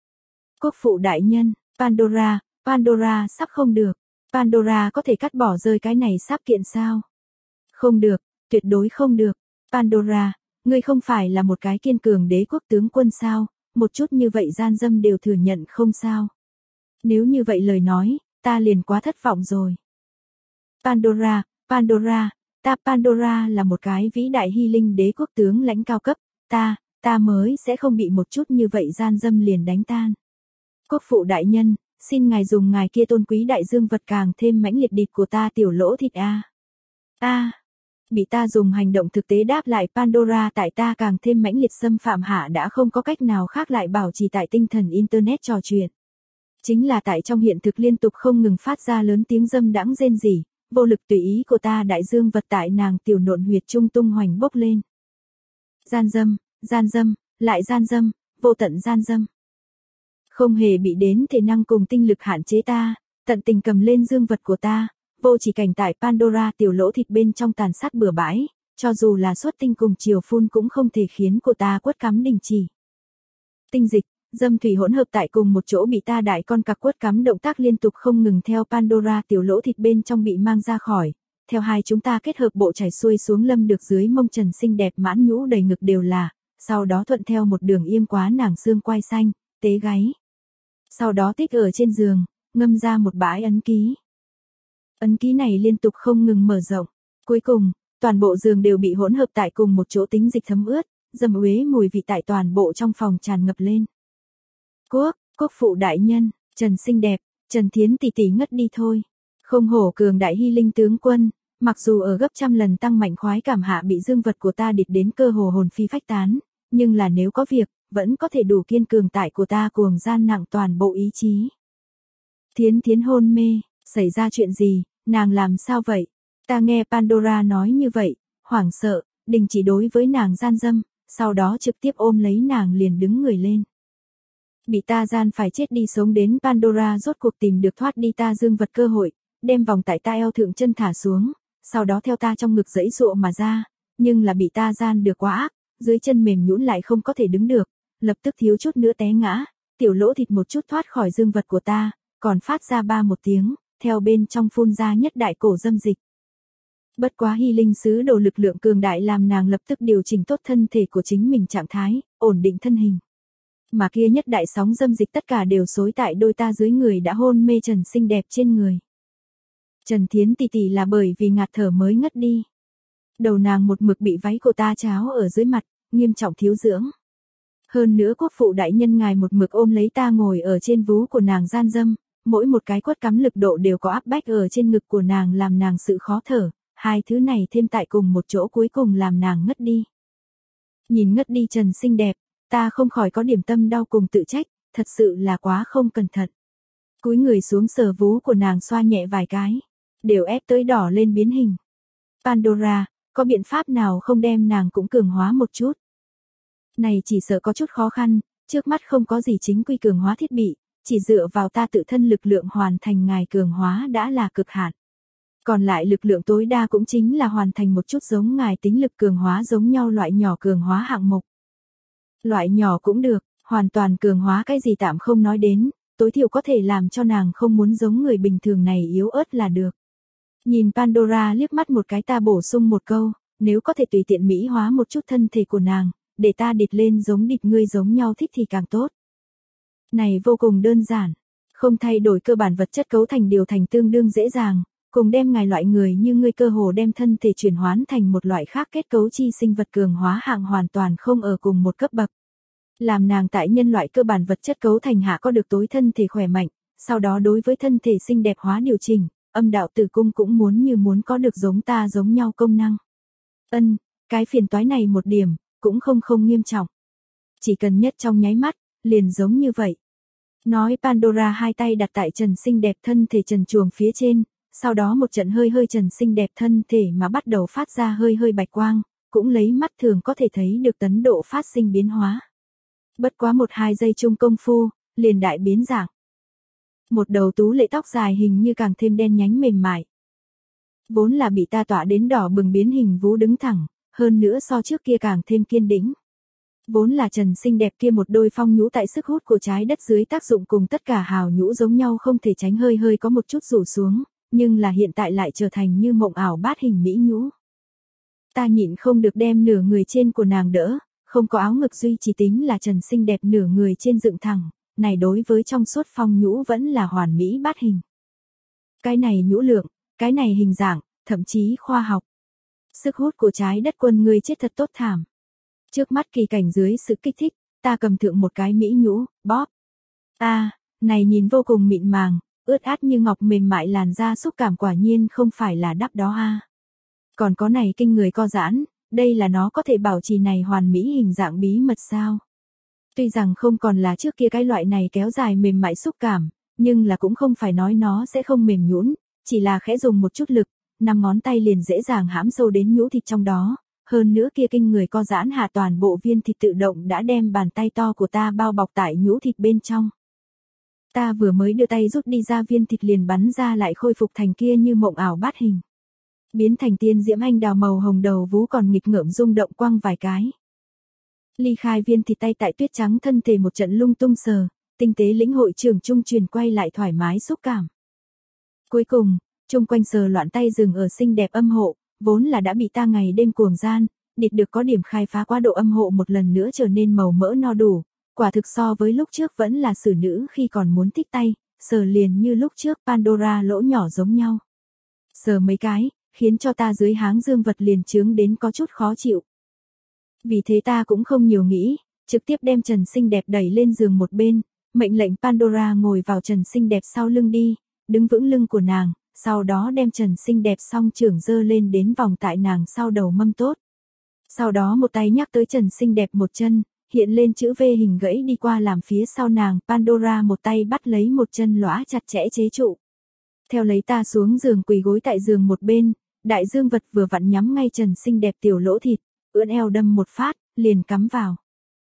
Quốc phụ đại nhân, Pandora, Pandora sắp không được, Pandora có thể cắt bỏ rơi cái này sắp kiện sao? Không được, tuyệt đối không được, Pandora, ngươi không phải là một cái kiên cường đế quốc tướng quân sao, một chút như vậy gian dâm đều thừa nhận không sao? Nếu như vậy lời nói, ta liền quá thất vọng rồi. Pandora, Pandora, ta Pandora là một cái vĩ đại hy linh đế quốc tướng lãnh cao cấp, ta, ta mới sẽ không bị một chút như vậy gian dâm liền đánh tan. Quốc phụ đại nhân, xin ngài dùng ngài kia tôn quý đại dương vật càng thêm mãnh liệt địt của ta tiểu lỗ thịt a. A, bị ta dùng hành động thực tế đáp lại Pandora tại ta càng thêm mãnh liệt xâm phạm hạ đã không có cách nào khác lại bảo trì tại tinh thần internet trò chuyện. Chính là tại trong hiện thực liên tục không ngừng phát ra lớn tiếng dâm đãng rên rỉ, vô lực tùy ý của ta đại dương vật tại nàng tiểu nộn huyệt trung tung hoành bốc lên. Gian dâm, gian dâm, lại gian dâm, vô tận gian dâm. Không hề bị đến thể năng cùng tinh lực hạn chế ta, tận tình cầm lên dương vật của ta, vô chỉ cảnh tại Pandora tiểu lỗ thịt bên trong tàn sát bừa bãi, cho dù là xuất tinh cùng chiều phun cũng không thể khiến của ta quất cắm đình chỉ. Tinh dịch, dâm thủy hỗn hợp tại cùng một chỗ bị ta đại con cặc quất cắm động tác liên tục không ngừng theo Pandora tiểu lỗ thịt bên trong bị mang ra khỏi, theo hai chúng ta kết hợp bộ chảy xuôi xuống lâm được dưới mông trần xinh đẹp mãn nhũ đầy ngực đều là, sau đó thuận theo một đường yêm quá nàng xương quai xanh, tế gáy. Sau đó tích ở trên giường, ngâm ra một bãi ấn ký. Ấn ký này liên tục không ngừng mở rộng, cuối cùng, toàn bộ giường đều bị hỗn hợp tại cùng một chỗ tính dịch thấm ướt, dâm uế mùi vị tại toàn bộ trong phòng tràn ngập lên. Quốc, quốc phụ đại nhân, Trần xinh đẹp, Trần Thiến tỷ tỷ ngất đi thôi. Không hổ cường đại hy linh tướng quân, mặc dù ở gấp trăm lần tăng mạnh khoái cảm hạ bị dương vật của ta địt đến cơ hồ hồn phi phách tán, nhưng là nếu có việc, vẫn có thể đủ kiên cường tại của ta cuồng gian nặng toàn bộ ý chí. Thiến Thiến hôn mê, xảy ra chuyện gì, nàng làm sao vậy? Ta nghe Pandora nói như vậy, hoảng sợ, đình chỉ đối với nàng gian dâm, sau đó trực tiếp ôm lấy nàng liền đứng người lên. Bị ta gian phải chết đi sống đến Pandora rốt cuộc tìm được thoát đi ta dương vật cơ hội, đem vòng tại ta eo thượng chân thả xuống, sau đó theo ta trong ngực giãy giụa mà ra, nhưng là bị ta gian được quá ác, dưới chân mềm nhũn lại không có thể đứng được, lập tức thiếu chút nữa té ngã, tiểu lỗ thịt một chút thoát khỏi dương vật của ta, còn phát ra ba một tiếng, theo bên trong phun ra nhất đại cổ dâm dịch. Bất quá hy linh sứ đồ lực lượng cường đại làm nàng lập tức điều chỉnh tốt thân thể của chính mình trạng thái, ổn định thân hình. Mà kia nhất đại sóng dâm dịch tất cả đều xối tại đôi ta dưới người đã hôn mê Trần xinh đẹp trên người. Trần Thiến tỷ tỷ là bởi vì ngạt thở mới ngất đi. Đầu nàng một mực bị váy của ta cháo ở dưới mặt, nghiêm trọng thiếu dưỡng. Hơn nữa quốc phụ đại nhân ngài một mực ôm lấy ta ngồi ở trên vú của nàng gian dâm, mỗi một cái quất cắm lực độ đều có áp bách ở trên ngực của nàng làm nàng sự khó thở, hai thứ này thêm tại cùng một chỗ cuối cùng làm nàng ngất đi. Nhìn ngất đi Trần xinh đẹp, ta không khỏi có điểm tâm đau cùng tự trách, thật sự là quá không cẩn thận. Cúi người xuống sờ vú của nàng xoa nhẹ vài cái, đều ép tới đỏ lên biến hình. Pandora, có biện pháp nào không đem nàng cũng cường hóa một chút? Này chỉ sợ có chút khó khăn, trước mắt không có gì chính quy cường hóa thiết bị, chỉ dựa vào ta tự thân lực lượng hoàn thành ngài cường hóa đã là cực hạn. Còn lại lực lượng tối đa cũng chính là hoàn thành một chút giống ngài tính lực cường hóa giống nhau loại nhỏ cường hóa hạng mục. Loại nhỏ cũng được, hoàn toàn cường hóa cái gì tạm không nói đến, tối thiểu có thể làm cho nàng không muốn giống người bình thường này yếu ớt là được. Nhìn Pandora liếc mắt một cái ta bổ sung một câu, nếu có thể tùy tiện mỹ hóa một chút thân thể của nàng, để ta địt lên giống địt ngươi giống nhau thích thì càng tốt. Này vô cùng đơn giản, không thay đổi cơ bản vật chất cấu thành điều thành tương đương dễ dàng, cùng đem ngài loại người như ngươi cơ hồ đem thân thể chuyển hoán thành một loại khác kết cấu chi sinh vật cường hóa hạng hoàn toàn không ở cùng một cấp bậc. Làm nàng tại nhân loại cơ bản vật chất cấu thành hạ có được tối thân thể khỏe mạnh, sau đó đối với thân thể xinh đẹp hóa điều chỉnh, âm đạo tử cung cũng muốn như muốn có được giống ta giống nhau công năng. Ân, cái phiền toái này một điểm, cũng không không nghiêm trọng. Chỉ cần nhất trong nháy mắt, liền giống như vậy. Nói Pandora hai tay đặt tại Trần xinh đẹp thân thể trần truồng phía trên, sau đó một trận hơi hơi Trần xinh đẹp thân thể mà bắt đầu phát ra hơi hơi bạch quang, cũng lấy mắt thường có thể thấy được tấn độ phát sinh biến hóa. Bất quá một hai giây chung công phu, liền đại biến dạng. Một đầu tú lệ tóc dài hình như càng thêm đen nhánh mềm mại. Vốn là bị ta tỏa đến đỏ bừng biến hình vú đứng thẳng, hơn nữa so trước kia càng thêm kiên đĩnh. Vốn là Trần xinh đẹp kia một đôi phong nhũ tại sức hút của trái đất dưới tác dụng cùng tất cả hào nhũ giống nhau không thể tránh hơi hơi có một chút rủ xuống, nhưng là hiện tại lại trở thành như mộng ảo bát hình mỹ nhũ. Ta nhịn không được đem nửa người trên của nàng đỡ, không có áo ngực duy chỉ tính là Trần xinh đẹp nửa người trên dựng thẳng, này đối với trong suốt phong nhũ vẫn là hoàn mỹ bát hình. Cái này nhũ lượng, cái này hình dạng, thậm chí khoa học. Sức hút của trái đất quân người chết thật tốt thảm. Trước mắt kỳ cảnh dưới sự kích thích, ta cầm thượng một cái mỹ nhũ, bóp. A, à, này nhìn vô cùng mịn màng, ướt át như ngọc mềm mại làn da xúc cảm quả nhiên không phải là đắp đó a. À. Còn có này kinh người co giãn, đây là nó có thể bảo trì này hoàn mỹ hình dạng bí mật sao? Tuy rằng không còn là trước kia cái loại này kéo dài mềm mại xúc cảm, nhưng là cũng không phải nói nó sẽ không mềm nhũn, chỉ là khẽ dùng một chút lực, năm ngón tay liền dễ dàng hãm sâu đến nhũ thịt trong đó, hơn nữa kia kinh người co giãn hạ toàn bộ viên thịt tự động đã đem bàn tay to của ta bao bọc tại nhũ thịt bên trong. Ta vừa mới đưa tay rút đi ra viên thịt liền bắn ra lại khôi phục thành kia như mộng ảo bát hình. Biến thành tiên diễm anh đào màu hồng đầu vú còn nghịch ngợm rung động quăng vài cái. Ly khai viên thịt tay tại tuyết trắng thân thể một trận lung tung sờ, tinh tế lĩnh hội trường trung truyền quay lại thoải mái xúc cảm. Cuối cùng, chung quanh sờ loạn tay dừng ở xinh đẹp âm hộ, vốn là đã bị ta ngày đêm cuồng gian, địt được có điểm khai phá qua độ âm hộ một lần nữa trở nên màu mỡ no đủ, quả thực so với lúc trước vẫn là xử nữ khi còn muốn thích tay, sờ liền như lúc trước Pandora lỗ nhỏ giống nhau. Sờ mấy cái, khiến cho ta dưới háng dương vật liền trướng đến có chút khó chịu. Vì thế ta cũng không nhiều nghĩ, trực tiếp đem Trần xinh đẹp đẩy lên giường một bên, mệnh lệnh Pandora ngồi vào Trần xinh đẹp sau lưng đi, đứng vững lưng của nàng, sau đó đem Trần xinh đẹp song trưởng dơ lên đến vòng tại nàng sau đầu mâm tốt. Sau đó một tay nhắc tới Trần xinh đẹp một chân, hiện lên chữ V hình gãy đi qua làm phía sau nàng, Pandora một tay bắt lấy một chân lõa chặt chẽ chế trụ. Theo lấy ta xuống giường quỳ gối tại giường một bên, đại dương vật vừa vặn nhắm ngay Trần xinh đẹp tiểu lỗ thịt, ưỡn eo đâm một phát, liền cắm vào.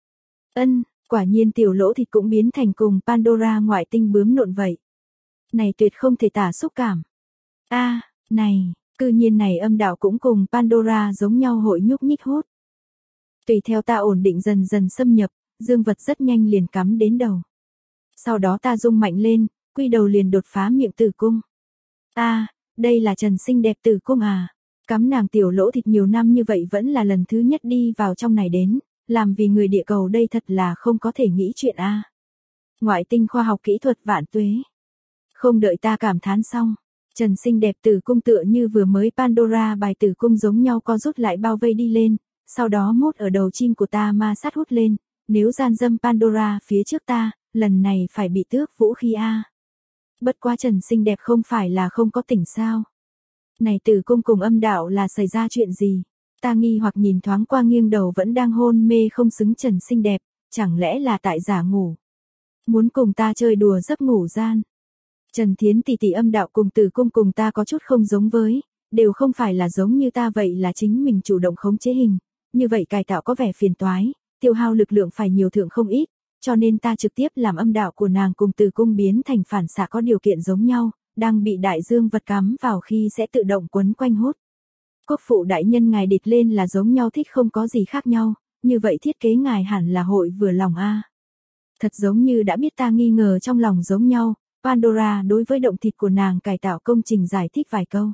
Ân, quả nhiên tiểu lỗ thịt cũng biến thành cùng Pandora ngoại tinh bướm nộn vậy. Này tuyệt không thể tả xúc cảm. A, à, này, cư nhiên này âm đạo cũng cùng Pandora giống nhau hội nhúc nhích hút. Tùy theo ta ổn định dần dần xâm nhập, dương vật rất nhanh liền cắm đến đầu. Sau đó ta rung mạnh lên, quy đầu liền đột phá miệng tử cung. A, à, đây là Trần xinh đẹp tử cung à. Cắm nàng tiểu lỗ thịt nhiều năm như vậy vẫn là lần thứ nhất đi vào trong này đến, làm vì người địa cầu đây thật là không có thể nghĩ chuyện a. À. Ngoại tinh khoa học kỹ thuật vạn tuế. Không đợi ta cảm thán xong, Trần xinh đẹp tử cung tựa như vừa mới Pandora bài tử cung giống nhau co rút lại bao vây đi lên, sau đó mút ở đầu chim của ta ma sát hút lên, nếu gian dâm Pandora phía trước ta, lần này phải bị tước vũ khí a. Bất quá Trần xinh đẹp không phải là không có tỉnh sao? Này Tử Cung cùng Âm Đạo là xảy ra chuyện gì? Ta nghi hoặc nhìn thoáng qua nghiêng đầu vẫn đang hôn mê không xứng Trần xinh đẹp, chẳng lẽ là tại giả ngủ? Muốn cùng ta chơi đùa giấc ngủ gian? Trần Thiến tỷ tỷ Âm Đạo cùng Tử Cung cùng ta có chút không giống với, đều không phải là giống như ta vậy là chính mình chủ động khống chế hình, như vậy cải tạo có vẻ phiền toái, tiêu hao lực lượng phải nhiều thượng không ít, cho nên ta trực tiếp làm âm đạo của nàng cùng Tử Cung biến thành phản xạ có điều kiện giống nhau, đang bị đại dương vật cắm vào khi sẽ tự động quấn quanh hút. Quốc phụ đại nhân ngài địt lên là giống nhau thích không có gì khác nhau, như vậy thiết kế ngài hẳn là hội vừa lòng a. Thật giống như đã biết ta nghi ngờ trong lòng giống nhau, Pandora đối với động thịt của nàng cải tạo công trình giải thích vài câu.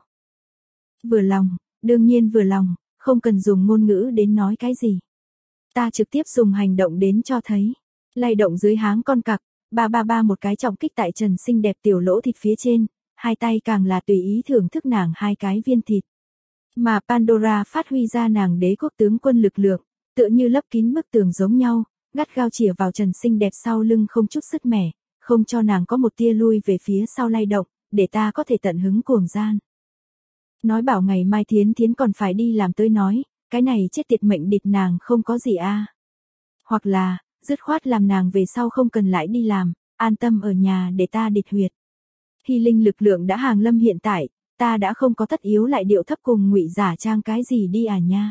Vừa lòng, đương nhiên vừa lòng, không cần dùng ngôn ngữ đến nói cái gì. Ta trực tiếp dùng hành động đến cho thấy. Lay động dưới háng con cặc, ba ba ba một cái trọng kích tại Trần xinh đẹp tiểu lỗ thịt phía trên, hai tay càng là tùy ý thưởng thức nàng hai cái viên thịt. Mà Pandora phát huy ra nàng đế quốc tướng quân lực lượng, tựa như lấp kín bức tường giống nhau, gắt gao chĩa vào Trần xinh đẹp sau lưng không chút sứt mẻ, không cho nàng có một tia lui về phía sau lay động, để ta có thể tận hứng cuồng gian. Nói bảo ngày mai Thiến Thiến còn phải đi làm tới nói, cái này chết tiệt mệnh địt nàng không có gì a. Hoặc là, dứt khoát làm nàng về sau không cần lại đi làm, an tâm ở nhà để ta địt huyệt. Hy linh lực lượng đã hàng lâm hiện tại, ta đã không có tất yếu lại điệu thấp cùng ngụy giả trang cái gì đi à nha.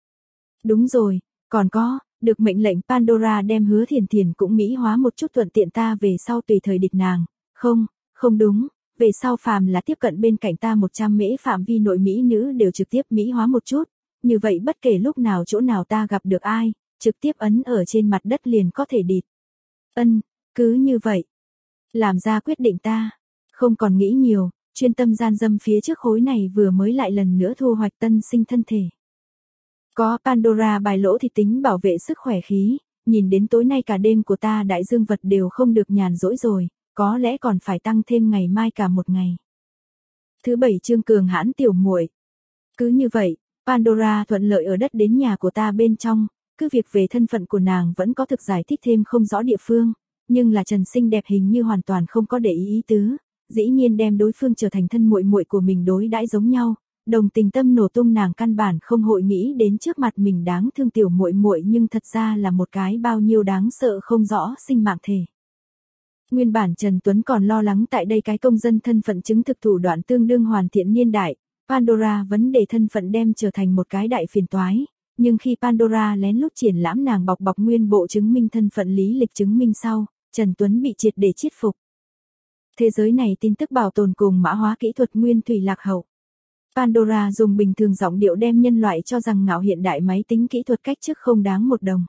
Đúng rồi, còn có, được mệnh lệnh Pandora đem Hứa Thiền Thiền cũng mỹ hóa một chút thuận tiện ta về sau tùy thời địt nàng, không, không đúng. Về sau phàm là tiếp cận bên cạnh ta một trăm mễ phạm vi nội mỹ nữ đều trực tiếp mỹ hóa một chút, như vậy bất kể lúc nào chỗ nào ta gặp được ai, trực tiếp ấn ở trên mặt đất liền có thể địt. Ân, cứ như vậy. Làm ra quyết định ta, không còn nghĩ nhiều, chuyên tâm gian dâm phía trước khối này vừa mới lại lần nữa thu hoạch tân sinh thân thể. Có Pandora bài lỗ thì tính bảo vệ sức khỏe khí, nhìn đến tối nay cả đêm của ta đại dương vật đều không được nhàn rỗi rồi. Có lẽ còn phải tăng thêm ngày mai cả một ngày. Thứ bảy chương cường hãn tiểu muội. Cứ như vậy, Pandora thuận lợi ở đất đến nhà của ta bên trong, cứ việc về thân phận của nàng vẫn có thực giải thích thêm không rõ địa phương, nhưng là Trần xinh đẹp hình như hoàn toàn không có để ý ý tứ, dĩ nhiên đem đối phương trở thành thân muội muội của mình đối đãi giống nhau, đồng tình tâm nổ tung nàng căn bản không hội nghĩ đến trước mặt mình đáng thương tiểu muội muội nhưng thật ra là một cái bao nhiêu đáng sợ không rõ sinh mạng thể. Nguyên bản Trần Tuấn còn lo lắng tại đây cái công dân thân phận chứng thực thủ đoạn tương đương hoàn thiện niên đại, Pandora vấn đề thân phận đem trở thành một cái đại phiền toái, nhưng khi Pandora lén lút triển lãm nàng bọc bọc nguyên bộ chứng minh thân phận lý lịch chứng minh sau, Trần Tuấn bị triệt để chiết phục. Thế giới này tin tức bảo tồn cùng mã hóa kỹ thuật nguyên thủy lạc hậu. Pandora dùng bình thường giọng điệu đem nhân loại cho rằng ngạo hiện đại máy tính kỹ thuật cách trước không đáng một đồng.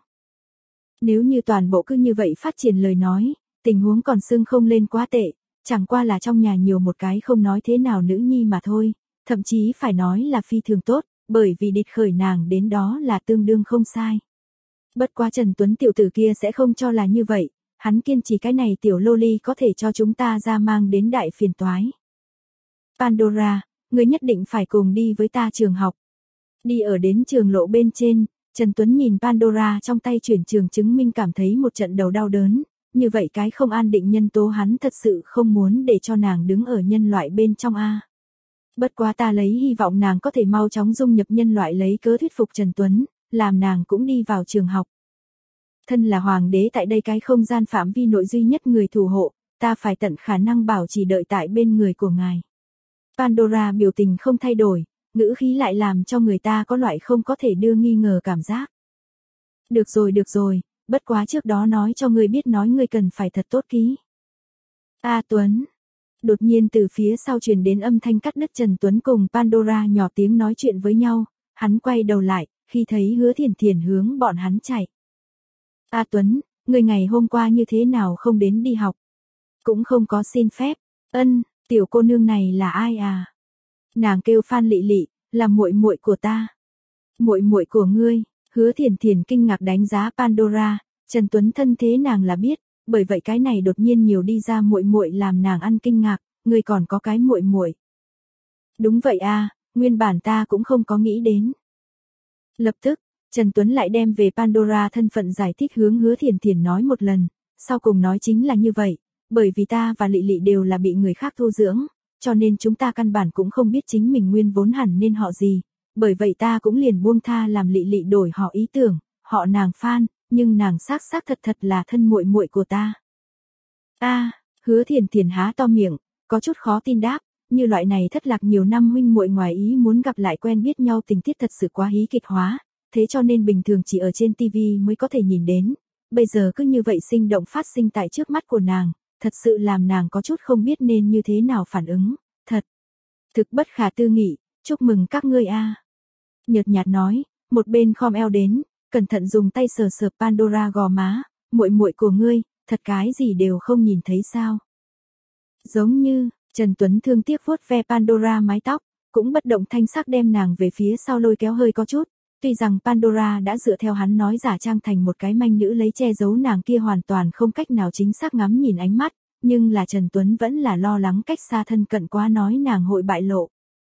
Nếu như toàn bộ cứ như vậy phát triển lời nói, tình huống còn xưng không lên quá tệ, chẳng qua là trong nhà nhiều một cái không nói thế nào nữ nhi mà thôi, thậm chí phải nói là phi thường tốt, bởi vì địt khởi nàng đến đó là tương đương không sai. Bất quá Trần Tuấn tiểu tử kia sẽ không cho là như vậy, hắn kiên trì cái này tiểu loli có thể cho chúng ta ra mang đến đại phiền toái. Pandora, ngươi nhất định phải cùng đi với ta trường học. Đi ở đến trường lộ bên trên, Trần Tuấn nhìn Pandora trong tay chuyển trường chứng minh cảm thấy một trận đầu đau đớn. Như vậy cái không an định nhân tố hắn thật sự không muốn để cho nàng đứng ở nhân loại bên trong a. Bất quá ta lấy hy vọng nàng có thể mau chóng dung nhập nhân loại lấy cớ thuyết phục Trần Tuấn, làm nàng cũng đi vào trường học. Thân là hoàng đế tại đây cái không gian phạm vi nội duy nhất người thủ hộ, ta phải tận khả năng bảo trì đợi tại bên người của ngài. Pandora biểu tình không thay đổi, ngữ khí lại làm cho người ta có loại không có thể đưa nghi ngờ cảm giác. Được rồi được rồi. Bất quá trước đó nói cho ngươi biết nói ngươi cần phải thật tốt ký. A Tuấn. Đột nhiên từ phía sau truyền đến âm thanh cắt đứt Trần Tuấn cùng Pandora nhỏ tiếng nói chuyện với nhau, hắn quay đầu lại, khi thấy Hứa Thiền Thiền hướng bọn hắn chạy. A Tuấn, ngươi ngày hôm qua như thế nào không đến đi học? Cũng không có xin phép. Ân, tiểu cô nương này là ai à? Nàng kêu Phan Lị Lị, là muội muội của ta. Muội muội của ngươi? Hứa Thiền Thiền kinh ngạc đánh giá Pandora, Trần Tuấn thân thế nàng là biết, bởi vậy cái này đột nhiên nhiều đi ra muội muội làm nàng ăn kinh ngạc, ngươi còn có cái muội muội. Đúng vậy a, nguyên bản ta cũng không có nghĩ đến. Lập tức, Trần Tuấn lại đem về Pandora thân phận giải thích hướng Hứa Thiền Thiền nói một lần, sau cùng nói chính là như vậy, Bởi vì ta và Lị Lị đều là bị người khác thu dưỡng, cho nên chúng ta căn bản cũng không biết chính mình nguyên vốn hẳn nên họ gì, bởi vậy ta cũng liền buông tha làm Lị Lị đổi họ ý tưởng, họ nàng Phan, nhưng nàng xác xác thật thật là thân muội muội của ta. A, Hứa Thiền Thiền há to miệng, có chút khó tin đáp, như loại này thất lạc nhiều năm huynh muội ngoài ý muốn gặp lại quen biết nhau tình tiết thật sự quá hí kịch hóa, thế cho nên bình thường chỉ ở trên tivi mới có thể nhìn đến, bây giờ cứ như vậy sinh động phát sinh tại trước mắt của nàng, thật sự làm nàng có chút không biết nên như thế nào phản ứng, thật, thực bất khả tư nghị, chúc mừng các ngươi a. Nhợt nhạt nói, một bên khom eo đến, cẩn thận dùng tay sờ sờ Pandora gò má, muội muội của ngươi, thật cái gì đều không nhìn thấy sao? Giống như, Trần Tuấn thương tiếc vuốt ve Pandora mái tóc, cũng bất động thanh sắc đem nàng về phía sau lôi kéo hơi có chút, tuy rằng Pandora đã dựa theo hắn nói giả trang thành một cái manh nữ lấy che giấu nàng kia hoàn toàn không cách nào chính xác ngắm nhìn ánh mắt, nhưng là Trần Tuấn vẫn là lo lắng cách xa thân cận quá nói nàng hội bại lộ.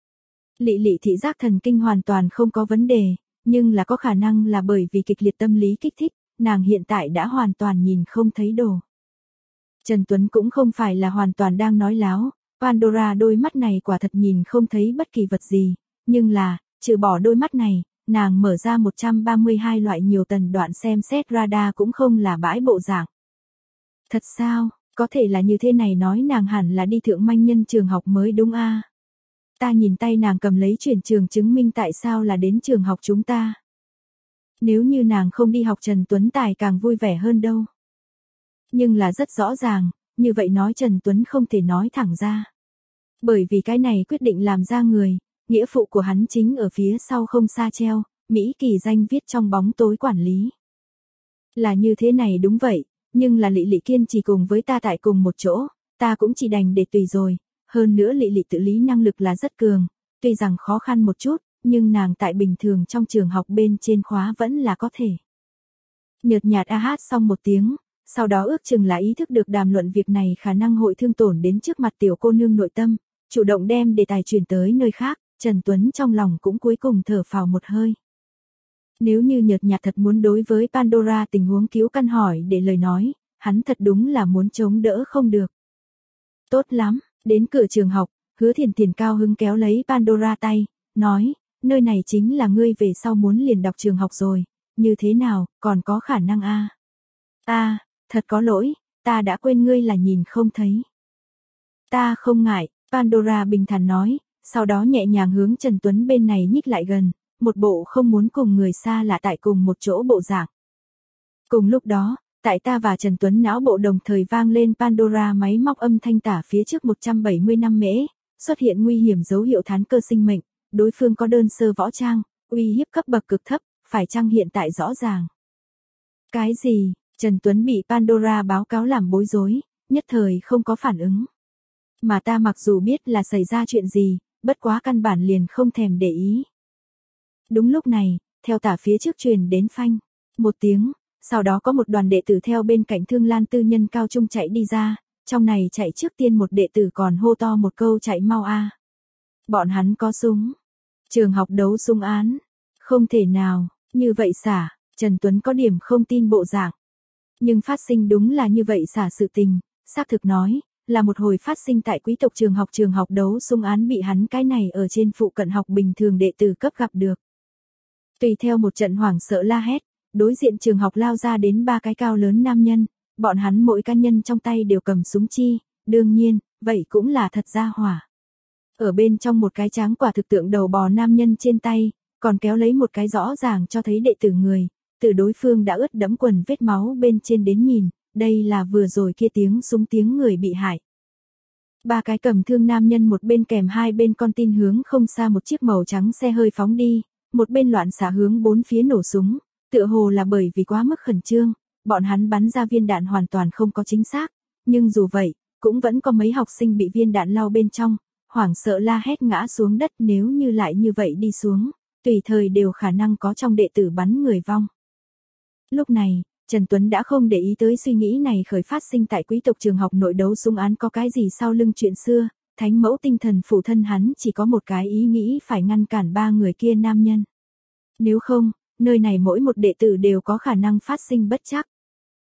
Lị Lị thị giác thần kinh hoàn toàn không có vấn đề, nhưng là có khả năng là bởi vì kịch liệt tâm lý kích thích, nàng hiện tại đã hoàn toàn nhìn không thấy đồ. Trần Tuấn cũng không phải là hoàn toàn đang nói láo, Pandora đôi mắt này quả thật nhìn không thấy bất kỳ vật gì, nhưng là, trừ bỏ đôi mắt này, nàng mở ra một trăm ba mươi hai loại nhiều tần đoạn xem xét radar cũng không là bãi bộ dạng. Thật sao, có thể là như thế này nói nàng hẳn là đi thượng manh nhân trường học mới đúng a? À? Ta nhìn tay nàng cầm lấy chuyển trường chứng minh tại sao là đến trường học chúng ta. Nếu như nàng không đi học Trần Tuấn Tài càng vui vẻ hơn đâu. Nhưng là rất rõ ràng, như vậy nói Trần Tuấn không thể nói thẳng ra. Bởi vì cái này quyết định làm ra người, nghĩa phụ của hắn chính ở phía sau không xa treo, Mỹ kỳ danh viết trong bóng tối quản lý. Là như thế này đúng vậy, nhưng là Lị Lị kiên trì cùng với ta tại cùng một chỗ, ta cũng chỉ đành để tùy rồi, hơn nữa Lị Lị tự lý năng lực là rất cường, tuy rằng khó khăn một chút, nhưng nàng tại bình thường trong trường học bên trên khóa vẫn là có thể. Nhợt nhạt a hát xong một tiếng, sau đó ước chừng là ý thức được đàm luận việc này khả năng hội thương tổn đến trước mặt tiểu cô nương nội tâm, chủ động đem đề tài chuyển tới nơi khác, Trần Tuấn trong lòng cũng cuối cùng thở phào một hơi. Nếu như nhợt nhạt thật muốn đối với Pandora tình huống cứu căn hỏi để lời nói, hắn thật đúng là muốn chống đỡ không được. Tốt lắm, đến cửa trường học, Hứa Thiền Thiền cao hứng kéo lấy Pandora tay, nói, nơi này chính là ngươi về sau muốn liền đọc trường học rồi, như thế nào, còn có khả năng a? A, thật có lỗi, ta đã quên ngươi là nhìn không thấy. Ta không ngại, Pandora bình thản nói, sau đó nhẹ nhàng hướng Trần Tuấn bên này nhích lại gần, một bộ không muốn cùng người xa lạ tại cùng một chỗ bộ dạng. Cùng lúc đó, tại ta và Trần Tuấn não bộ đồng thời vang lên Pandora máy móc âm thanh tả phía trước một trăm bảy mươi năm mễ, xuất hiện nguy hiểm dấu hiệu thán cơ sinh mệnh, đối phương có đơn sơ võ trang, uy hiếp cấp bậc cực thấp, phải chăng hiện tại rõ ràng. Cái gì? Trần Tuấn bị Pandora báo cáo làm bối rối, nhất thời không có phản ứng. Mà ta mặc dù biết là xảy ra chuyện gì, bất quá căn bản liền không thèm để ý. Đúng lúc này, theo tả phía trước truyền đến phanh, một tiếng, sau đó có một đoàn đệ tử theo bên cạnh Thương Lan tư nhân cao trung chạy đi ra, trong này chạy trước tiên một đệ tử còn hô to một câu chạy mau a. Bọn hắn có súng. Trường học đấu súng án. Không thể nào, như vậy xả, Trần Tuấn có điểm không tin bộ dạng. Nhưng phát sinh đúng là như vậy xả sự tình, xác thực nói, là một hồi phát sinh tại quý tộc trường học trường học đấu súng án bị hắn cái này ở trên phụ cận học bình thường đệ tử cấp gặp được. Tùy theo một trận hoảng sợ la hét, đối diện trường học lao ra đến ba cái cao lớn nam nhân, bọn hắn mỗi cá nhân trong tay đều cầm súng chi, đương nhiên, vậy cũng là thật ra hỏa. Ở bên trong một cái tráng quả thực tượng đầu bò nam nhân trên tay, còn kéo lấy một cái rõ ràng cho thấy đệ tử người, từ đối phương đã ướt đẫm quần vết máu bên trên đến nhìn, đây là vừa rồi kia tiếng súng tiếng người bị hại. Ba cái cầm thương nam nhân một bên kèm hai bên con tin hướng không xa một chiếc màu trắng xe hơi phóng đi, một bên loạn xạ hướng bốn phía nổ súng, tựa hồ là bởi vì quá mức khẩn trương, bọn hắn bắn ra viên đạn hoàn toàn không có chính xác, nhưng dù vậy, cũng vẫn có mấy học sinh bị viên đạn lao bên trong, hoảng sợ la hét ngã xuống đất nếu như lại như vậy đi xuống, tùy thời đều khả năng có trong đệ tử bắn người vong. Lúc này, Trần Tuấn đã không để ý tới suy nghĩ này khởi phát sinh tại quý tộc trường học nội đấu súng án có cái gì sau lưng chuyện xưa, thánh mẫu tinh thần phụ thân hắn chỉ có một cái ý nghĩ phải ngăn cản ba người kia nam nhân. Nếu không, nơi này mỗi một đệ tử đều có khả năng phát sinh bất trắc.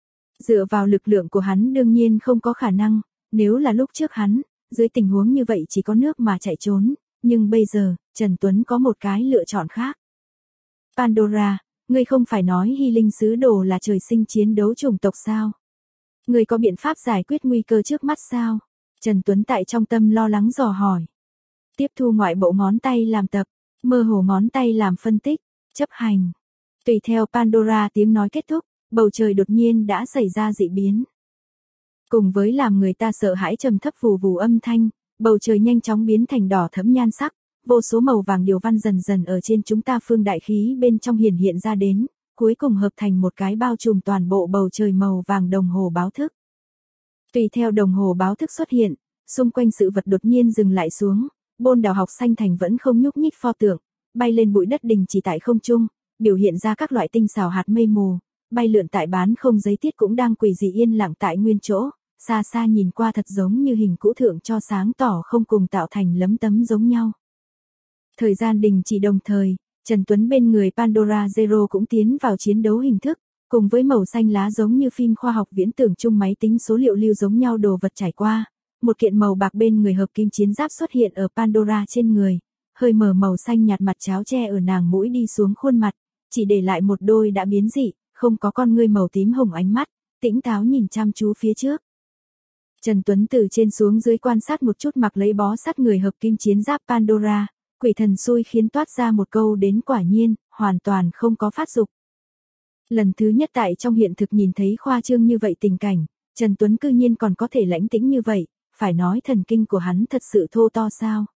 Dựa vào lực lượng của hắn đương nhiên không có khả năng, nếu là lúc trước hắn, dưới tình huống như vậy chỉ có nước mà chạy trốn, nhưng bây giờ, Trần Tuấn có một cái lựa chọn khác. Pandora, ngươi không phải nói Hy Linh sứ đồ là trời sinh chiến đấu chủng tộc sao? Ngươi có biện pháp giải quyết nguy cơ trước mắt sao? Trần Tuấn tại trong tâm lo lắng dò hỏi. Tiếp thu ngoại bộ ngón tay làm tập, mơ hồ ngón tay làm phân tích, chấp hành. Tùy theo Pandora tiếng nói kết thúc, bầu trời đột nhiên đã xảy ra dị biến. Cùng với làm người ta sợ hãi trầm thấp vù vù âm thanh, bầu trời nhanh chóng biến thành đỏ thẫm nhan sắc, vô số màu vàng điều văn dần dần ở trên chúng ta phương đại khí bên trong hiển hiện ra đến, cuối cùng hợp thành một cái bao trùm toàn bộ bầu trời màu vàng đồng hồ báo thức. Tùy theo đồng hồ báo thức xuất hiện, xung quanh sự vật đột nhiên dừng lại xuống, bôn đào học xanh thành vẫn không nhúc nhích pho tượng, bay lên bụi đất đình chỉ tại không trung, biểu hiện ra các loại tinh xảo hạt mây mù, bay lượn tại bán không giấy tiết cũng đang quỳ dị yên lặng tại nguyên chỗ, xa xa nhìn qua thật giống như hình cũ thượng cho sáng tỏ không cùng tạo thành lấm tấm giống nhau. Thời gian đình chỉ đồng thời, Trần Tuấn bên người Pandora Zero cũng tiến vào chiến đấu hình thức, cùng với màu xanh lá giống như phim khoa học viễn tưởng chung máy tính số liệu lưu giống nhau đồ vật trải qua, một kiện màu bạc bên người hợp kim chiến giáp xuất hiện ở Pandora trên người, hơi mờ màu xanh nhạt mặt cháo che ở nàng mũi đi xuống khuôn mặt, chỉ để lại một đôi đã biến dị, không có con ngươi màu tím hồng ánh mắt, tĩnh táo nhìn chăm chú phía trước. Trần Tuấn từ trên xuống dưới quan sát một chút mặc lấy bó sắt người hợp kim chiến giáp Pandora, quỷ thần xui khiến toát ra một câu đến quả nhiên, hoàn toàn không có phát dục. Lần thứ nhất tại trong hiện thực nhìn thấy khoa trương như vậy tình cảnh, Trần Tuấn cư nhiên còn có thể lãnh tĩnh như vậy, phải nói thần kinh của hắn thật sự thô to sao.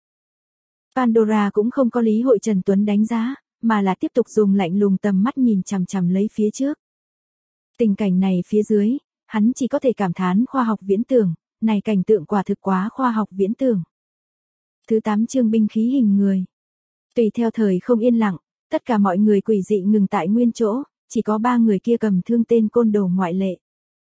Pandora cũng không có lý hội Trần Tuấn đánh giá, mà là tiếp tục dùng lạnh lùng tầm mắt nhìn chằm chằm lấy phía trước. Tình cảnh này phía dưới, hắn chỉ có thể cảm thán khoa học viễn tưởng, này cảnh tượng quả thực quá khoa học viễn tưởng. Thứ tám chương binh khí hình người. Tùy theo thời không yên lặng, tất cả mọi người quỷ dị ngừng tại nguyên chỗ, chỉ có ba người kia cầm thương tên côn đồ ngoại lệ.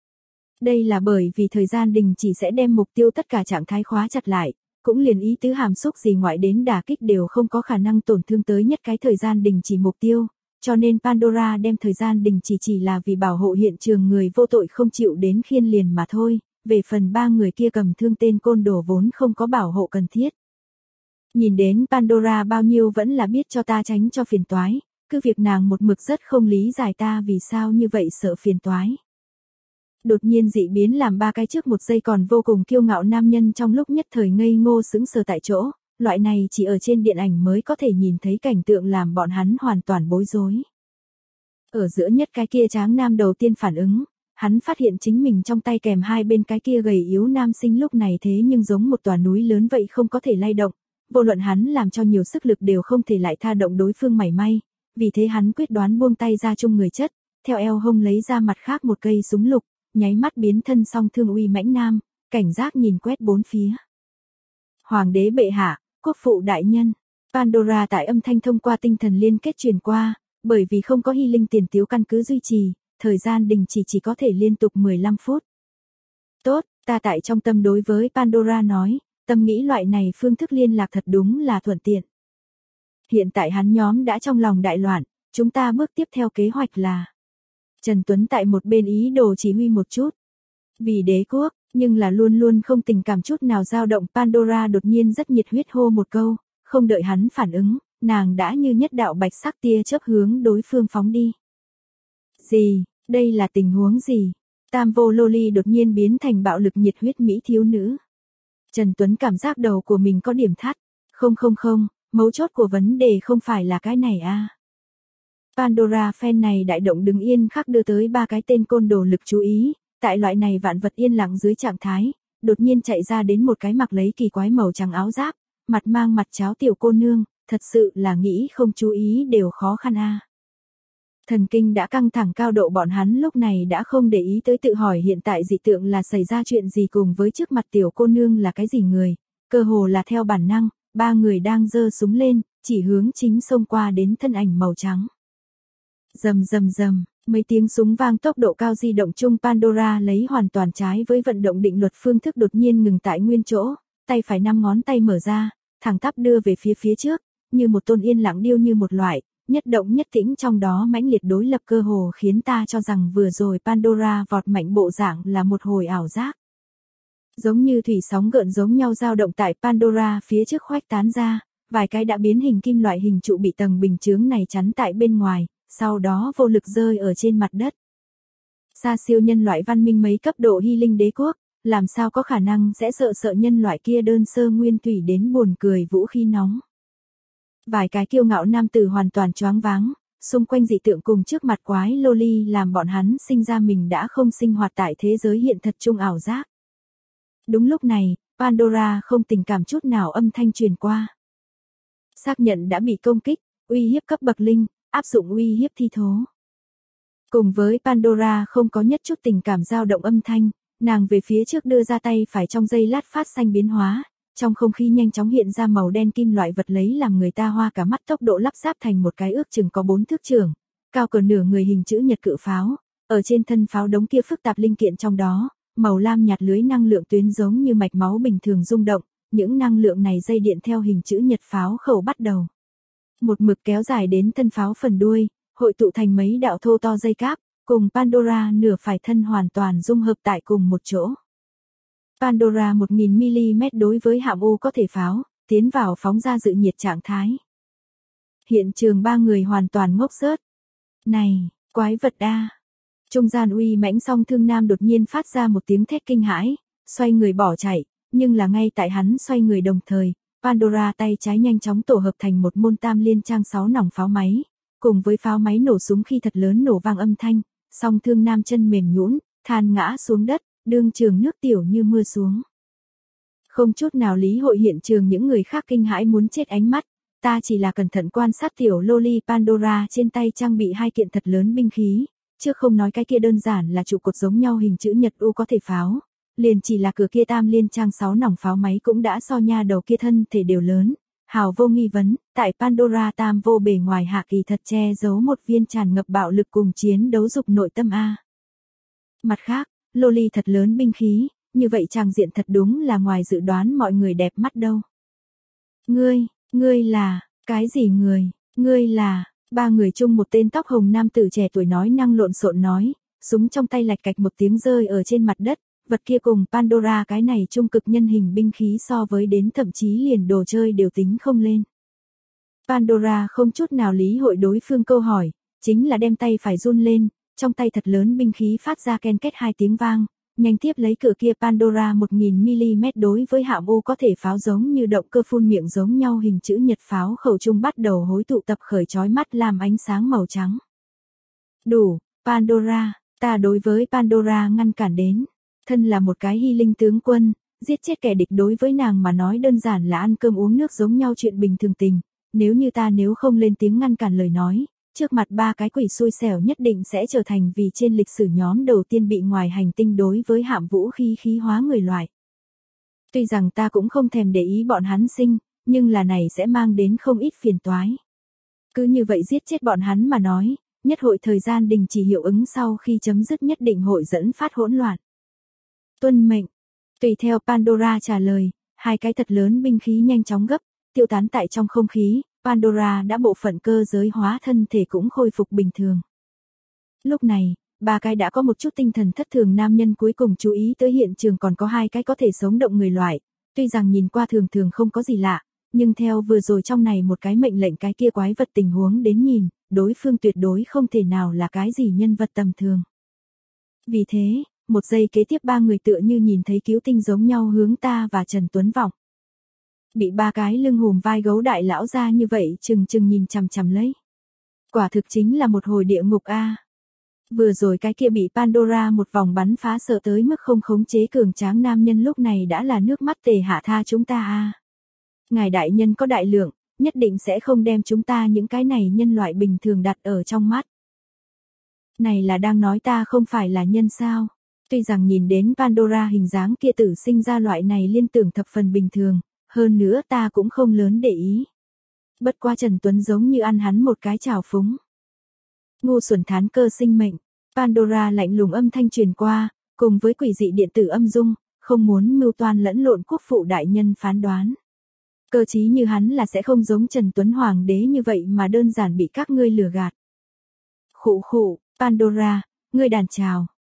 Đây là bởi vì thời gian đình chỉ sẽ đem mục tiêu tất cả trạng thái khóa chặt lại, cũng liền ý tứ hàm xúc gì ngoại đến đả kích đều không có khả năng tổn thương tới nhất cái thời gian đình chỉ mục tiêu, cho nên Pandora đem thời gian đình chỉ chỉ là vì bảo hộ hiện trường người vô tội không chịu đến khiên liền mà thôi, về phần ba người kia cầm thương tên côn đồ vốn không có bảo hộ cần thiết. Nhìn đến Pandora bao nhiêu vẫn là biết cho ta tránh cho phiền toái, cứ việc nàng một mực rất không lý giải ta vì sao như vậy sợ phiền toái. Đột nhiên dị biến làm ba cái trước một giây còn vô cùng kiêu ngạo nam nhân trong lúc nhất thời ngây ngô sững sờ tại chỗ, loại này chỉ ở trên điện ảnh mới có thể nhìn thấy cảnh tượng làm bọn hắn hoàn toàn bối rối. Ở giữa nhất cái kia tráng nam đầu tiên phản ứng, hắn phát hiện chính mình trong tay kèm hai bên cái kia gầy yếu nam sinh lúc này thế nhưng giống một tòa núi lớn vậy không có thể lay động, vô luận hắn làm cho nhiều sức lực đều không thể lại tha động đối phương mảy may, vì thế hắn quyết đoán buông tay ra chung người chất, theo eo hông lấy ra mặt khác một cây súng lục, nháy mắt biến thân song thương uy mãnh nam, cảnh giác nhìn quét bốn phía. Hoàng đế bệ hạ, quốc phụ đại nhân, Pandora tại âm thanh thông qua tinh thần liên kết truyền qua, bởi vì không có hy linh tiền tiếu căn cứ duy trì, thời gian đình chỉ chỉ có thể liên tục mười lăm phút. Tốt, ta tại trong tâm đối với Pandora nói, tâm nghĩ loại này phương thức liên lạc thật đúng là thuận tiện. Hiện tại hắn nhóm đã trong lòng đại loạn, chúng ta bước tiếp theo kế hoạch là... Trần Tuấn tại một bên ý đồ chỉ huy một chút. Vì đế quốc, nhưng là luôn luôn không tình cảm chút nào dao động Pandora đột nhiên rất nhiệt huyết hô một câu, không đợi hắn phản ứng, nàng đã như nhất đạo bạch sắc tia chớp hướng đối phương phóng đi. Gì, đây là tình huống gì? Tam vô loli đột nhiên biến thành bạo lực nhiệt huyết mỹ thiếu nữ. Trần Tuấn cảm giác đầu của mình có điểm thắt, không không không, mấu chốt của vấn đề không phải là cái này a. À. Pandora fan này đại động đứng yên khắc đưa tới ba cái tên côn đồ lực chú ý, tại loại này vạn vật yên lặng dưới trạng thái, đột nhiên chạy ra đến một cái mặc lấy kỳ quái màu trắng áo giáp, mặt mang mặt cháo tiểu cô nương, thật sự là nghĩ không chú ý đều khó khăn a. À. Thần kinh đã căng thẳng cao độ bọn hắn lúc này đã không để ý tới tự hỏi hiện tại dị tượng là xảy ra chuyện gì cùng với trước mặt tiểu cô nương là cái gì người, cơ hồ là theo bản năng, ba người đang giơ súng lên, chỉ hướng chính xông qua đến thân ảnh màu trắng. Rầm rầm rầm, mấy tiếng súng vang tốc độ cao di động chung Pandora lấy hoàn toàn trái với vận động định luật phương thức đột nhiên ngừng tại nguyên chỗ, tay phải năm ngón tay mở ra, thẳng tắp đưa về phía phía trước, như một tôn yên lặng điêu như một loại, nhất động nhất tĩnh trong đó mãnh liệt đối lập cơ hồ khiến ta cho rằng vừa rồi Pandora vọt mạnh bộ dạng là một hồi ảo giác. Giống như thủy sóng gợn giống nhau dao động tại Pandora phía trước khuếch tán ra, vài cái đã biến hình kim loại hình trụ bị tầng bình chướng này chắn tại bên ngoài, sau đó vô lực rơi ở trên mặt đất. Xa siêu nhân loại văn minh mấy cấp độ hy linh đế quốc, làm sao có khả năng sẽ sợ sợ nhân loại kia đơn sơ nguyên thủy đến buồn cười vũ khí nóng. Vài cái kiêu ngạo nam tử hoàn toàn choáng váng, xung quanh dị tượng cùng trước mặt quái loli làm bọn hắn sinh ra mình đã không sinh hoạt tại thế giới hiện thật chung ảo giác. Đúng lúc này, Pandora không tình cảm chút nào âm thanh truyền qua. Xác nhận đã bị công kích, uy hiếp cấp bậc linh, áp dụng uy hiếp thi thố. Cùng với Pandora không có nhất chút tình cảm dao động âm thanh, nàng về phía trước đưa ra tay phải trong giây lát phát xanh biến hóa, trong không khí nhanh chóng hiện ra màu đen kim loại vật lấy làm người ta hoa cả mắt tốc độ lắp ráp thành một cái ước chừng có bốn thước trường, cao cỡ nửa người hình chữ nhật cự pháo, ở trên thân pháo đống kia phức tạp linh kiện trong đó, màu lam nhạt lưới năng lượng tuyến giống như mạch máu bình thường rung động, những năng lượng này dây điện theo hình chữ nhật pháo khẩu bắt đầu. Một mực kéo dài đến thân pháo phần đuôi, hội tụ thành mấy đạo thô to dây cáp, cùng Pandora nửa phải thân hoàn toàn dung hợp tại cùng một chỗ. Pandora một nghìn mi-li-mét đối với hạm U có thể pháo, tiến vào phóng ra dự nhiệt trạng thái. Hiện trường ba người hoàn toàn ngốc sớt. Này, quái vật a! Trung gian uy mãnh song thương nam đột nhiên phát ra một tiếng thét kinh hãi, xoay người bỏ chạy, nhưng là ngay tại hắn xoay người đồng thời, Pandora tay trái nhanh chóng tổ hợp thành một môn tam liên trang sáu nòng pháo máy, cùng với pháo máy nổ súng khi thật lớn nổ vang âm thanh, song thương nam chân mềm nhũn, than ngã xuống đất, đương trường nước tiểu như mưa xuống. Không chút nào lý hội hiện trường những người khác kinh hãi muốn chết ánh mắt, ta chỉ là cẩn thận quan sát tiểu loli Pandora trên tay trang bị hai kiện thật lớn binh khí, chứ không nói cái kia đơn giản là trụ cột giống nhau hình chữ nhật U có thể pháo, liền chỉ là cửa kia tam liên trang sáu nòng pháo máy cũng đã so nha đầu kia thân thể đều lớn, hào vô nghi vấn, tại Pandora tam vô bề ngoài hạ kỳ thật che giấu một viên tràn ngập bạo lực cùng chiến đấu dục nội tâm a. Mặt khác, loli thật lớn binh khí, như vậy tràng diện thật đúng là ngoài dự đoán mọi người đẹp mắt đâu. Ngươi, ngươi là, cái gì người, ngươi là, ba người chung một tên tóc hồng nam tử trẻ tuổi nói năng lộn xộn nói, súng trong tay lạch cạch một tiếng rơi ở trên mặt đất, vật kia cùng Pandora cái này trung cực nhân hình binh khí so với đến thậm chí liền đồ chơi đều tính không lên. Pandora không chút nào lý hội đối phương câu hỏi, chính là đem tay phải run lên, trong tay thật lớn binh khí phát ra ken két hai tiếng vang, nhanh tiếp lấy cửa kia Pandora một nghìn mi-li-mét đối với hạm U có thể pháo giống như động cơ phun miệng giống nhau hình chữ nhật pháo khẩu trung bắt đầu hối tụ tập khởi chói mắt làm ánh sáng màu trắng. Đủ, Pandora, ta đối với Pandora ngăn cản đến, thân là một cái hy linh tướng quân, giết chết kẻ địch đối với nàng mà nói đơn giản là ăn cơm uống nước giống nhau chuyện bình thường tình, nếu như ta nếu không lên tiếng ngăn cản lời nói, trước mặt ba cái quỷ xui xẻo nhất định sẽ trở thành vì trên lịch sử nhóm đầu tiên bị ngoài hành tinh đối với hạm vũ khí khí hóa người loại. Tuy rằng ta cũng không thèm để ý bọn hắn sinh, nhưng là này sẽ mang đến không ít phiền toái. Cứ như vậy giết chết bọn hắn mà nói, nhất hội thời gian đình chỉ hiệu ứng sau khi chấm dứt nhất định hội dẫn phát hỗn loạn. Tuân mệnh. Tùy theo Pandora trả lời, hai cái thật lớn binh khí nhanh chóng gấp, tiêu tán tại trong không khí, Pandora đã bộ phận cơ giới hóa thân thể cũng khôi phục bình thường. Lúc này, ba cái đã có một chút tinh thần thất thường nam nhân cuối cùng chú ý tới hiện trường còn có hai cái có thể sống động người loại, tuy rằng nhìn qua thường thường không có gì lạ, nhưng theo vừa rồi trong này một cái mệnh lệnh cái kia quái vật tình huống đến nhìn, đối phương tuyệt đối không thể nào là cái gì nhân vật tầm thường. Vì thế, một giây kế tiếp ba người tựa như nhìn thấy cứu tinh giống nhau hướng ta và Trần Tuấn vọng. Bị ba cái lưng hùm vai gấu đại lão ra như vậy chừng chừng nhìn chằm chằm lấy. Quả thực chính là một hồi địa ngục a. Vừa rồi cái kia bị Pandora một vòng bắn phá sợ tới mức không khống chế cường tráng nam nhân lúc này đã là nước mắt tề hạ tha chúng ta a. Ngài đại nhân có đại lượng, nhất định sẽ không đem chúng ta những cái này nhân loại bình thường đặt ở trong mắt. Này là đang nói ta không phải là nhân sao? Tuy rằng nhìn đến Pandora hình dáng kia tử sinh ra loại này liên tưởng thập phần bình thường, hơn nữa ta cũng không lớn để ý. Bất qua Trần Tuấn giống như ăn hắn một cái trào phúng. Ngu xuẩn thán cơ sinh mệnh, Pandora lạnh lùng âm thanh truyền qua, cùng với quỷ dị điện tử âm dung, không muốn mưu toan lẫn lộn quốc phụ đại nhân phán đoán. Cơ chí như hắn là sẽ không giống Trần Tuấn Hoàng đế như vậy mà đơn giản bị các ngươi lừa gạt. Khụ khụ, Pandora, ngươi đàn chào.